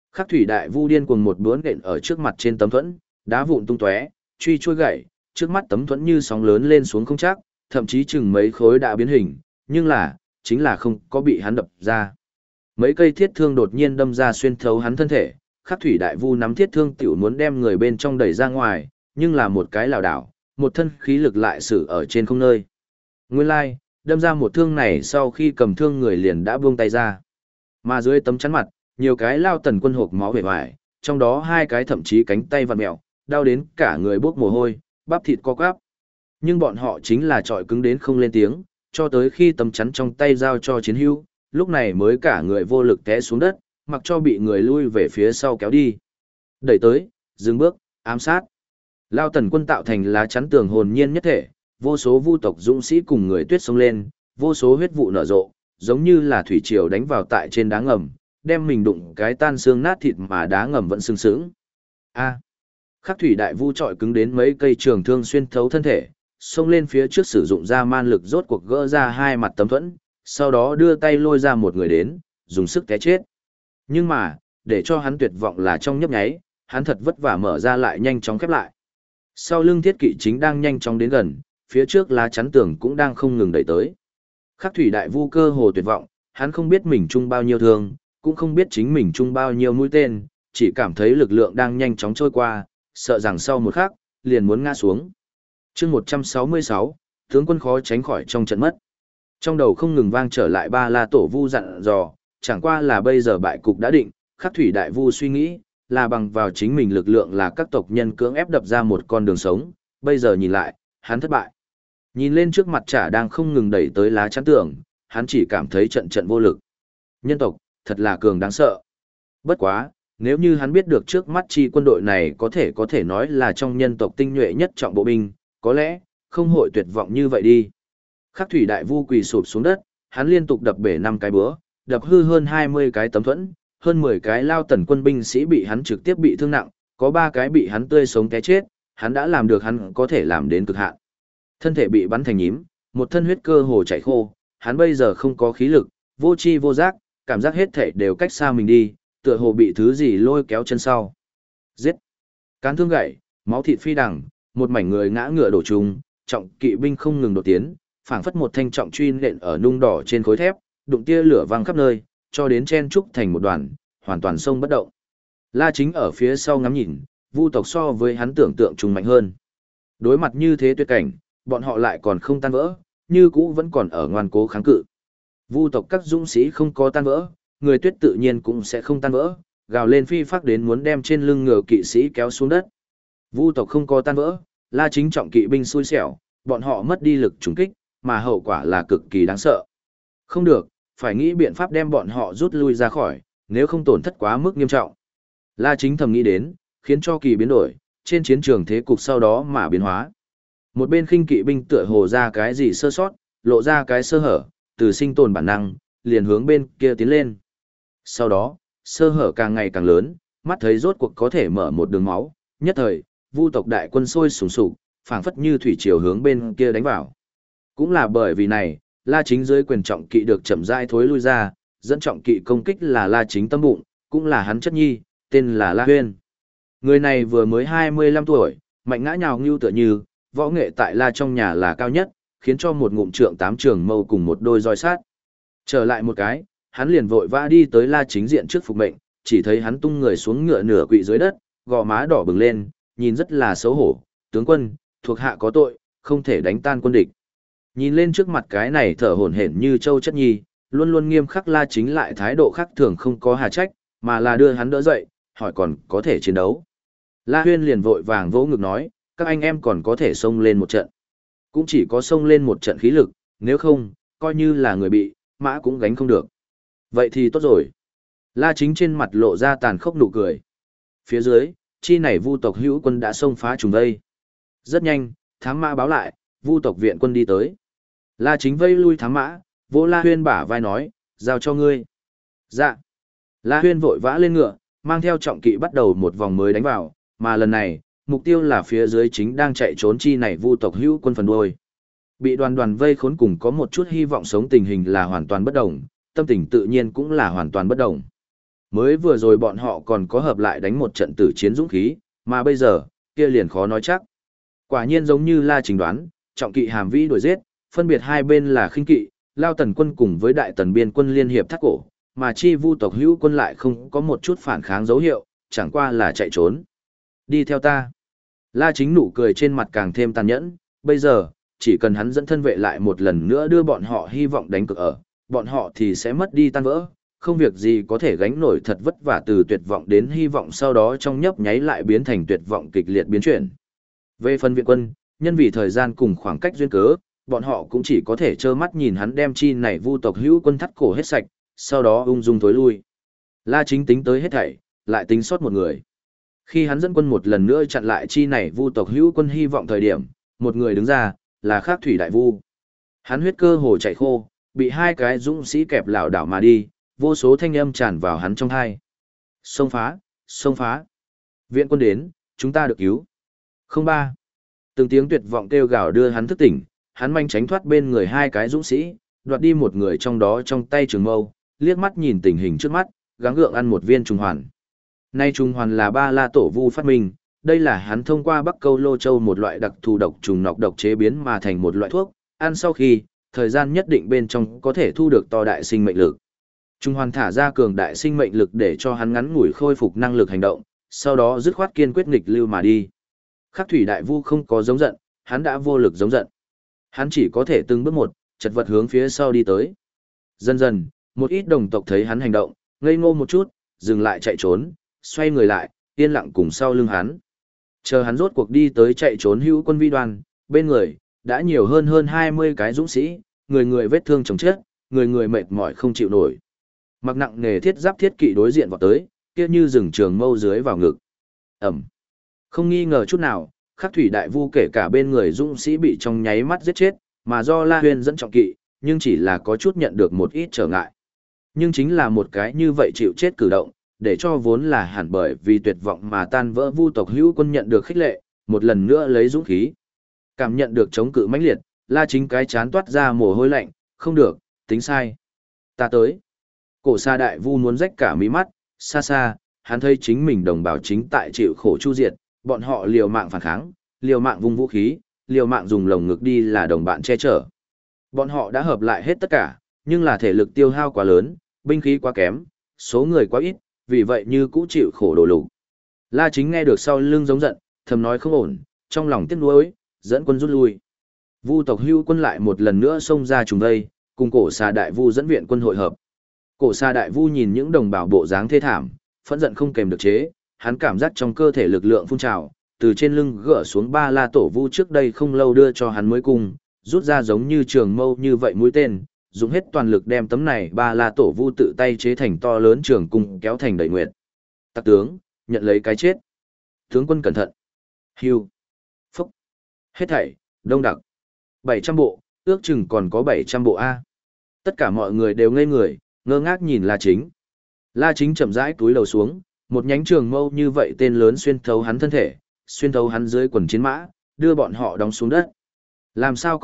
Khắc thủy đại vu điên cuồng một búa nện ở trước mặt trên tấm thuẫn, đá vụn tung tóe, truy trôi gậy, trước mắt tấm thuẫn như sóng lớn lên xuống không chắc, thậm chí chừng mấy khối đã biến hình, nhưng chính là không có bị hắn đập ra. Mấy cây thiết thương đột nhiên đâm ra xuyên thấu hắn thân thể, Khắc thủy đại vu nắm thiết thương tiểu muốn đem người bên trong đẩy ra ngoài, nhưng là một cái lảo đảo, một thân khí lực lại sử ở trên không nơi. Nguyên lai, đâm ra một thương này sau khi cầm thương người liền đã buông tay ra. Mà dưới tấm chắn mặt, nhiều cái Lao Tần Quân hộc máu vẻ vải, trong đó hai cái thậm chí cánh tay vặn mẹo, đau đến cả người bốc mồ hôi, bắp thịt co quắp. Nhưng bọn họ chính là trọi cứng đến không lên tiếng, cho tới khi tấm chắn trong tay giao cho chiến hữu, lúc này mới cả người vô lực té xuống đất, mặc cho bị người lui về phía sau kéo đi. Đẩy tới, dừng bước, ám sát. Lao Tần Quân tạo thành lá chắn tường hồn nhiên nhất thể, vô số vu tộc dũng sĩ cùng người tuyết xông lên, vô số huyết vụ nở rộ, giống như là thủy triều đánh vào tại trên đá ngầm, đem mình đụng cái tan xương nát thịt mà đá ngầm vẫn sưng sững. A. Khắc thủy đại vu trọi cứng đến mấy cây trường thương xuyên thấu thân thể, xông lên phía trước sử dụng ra man lực rốt cuộc gỡ ra hai mặt tấm thuẫn, sau đó đưa tay lôi ra một người đến, dùng sức té chết. Nhưng mà, để cho hắn tuyệt vọng là trong nhấp nháy, hắn thật vất vả mở ra lại nhanh chóng khép lại. Sau lưng thiết kỵ chính đang nhanh chóng đến gần, phía trước lá chắn tường cũng đang không ngừng đẩy tới. Khắc thủy đại vu cơ hồ tuyệt vọng, hắn không biết mình chung bao nhiêu thương, cũng không biết chính mình chung bao nhiêu mũi tên, chỉ cảm thấy lực lượng đang nhanh chóng trôi qua, sợ rằng sau một khắc, liền muốn ngã xuống. chương 166, tướng quân khó tránh khỏi trong trận mất. Trong đầu không ngừng vang trở lại ba la tổ vu dặn dò, chẳng qua là bây giờ bại cục đã định, khắc thủy đại vu suy nghĩ, là bằng vào chính mình lực lượng là các tộc nhân cưỡng ép đập ra một con đường sống, bây giờ nhìn lại, hắn thất bại. Nhìn lên trước mặt chả đang không ngừng đẩy tới lá chắn tường, hắn chỉ cảm thấy trận trận vô lực. Nhân tộc, thật là cường đáng sợ. Bất quá, nếu như hắn biết được trước mắt chi quân đội này có thể nói là trong nhân tộc tinh nhuệ nhất trọng bộ binh, có lẽ, không hội tuyệt vọng như vậy đi. Khắc thủy đại vu quỳ sụp xuống đất, hắn liên tục đập bể 5 cái búa, đập hư hơn 20 cái tấm thuẫn, hơn 10 cái Lao Tần Quân binh sĩ bị hắn trực tiếp bị thương nặng, có 3 cái bị hắn tươi sống té chết, hắn đã làm được hắn có thể làm đến cực hạn. Thân thể bị bắn thành nhím, một thân huyết cơ hồ chảy khô, hắn bây giờ không có khí lực, vô tri vô giác, cảm giác hết thể đều cách xa mình đi, tựa hồ bị thứ gì lôi kéo chân sau. Giết! Cán thương gãy, máu thịt phi đằng, một mảnh người ngã ngựa đổ trùng, trọng kỵ binh không ngừng đột tiến, phảng phất một thanh trọng truy nện ở nung đỏ trên khối thép, đụng tia lửa văng khắp nơi, cho đến chen trúc thành một đoàn, hoàn toàn sông bất động. La Chính ở phía sau ngắm nhìn, vu tộc so với hắn tưởng tượng trùng mạnh hơn. Đối mặt như thế tuyệt cảnh, bọn họ lại còn không tan vỡ, như cũ vẫn còn ở ngoan cố kháng cự. Vu tộc các dũng sĩ không có tan vỡ, người tuyết tự nhiên cũng sẽ không tan vỡ, gào lên phi phác đến muốn đem trên lưng ngựa kỵ sĩ kéo xuống đất. Vu tộc không có tan vỡ, La Chính trọng kỵ binh xui xẻo, bọn họ mất đi lực trùng kích, mà hậu quả là cực kỳ đáng sợ. Không được, phải nghĩ biện pháp đem bọn họ rút lui ra khỏi, nếu không tổn thất quá mức nghiêm trọng. La Chính thầm nghĩ đến, khiến cho kỳ biến đổi, trên chiến trường thế cục sau đó mà biến hóa. Một bên khinh kỵ binh tựa hồ ra cái gì sơ sót, lộ ra cái sơ hở, từ sinh tồn bản năng, liền hướng bên kia tiến lên. Sau đó, sơ hở càng ngày càng lớn, mắt thấy rốt cuộc có thể mở một đường máu, nhất thời, vu tộc đại quân sôi sùng sục, phảng phất như thủy triều hướng bên kia đánh vào. Cũng là bởi vì này, La Chính dưới quyền trọng kỵ được chậm rãi thối lui ra, dẫn trọng kỵ công kích là La Chính tâm bụng, cũng là hắn chất nhi, tên là La Huyên. Người này vừa mới 25 tuổi, mạnh ngã nhào ngưu tựa như, võ nghệ tại La trong nhà là cao nhất, khiến cho một ngụm trượng 8 trường mâu cùng một đôi roi sát. Trở lại một cái, hắn liền vội vã đi tới La Chính diện trước phục mệnh, chỉ thấy hắn tung người xuống ngựa nửa quỵ dưới đất, gò má đỏ bừng lên, nhìn rất là xấu hổ, tướng quân, thuộc hạ có tội, không thể đánh tan quân địch. Nhìn lên trước mặt cái này thở hổn hển như châu chất nhi, luôn luôn nghiêm khắc La Chính lại thái độ khác thường không có hà trách, mà là đưa hắn đỡ dậy, hỏi còn có thể chiến đấu. La Huyên liền vội vàng vỗ ngực nói, các anh em còn có thể xông lên một trận. Cũng chỉ có xông lên một trận khí lực, nếu không, coi như là người bị, mã cũng gánh không được. Vậy thì tốt rồi. La Chính trên mặt lộ ra tàn khốc nụ cười. Phía dưới, chi này vu tộc hữu quân đã xông phá trùng vây. Rất nhanh, thám mã báo lại, vu tộc viện quân đi tới. La Chính vây lui thám mã, vỗ La Huyên bả vai nói, giao cho ngươi. Dạ. La Huyên vội vã lên ngựa, mang theo trọng kỵ bắt đầu một vòng mới đánh vào, mà lần này, mục tiêu là phía dưới chính đang chạy trốn chi này vu tộc hữu quân phần đuôi. Bị đoàn đoàn vây khốn cùng có một chút hy vọng sống tình hình là hoàn toàn bất đồng, tâm tình tự nhiên cũng là hoàn toàn bất đồng. Mới vừa rồi bọn họ còn có hợp lại đánh một trận tử chiến dũng khí, mà bây giờ, kia liền khó nói chắc. Quả nhiên giống như La Chính đoán, trọng kỵ Hàm Vĩ đuổi giết, phân biệt hai bên là khinh kỵ, Lao Tần quân cùng với Đại Tần biên quân liên hiệp thác cổ, mà Chi Vu tộc hữu quân lại không có một chút phản kháng dấu hiệu, chẳng qua là chạy trốn. Đi theo ta. La Chính nụ cười trên mặt càng thêm tàn nhẫn, bây giờ, chỉ cần hắn dẫn thân vệ lại một lần nữa đưa bọn họ hy vọng đánh cược ở, bọn họ thì sẽ mất đi tan vỡ, không việc gì có thể gánh nổi thật vất vả từ tuyệt vọng đến hy vọng sau đó trong nhấp nháy lại biến thành tuyệt vọng kịch liệt biến chuyển. Về phần viện quân, nhân vì thời gian cùng khoảng cách duyên cớ, bọn họ cũng chỉ có thể trơ mắt nhìn hắn đem chi này Vu tộc hữu quân thắt cổ hết sạch, sau đó ung dung tối lui. La Chính tính tới hết thảy, lại tính sót một người. Khi hắn dẫn quân một lần nữa chặn lại chi này Vu tộc hữu quân hy vọng thời điểm, một người đứng ra, là Khắc Thủy Đại Vu. Hắn huyết cơ hồ chảy khô, bị hai cái dũng sĩ kẹp lảo đảo mà đi, vô số thanh âm tràn vào hắn trong tai. Xông phá, xông phá. Viện quân đến, chúng ta được cứu. Không ba. Từng tiếng tuyệt vọng kêu gào đưa hắn thức tỉnh, hắn nhanh tránh thoát bên người hai cái dũng sĩ, đoạt đi một người trong đó trong tay trường mâu, liếc mắt nhìn tình hình trước mắt, gắng gượng ăn một viên trùng hoàn. Nay trùng hoàn là Ba La Tổ Vu phát minh, đây là hắn thông qua Bắc Câu Lô Châu một loại đặc thù độc trùng nọc độc chế biến mà thành một loại thuốc, ăn sau khi, thời gian nhất định bên trong có thể thu được to đại sinh mệnh lực. Trùng hoàn thả ra cường đại sinh mệnh lực để cho hắn ngắn ngủi khôi phục năng lực hành động, sau đó dứt khoát kiên quyết nghịch lưu mà đi. Khắc Thủy Đại Vu không có giống giận, hắn đã vô lực giống giận. Hắn chỉ có thể từng bước một, chật vật hướng phía sau đi tới. Dần dần, một ít đồng tộc thấy hắn hành động, ngây ngô một chút, dừng lại chạy trốn, xoay người lại, yên lặng cùng sau lưng hắn. Chờ hắn rốt cuộc đi tới chạy trốn hữu quân vi đoàn, bên người, đã nhiều hơn 20 cái dũng sĩ, người người vết thương chồng chết, người người mệt mỏi không chịu nổi. Mặc nặng nghề thiết giáp thiết kỵ đối diện vào tới, kia như rừng trường mâu dưới vào ngực. Ẩm. Không nghi ngờ chút nào, Khắc Thủy Đại Vu kể cả bên người dũng sĩ bị trong nháy mắt giết chết, mà do La Huyên dẫn trọng kỵ, nhưng chỉ là có chút nhận được một ít trở ngại. Nhưng chính là một cái như vậy chịu chết cử động, để cho vốn là hẳn bởi vì tuyệt vọng mà tan vỡ Vu tộc hữu quân nhận được khích lệ, một lần nữa lấy dũng khí. Cảm nhận được chống cự mãnh liệt, La Chính cái chán toát ra mồ hôi lạnh, không được, tính sai. Ta tới. Cổ Sa Đại Vu muốn rách cả mí mắt, xa xa, hắn thấy chính mình đồng bào chính tại chịu khổ chu diệt, bọn họ liều mạng phản kháng, liều mạng vung vũ khí, liều mạng dùng lồng ngực đi là đồng bạn che chở. Bọn họ đã hợp lại hết tất cả, nhưng là thể lực tiêu hao quá lớn, binh khí quá kém, số người quá ít, vì vậy như cũ chịu khổ đổ lục. La Chính nghe được sau lưng giống giận, thầm nói không ổn, trong lòng tiếc nuối, dẫn quân rút lui. Vu tộc hưu quân lại một lần nữa xông ra trùng vây, cùng Cổ Sa Đại Vu dẫn viện quân hội hợp. Cổ Sa Đại Vu nhìn những đồng bào bộ dáng thê thảm, phẫn giận không kềm được chế, hắn cảm giác trong cơ thể lực lượng phun trào, từ trên lưng gỡ xuống Ba La Tổ Vu trước đây không lâu đưa cho hắn mới cung, rút ra giống như trường mâu như vậy mũi tên, dùng hết toàn lực đem tấm này Ba La Tổ Vu tự tay chế thành to lớn trường cung kéo thành đầy nguyệt. Tặc tướng, nhận lấy cái chết. Tướng quân cẩn thận. Hưu. Phúc. Hết thảy, đông đặc. 700 bộ, ước chừng còn có 700 bộ A. Tất cả mọi người đều ngây người, ngơ ngác nhìn La Chính. La Chính chậm rãi túi lầu xuống, một nhánh trường mâu như vậy tên lớn xuyên thấu hắn thân thể, xuyên thấu hắn dưới quần chiến mã, đưa bọn họ đóng xuống đất. Làm sao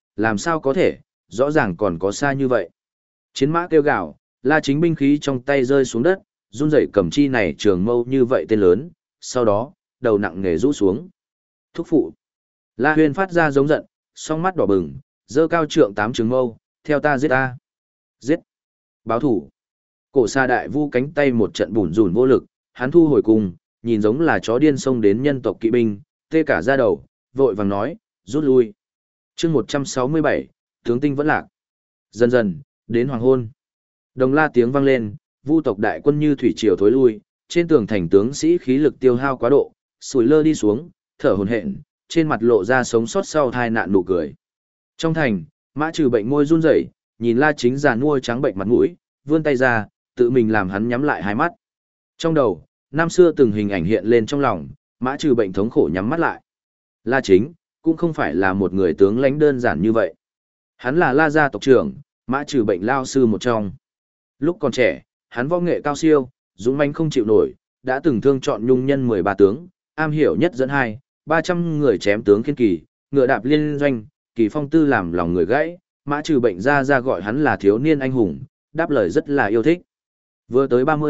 có thể, rõ ràng còn có xa như vậy. Chiến mã kêu gào, La Chính binh khí trong tay rơi xuống đất, run rẩy cầm chi này trường mâu như vậy tên lớn, sau đó, đầu nặng nề rũ xuống. Thúc phụ. La Huyên phát ra giống giận, song mắt đỏ bừng, giơ cao trượng 8 trường mâu, theo ta giết ta. Giết. Báo thủ. Cổ Sa Đại Vu cánh tay một trận bủn rủn vô lực, hắn thu hồi cùng, nhìn giống là chó điên xông đến nhân tộc kỵ binh, tê cả da đầu, vội vàng nói, rút lui. Chương 167, tướng tinh vẫn lạc. Dần dần, đến hoàng hôn. Đồng la tiếng vang lên, Vu tộc đại quân như thủy triều thối lui, trên tường thành tướng sĩ khí lực tiêu hao quá độ, sủi lơ đi xuống, thở hổn hển, trên mặt lộ ra sống sót sau tai nạn nụ cười. Trong thành, Mã Trừ bệnh môi run rẩy, nhìn La Chính già nua trắng bệnh mặt mũi, vươn tay ra, tự mình làm hắn nhắm lại hai mắt. Trong đầu, năm xưa từng hình ảnh hiện lên trong lòng, Mã Trừ bệnh thống khổ nhắm mắt lại. La Chính, cũng không phải là một người tướng lãnh đơn giản như vậy. Hắn là La gia tộc trưởng, Mã Trừ bệnh lao sư một trong. Lúc còn trẻ, hắn võ nghệ cao siêu, dũng mãnh không chịu nổi, đã từng thương chọn nhung nhân 13 tướng, am hiểu nhất dẫn 300 người chém tướng kiên kỳ, ngựa đạp liên doanh, kỳ phong tư làm lòng người gãy, Mã Trừ bệnh ra gọi hắn là thiếu niên anh hùng, đáp lời rất là yêu thích. Vừa tới 30,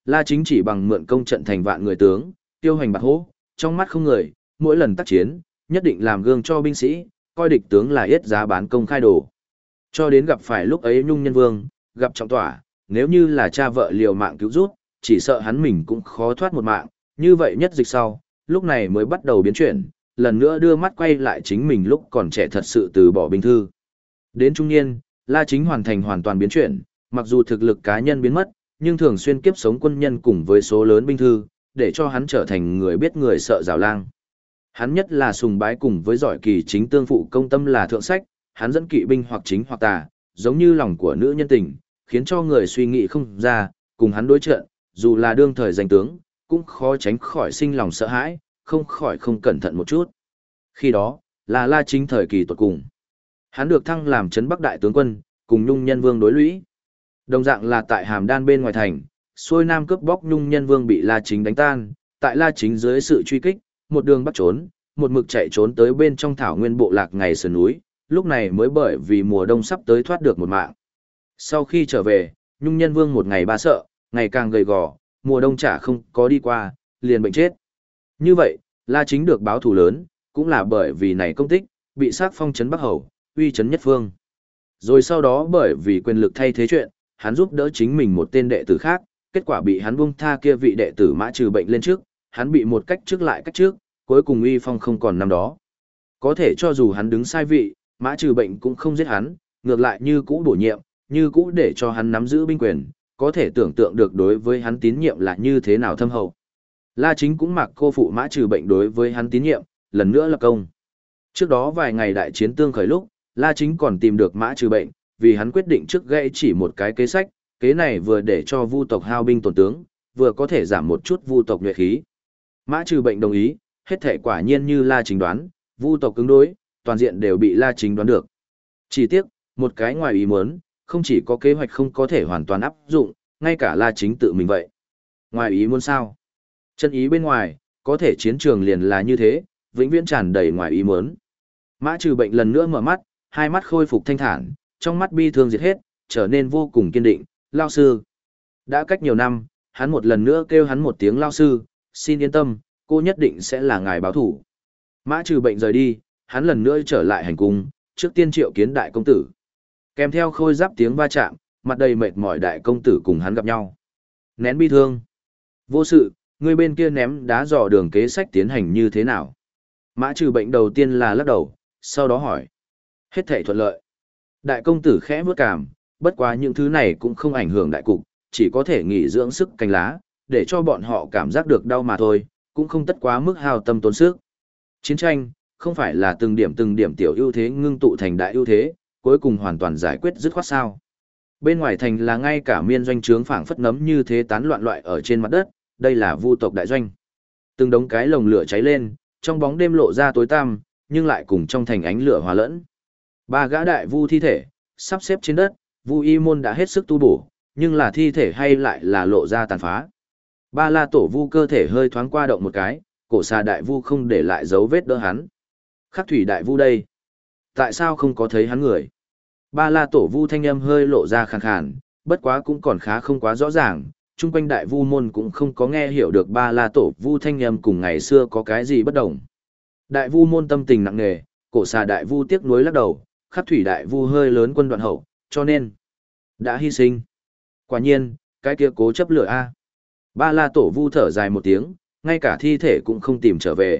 La Chính chỉ bằng mượn công trận thành vạn người tướng, tiêu hành bạt hố, trong mắt không người, mỗi lần tác chiến, nhất định làm gương cho binh sĩ, coi địch tướng là yết giá bán công khai đồ. Cho đến gặp phải lúc ấy Nhung Nhân Vương, gặp trọng tỏa, nếu như là cha vợ liều mạng cứu rút, chỉ sợ hắn mình cũng khó thoát một mạng, như vậy nhất dịch sau, lúc này mới bắt đầu biến chuyển, lần nữa đưa mắt quay lại chính mình lúc còn trẻ thật sự từ bỏ binh thư. Đến trung niên, La Chính hoàn thành hoàn toàn biến chuyển, mặc dù thực lực cá nhân biến mất, nhưng thường xuyên kiếp sống quân nhân cùng với số lớn binh thư, để cho hắn trở thành người biết người sợ rào lang. Hắn nhất là sùng bái cùng với giỏi kỳ chính tương phụ công tâm là thượng sách, hắn dẫn kỵ binh hoặc chính hoặc tà, giống như lòng của nữ nhân tình, khiến cho người suy nghĩ không ra, cùng hắn đối trận, dù là đương thời danh tướng, cũng khó tránh khỏi sinh lòng sợ hãi, không khỏi không cẩn thận một chút. Khi đó, là La Chính thời kỳ tuột cùng. Hắn được thăng làm trấn Bắc đại tướng quân, cùng Nhung Nhân Vương đối lũy. Đồng dạng là tại Hàm Đan bên ngoài thành, xuôi nam cướp bóc Nhung Nhân Vương bị La Chính đánh tan, tại La Chính dưới sự truy kích, một đường bắt trốn, một mực chạy trốn tới bên trong thảo nguyên bộ lạc ngày sườn núi, lúc này mới bởi vì mùa đông sắp tới thoát được một mạng. Sau khi trở về, Nhung Nhân Vương một ngày ba sợ, ngày càng gầy gò, mùa đông chả không có đi qua, liền bệnh chết. Như vậy, La Chính được báo thù lớn, cũng là bởi vì này công tích, bị xác phong trấn Bắc Hầu, uy trấn nhất phương. Rồi sau đó bởi vì quyền lực thay thế chuyện, hắn giúp đỡ chính mình một tên đệ tử khác, kết quả bị hắn buông tha kia vị đệ tử Mã Trừ Bệnh lên trước, hắn bị một cách trước lại cách trước, cuối cùng uy phong không còn năm đó. Có thể cho dù hắn đứng sai vị, Mã Trừ Bệnh cũng không giết hắn, ngược lại như cũ bổ nhiệm, như cũ để cho hắn nắm giữ binh quyền, có thể tưởng tượng được đối với hắn tín nhiệm là như thế nào thâm hậu. La Chính cũng mặc cô phụ Mã Trừ Bệnh đối với hắn tín nhiệm, lần nữa lập công. Trước đó vài ngày đại chiến tương khởi lúc, La Chính còn tìm được Mã Trừ Bệnh, vì hắn quyết định trước gãy chỉ một cái kế sách, kế này vừa để cho Vu tộc hao binh tổn tướng, vừa có thể giảm một chút Vu tộc nhuệ khí. Mã Trừ Bệnh đồng ý, hết thể quả nhiên như La Chính đoán, Vu tộc ứng đối, toàn diện đều bị La Chính đoán được. Chỉ tiếc, một cái ngoài ý muốn, không chỉ có kế hoạch không có thể hoàn toàn áp dụng, ngay cả La Chính tự mình vậy. Ngoài ý muốn sao? Chân ý bên ngoài, có thể chiến trường liền là như thế, vĩnh viễn tràn đầy ngoài ý muốn. Mã Trừ Bệnh lần nữa mở mắt, hai mắt khôi phục thanh thản, trong mắt bi thương diệt hết, trở nên vô cùng kiên định, lao sư. Đã cách nhiều năm, hắn một lần nữa kêu hắn một tiếng lao sư, xin yên tâm, cô nhất định sẽ là ngài báo thủ. Mã Trừ Bệnh rời đi, hắn lần nữa trở lại hành cung, trước tiên triệu kiến đại công tử. Kèm theo khôi giáp tiếng va chạm, mặt đầy mệt mỏi đại công tử cùng hắn gặp nhau. Nén bi thương. Vô sự, người bên kia ném đá dò đường kế sách tiến hành như thế nào? Mã Trừ Bệnh đầu tiên là lắc đầu, sau đó hỏi. Hết thảy thuận lợi. Đại công tử khẽ bước cảm, bất quá những thứ này cũng không ảnh hưởng đại cục, chỉ có thể nghỉ dưỡng sức cánh lá, để cho bọn họ cảm giác được đau mà thôi, cũng không tất quá mức hao tâm tốn sức. Chiến tranh, không phải là từng điểm tiểu ưu thế ngưng tụ thành đại ưu thế, cuối cùng hoàn toàn giải quyết dứt khoát sao. Bên ngoài thành là ngay cả miên doanh trướng phảng phất nấm như thế tán loạn loại ở trên mặt đất, đây là Vu tộc đại doanh. Từng đống cái lồng lửa cháy lên, trong bóng đêm lộ ra tối tăm, nhưng lại cùng trong thành ánh lửa hòa lẫn. Ba gã đại vu thi thể, sắp xếp trên đất, Vu Y môn đã hết sức tu bổ, nhưng là thi thể hay lại là lộ ra tàn phá. Ba la tổ vu cơ thể hơi thoáng qua động một cái, cổ xà đại vu không để lại dấu vết đỡ hắn. Khắc thủy đại vu đây. Tại sao không có thấy hắn người? Ba la tổ vu thanh âm hơi lộ ra khàn khàn, bất quá cũng còn khá không quá rõ ràng, chung quanh đại vu môn cũng không có nghe hiểu được ba la tổ vu thanh âm cùng ngày xưa có cái gì bất đồng. Đại vu môn tâm tình nặng nề, cổ xà đại vu tiếc nuối lắc đầu, khắc thủy đại vu hơi lớn quân đoạn hậu, cho nên đã hy sinh. Quả nhiên, cái kia cố chấp lửa a. Ba la tổ vu thở dài một tiếng, ngay cả thi thể cũng không tìm trở về.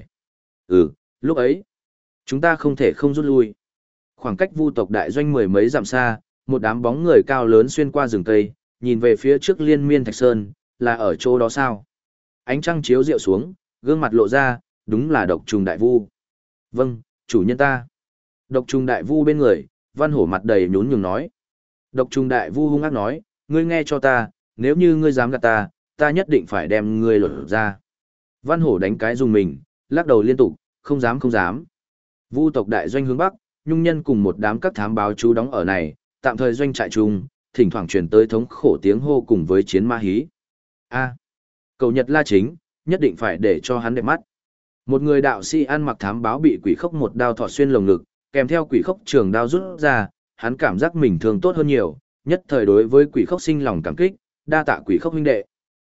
Lúc ấy, chúng ta không thể không rút lui. Khoảng cách Vu tộc đại doanh mười mấy dặm xa, một đám bóng người cao lớn xuyên qua rừng cây, nhìn về phía trước liên miên thạch sơn, là ở chỗ đó sao? Ánh trăng chiếu rượu xuống, gương mặt lộ ra, đúng là độc trùng đại vu. Vâng, chủ nhân ta. Độc trùng đại vu bên người, Văn Hổ mặt đầy nhún nhường nói. Độc trùng đại vu hung ác nói, ngươi nghe cho ta, nếu như ngươi dám gạt ta, ta nhất định phải đem ngươi lột ra. Văn Hổ đánh cái dùng mình, lắc đầu liên tục, không dám không dám. Vu tộc đại doanh hướng bắc, Nhung Nhân cùng một đám các thám báo trú đóng ở này, tạm thời doanh trại chung, thỉnh thoảng truyền tới thống khổ tiếng hô cùng với chiến ma hí. Cầu Nhật La Chính, nhất định phải để cho hắn đẹp mắt. Một người đạo sĩ ăn mặc thám báo bị quỷ khốc một đao thọ xuyên lồng ngực, kèm theo quỷ khốc trường đao rút ra, hắn cảm giác mình thương tốt hơn nhiều, nhất thời đối với quỷ khốc sinh lòng cảm kích, đa tạ quỷ khốc huynh đệ.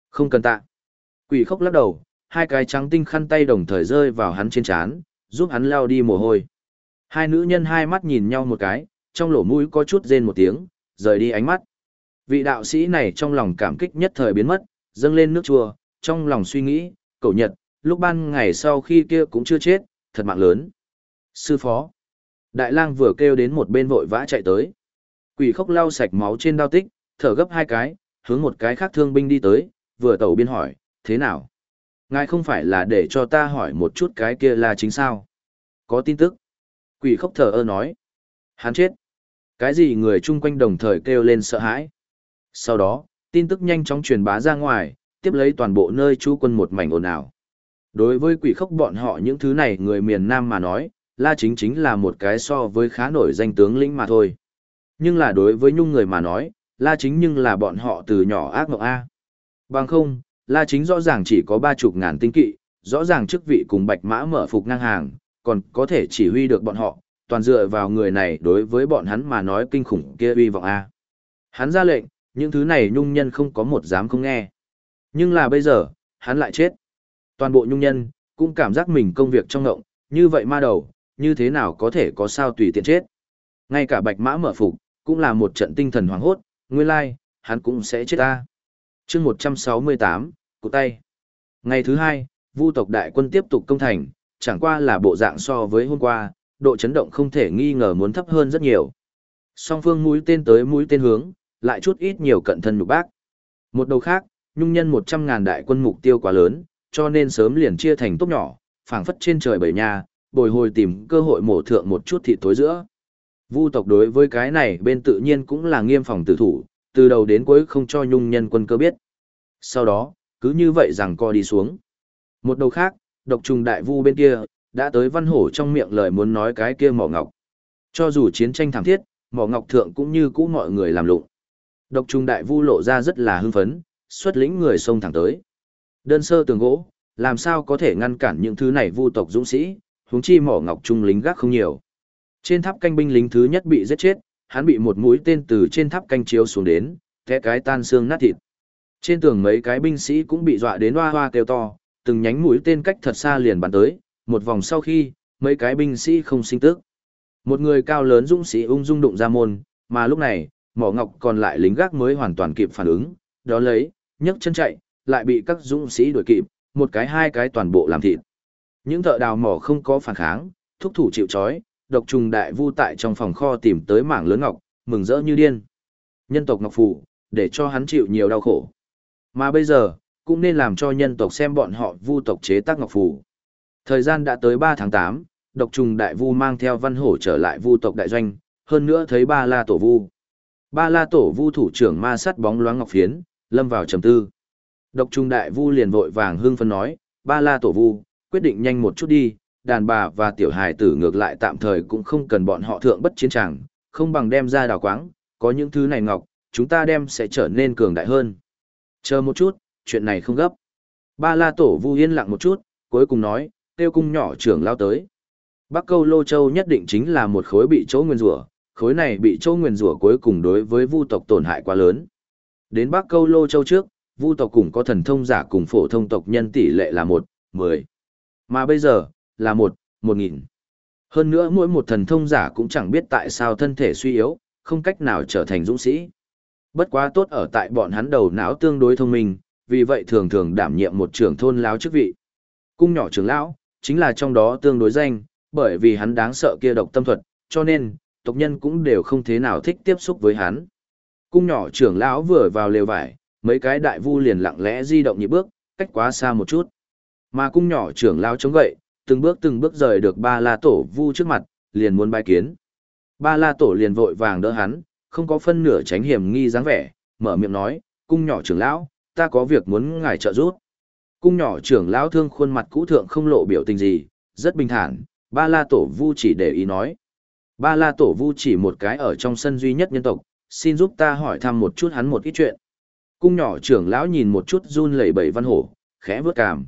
Không cần tạ. Quỷ khốc lắc đầu, hai cái trắng tinh khăn tay đồng thời rơi vào hắn trên trán, giúp hắn lao đi mồ hôi. Hai nữ nhân hai mắt nhìn nhau một cái, trong lỗ mũi có chút rên một tiếng, rời đi ánh mắt. Vị đạo sĩ này trong lòng cảm kích nhất thời biến mất, dâng lên nước chua, trong lòng suy nghĩ, cậu Nhật, lúc ban ngày sau khi kia cũng chưa chết, thật mạng lớn. Sư phó. Đại lang vừa kêu đến một bên vội vã chạy tới. Quỷ khốc lau sạch máu trên đao tích, thở gấp hai cái, hướng một cái khác thương binh đi tới, vừa tẩu biên hỏi, thế nào? Ngài không phải là để cho ta hỏi một chút cái kia là chính sao? Có tin tức. Quỷ khốc thở ơ nói. Hắn chết. Cái gì người chung quanh đồng thời kêu lên sợ hãi. Sau đó, tin tức nhanh chóng truyền bá ra ngoài, tiếp lấy toàn bộ nơi trú quân một mảnh ồn ào. Đối với quỷ khốc bọn họ những thứ này người miền Nam mà nói, La Chính chính là một cái so với khá nổi danh tướng lĩnh mà thôi. Nhưng là đối với nhung người mà nói, La Chính nhưng là bọn họ từ nhỏ ác mộng A. Bằng không, La Chính rõ ràng chỉ có 30.000 tinh kỵ, rõ ràng chức vị cùng Bạch Mã mở phục ngang hàng, còn có thể chỉ huy được bọn họ, toàn dựa vào người này đối với bọn hắn mà nói kinh khủng kia uy vọng A. Hắn ra lệnh, những thứ này nhung nhân không có một dám không nghe. Nhưng là bây giờ, hắn lại chết. Toàn bộ nhung nhân, cũng cảm giác mình công việc trong ngộng, như vậy ma đầu, như thế nào có thể có sao tùy tiện chết. Ngay cả Bạch Mã mở phục, cũng là một trận tinh thần hoảng hốt, nguyên lai, hắn cũng sẽ chết ta. chương 168, cụ tay. Ngày thứ hai, Vu tộc đại quân tiếp tục công thành, chẳng qua là bộ dạng so với hôm qua, độ chấn động không thể nghi ngờ muốn thấp hơn rất nhiều. Song phương mũi tên tới mũi tên hướng, lại chút ít nhiều cận thân nhục bác. Một đầu khác, nhung nhân 100.000 đại quân mục tiêu quá lớn, cho nên sớm liền chia thành tốp nhỏ, phảng phất trên trời bầy nhà, bồi hồi tìm cơ hội mổ thượng một chút thịt tối giữa. Vu tộc đối với cái này bên tự nhiên cũng là nghiêm phòng tử thủ, từ đầu đến cuối không cho nhung nhân quân cơ biết. Sau đó, cứ như vậy rằng co đi xuống. Một đầu khác, độc trùng đại vu bên kia, đã tới văn hổ trong miệng lời muốn nói cái kia mỏ ngọc. Cho dù chiến tranh thảm thiết, mỏ ngọc thượng cũng như cũ mọi người làm lụng. Độc trùng đại vu lộ ra rất là hưng phấn, xuất lĩnh người xông thẳng tới. Đơn sơ tường gỗ, làm sao có thể ngăn cản những thứ này vu tộc dũng sĩ, huống chi mỏ ngọc trung lính gác không nhiều. Trên tháp canh binh lính thứ nhất bị giết chết, hắn bị một mũi tên từ trên tháp canh chiếu xuống đến, té cái tan xương nát thịt. Trên tường mấy cái binh sĩ cũng bị dọa đến hoa hoa kêu to, từng nhánh mũi tên cách thật xa liền bắn tới, một vòng sau khi, mấy cái binh sĩ không sinh tức. Một người cao lớn dũng sĩ ung dung đụng ra môn, mà lúc này, mỏ ngọc còn lại lính gác mới hoàn toàn kịp phản ứng, đó lấy, nhấc chân chạy, lại bị các dũng sĩ đuổi kịp, một cái hai cái toàn bộ làm thịt. Những thợ đào mỏ không có phản kháng, thúc thủ chịu trói, độc trùng đại vu tại trong phòng kho tìm tới mảng lớn ngọc, mừng rỡ như điên. Nhân tộc ngọc phù, để cho hắn chịu nhiều đau khổ. Mà bây giờ, cũng nên làm cho nhân tộc xem bọn họ vu tộc chế tác ngọc phù. Thời gian đã tới 3 tháng 8, độc trùng đại vu mang theo văn hổ trở lại vu tộc đại doanh, hơn nữa thấy ba la tổ vu. Ba la tổ vu thủ trưởng ma sắt bóng loáng ngọc phiến, lâm vào trầm tư. Độc trùng đại vu liền vội vàng hưng phấn nói, ba la tổ vu, quyết định nhanh một chút đi, đàn bà và tiểu hài tử ngược lại tạm thời cũng không cần bọn họ thượng bất chiến tràng, không bằng đem ra đào quáng, có những thứ này ngọc, chúng ta đem sẽ trở nên cường đại hơn. Chờ một chút, chuyện này không gấp. Ba la tổ vu yên lặng một chút, cuối cùng nói, tiêu cung nhỏ trưởng lao tới. Bắc Câu Lô Châu nhất định chính là một khối bị chỗ nguyên rủa, khối này bị chỗ nguyên rủa cuối cùng đối với vu tộc tổn hại quá lớn. Đến Bắc Câu Lô Châu trước, vu tộc cùng có thần thông giả cùng phổ thông tộc nhân tỷ lệ là 1:10. Mà bây giờ, là 1:1000. Hơn nữa mỗi một thần thông giả cũng chẳng biết tại sao thân thể suy yếu, không cách nào trở thành dũng sĩ. Bất quá tốt ở tại bọn hắn đầu não tương đối thông minh, vì vậy thường thường đảm nhiệm một trưởng thôn lão chức vị. Cung nhỏ trưởng lão, chính là trong đó tương đối danh, bởi vì hắn đáng sợ kia độc tâm thuật, cho nên, tộc nhân cũng đều không thế nào thích tiếp xúc với hắn. Cung nhỏ trưởng lão vừa vào lều vải, mấy cái đại vu liền lặng lẽ di động nhịp bước, cách quá xa một chút. Mà cung nhỏ trưởng lão chống gậy, từng bước rời được ba la tổ vu trước mặt, liền muốn bái kiến. Ba la tổ liền vội vàng đỡ hắn, không có phân nửa tránh hiểm nghi dáng vẻ, mở miệng nói, cung nhỏ trưởng lão, ta có việc muốn ngài trợ giúp. Cung nhỏ trưởng lão thương khuôn mặt cũ thượng không lộ biểu tình gì, rất bình thản, ba la tổ vu chỉ để ý nói. Ba la tổ vu chỉ một cái ở trong sân duy nhất nhân tộc, xin giúp ta hỏi thăm một chút hắn một ít chuyện. Cung nhỏ trưởng lão nhìn một chút run lẩy bẩy văn hổ, khẽ vướt cằm,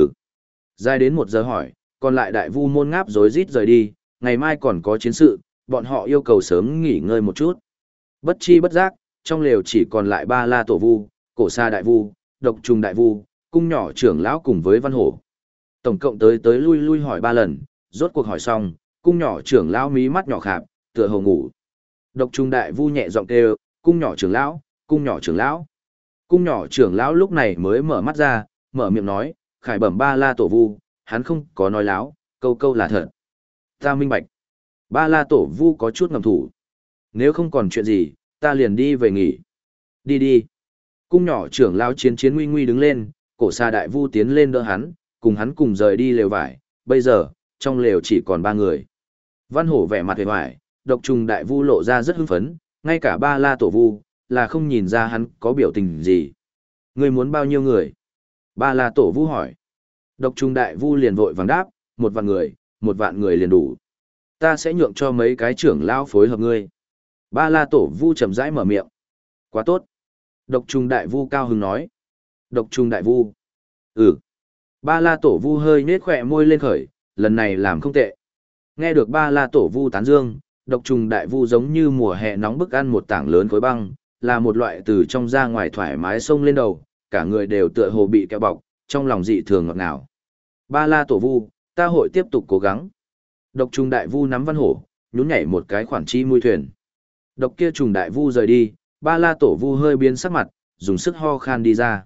dài đến 1 giờ hỏi, còn lại đại vu môn ngáp rối rít rời đi, ngày mai còn có chiến sự, bọn họ yêu cầu sớm nghỉ ngơi một chút. Bất chi bất giác, trong lều chỉ còn lại ba la tổ vu, cổ sa đại vu, độc trùng đại vu, cung nhỏ trưởng lão cùng với văn hổ. Tổng cộng tới tới lui lui hỏi 3 lần, rốt cuộc hỏi xong, cung nhỏ trưởng lão mí mắt nhỏ khạp, tựa hồ ngủ. Độc trùng đại vu nhẹ giọng kêu, cung nhỏ trưởng lão, cung nhỏ trưởng lão. Cung nhỏ trưởng lão lúc này mới mở mắt ra, mở miệng nói, khải bẩm Ba La Tổ Vu, hắn không có nói láo, câu câu là thật. Ta minh bạch. Ba La Tổ Vu có chút ngầm thủ. Nếu không còn chuyện gì, ta liền đi về nghỉ. Đi đi. Cung nhỏ trưởng lão chiến chiến nguy nguy đứng lên, cổ xà đại vu tiến lên đỡ hắn, cùng hắn cùng rời đi lều vải. Bây giờ, trong lều chỉ còn 3 người. Văn hổ vẻ mặt hề hoài, độc trùng đại vu lộ ra rất hưng phấn, ngay cả Ba La Tổ Vu, là không nhìn ra hắn có biểu tình gì. Ngươi muốn bao nhiêu người? Ba La Tổ Vu hỏi. Độc trùng đại vu liền vội vàng đáp, 1 vạn người, 1 vạn người liền đủ. Ta sẽ nhượng cho mấy cái trưởng lão phối hợp ngươi. Ba La Tổ Vu chậm rãi mở miệng. Quá tốt. Độc trùng đại vu cao hứng nói. Độc trùng đại vu. Ừ. Ba La Tổ Vu hơi nết khỏe môi lên khởi, lần này làm không tệ. Nghe được Ba La Tổ Vu tán dương, độc trùng đại vu giống như mùa hè nóng bức ăn một tảng lớn khối băng, là một loại từ trong ra ngoài thoải mái xông lên đầu, cả người đều tựa hồ bị kẹo bọc, trong lòng dị thường ngọt ngào. Ba La Tổ Vu, ta hội tiếp tục cố gắng. Độc trùng đại vu nắm văn hổ, nhún nhảy một cái khoản chi mui thuyền. Độc kia trùng đại vu rời đi, Ba La Tổ Vu hơi biến sắc mặt, dùng sức ho khan đi ra.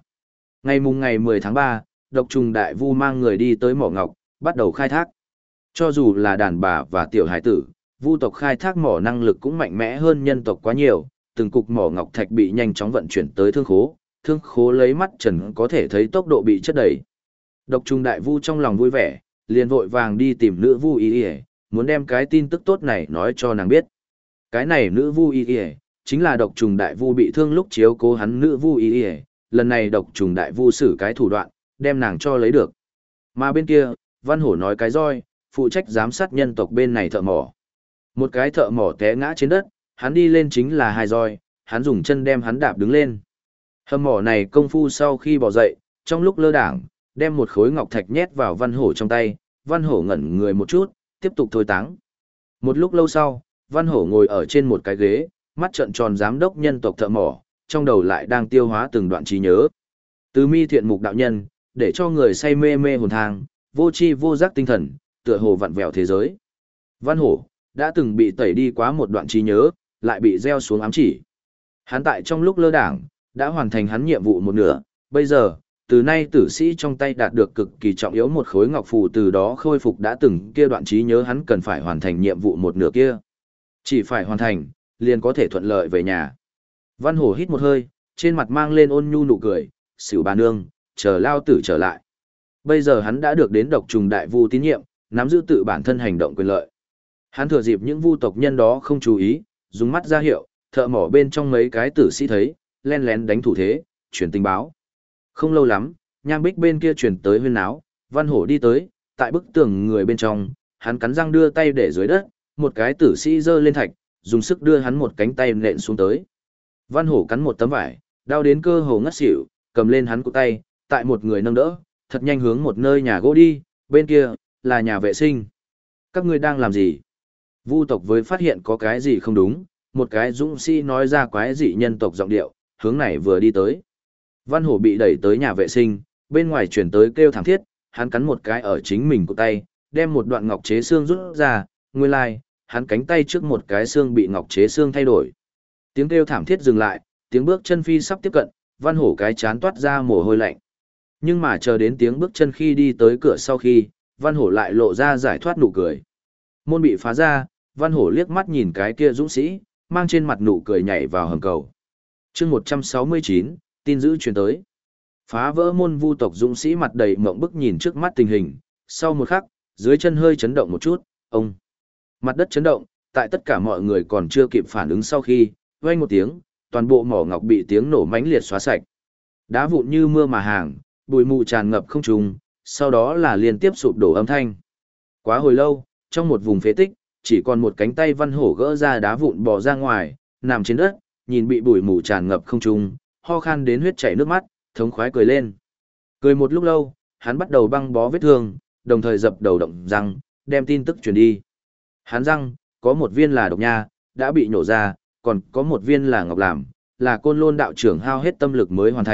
Ngày 10 tháng 3, độc trùng đại vu mang người đi tới mỏ ngọc, bắt đầu khai thác. Cho dù là đàn bà và tiểu hải tử, vu tộc khai thác mỏ năng lực cũng mạnh mẽ hơn nhân tộc quá nhiều, từng cục mỏ ngọc thạch bị nhanh chóng vận chuyển tới thương khố lấy mắt trần có thể thấy tốc độ bị chất đầy. Độc trùng đại vu trong lòng vui vẻ, liền vội vàng đi tìm nữ vu y y, muốn đem cái tin tức tốt này nói cho nàng biết. Cái này nữ vu y y, chính là độc trùng đại vu bị thương lúc chiếu cố hắn nữ vu y y, lần này độc trùng đại vu xử cái thủ đoạn, đem nàng cho lấy được. Mà bên kia, văn hổ nói cái roi, phụ trách giám sát nhân tộc bên này thợ mỏ. Một cái thợ mỏ té ngã trên đất, hắn đi lên chính là 2 roi, hắn dùng chân đem hắn đạp đứng lên. Hầm mỏ này công phu sau khi bỏ dậy, trong lúc lơ đảng, đem một khối ngọc thạch nhét vào văn hổ trong tay, văn hổ ngẩn người một chút, tiếp tục thôi táng. Một lúc lâu sau, văn hổ ngồi ở trên một cái ghế, mắt trợn tròn giám đốc nhân tộc thợ mỏ, trong đầu lại đang tiêu hóa từng đoạn trí nhớ. Từ mi thiện mục đạo nhân, để cho người say mê mê hồn thang, vô tri vô giác tinh thần, tựa hồ vặn vẹo thế giới. Văn hổ đã từng bị tẩy đi quá một đoạn trí nhớ, lại bị gieo xuống ám chỉ. Hắn tại trong lúc lơ đảng, đã hoàn thành hắn nhiệm vụ 1/2, bây giờ, từ nay tử sĩ trong tay đạt được cực kỳ trọng yếu một khối ngọc phù, từ đó khôi phục đã từng kia đoạn trí nhớ, hắn cần phải hoàn thành nhiệm vụ 1/2 kia. Chỉ phải hoàn thành, liền có thể thuận lợi về nhà. Văn hổ hít một hơi, trên mặt mang lên ôn nhu nụ cười, xỉu bà nương, chờ lao tử trở lại. Bây giờ hắn đã được đến độc trùng đại vu tín nhiệm, nắm giữ tự bản thân hành động quyền lợi. Hắn thừa dịp những vu tộc nhân đó không chú ý, dùng mắt ra hiệu, thợ mỏ bên trong mấy cái tử sĩ thấy, len lén đánh thủ thế, truyền tình báo. Không lâu lắm, nham bích bên kia truyền tới huyên náo, văn hổ đi tới, tại bức tường người bên trong, hắn cắn răng đưa tay để dưới đất, một cái tử sĩ giơ lên thạch, dùng sức đưa hắn một cánh tay nện xuống tới. Văn hổ cắn một tấm vải, đau đến cơ hồ ngất xỉu, cầm lên hắn cụ tay, tại một người nâng đỡ, thật nhanh hướng một nơi nhà gỗ đi, bên kia, là nhà vệ sinh. Các ngươi đang làm gì? Vu tộc với phát hiện có cái gì không đúng, một cái dũng sĩ nói ra quái dị nhân tộc giọng điệu, hướng này vừa đi tới. Văn hổ bị đẩy tới nhà vệ sinh, bên ngoài chuyển tới kêu thảm thiết, hắn cắn một cái ở chính mình của tay, đem một đoạn ngọc chế xương rút ra, nguyên lai, hắn cánh tay trước một cái xương bị ngọc chế xương thay đổi. Tiếng kêu thảm thiết dừng lại, tiếng bước chân phi sắp tiếp cận, văn hổ cái chán toát ra mồ hôi lạnh. Nhưng mà chờ đến tiếng bước chân khi đi tới cửa sau khi, văn hổ lại lộ ra giải thoát nụ cười. Môn bị phá ra, văn hổ liếc mắt nhìn cái kia dũng sĩ, mang trên mặt nụ cười nhảy vào hầm cầu. chương 169, tin dữ truyền tới. Phá vỡ môn, vu tộc dũng sĩ mặt đầy mộng bức nhìn trước mắt tình hình, sau một khắc, dưới chân hơi chấn động một chút, ông. Mặt đất chấn động, tại tất cả mọi người còn chưa kịp phản ứng sau khi, vang một tiếng, toàn bộ mỏ ngọc bị tiếng nổ mãnh liệt xóa sạch. Đá vụn như mưa mà hàng, bụi mù tràn ngập không trung, sau đó là liên tiếp sụp đổ âm thanh. Quá hồi lâu, trong một vùng phế tích, chỉ còn một cánh tay văn hổ gỡ ra đá vụn bò ra ngoài, nằm trên đất, nhìn bị bụi mù tràn ngập không trung, ho khan đến huyết chảy nước mắt, thống khoái cười lên. Cười một lúc lâu, hắn bắt đầu băng bó vết thương, đồng thời dập đầu động răng, đem tin tức truyền đi. Hắn răng, có một viên là độc nha, đã bị nhổ ra, còn có một viên là ngọc làm, là côn lôn đạo trưởng hao hết tâm lực mới hoàn thành,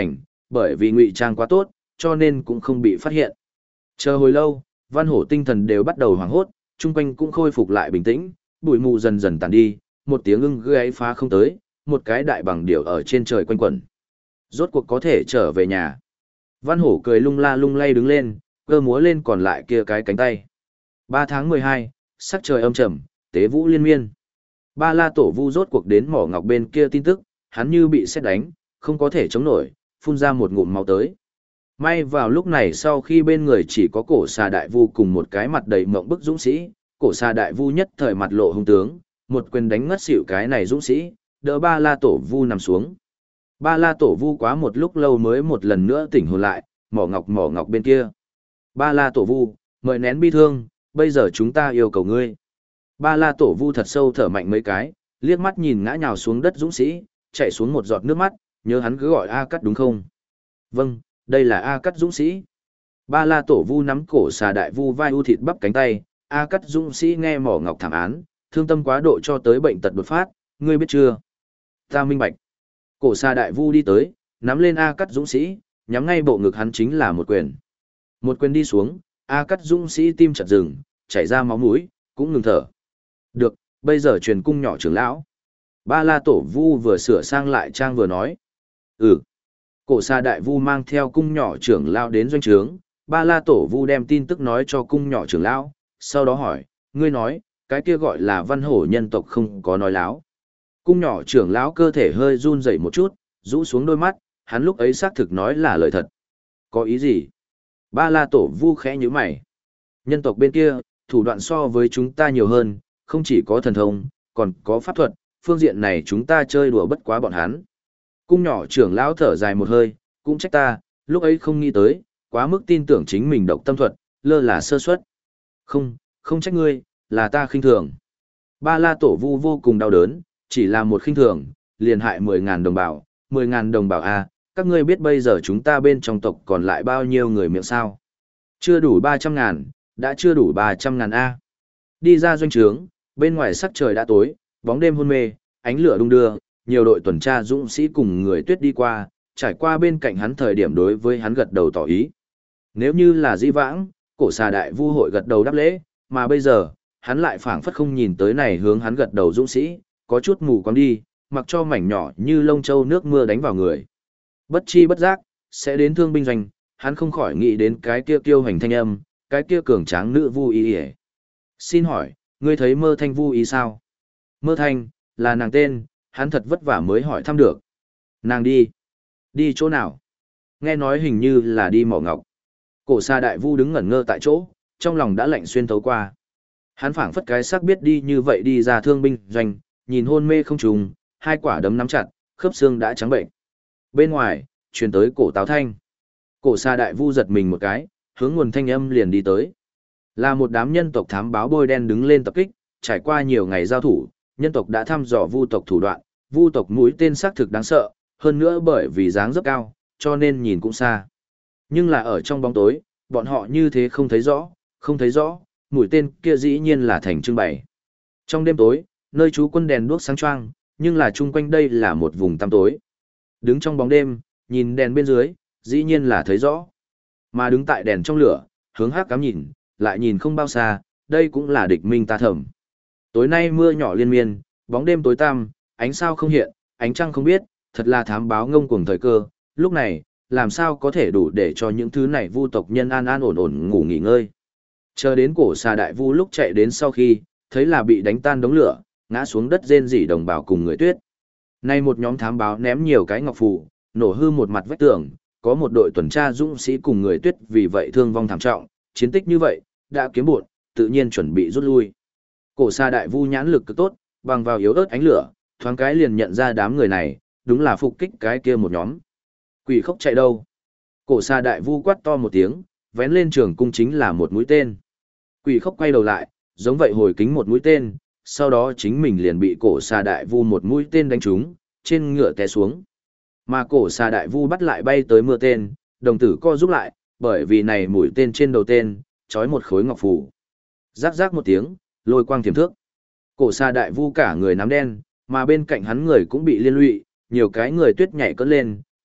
bởi vì ngụy trang quá tốt, cho nên cũng không bị phát hiện. Chờ hồi lâu, Văn Hổ tinh thần đều bắt đầu hoảng hốt, chung quanh cũng khôi phục lại bình tĩnh, bụi mù dần dần tàn đi, một tiếng ưng gáy phá không tới, một cái đại bằng điểu ở trên trời quanh quẩn. Rốt cuộc có thể trở về nhà. Văn Hổ cười lung la lung lay đứng lên, cơ múa lên còn lại kia cái cánh tay. 3 tháng 12, sắc trời âm trầm, tế vũ liên miên. Ba La Tổ Vu rốt cuộc đến mỏ ngọc bên kia tin tức, hắn như bị sét đánh, không có thể chống nổi, phun ra một ngụm máu tới. May vào lúc này sau khi bên người chỉ có cổ xà đại vu cùng một cái mặt đầy mộng bức dũng sĩ, cổ xà đại vu nhất thời mặt lộ hung tướng, một quyền đánh ngất xỉu cái này dũng sĩ, đỡ Ba La Tổ Vu nằm xuống. Ba La Tổ Vu quá một lúc lâu mới một lần nữa tỉnh hồn lại, mỏ ngọc bên kia. Ba La Tổ Vu, mời nén bi thương, bây giờ chúng ta yêu cầu ngươi. Ba La Tổ Vu thật sâu thở mạnh mấy cái, liếc mắt nhìn ngã nhào xuống đất dũng sĩ, chạy xuống một giọt nước mắt, nhớ hắn cứ gọi A Cắt đúng không? Vâng, đây là A Cắt dũng sĩ. Ba La Tổ Vu nắm cổ xà đại vu vai u thịt bắp cánh tay, A Cắt dũng sĩ nghe mỏ ngọc thảm án, thương tâm quá độ cho tới bệnh tật đột phát, ngươi biết chưa? Ta minh bạch. Cổ xà đại vu đi tới, nắm lên A Cắt dũng sĩ, nhắm ngay bộ ngực hắn chính là một quyền. Một quyền đi xuống, A Cắt dũng sĩ tim chặt dừng, chảy ra máu mũi, cũng ngừng thở. Được, bây giờ truyền cung nhỏ trưởng lão. Ba La Tổ Vu vừa sửa sang lại trang vừa nói. Ừ. Cổ xà đại vu mang theo cung nhỏ trưởng lão đến doanh trướng, Ba La Tổ Vu đem tin tức nói cho cung nhỏ trưởng lão, sau đó hỏi, ngươi nói, cái kia gọi là Văn Hổ nhân tộc không có nói láo. Cung nhỏ trưởng lão cơ thể hơi run rẩy một chút, rũ xuống đôi mắt, hắn lúc ấy xác thực nói là lời thật. Có ý gì? Ba La Tổ Vu khẽ nhíu mày. Nhân tộc bên kia, thủ đoạn so với chúng ta nhiều hơn, không chỉ có thần thông, còn có pháp thuật, phương diện này chúng ta chơi đùa bất quá bọn hắn. Cung nhỏ trưởng lão thở dài một hơi, cũng trách ta, lúc ấy không nghĩ tới, quá mức tin tưởng chính mình độc tâm thuật, lơ là sơ suất. Không trách ngươi, là ta khinh thường. Ba La Tổ Vu vô cùng đau đớn, chỉ là một khinh thường, liền hại 10.000 đồng bào, 10.000 đồng bào à, các ngươi biết bây giờ chúng ta bên trong tộc còn lại bao nhiêu người miệng sao? Chưa đủ 300.000, đã chưa đủ 300.000 a. Đi ra doanh trướng, bên ngoài sắc trời đã tối, bóng đêm hôn mê, ánh lửa đung đưa, nhiều đội tuần tra dũng sĩ cùng người tuyết đi qua, trải qua bên cạnh hắn thời điểm đối với hắn gật đầu tỏ ý. Nếu như là di vãng, cổ xà đại vu hội gật đầu đáp lễ, mà bây giờ, hắn lại phảng phất không nhìn tới này hướng hắn gật đầu dũng sĩ, có chút mù quáng đi, mặc cho mảnh nhỏ như lông châu nước mưa đánh vào người. Bất chi bất giác, sẽ đến thương binh doanh, hắn không khỏi nghĩ đến cái kia kiêu hành thanh âm, cái kia cường tráng nữ vu ý. Xin hỏi, ngươi thấy Mơ Thanh vu ý sao? Mơ Thanh, là nàng tên, hắn thật vất vả mới hỏi thăm được. Nàng đi. Đi chỗ nào? Nghe nói hình như là đi mỏ ngọc. Cổ xà đại vu đứng ngẩn ngơ tại chỗ, trong lòng đã lạnh xuyên thấu qua. Hắn phảng phất cái xác biết đi như vậy đi ra thương binh doanh, nhìn hôn mê không trùng, hai quả đấm nắm chặt, khớp xương đã trắng bệnh. Bên ngoài, truyền tới cổ táo thanh. Cổ xà đại vu giật mình một cái, hướng nguồn thanh âm liền đi tới. Là một đám nhân tộc thám báo bôi đen đứng lên tập kích, trải qua nhiều ngày giao thủ, nhân tộc đã thăm dò vu tộc thủ đoạn, vu tộc mũi tên xác thực đáng sợ, hơn nữa bởi vì dáng dấp cao, cho nên nhìn cũng xa. Nhưng là ở trong bóng tối, bọn họ như thế không thấy rõ, mũi tên kia dĩ nhiên là thành trưng bày. Trong đêm tối, nơi trú quân đèn đuốc sáng choang, nhưng là chung quanh đây là một vùng tăm tối. Đứng trong bóng đêm, nhìn đèn bên dưới, dĩ nhiên là thấy rõ. Mà đứng tại đèn trong lửa, hướng hắc cám nhìn, lại nhìn không bao xa, đây cũng là địch minh ta thầm. Tối nay mưa nhỏ liên miên, bóng đêm tối tăm, ánh sao không hiện, ánh trăng không biết, thật là thám báo ngông cuồng thời cơ, lúc này, làm sao có thể đủ để cho những thứ này vu tộc nhân an an ổn ổn ngủ nghỉ ngơi. Chờ đến cổ xà đại vu lúc chạy đến sau khi, thấy là bị đánh tan đống lửa, ngã xuống đất rên rỉ đồng bào cùng người tuyết. Nay một nhóm thám báo ném nhiều cái ngọc phù, nổ hư một mặt vách tường, có một đội tuần tra dũng sĩ cùng người tuyết vì vậy thương vong thảm trọng, chiến tích như vậy, đã kiếm bộn, tự nhiên chuẩn bị rút lui. Cổ xà đại vu nhãn lực cực tốt, bằng vào yếu ớt ánh lửa, thoáng cái liền nhận ra đám người này, đúng là phục kích cái kia một nhóm. Quỷ khốc chạy đâu? Cổ xà đại vu quát to một tiếng, vén lên trường cung chính là một mũi tên. Quỷ khốc quay đầu lại, giống vậy hồi kính một mũi tên, sau đó chính mình liền bị cổ xà đại vu một mũi tên đánh trúng, trên ngựa té xuống. Mà cổ xà đại vu bắt lại bay tới mưa tên, đồng tử co giúp lại, bởi vì này mũi tên trên đầu tên, trói một khối ngọc phù. Rắc rắc một tiếng, lôi quang tiềm thước. Cổ xà đại vu cả người nắm đen, mà bên cạnh hắn người cũng bị liên lụy, nhiều cái người tuyết nhảy cất lên,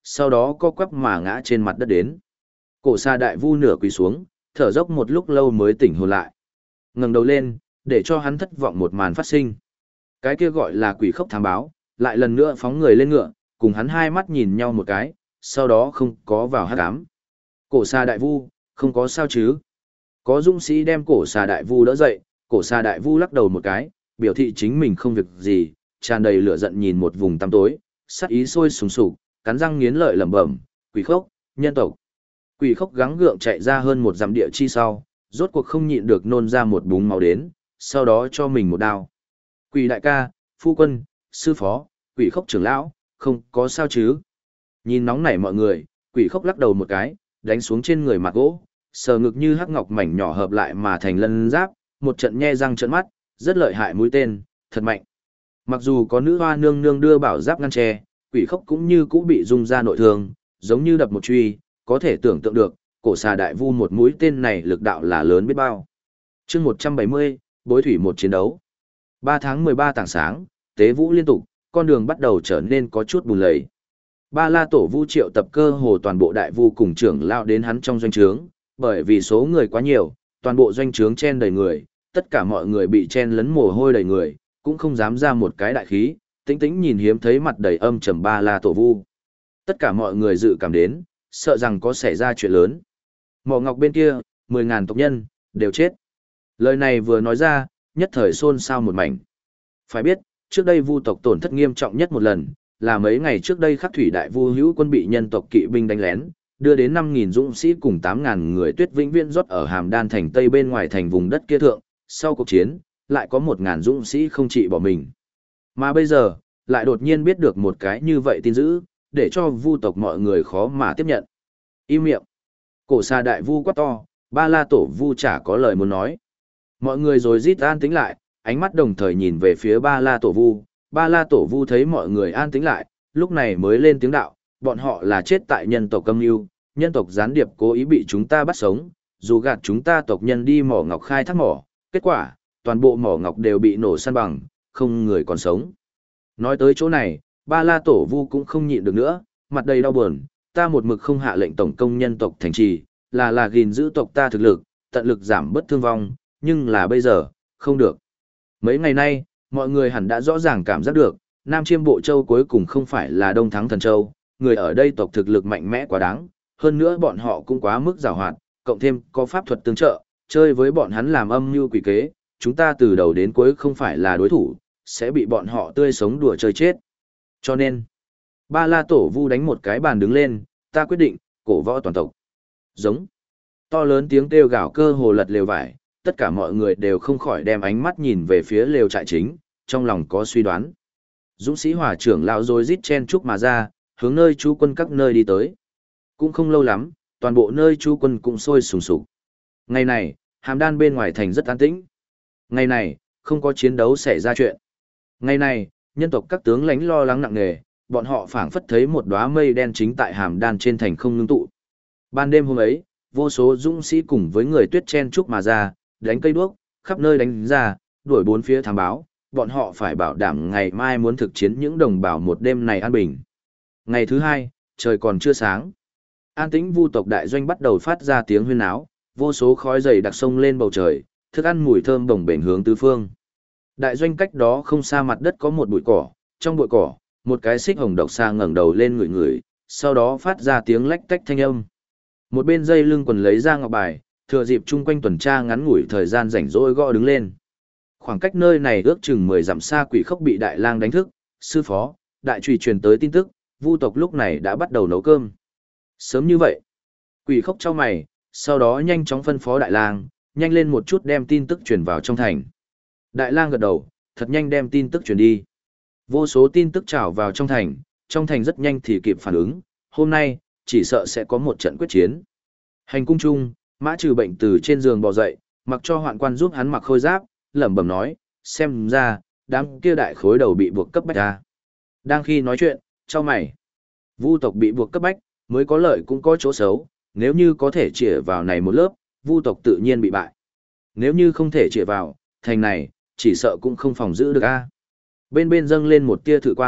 sau đó co quắp mà ngã trên mặt đất đến. Cổ xà đại vu nửa quỳ xuống, thở dốc một lúc lâu mới tỉnh hồn lại. Ngẩng đầu lên, để cho hắn thất vọng một màn phát sinh. Cái kia gọi là quỷ khốc thám báo, lại lần nữa phóng người lên ngựa, cùng hắn hai mắt nhìn nhau một cái, sau đó không có vào hắc ám. Cổ xà đại vu, không có sao chứ? Có dũng sĩ đem cổ xà đại vu đỡ dậy, cổ xà đại vu lắc đầu một cái, biểu thị chính mình không việc gì, tràn đầy lửa giận nhìn một vùng tăm tối, sát ý sôi sùng sục, cắn răng nghiến lợi lẩm bẩm, quỷ khốc, nhân tộc. Quỷ khốc gắng gượng chạy ra hơn một dặm địa chi sau, rốt cuộc không nhịn được nôn ra một búng máu đến, sau đó cho mình một đao. Quỷ đại ca, phu quân, sư phó, quỷ khốc trưởng lão, không có sao chứ? Nhìn nóng nảy mọi người, quỷ khốc lắc đầu một cái, đánh xuống trên người mặt gỗ, sờ ngực như hắc ngọc mảnh nhỏ hợp lại mà thành lân giáp, một trận nhe răng trợn mắt, rất lợi hại mũi tên, thật mạnh. Mặc dù có nữ hoa nương nương đưa bảo giáp ngăn che, quỷ khốc cũng như cũ bị rung ra nội thương, giống như đập một truy, có thể tưởng tượng được, cổ xà đại vu một mũi tên này lực đạo là lớn biết bao. Chương 170, bối thủy một chiến đấu. 3 tháng 13 tảng sáng, tế vũ liên tục, con đường bắt đầu trở nên có chút bùn lầy. Ba La Tổ Vu triệu tập cơ hồ toàn bộ đại vu cùng trưởng lao đến hắn trong doanh trướng, bởi vì số người quá nhiều, toàn bộ doanh trướng chen đầy người, tất cả mọi người bị chen lấn mồ hôi đầy người, cũng không dám ra một cái đại khí, tĩnh tĩnh nhìn hiếm thấy mặt đầy âm trầm Ba La Tổ Vu. Tất cả mọi người dự cảm đến, sợ rằng có xảy ra chuyện lớn. Mỏ Ngọc bên kia, 10.000 tộc nhân, đều chết. Lời này vừa nói ra, nhất thời xôn xao một mảnh. Phải biết, trước đây Vu tộc tổn thất nghiêm trọng nhất một lần, là mấy ngày trước đây Khắc Thủy Đại Vu hữu quân bị nhân tộc kỵ binh đánh lén, đưa đến 5.000 dũng sĩ cùng 8.000 người Tuyết vĩnh viễn rót ở Hàm Đan thành tây bên ngoài thành vùng đất kia thượng, sau cuộc chiến, lại có 1.000 dũng sĩ không trị bỏ mình. Mà bây giờ, lại đột nhiên biết được một cái như vậy tin dữ, để cho Vu tộc mọi người khó mà tiếp nhận. Im miệng. Cổ xà đại vu quát to, Ba La Tổ Vu chả có lời muốn nói. Mọi người rồi rít an tĩnh lại, ánh mắt đồng thời nhìn về phía Ba La Tổ Vu. Ba La Tổ Vu thấy mọi người an tĩnh lại, lúc này mới lên tiếng đạo, bọn họ là chết tại nhân tộc âm mưu, nhân tộc gián điệp cố ý bị chúng ta bắt sống, dù gạt chúng ta tộc nhân đi mỏ ngọc khai thác mỏ, kết quả, toàn bộ mỏ ngọc đều bị nổ san bằng, không người còn sống. Nói tới chỗ này, Ba La Tổ Vu cũng không nhịn được nữa, mặt đầy đau buồn, ta một mực không hạ lệnh tổng công nhân tộc thành trì, là gìn giữ tộc ta thực lực, tận lực giảm bớt thương vong, nhưng là bây giờ, không được. Mấy ngày nay, mọi người hẳn đã rõ ràng cảm giác được, Nam Chiêm Bộ Châu cuối cùng không phải là Đông Thắng Thần Châu, người ở đây tộc thực lực mạnh mẽ quá đáng, hơn nữa bọn họ cũng quá mức giàu hoạt, cộng thêm có pháp thuật tương trợ, chơi với bọn hắn làm âm mưu quỷ kế, chúng ta từ đầu đến cuối không phải là đối thủ, sẽ bị bọn họ tươi sống đùa chơi chết. Cho nên, Ba La Tổ Vu đánh một cái bàn đứng lên, ta quyết định, cổ võ toàn tộc. Giống. To lớn tiếng kêu gào cơ hồ lật lều vải, tất cả mọi người đều không khỏi đem ánh mắt nhìn về phía lều trại chính, trong lòng có suy đoán. Dũng sĩ hỏa trưởng lão rồi rít chen chúc mà ra, hướng nơi trú quân các nơi đi tới. Cũng không lâu lắm, toàn bộ nơi trú quân cũng sôi sùng sục. Ngày này, Hàm Đan bên ngoài thành rất an tĩnh. Ngày này, không có chiến đấu xảy ra chuyện. Ngày này, nhân tộc các tướng lãnh lo lắng nặng nề, bọn họ phảng phất thấy một đóa mây đen chính tại Hàm Đan trên thành không ngưng tụ. Ban đêm hôm ấy, vô số dũng sĩ cùng với người tuyết chen chúc mà ra, đánh cây đuốc, khắp nơi đánh ra, đuổi bốn phía thám báo, bọn họ phải bảo đảm ngày mai muốn thực chiến những đồng bào một đêm này an bình. Ngày thứ hai, trời còn chưa sáng. An tĩnh Vu tộc đại doanh bắt đầu phát ra tiếng huyên náo, vô số khói dày đặc sông lên bầu trời, thức ăn mùi thơm bồng bềnh hướng tứ phương. Đại doanh cách đó không xa mặt đất có một bụi cỏ, trong bụi cỏ, một cái xích hồng độc xa ngẩng đầu lên ngửi ngửi, sau đó phát ra tiếng lách tách thanh âm. Một bên dây lưng quần lấy ra ngọc bài, thừa dịp chung quanh tuần tra ngắn ngủi thời gian rảnh rỗi gõ đứng lên. Khoảng cách nơi này ước chừng 10 dặm xa quỷ khốc bị đại lang đánh thức, sư phó, đại trùy truyền tới tin tức, Vu tộc lúc này đã bắt đầu nấu cơm. Sớm như vậy, quỷ khốc chau mày, sau đó nhanh chóng phân phó đại lang, nhanh lên một chút đem tin tức truyền vào trong thành. Đại lang gật đầu, thật nhanh đem tin tức truyền đi. Vô số tin tức trào vào trong thành rất nhanh thì kịp phản ứng, hôm nay, chỉ sợ sẽ có một trận quyết chiến. Hành cung chung, Mã Trừ bệnh từ trên giường bò dậy, mặc cho hoạn quan giúp hắn mặc khôi giáp, lẩm bẩm nói, xem ra, đám kia đại khối đầu bị buộc cấp bách ra. Đang khi nói chuyện, cho mày, Vu tộc bị buộc cấp bách, mới có lợi cũng có chỗ xấu, nếu như có thể chĩa vào này một lớp, Vu tộc tự nhiên bị bại. Nếu như không thể chĩa vào, thành này, chỉ sợ cũng không phòng giữ được a. Bên bên dâng lên một tia thử quang,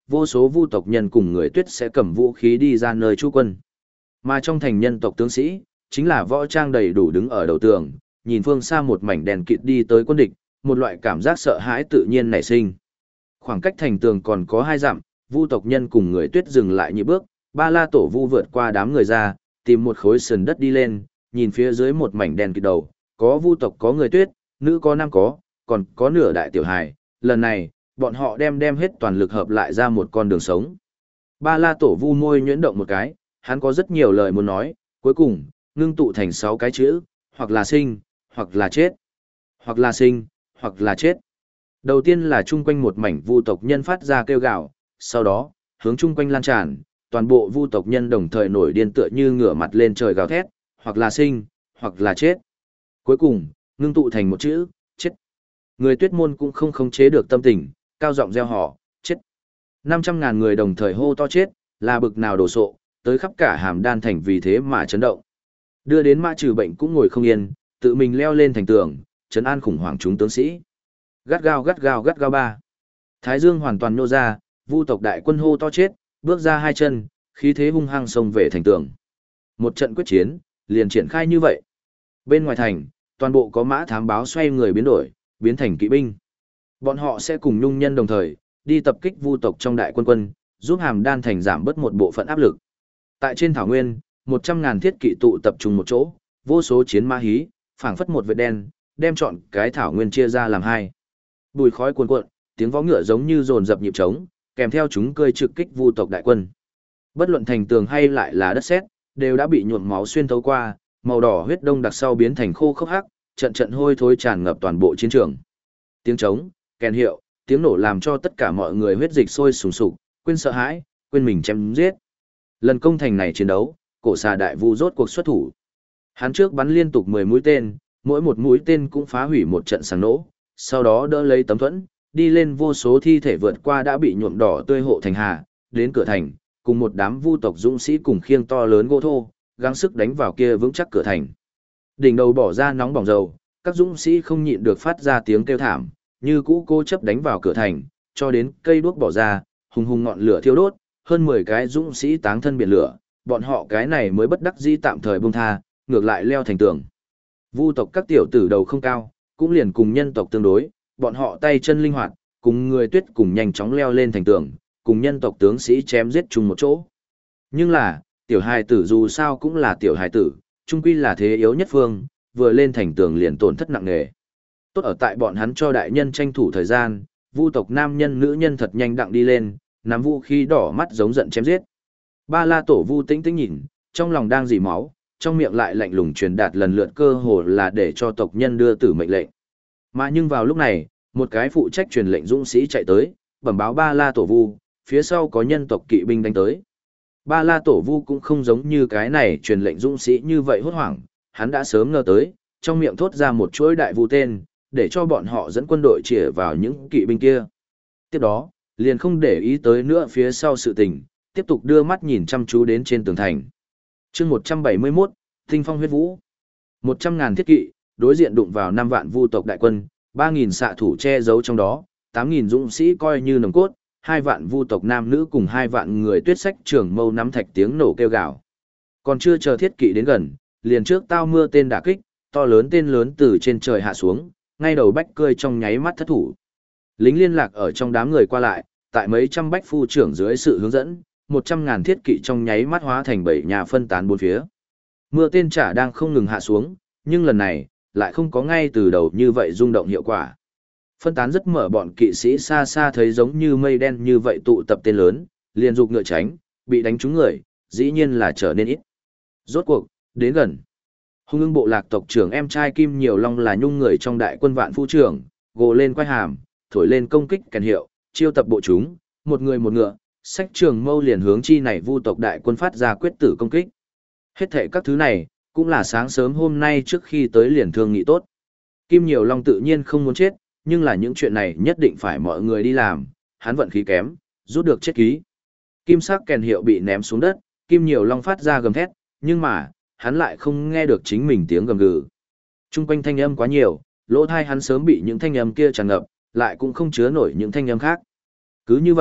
vô số vu tộc nhân cùng người tuyết sẽ cầm vũ khí đi ra nơi trú quân. Mà trong thành nhân tộc tướng sĩ, chính là võ trang đầy đủ đứng ở đầu tường, nhìn phương xa một mảnh đèn kịt đi tới quân địch, một loại cảm giác sợ hãi tự nhiên nảy sinh. Khoảng cách thành tường còn có 2 dặm, vu tộc nhân cùng người tuyết dừng lại nhị bước, Ba La Tổ Vu vượt qua đám người ra, tìm một khối sườn đất đi lên, nhìn phía dưới một mảnh đèn kịt đầu, có vu tộc có người tuyết, nữ có nam có, còn có nửa đại tiểu hài, lần này, bọn họ đem hết toàn lực hợp lại ra một con đường sống. Ba La Tổ Vu môi nhuyễn động một cái, hắn có rất nhiều lời muốn nói, cuối cùng, ngưng tụ thành 6 cái chữ, hoặc là sinh, hoặc là chết, hoặc là sinh, hoặc là chết. Đầu tiên là chung quanh một mảnh vu tộc nhân phát ra kêu gào, sau đó, hướng chung quanh lan tràn, toàn bộ vu tộc nhân đồng thời nổi điên tựa như ngửa mặt lên trời gào thét, hoặc là sinh, hoặc là chết. Cuối cùng, ngưng tụ thành một chữ, chết. Người tuyết môn cũng không khống chế được tâm tình, cao giọng reo hò, chết. 500.000 người đồng thời hô to chết, là bực nào đồ sộ, tới khắp cả Hàm Đan thành vì thế mà chấn động. Đưa đến Mã Trừ Bệnh cũng ngồi không yên, tự mình leo lên thành tường, trấn an khủng hoảng chúng tướng sĩ. Gắt gao ba. Thái Dương hoàn toàn nô ra, vu tộc đại quân hô to chết, bước ra 2 chân, khí thế hung hăng xông về thành tường. Một trận quyết chiến, liền triển khai như vậy. Bên ngoài thành, toàn bộ có mã thám báo xoay người biến đổi, biến thành kỵ binh. Bọn họ sẽ cùng nhung nhân đồng thời, đi tập kích vu tộc trong đại quân, giúp Hàm Đan thành giảm bớt một bộ phận áp lực. Tại trên thảo nguyên, 100.000 thiết kỵ tụ tập trung một chỗ, vô số chiến mã hí, phảng phất một vệt đen, đem trọn cái thảo nguyên chia ra làm 2. Bùi khói cuồn cuộn, tiếng vó ngựa giống như dồn dập nhịp trống, kèm theo chúng cơi trực kích vu tộc đại quân. Bất luận thành tường hay lại là đất sét, đều đã bị nhuộm máu xuyên thấu qua, màu đỏ huyết đông đặc sau biến thành khô khốc hắc, trận trận hôi thối tràn ngập toàn bộ chiến trường. Tiếng trống, kèn hiệu, tiếng nổ làm cho tất cả mọi người huyết dịch sôi sùng sục, quên sợ hãi, quên mình chém giết. Lần công thành này chiến đấu, cổ xà đại vu rốt cuộc xuất thủ. Hắn trước bắn liên tục 10 mũi tên, mỗi một mũi tên cũng phá hủy một trận sáng nổ, sau đó đỡ lấy tấm thuẫn, đi lên vô số thi thể vượt qua đã bị nhuộm đỏ tươi hộ thành hà, đến cửa thành, cùng một đám vu tộc dũng sĩ cùng khiêng to lớn gỗ thô, gắng sức đánh vào kia vững chắc cửa thành. Đỉnh đầu bỏ ra nóng bỏng dầu, các dũng sĩ không nhịn được phát ra tiếng kêu thảm, như cũ cố chấp đánh vào cửa thành, cho đến cây đuốc bỏ ra, hùng hùng ngọn lửa thiêu đốt, hơn 10 cái dũng sĩ táng thân biển lửa, bọn họ cái này mới bất đắc dĩ tạm thời buông tha, ngược lại leo thành tường. Vu tộc các tiểu tử đầu không cao, cũng liền cùng nhân tộc tương đối, bọn họ tay chân linh hoạt, cùng người tuyết cùng nhanh chóng leo lên thành tường, cùng nhân tộc tướng sĩ chém giết chung một chỗ. Nhưng là, tiểu hài tử dù sao cũng là tiểu hài tử, chung quy là thế yếu nhất phương, vừa lên thành tường liền tổn thất nặng nề. Tốt ở tại bọn hắn cho đại nhân tranh thủ thời gian, vu tộc nam nhân nữ nhân thật nhanh đặng đi lên, nắm vũ khí đỏ mắt giống giận chém giết. Ba La Tổ Vu tĩnh tĩnh nhìn, trong lòng đang dỉ máu, trong miệng lại lạnh lùng truyền đạt lần lượt cơ hồ là để cho tộc nhân đưa tử mệnh lệnh. Mà nhưng vào lúc này, một cái phụ trách truyền lệnh dũng sĩ chạy tới, bẩm báo Ba La Tổ Vu, phía sau có nhân tộc kỵ binh đánh tới. Ba La Tổ Vu cũng không giống như cái này truyền lệnh dũng sĩ như vậy hốt hoảng, hắn đã sớm ngờ tới, trong miệng thốt ra một chuỗi đại vu tên, để cho bọn họ dẫn quân đội chĩa vào những kỵ binh kia. Tiếp đó, liền không để ý tới nữa phía sau sự tình, tiếp tục đưa mắt nhìn chăm chú đến trên tường thành. Chương 171, Tinh Phong huyết vũ. 100.000 thiết kỵ, đối diện đụng vào 5 vạn vu tộc đại quân, 3.000 xạ thủ che giấu trong đó, 8.000 dũng sĩ coi như nòng cốt, 2 vạn vu tộc nam nữ cùng 2 vạn người tuyết sách trưởng mâu nắm thạch tiếng nổ kêu gào. Còn chưa chờ thiết kỵ đến gần, liền trước tao mưa tên đả kích, to lớn tên lớn từ trên trời hạ xuống, ngay đầu bách cơi trong nháy mắt thất thủ. Lính liên lạc ở trong đám người qua lại, tại mấy trăm bách phu trưởng dưới sự hướng dẫn, 100.000 thiết kỵ trong nháy mắt hóa thành 7 nhà phân tán bốn phía. Mưa tên trả đang không ngừng hạ xuống, nhưng lần này, lại không có ngay từ đầu như vậy rung động hiệu quả. Phân tán rất mở bọn kỵ sĩ xa xa thấy giống như mây đen như vậy tụ tập tên lớn, liền dục ngựa tránh, bị đánh trúng người, dĩ nhiên là trở nên ít. Rốt cuộc, đến gần. Hung ưng bộ lạc tộc trưởng em trai Kim Nhiều Long là nhung người trong đại quân vạn phu trưởng, gồ lên quay hàm, thổi lên công kích kèn hiệu, chiêu tập bộ chúng, một người một ngựa, sách trường mâu liền hướng chi này vu tộc đại quân phát ra quyết tử công kích. Hết thệ các thứ này, cũng là sáng sớm hôm nay trước khi tới liền thương nghị tốt. Kim Nhiều Long tự nhiên không muốn chết, nhưng là những chuyện này nhất định phải mọi người đi làm, hắn vận khí kém, rút được chết ký. Kim sắc kèn hiệu bị ném xuống đất, Kim Nhiều Long phát ra gầm thét, nhưng mà, hắn lại không nghe được chính mình tiếng gầm gừ. Trung quanh thanh âm quá nhiều, lỗ tai hắn sớm bị những thanh âm kia tràn ngập, lại cũng không chứa nổi những thanh âm khác. Cứ như vậy,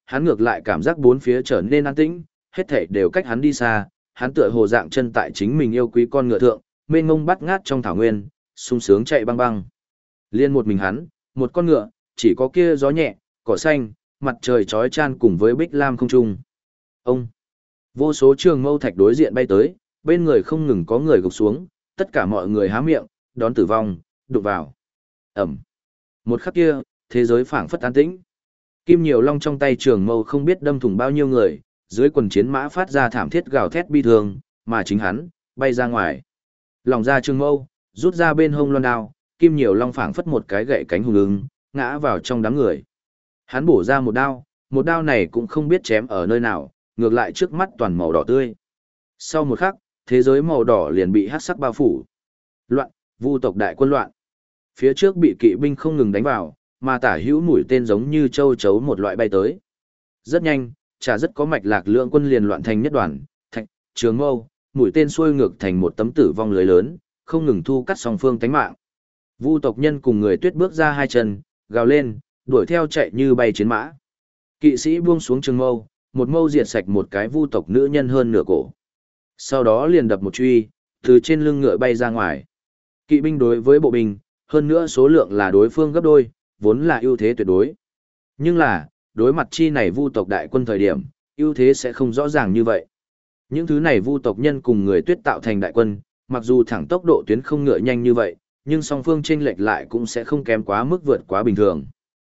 hắn ngược lại cảm giác bốn phía trở nên an tĩnh, hết thảy đều cách hắn đi xa, hắn tựa hồ dạng chân tại chính mình yêu quý con ngựa thượng, mênh mông bắt ngát trong thảo nguyên, sung sướng chạy băng băng. Liên một mình hắn, một con ngựa, chỉ có kia gió nhẹ, cỏ xanh, mặt trời chói chan cùng với bích lam không trung. Ông, vô số trường mâu thạch đối diện bay tới, bên người không ngừng có người gục xuống, tất cả mọi người há miệng, đón tử vong, đụng vào. Ẩm. Một khắc kia, thế giới phảng phất an tĩnh. Kim Nhiều Long trong tay trường mâu không biết đâm thủng bao nhiêu người, dưới quần chiến mã phát ra thảm thiết gào thét bi thương, mà chính hắn, bay ra ngoài. Lòng ra trường mâu, rút ra bên hông loan đao, Kim Nhiều Long phảng phất một cái gậy cánh hùng ưng, ngã vào trong đám người. Hắn bổ ra một đao này cũng không biết chém ở nơi nào, ngược lại trước mắt toàn màu đỏ tươi. Sau một khắc, thế giới màu đỏ liền bị hắc sắc bao phủ. Loạn, vu tộc đại quân loạn. Phía trước bị kỵ binh không ngừng đánh vào, mà tả hữu mũi tên giống như châu chấu một loại bay tới. Rất nhanh, chả rất có mạch lạc lượng quân liền loạn thành nhất đoàn, thạch, trường mâu, mũi tên xuôi ngược thành một tấm tử vong lưới lớn, không ngừng thu cắt song phương tánh mạng. Vu tộc nhân cùng người tuyết bước ra hai chân, gào lên, đuổi theo chạy như bay chiến mã. Kỵ sĩ buông xuống trường mâu, một mâu diệt sạch một cái vu tộc nữ nhân hơn nửa cổ. Sau đó liền đập một truy, từ trên lưng ngựa bay ra ngoài. Kỵ binh đối với bộ binh, hơn nữa số lượng là đối phương gấp đôi, vốn là ưu thế tuyệt đối. Nhưng là, đối mặt chi này vu tộc đại quân thời điểm, ưu thế sẽ không rõ ràng như vậy. Những thứ này vu tộc nhân cùng người tuyết tạo thành đại quân, mặc dù thẳng tốc độ tuyến không ngựa nhanh như vậy, nhưng song phương chênh lệch lại cũng sẽ không kém quá mức vượt quá bình thường.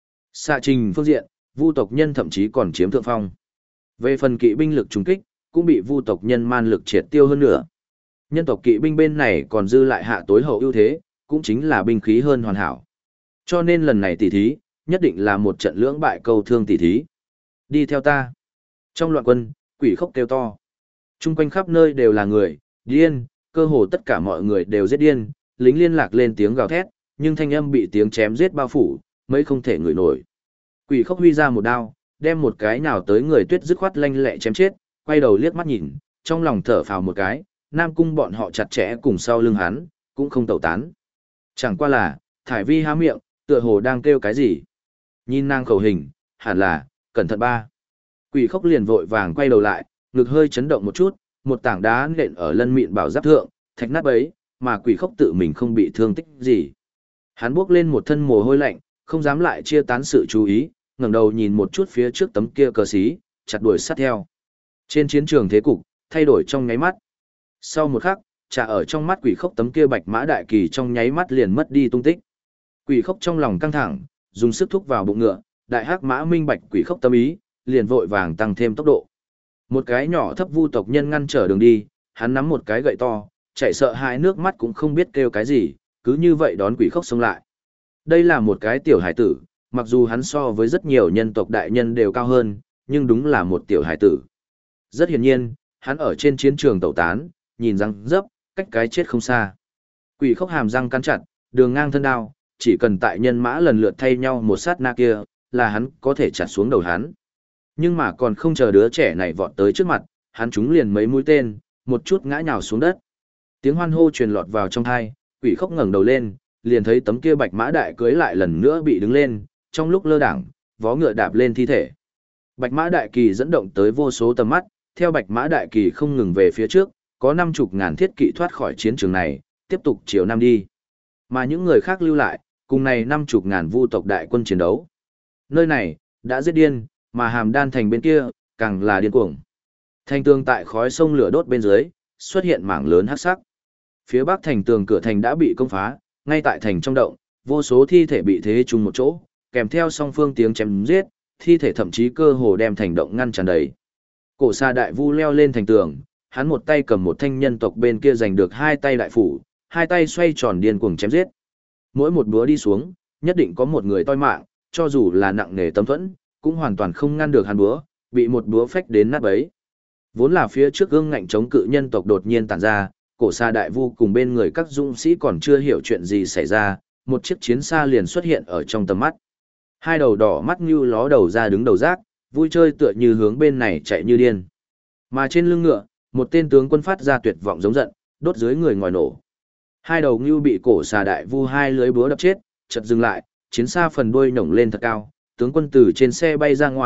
Xạ trình phương diện, vu tộc nhân thậm chí còn chiếm thượng phong. Về phần kỵ binh lực trùng kích, cũng bị vu tộc nhân man lực triệt tiêu hơn nữa. Nhân tộc kỵ binh bên này còn dư lại hạ tối hậu ưu thế, cũng chính là binh khí hơn hoàn hảo. Cho nên lần này tỷ thí, nhất định là một trận lưỡng bại câu thương tỷ thí. Đi theo ta. Trong loạn quân, quỷ khóc kêu to. Trung quanh khắp nơi đều là người, điên, cơ hồ tất cả mọi người đều giết điên, lính liên lạc lên tiếng gào thét, nhưng thanh âm bị tiếng chém giết bao phủ, mấy không thể ngửi nổi. Quỷ khóc huy ra một đao, đem một cái nào tới người tuyết dứt khoát lanh lẹ chém chết, quay đầu liếc mắt nhìn, trong lòng thở phào một cái, Nam Cung bọn họ chặt chẽ cùng sau lưng hắn, cũng không tẩu tán. Chẳng qua là, Thải Vi há miệng, tựa hồ đang kêu cái gì. Nhìn nàng khẩu hình, hẳn là, cẩn thận ba. Quỷ khóc liền vội vàng quay đầu lại, ngực hơi chấn động một chút, một tảng đá nện ở lân mịn bảo giáp thượng, thạch nát bấy, mà quỷ khóc tự mình không bị thương tích gì. Hắn bước lên một thân mồ hôi lạnh, không dám lại chia tán sự chú ý, ngẩng đầu nhìn một chút phía trước tấm kia cờ xí, chặt đuổi sát theo. Trên chiến trường thế cục, thay đổi trong nháy mắt. Sau một khắc, trả ở trong mắt quỷ khóc tấm kia bạch mã đại kỳ trong nháy mắt liền mất đi tung tích. Quỷ khóc trong lòng căng thẳng, dùng sức thúc vào bụng ngựa, đại hắc mã minh bạch quỷ khóc tâm ý, liền vội vàng tăng thêm tốc độ. Một cái nhỏ thấp vu tộc nhân ngăn trở đường đi, hắn nắm một cái gậy to, chạy sợ hãi nước mắt cũng không biết kêu cái gì, cứ như vậy đón quỷ khóc xông lại. Đây là một cái tiểu hải tử, mặc dù hắn so với rất nhiều nhân tộc đại nhân đều cao hơn, nhưng đúng là một tiểu hải tử. Rất hiển nhiên, hắn ở trên chiến trường tẩu tán, nhìn răng dấp, cách cái chết không xa. Quỷ khóc hàm răng cắn chặt, đường ngang thân đao, chỉ cần tại nhân mã lần lượt thay nhau một sát na kia, là hắn có thể chặt xuống đầu hắn. Nhưng mà còn không chờ đứa trẻ này vọt tới trước mặt, hắn trúng liền mấy mũi tên, một chút ngã nhào xuống đất. Tiếng hoan hô truyền lọt vào trong tai, quỷ khóc ngẩng đầu lên, liền thấy tấm kia bạch mã đại cưới lại lần nữa bị đứng lên, trong lúc lơ đảng, vó ngựa đạp lên thi thể. Bạch mã đại kỳ dẫn động tới vô số tầm mắt, theo bạch mã đại kỳ không ngừng về phía trước, có 50.000 thiết kỵ thoát khỏi chiến trường này, tiếp tục chiều nam đi. Mà những người khác lưu lại, cùng này 50.000 vu tộc đại quân chiến đấu. Nơi này, đã giết điên, mà Hàm Đan thành bên kia, càng là điên cuồng. Thành tường tại khói sông lửa đốt bên dưới, xuất hiện mảng lớn hắc sắc. Phía bắc thành tường cửa thành đã bị công phá, ngay tại thành trong động, vô số thi thể bị thế chung một chỗ, kèm theo song phương tiếng chém giết, thi thể thậm chí cơ hồ đem thành động ngăn tràn đầy. Cổ Sa đại vu leo lên thành tường, hắn một tay cầm một thanh nhân tộc bên kia giành được hai tay đại phủ, hai tay xoay tròn điên cuồng chém giết. Mỗi một búa đi xuống, nhất định có một người toi mạng, cho dù là nặng nề tấm thuẫn, cũng hoàn toàn không ngăn được hắn búa, bị một búa phách đến nát bấy. Vốn là phía trước gương ngạnh chống cự nhân tộc đột nhiên tản ra, Cổ Sa đại vu cùng bên người các dũng sĩ còn chưa hiểu chuyện gì xảy ra, một chiếc chiến xa liền xuất hiện ở trong tầm mắt. Hai đầu đỏ mắt như ló đầu ra đứng đầu rác, vui chơi tựa như hướng bên này chạy như điên. Mà trên lưng ngựa, một tên tướng quân phát ra tuyệt vọng giống giận, đốt dưới người ngòi nổ. Hai đầu ngưu bị Cổ Sa đại vu hai lưới búa đập chết, chợt dừng lại, chiến xa phần đuôi nổng lên thật cao, tướng quân từ trên xe bay ra ngoài,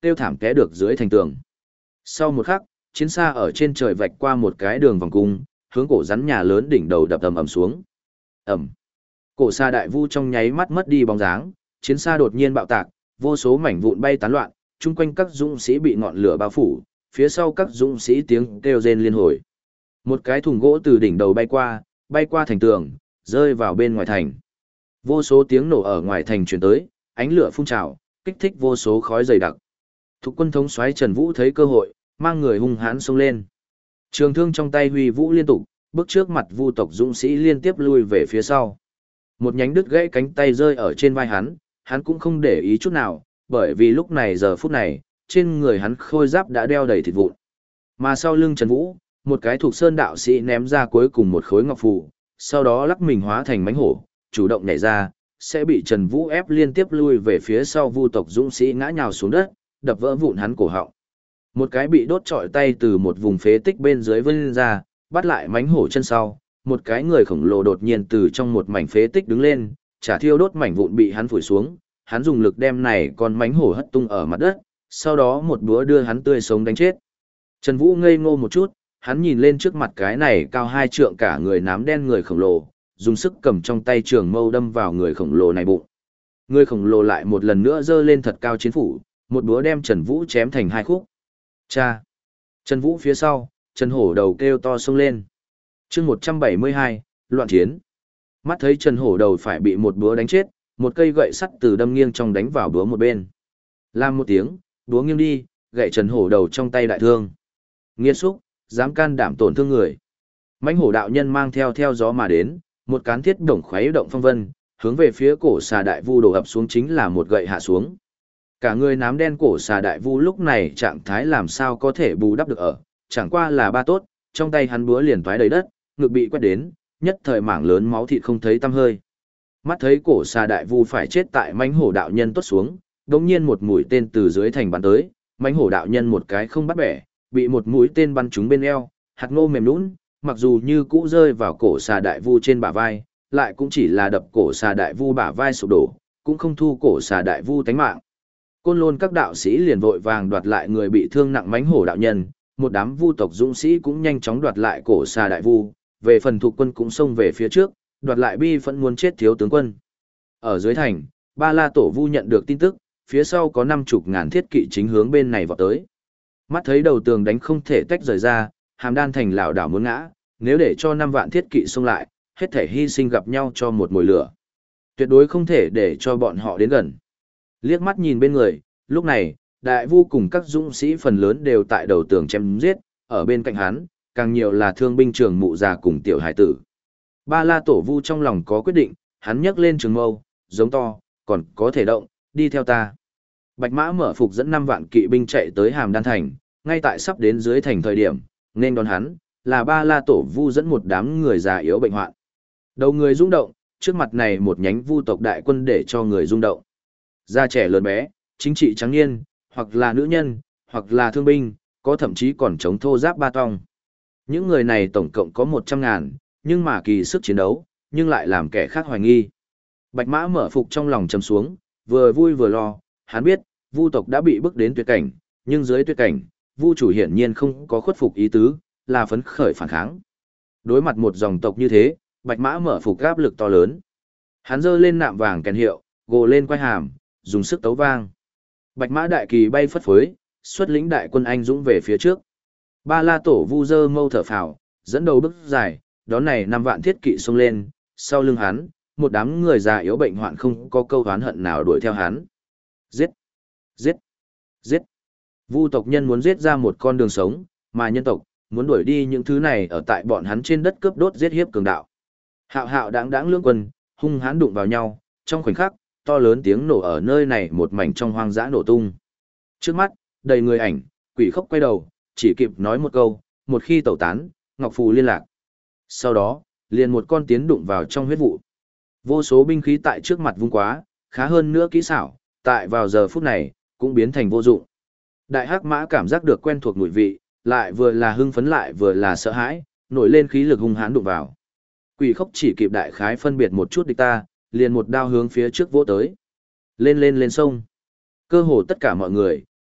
kêu thảm té được dưới thành tường. Sau một khắc, chiến xa ở trên trời vạch qua một cái đường vòng cung, hướng cổ rắn nhà lớn đỉnh đầu đập ầm ầm xuống. Ầm. Cổ xa đại vu trong nháy mắt mất đi bóng dáng, chiến xa đột nhiên bạo tạc, vô số mảnh vụn bay tán loạn, chung quanh các dũng sĩ bị ngọn lửa bao phủ, phía sau các dũng sĩ tiếng kêu rên liên hồi. Một cái thùng gỗ từ đỉnh đầu bay qua thành tường, rơi vào bên ngoài thành. Vô số tiếng nổ ở ngoài thành truyền tới, ánh lửa phun trào, kích thích vô số khói dày đặc. Thuộc quân thống soái Trần Vũ thấy cơ hội, mang người hung hãn xông lên. Trường thương trong tay huy vũ liên tục, bước trước mặt Vu tộc dũng sĩ liên tiếp lui về phía sau. Một nhánh đứt gãy cánh tay rơi ở trên vai hắn cũng không để ý chút nào, bởi vì lúc này giờ phút này, trên người hắn khôi giáp đã đeo đầy thịt vụn. Mà sau lưng Trần Vũ, một cái thuộc sơn đạo sĩ ném ra cuối cùng một khối ngọc phù, sau đó lắc mình hóa thành mãnh hổ, chủ động nhảy ra, sẽ bị Trần Vũ ép liên tiếp lui về phía sau Vu tộc dũng sĩ ngã nhào xuống đất, đập vỡ vụn hắn cổ họng. Một cái bị đốt trọi tay từ một vùng phế tích bên dưới vươn ra, bắt lại mãnh hổ chân sau, một cái người khổng lồ đột nhiên từ trong một mảnh phế tích đứng lên, chả thiêu đốt mảnh vụn bị hắn phủi xuống, hắn dùng lực đem này con mãnh hổ hất tung ở mặt đất, sau đó một búa đưa hắn tươi sống đánh chết. Trần Vũ ngây ngô một chút, hắn nhìn lên trước mặt cái này cao 2 trượng cả người nám đen người khổng lồ, dùng sức cầm trong tay trường mâu đâm vào người khổng lồ này bụng. Người khổng lồ lại một lần nữa giơ lên thật cao chiến phủ, một búa đem Trần Vũ chém thành 2 khúc. Cha! Trần Vũ phía sau, Trần Hổ đầu kêu to xông lên. chương 172, loạn chiến. Mắt thấy Trần Hổ đầu phải bị một búa đánh chết, một cây gậy sắt từ đâm nghiêng trong đánh vào búa một bên. Làm một tiếng, búa nghiêng đi, gậy Trần Hổ đầu trong tay đại thương. Nghiệt xúc, dám can đảm tổn thương người. Mãnh hổ đạo nhân mang theo gió mà đến, một cán thiết đồng khuấy động phong vân, hướng về phía cổ xà đại vu đổ ập xuống chính là một gậy hạ xuống. Cả người nám đen cổ xà đại vu lúc này trạng thái làm sao có thể bù đắp được ở, chẳng qua là ba tốt, trong tay hắn búa liền toái đầy đất, ngực bị quét đến, nhất thời mảng lớn máu thịt không thấy tăm hơi. Mắt thấy cổ xà đại vu phải chết tại mãnh hổ đạo nhân tốt xuống, đột nhiên một mũi tên từ dưới thành bắn tới, mãnh hổ đạo nhân một cái không bắt bẻ, bị một mũi tên bắn trúng bên eo, hạt ngô mềm nhũn, mặc dù như cũ rơi vào cổ xà đại vu trên bả vai, lại cũng chỉ là đập cổ xà đại vu bả vai sụp đổ, cũng không thu cổ xà đại vu tánh mạng. Côn Lôn các đạo sĩ liền vội vàng đoạt lại người bị thương nặng mãnh hổ đạo nhân, một đám vu tộc dũng sĩ cũng nhanh chóng đoạt lại cổ xà đại vu, về phần thuộc quân cũng xông về phía trước, đoạt lại bi phẫn muốn chết thiếu tướng quân. Ở dưới thành, Ba La Tổ Vu nhận được tin tức, phía sau có 50.000 thiết kỵ chính hướng bên này vọt tới. Mắt thấy đầu tường đánh không thể tách rời ra, Hàm Đan thành lảo đảo muốn ngã, nếu để cho 5 vạn thiết kỵ xông lại, hết thể hy sinh gặp nhau cho một mồi lửa. Tuyệt đối không thể để cho bọn họ đến gần. Liếc mắt nhìn bên người, lúc này, đại vu cùng các dũng sĩ phần lớn đều tại đầu tường chém giết, ở bên cạnh hắn, càng nhiều là thương binh trường mụ già cùng tiểu hải tử. Ba La Tổ Vu trong lòng có quyết định, hắn nhấc lên trường mâu, giống to, còn có thể động, đi theo ta. Bạch Mã mở phục dẫn 5 vạn kỵ binh chạy tới Hàm Đan thành, ngay tại sắp đến dưới thành thời điểm, nên đón hắn, là Ba La Tổ Vu dẫn một đám người già yếu bệnh hoạn. Đầu người rung động, trước mặt này một nhánh vu tộc đại quân để cho người rung động. Già trẻ lớn bé, chính trị trắng niên, hoặc là nữ nhân, hoặc là thương binh, có thậm chí còn chống thô giáp ba tong. Những người này tổng cộng có 100.000, nhưng mà kỳ sức chiến đấu, nhưng lại làm kẻ khác hoài nghi. Bạch Mã mở phục trong lòng trầm xuống, vừa vui vừa lo, hắn biết, vu tộc đã bị bức đến tuyệt cảnh, nhưng dưới tuyệt cảnh, vu chủ hiển nhiên không có khuất phục ý tứ, là phấn khởi phản kháng. Đối mặt một dòng tộc như thế, Bạch Mã mở phục áp lực to lớn. Hắn giơ lên nạm vàng kèn hiệu, gồ lên quai hàm, dùng sức tấu vang. Bạch Mã đại kỳ bay phất phới, xuất lĩnh đại quân anh dũng về phía trước. Ba La Tổ Vu giơ mâu thở phào, dẫn đầu bước dài, đón này 5 vạn thiết kỵ xông lên, sau lưng hắn, một đám người già yếu bệnh hoạn không có câu oán hận nào đuổi theo hắn. Giết! Giết! Giết! Vu tộc nhân muốn giết ra một con đường sống, mà nhân tộc muốn đuổi đi những thứ này ở tại bọn hắn trên đất cướp đốt giết hiếp cường đạo. Hạo hạo đáng đáng lưỡng quân, hung hãn đụng vào nhau, trong khoảnh khắc, to lớn tiếng nổ ở nơi này một mảnh trong hoang dã nổ tung. Trước mắt, đầy người ảnh, quỷ khốc quay đầu, chỉ kịp nói một câu, một khi tẩu tán, Ngọc Phù liên lạc. Sau đó, liền một con tiến đụng vào trong huyết vụ. Vô số binh khí tại trước mặt vung quá, khá hơn nữa kỹ xảo, tại vào giờ phút này, cũng biến thành vô dụng. Đại Hắc Mã cảm giác được quen thuộc mùi vị, lại vừa là hưng phấn lại vừa là sợ hãi, nổi lên khí lực hung hãn đụng vào. Quỷ khốc chỉ kịp đại khái phân biệt một chút địch ta, liền một đao hướng phía trước vỗ tới. Lên lên lên sông. Cơ hồ tất cả mọi người,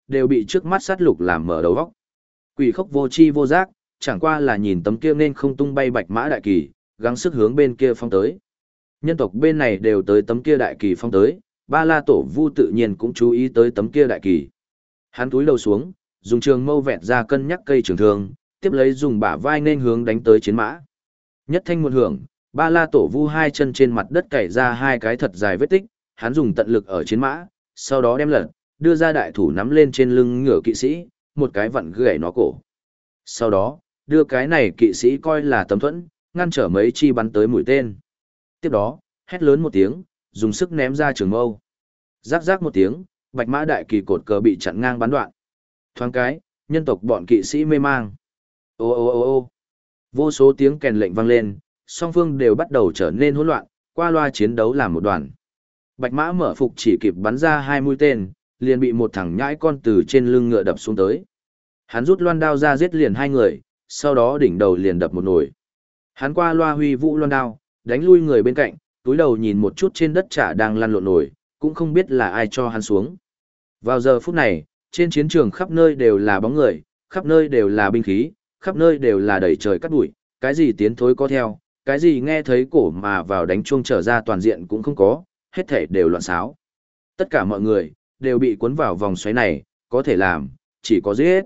đều bị trước mắt sát lục làm mở đầu óc. Quỷ Khốc vô chi vô giác, chẳng qua là nhìn tấm kia nên không tung bay bạch mã đại kỳ, gắng sức hướng bên kia phong tới. Nhân tộc bên này đều tới tấm kia đại kỳ phong tới, Ba La Tổ Vu tự nhiên cũng chú ý tới tấm kia đại kỳ. Hắn túi đầu xuống, dùng trường mâu vẹt ra cân nhắc cây trường thương, tiếp lấy dùng bả vai nên hướng đánh tới chiến mã. Nhất thanh một hưởng, Ba La Tổ Vu hai chân trên mặt đất cày ra hai cái thật dài vết tích, hắn dùng tận lực ở chiến mã, sau đó đem lật, đưa ra đại thủ nắm lên trên lưng ngựa kỵ sĩ, một cái vặn gãy nó cổ. Sau đó, đưa cái này kỵ sĩ coi là tấm thuẫn, ngăn trở mấy chi bắn tới mũi tên. Tiếp đó, hét lớn một tiếng, dùng sức ném ra trường mâu. Rắc rắc một tiếng, bạch mã đại kỳ cột cờ bị chặn ngang bắn đoạn. Thoáng cái, nhân tộc bọn kỵ sĩ mê mang. Ô ô ô ô vô số tiếng kèn lệnh vang lên, song phương đều bắt đầu trở nên hỗn loạn, qua loa chiến đấu làm một đoàn. Bạch mã mở phục chỉ kịp bắn ra 2 mũi tên, liền bị một thằng nhãi con từ trên lưng ngựa đập xuống tới. Hắn rút loan đao ra giết liền 2 người, sau đó đỉnh đầu liền đập một nồi. Hắn qua loa huy vũ loan đao, đánh lui người bên cạnh, túi đầu nhìn một chút trên đất chả đang lăn lộn nổi, cũng không biết là ai cho hắn xuống. Vào giờ phút này, trên chiến trường khắp nơi đều là bóng người, khắp nơi đều là binh khí, khắp nơi đều là đầy trời cắt bụi, cái gì tiến thối có theo, cái gì nghe thấy cổ mà vào đánh chuông trở ra toàn diện cũng không có, hết thảy đều loạn xáo. Tất cả mọi người đều bị cuốn vào vòng xoáy này, có thể làm, chỉ có giết.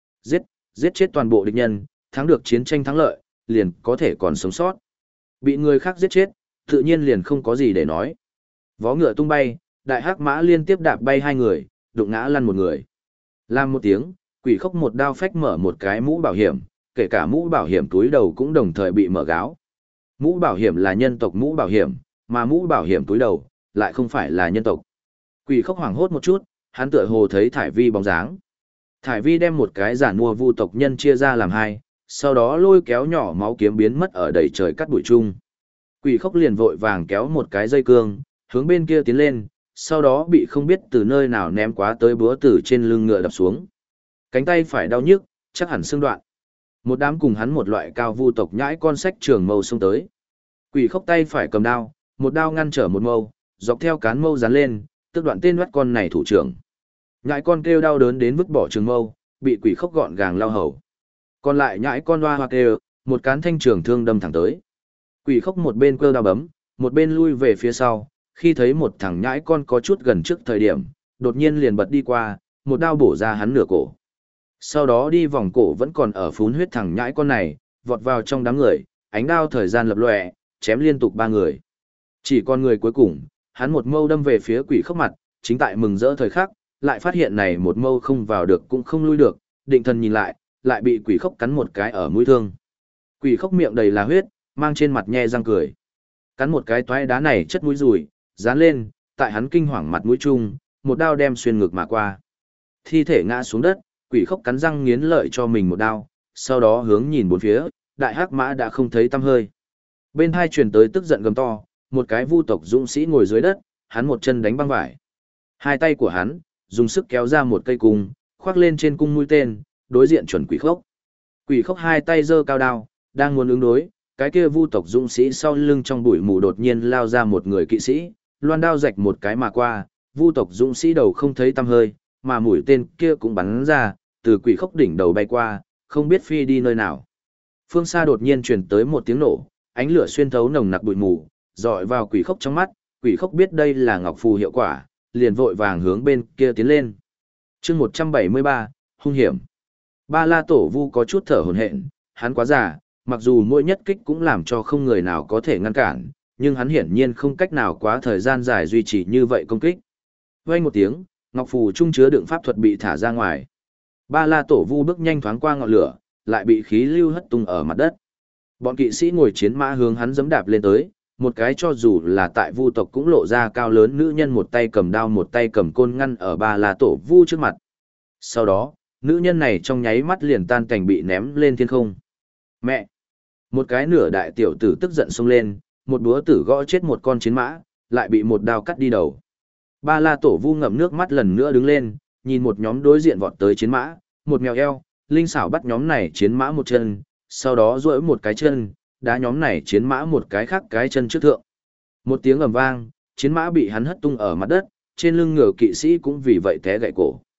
Giết chết toàn bộ địch nhân, thắng được chiến tranh thắng lợi, liền có thể còn sống sót. Bị người khác giết chết, tự nhiên liền không có gì để nói. Vó ngựa tung bay, đại hắc mã liên tiếp đạp bay 2 người, đụng ngã lăn một người. Làm một tiếng, Quỷ Khốc một đao phách mở một cái mũ bảo hiểm, kể cả mũ bảo hiểm túi đầu cũng đồng thời bị mở gáo. Mũ bảo hiểm là nhân tộc mũ bảo hiểm, mà mũ bảo hiểm túi đầu lại không phải là nhân tộc. Quỷ Khốc hoảng hốt một chút, hắn tựa hồ thấy Thải Vi bóng dáng. Thải Vi đem một cái giả mua vu tộc nhân chia ra làm 2, sau đó lôi kéo nhỏ máu kiếm biến mất ở đầy trời cắt bụi chung. Quỷ Khốc liền vội vàng kéo một cái dây cương, hướng bên kia tiến lên, sau đó bị không biết từ nơi nào ném quá tới búa từ trên lưng ngựa đập xuống. Cánh tay phải đau nhức, chắc hẳn xương đoạn. Một đám cùng hắn một loại cao vu tộc nhãi con sách trường mâu xông tới. Quỷ Khốc tay phải cầm đao, một đao ngăn trở một mâu, dọc theo cán mâu dán lên, tức đoạn tên bắt con này thủ trưởng. Nhãi con kêu đau đớn đến vứt bỏ trường mâu, bị Quỷ Khốc gọn gàng lao hầu. Còn lại nhãi con hoa hoa kêu, một cán thanh trường thương đâm thẳng tới. Quỷ Khốc một bên cơ đao bấm, một bên lui về phía sau, khi thấy một thằng nhãi con có chút gần trước thời điểm, đột nhiên liền bật đi qua, một đao bổ ra hắn nửa cổ. Sau đó đi vòng cổ vẫn còn ở phún huyết thằng nhãi con này, vọt vào trong đám người, ánh đao thời gian lập lòe, chém liên tục 3 người. Chỉ còn người cuối cùng, hắn một mâu đâm về phía Quỷ Khốc mặt, chính tại mừng rỡ thời khắc, lại phát hiện này một mâu không vào được cũng không lui được, định thần nhìn lại bị Quỷ Khốc cắn một cái ở mũi thương. Quỷ Khốc miệng đầy là huyết, mang trên mặt nhe răng cười. Cắn một cái toái đá này chất mũi rùi, dán lên, tại hắn kinh hoàng mặt mũi chung, một đao đem xuyên ngực mà qua. Thi thể ngã xuống đất, Quỷ Khốc cắn răng nghiến lợi cho mình một đao, sau đó hướng nhìn bốn phía, đại hắc mã đã không thấy tăm hơi. Bên hai truyền tới tức giận gầm to, một cái vu tộc dũng sĩ ngồi dưới đất, hắn một chân đánh băng vải. Hai tay của hắn, dùng sức kéo ra một cây cung, khoác lên trên cung mũi tên, đối diện chuẩn Quỷ Khốc. Quỷ Khốc hai tay giơ cao đao, đang muốn ứng đối, cái kia vu tộc dũng sĩ sau lưng trong bụi mù đột nhiên lao ra một người kỵ sĩ, loan đao rạch một cái mà qua, vu tộc dũng sĩ đầu không thấy tăm hơi, mà mũi tên kia cũng bắn ra, từ Quỷ Khốc đỉnh đầu bay qua, không biết phi đi nơi nào. Phương xa đột nhiên truyền tới một tiếng nổ, ánh lửa xuyên thấu nồng nặc bụi mù, dọi vào Quỷ Khốc trong mắt, Quỷ Khốc biết đây là ngọc phù hiệu quả, liền vội vàng hướng bên kia tiến lên. Chương 173, hung hiểm. Ba La Tổ Vu có chút thở hổn hển, hắn quá già, mặc dù mỗi nhất kích cũng làm cho không người nào có thể ngăn cản, nhưng hắn hiển nhiên không cách nào quá thời gian dài duy trì như vậy công kích. Vang một tiếng, ngọc phù trung chứa đựng pháp thuật bị thả ra ngoài. Ba La Tổ Vu bước nhanh thoáng qua ngọn lửa, lại bị khí lưu hất tung ở mặt đất. Bọn kỵ sĩ ngồi chiến mã hướng hắn giẫm đạp lên tới, một cái cho dù là tại Vu tộc cũng lộ ra cao lớn nữ nhân một tay cầm đao một tay cầm côn ngăn ở Ba La Tổ Vu trước mặt. Sau đó, nữ nhân này trong nháy mắt liền tan cảnh bị ném lên thiên không. Mẹ! Một cái nửa đại tiểu tử tức giận xông lên, một búa tử gõ chết một con chiến mã, lại bị một đao cắt đi đầu. Ba La Tổ Vu ngậm nước mắt lần nữa đứng lên, nhìn một nhóm đối diện vọt tới chiến mã, một mèo eo, linh xảo bắt nhóm này chiến mã một chân, sau đó duỗi một cái chân, đá nhóm này chiến mã một cái khác cái chân trước thượng. Một tiếng ầm vang, chiến mã bị hắn hất tung ở mặt đất, trên lưng ngựa kỵ sĩ cũng vì vậy té gãy cổ.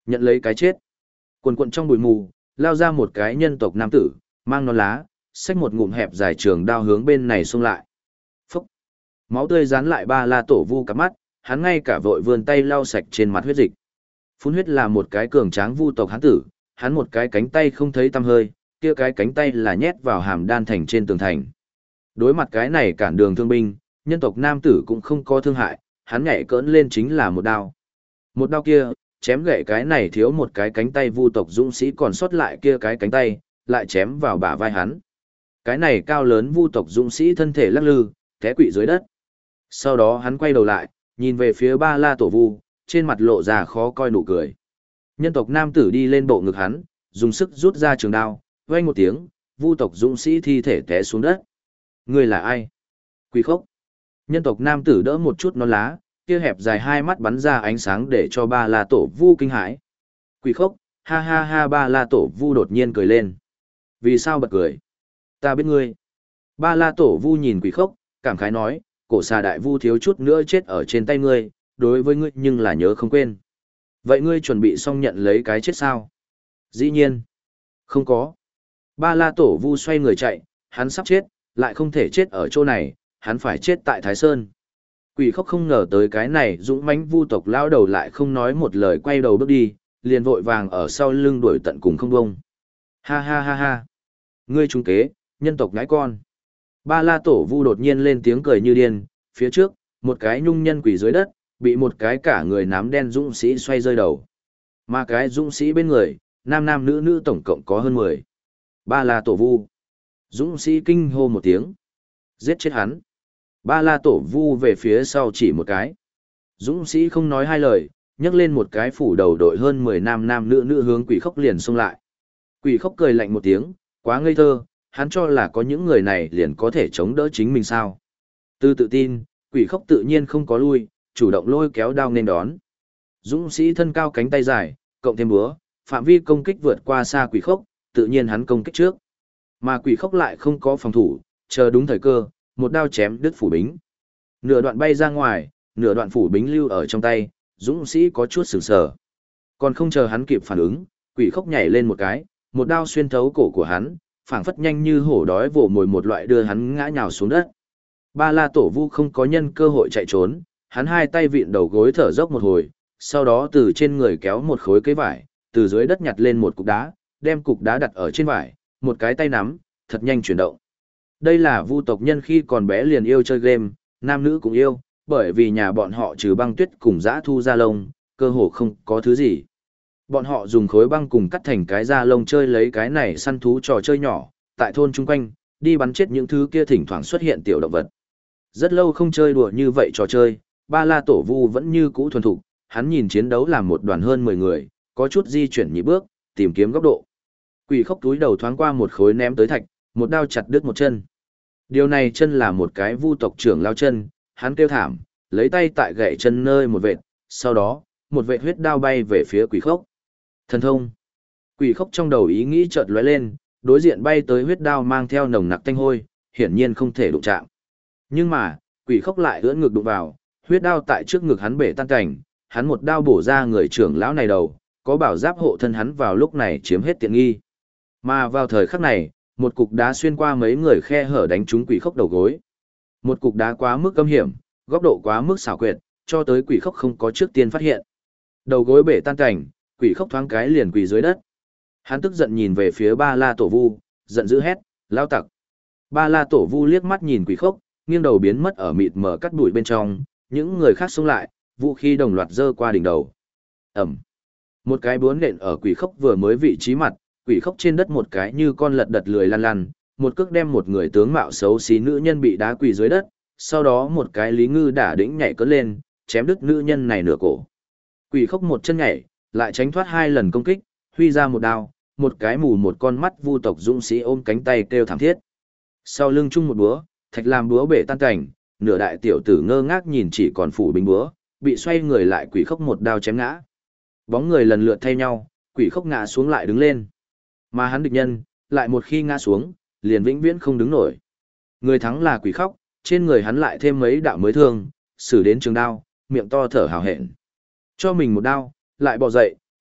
Nhận lấy cái chết. Quần quần trong bụi mù, lao ra một cái nhân tộc nam tử, mang nón lá, xách một ngụm hẹp dài trường đao hướng bên này xông lại. Phúc! Máu tươi dán lại Ba La Tổ Vu cặp mắt, hắn ngay cả vội vươn tay lau sạch trên mặt huyết dịch. Phun huyết là một cái cường tráng vu tộc hán tử, hắn một cái cánh tay không thấy tăm hơi, kia cái cánh tay là nhét vào hàm đan thành trên tường thành. Đối mặt cái này cản đường thương binh, nhân tộc nam tử cũng không có thương hại, hắn nhảy cỡn lên chính là một đao. Một đao kia, chém gãy cái này thiếu một cái cánh tay vu tộc dũng sĩ còn sót lại kia cái cánh tay, lại chém vào bả vai hắn. Cái này cao lớn vu tộc dũng sĩ thân thể lắc lư, té quỵ dưới đất. Sau đó hắn quay đầu lại, nhìn về phía Ba La Tổ Vu, trên mặt lộ ra khó coi nụ cười. Nhân tộc nam tử đi lên bộ ngực hắn, dùng sức rút ra trường đao, vang một tiếng, vu tộc dũng sĩ thi thể té xuống đất. Người là ai? Quỷ Khốc. Nhân tộc nam tử đỡ một chút nón lá, kia hẹp dài hai mắt bắn ra ánh sáng để cho Ba La Tổ Vu kinh hãi. Quỷ Khốc, ha ha ha. Ba La Tổ Vu đột nhiên cười lên. Vì sao bật cười? Ta biết ngươi. Ba La Tổ Vu nhìn Quỷ Khốc, cảm khái nói, cổ xà đại vu thiếu chút nữa chết ở trên tay ngươi, đối với ngươi nhưng là nhớ không quên. Vậy ngươi chuẩn bị xong nhận lấy cái chết sao? Dĩ nhiên. Không có. Ba La Tổ Vu xoay người chạy, hắn sắp chết, lại không thể chết ở chỗ này, hắn phải chết tại Thái Sơn. Quỷ Khốc không ngờ tới cái này dũng mãnh vu tộc lao đầu lại không nói một lời quay đầu bước đi, liền vội vàng ở sau lưng đuổi tận cùng không bông. Ha ha ha ha. Ngươi trúng kế, nhân tộc ngãi con. Ba La Tổ Vu đột nhiên lên tiếng cười như điên, phía trước, một cái nhung nhân quỷ dưới đất, bị một cái cả người nám đen dũng sĩ xoay rơi đầu. Mà cái dũng sĩ bên người, nam nam nữ nữ tổng cộng có hơn 10. Ba La Tổ Vu. Dũng sĩ kinh hô một tiếng. Giết chết hắn. Ba La Tổ Vu về phía sau chỉ một cái. Dũng sĩ không nói hai lời, nhấc lên một cái phủ đầu đội hơn 10 nam nam nữ nữ hướng Quỷ Khốc liền xông lại. Quỷ Khốc cười lạnh một tiếng, quá ngây thơ, hắn cho là có những người này liền có thể chống đỡ chính mình sao. Từ tự tin, Quỷ Khốc tự nhiên không có lui, chủ động lôi kéo đao nên đón. Dũng sĩ thân cao cánh tay dài, cộng thêm búa, phạm vi công kích vượt qua xa Quỷ Khốc, tự nhiên hắn công kích trước. Mà Quỷ Khốc lại không có phòng thủ, chờ đúng thời cơ, một đao chém đứt phủ bính. Nửa đoạn bay ra ngoài, nửa đoạn phủ bính lưu ở trong tay, dũng sĩ có chút sửng sờ. Còn không chờ hắn kịp phản ứng, Quỷ Khốc nhảy lên một cái, một đao xuyên thấu cổ của hắn, phảng phất nhanh như hổ đói vồ mồi một loại đưa hắn ngã nhào xuống đất. Ba La Tổ Vu không có nhân cơ hội chạy trốn, hắn hai tay vịn đầu gối thở dốc một hồi, sau đó từ trên người kéo một khối cây vải, từ dưới đất nhặt lên một cục đá, đem cục đá đặt ở trên vải, một cái tay nắm, thật nhanh chuyển động. Đây là vu tộc nhân khi còn bé liền yêu chơi game, nam nữ cũng yêu, bởi vì nhà bọn họ trừ băng tuyết cùng dã thu da lông, cơ hồ không có thứ gì. Bọn họ dùng khối băng cùng cắt thành cái da lông chơi lấy cái này săn thú trò chơi nhỏ, tại thôn chung quanh, đi bắn chết những thứ kia thỉnh thoảng xuất hiện tiểu động vật. Rất lâu không chơi đùa như vậy trò chơi, Ba La Tổ Vu vẫn như cũ thuần thục, hắn nhìn chiến đấu làm một đoàn hơn 10 người, có chút di chuyển nhịp bước, tìm kiếm góc độ. Quỷ Khốc túi đầu thoáng qua một khối ném tới thạch, một đao chặt đứt một chân. Điều này chân là một cái vu tộc trưởng lao chân, hắn kêu thảm, lấy tay tại gậy chân nơi một vệt, sau đó, một vệt huyết đao bay về phía Quỷ Khốc. Thần thông. Quỷ Khốc trong đầu ý nghĩ chợt lóe lên, đối diện bay tới huyết đao mang theo nồng nặc tanh hôi, hiển nhiên không thể đụng chạm. Nhưng mà, Quỷ Khốc lại ưỡn ngực đụng vào, huyết đao tại trước ngực hắn bể tan cảnh, hắn một đao bổ ra người trưởng lão này đầu, có bảo giáp hộ thân hắn vào lúc này chiếm hết tiện nghi. Mà vào thời khắc này, một cục đá xuyên qua mấy người khe hở đánh trúng Quỷ Khốc đầu gối. Một cục đá quá mức âm hiểm, góc độ quá mức xảo quyệt, cho tới Quỷ Khốc không có trước tiên phát hiện. Đầu gối bể tan cảnh, Quỷ Khốc thoáng cái liền quỳ dưới đất. Hắn tức giận nhìn về phía Ba La Tổ Vu, giận dữ hét, lao tặc. Ba La Tổ Vu liếc mắt nhìn Quỷ Khốc, nghiêng đầu biến mất ở mịt mờ cắt bụi bên trong, những người khác xông lại, vũ khí đồng loạt giơ qua đỉnh đầu. Ẩm. Một cái búa nện ở Quỷ Khốc vừa mới vị trí mặt, Quỷ Khốc trên đất một cái như con lật đật lười lăn lăn, một cước đem một người tướng mạo xấu xí nữ nhân bị đá quỳ dưới đất, sau đó một cái Lý Ngư đả đĩnh nhảy cất lên, chém đứt nữ nhân này nửa cổ. Quỷ Khốc một chân nhảy, lại tránh thoát 2 lần công kích, huy ra một đao, một cái mù một con mắt vu tộc dũng sĩ ôm cánh tay kêu thảm thiết. Sau lưng chung một búa, thạch làm búa bể tan cảnh, nửa đại tiểu tử ngơ ngác nhìn chỉ còn phủ binh búa, bị xoay người lại Quỷ Khốc một đao chém ngã. Bóng người lần lượt thay nhau, Quỷ Khốc ngã xuống lại đứng lên. Mà hắn địch nhân, lại một khi ngã xuống, liền vĩnh viễn không đứng nổi. Người thắng là Quỷ Khốc, trên người hắn lại thêm mấy đạo mới thương, sử đến trường đao, miệng to thở hào hẹn. Cho mình một đao, lại bò dậy,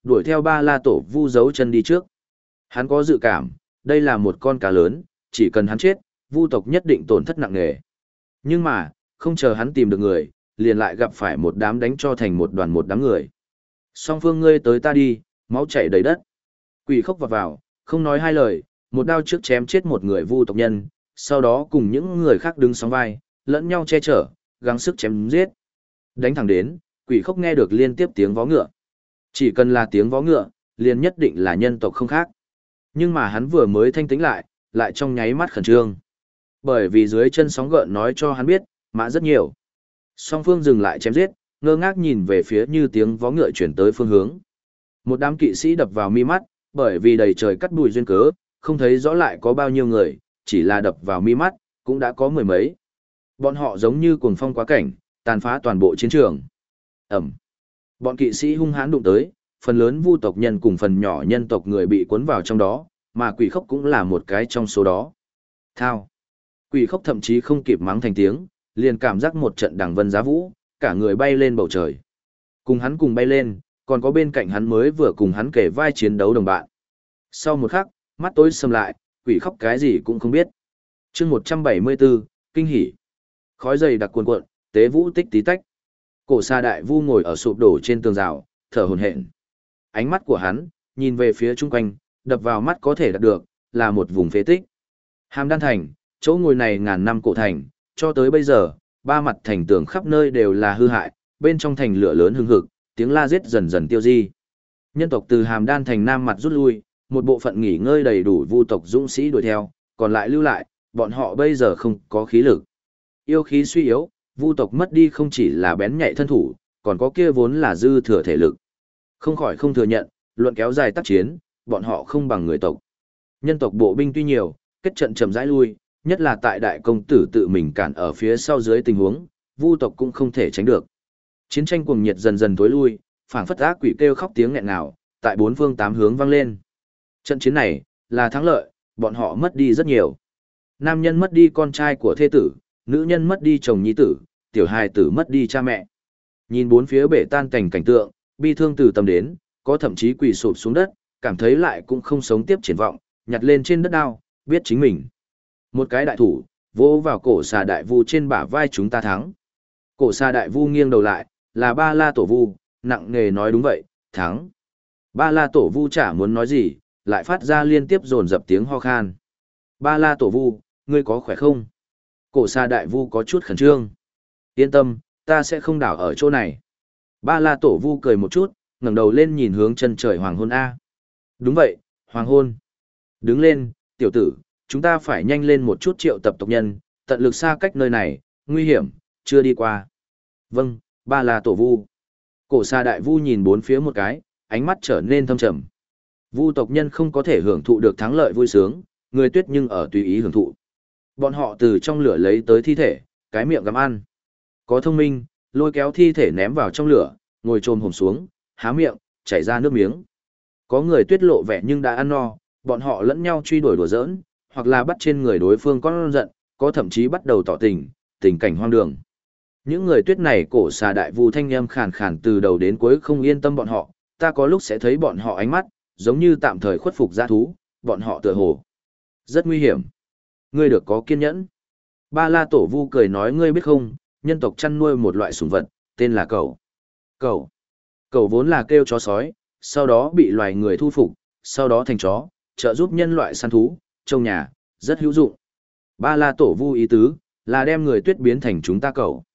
đuổi theo ba la tổ vu giấu chân đi trước. Hắn có dự cảm, đây là một con cá lớn, chỉ cần hắn chết, vu tộc nhất định tổn thất nặng nề. Nhưng mà, không chờ hắn tìm được người, liền lại gặp phải một đám đánh cho thành một đoàn một đám người. Song phương ngươi tới ta đi, máu chảy đầy đất. Quỷ khốc vào, không nói hai lời, một đao trước chém chết một người vu tộc nhân, sau đó cùng những người khác đứng sóng vai, lẫn nhau che chở, gắng sức chém giết. Đánh thẳng đến, quỷ khốc nghe được liên tiếp tiếng vó ngựa. Chỉ cần là tiếng vó ngựa, liền nhất định là nhân tộc không khác. Nhưng mà hắn vừa mới thanh tĩnh lại trong nháy mắt khẩn trương. Bởi vì dưới chân sóng gợn nói cho hắn biết, mã rất nhiều. Song phương dừng lại chém giết, ngơ ngác nhìn về phía như tiếng vó ngựa chuyển tới phương hướng. Một đám kỵ sĩ đập vào mi mắt, bởi vì đầy trời cắt bụi duyên cớ, không thấy rõ lại có bao nhiêu người, chỉ là đập vào mi mắt, cũng đã có mười mấy. Bọn họ giống như cuồng phong quá cảnh, tàn phá toàn bộ chiến trường. Ẩm. Bọn kỵ sĩ hung hãn đụng tới, phần lớn vu tộc nhân cùng phần nhỏ nhân tộc người bị cuốn vào trong đó, mà quỷ khốc cũng là một cái trong số đó. Thao. Quỷ khốc thậm chí không kịp mắng thành tiếng, liền cảm giác một trận đằng vân giá vũ, cả người bay lên bầu trời. Cùng hắn cùng bay lên, còn có bên cạnh hắn mới vừa cùng hắn kể vai chiến đấu đồng bạn. Sau một khắc, mắt tối sầm lại, quỷ khóc cái gì cũng không biết. chương 174, kinh hỉ. Khói dày đặc cuồn cuộn, tế vũ tích tí tách. Cổ Sa Đại Vu ngồi ở sụp đổ trên tường rào, thở hổn hển. Ánh mắt của hắn, nhìn về phía chung quanh, đập vào mắt có thể đạt được, là một vùng phế tích. Hàm Đan Thành, chỗ ngồi này ngàn năm cổ thành, cho tới bây giờ, ba mặt thành tường khắp nơi đều là hư hại, bên trong thành lửa lớn hừng hực, tiếng la giết dần dần tiêu di. Nhân tộc từ Hàm Đan Thành nam mặt rút lui, một bộ phận nghỉ ngơi đầy đủ vu tộc dũng sĩ đuổi theo, còn lại lưu lại, bọn họ bây giờ không có khí lực. Yêu khí suy yếu, vu tộc mất đi không chỉ là bén nhạy thân thủ, còn có kia vốn là dư thừa thể lực. Không khỏi không thừa nhận, luận kéo dài tác chiến, bọn họ không bằng người tộc. Nhân tộc bộ binh tuy nhiều, kết trận chậm rãi lui, nhất là tại đại công tử tự mình cản ở phía sau dưới tình huống, vu tộc cũng không thể tránh được. Chiến tranh cuồng nhiệt dần dần tối lui, phảng phất ác quỷ kêu khóc tiếng nghẹn ngào, tại bốn phương tám hướng vang lên. Trận chiến này là thắng lợi, bọn họ mất đi rất nhiều. Nam nhân mất đi con trai của thê tử, nữ nhân mất đi chồng nhi tử, tiểu hài tử mất đi cha mẹ. Nhìn bốn phía bể tan cảnh cảnh tượng, bi thương từ tâm đến, có thậm chí quỳ sụp xuống đất, cảm thấy lại cũng không sống tiếp triển vọng, nhặt lên trên đất đao, biết chính mình. Một cái đại thủ, vỗ vào cổ Xà Đại Vu trên bả vai chúng ta thắng. Cổ Xà Đại Vu nghiêng đầu lại, là Ba La Tổ Vu, nặng nề nói đúng vậy, thắng. Ba La Tổ Vu chả muốn nói gì, lại phát ra liên tiếp dồn dập tiếng ho khan. Ba La Tổ Vu, ngươi có khỏe không? Cổ Xà Đại Vu có chút khẩn trương. Yên tâm, ta sẽ không đảo ở chỗ này. Ba La Tổ Vu cười một chút, ngẩng đầu lên nhìn hướng chân trời hoàng hôn A. Đúng vậy, hoàng hôn. Đứng lên, tiểu tử, chúng ta phải nhanh lên một chút triệu tập tộc nhân, tận lực xa cách nơi này, nguy hiểm, chưa đi qua. Vâng, Ba La Tổ Vu. Cổ Xà Đại Vu nhìn bốn phía một cái, ánh mắt trở nên thâm trầm. Vu tộc nhân không có thể hưởng thụ được thắng lợi vui sướng, người tuyết nhưng ở tùy ý hưởng thụ. Bọn họ từ trong lửa lấy tới thi thể, cái miệng gặm ăn. Có thông minh, lôi kéo thi thể ném vào trong lửa, ngồi chồm hổm xuống, há miệng, chảy ra nước miếng. Có người tuyết lộ vẻ nhưng đã ăn no, bọn họ lẫn nhau truy đuổi đùa giỡn, hoặc là bắt trên người đối phương con giận, có thậm chí bắt đầu tỏ tình, tình cảnh hoang đường. Những người tuyết này Cổ Xà Đại Vu thanh âm khàn khàn từ đầu đến cuối không yên tâm bọn họ, ta có lúc sẽ thấy bọn họ ánh mắt, giống như tạm thời khuất phục dã thú, bọn họ tựa hồ rất nguy hiểm. Ngươi được có kiên nhẫn. Ba La Tổ Vu cười nói ngươi biết không, nhân tộc chăn nuôi một loại sủng vật, tên là cẩu. Cẩu. Cẩu vốn là kêu chó sói, sau đó bị loài người thu phục, sau đó thành chó, trợ giúp nhân loại săn thú, trông nhà, rất hữu dụng. Ba La Tổ Vu ý tứ, là đem người tuyết biến thành chúng ta cẩu.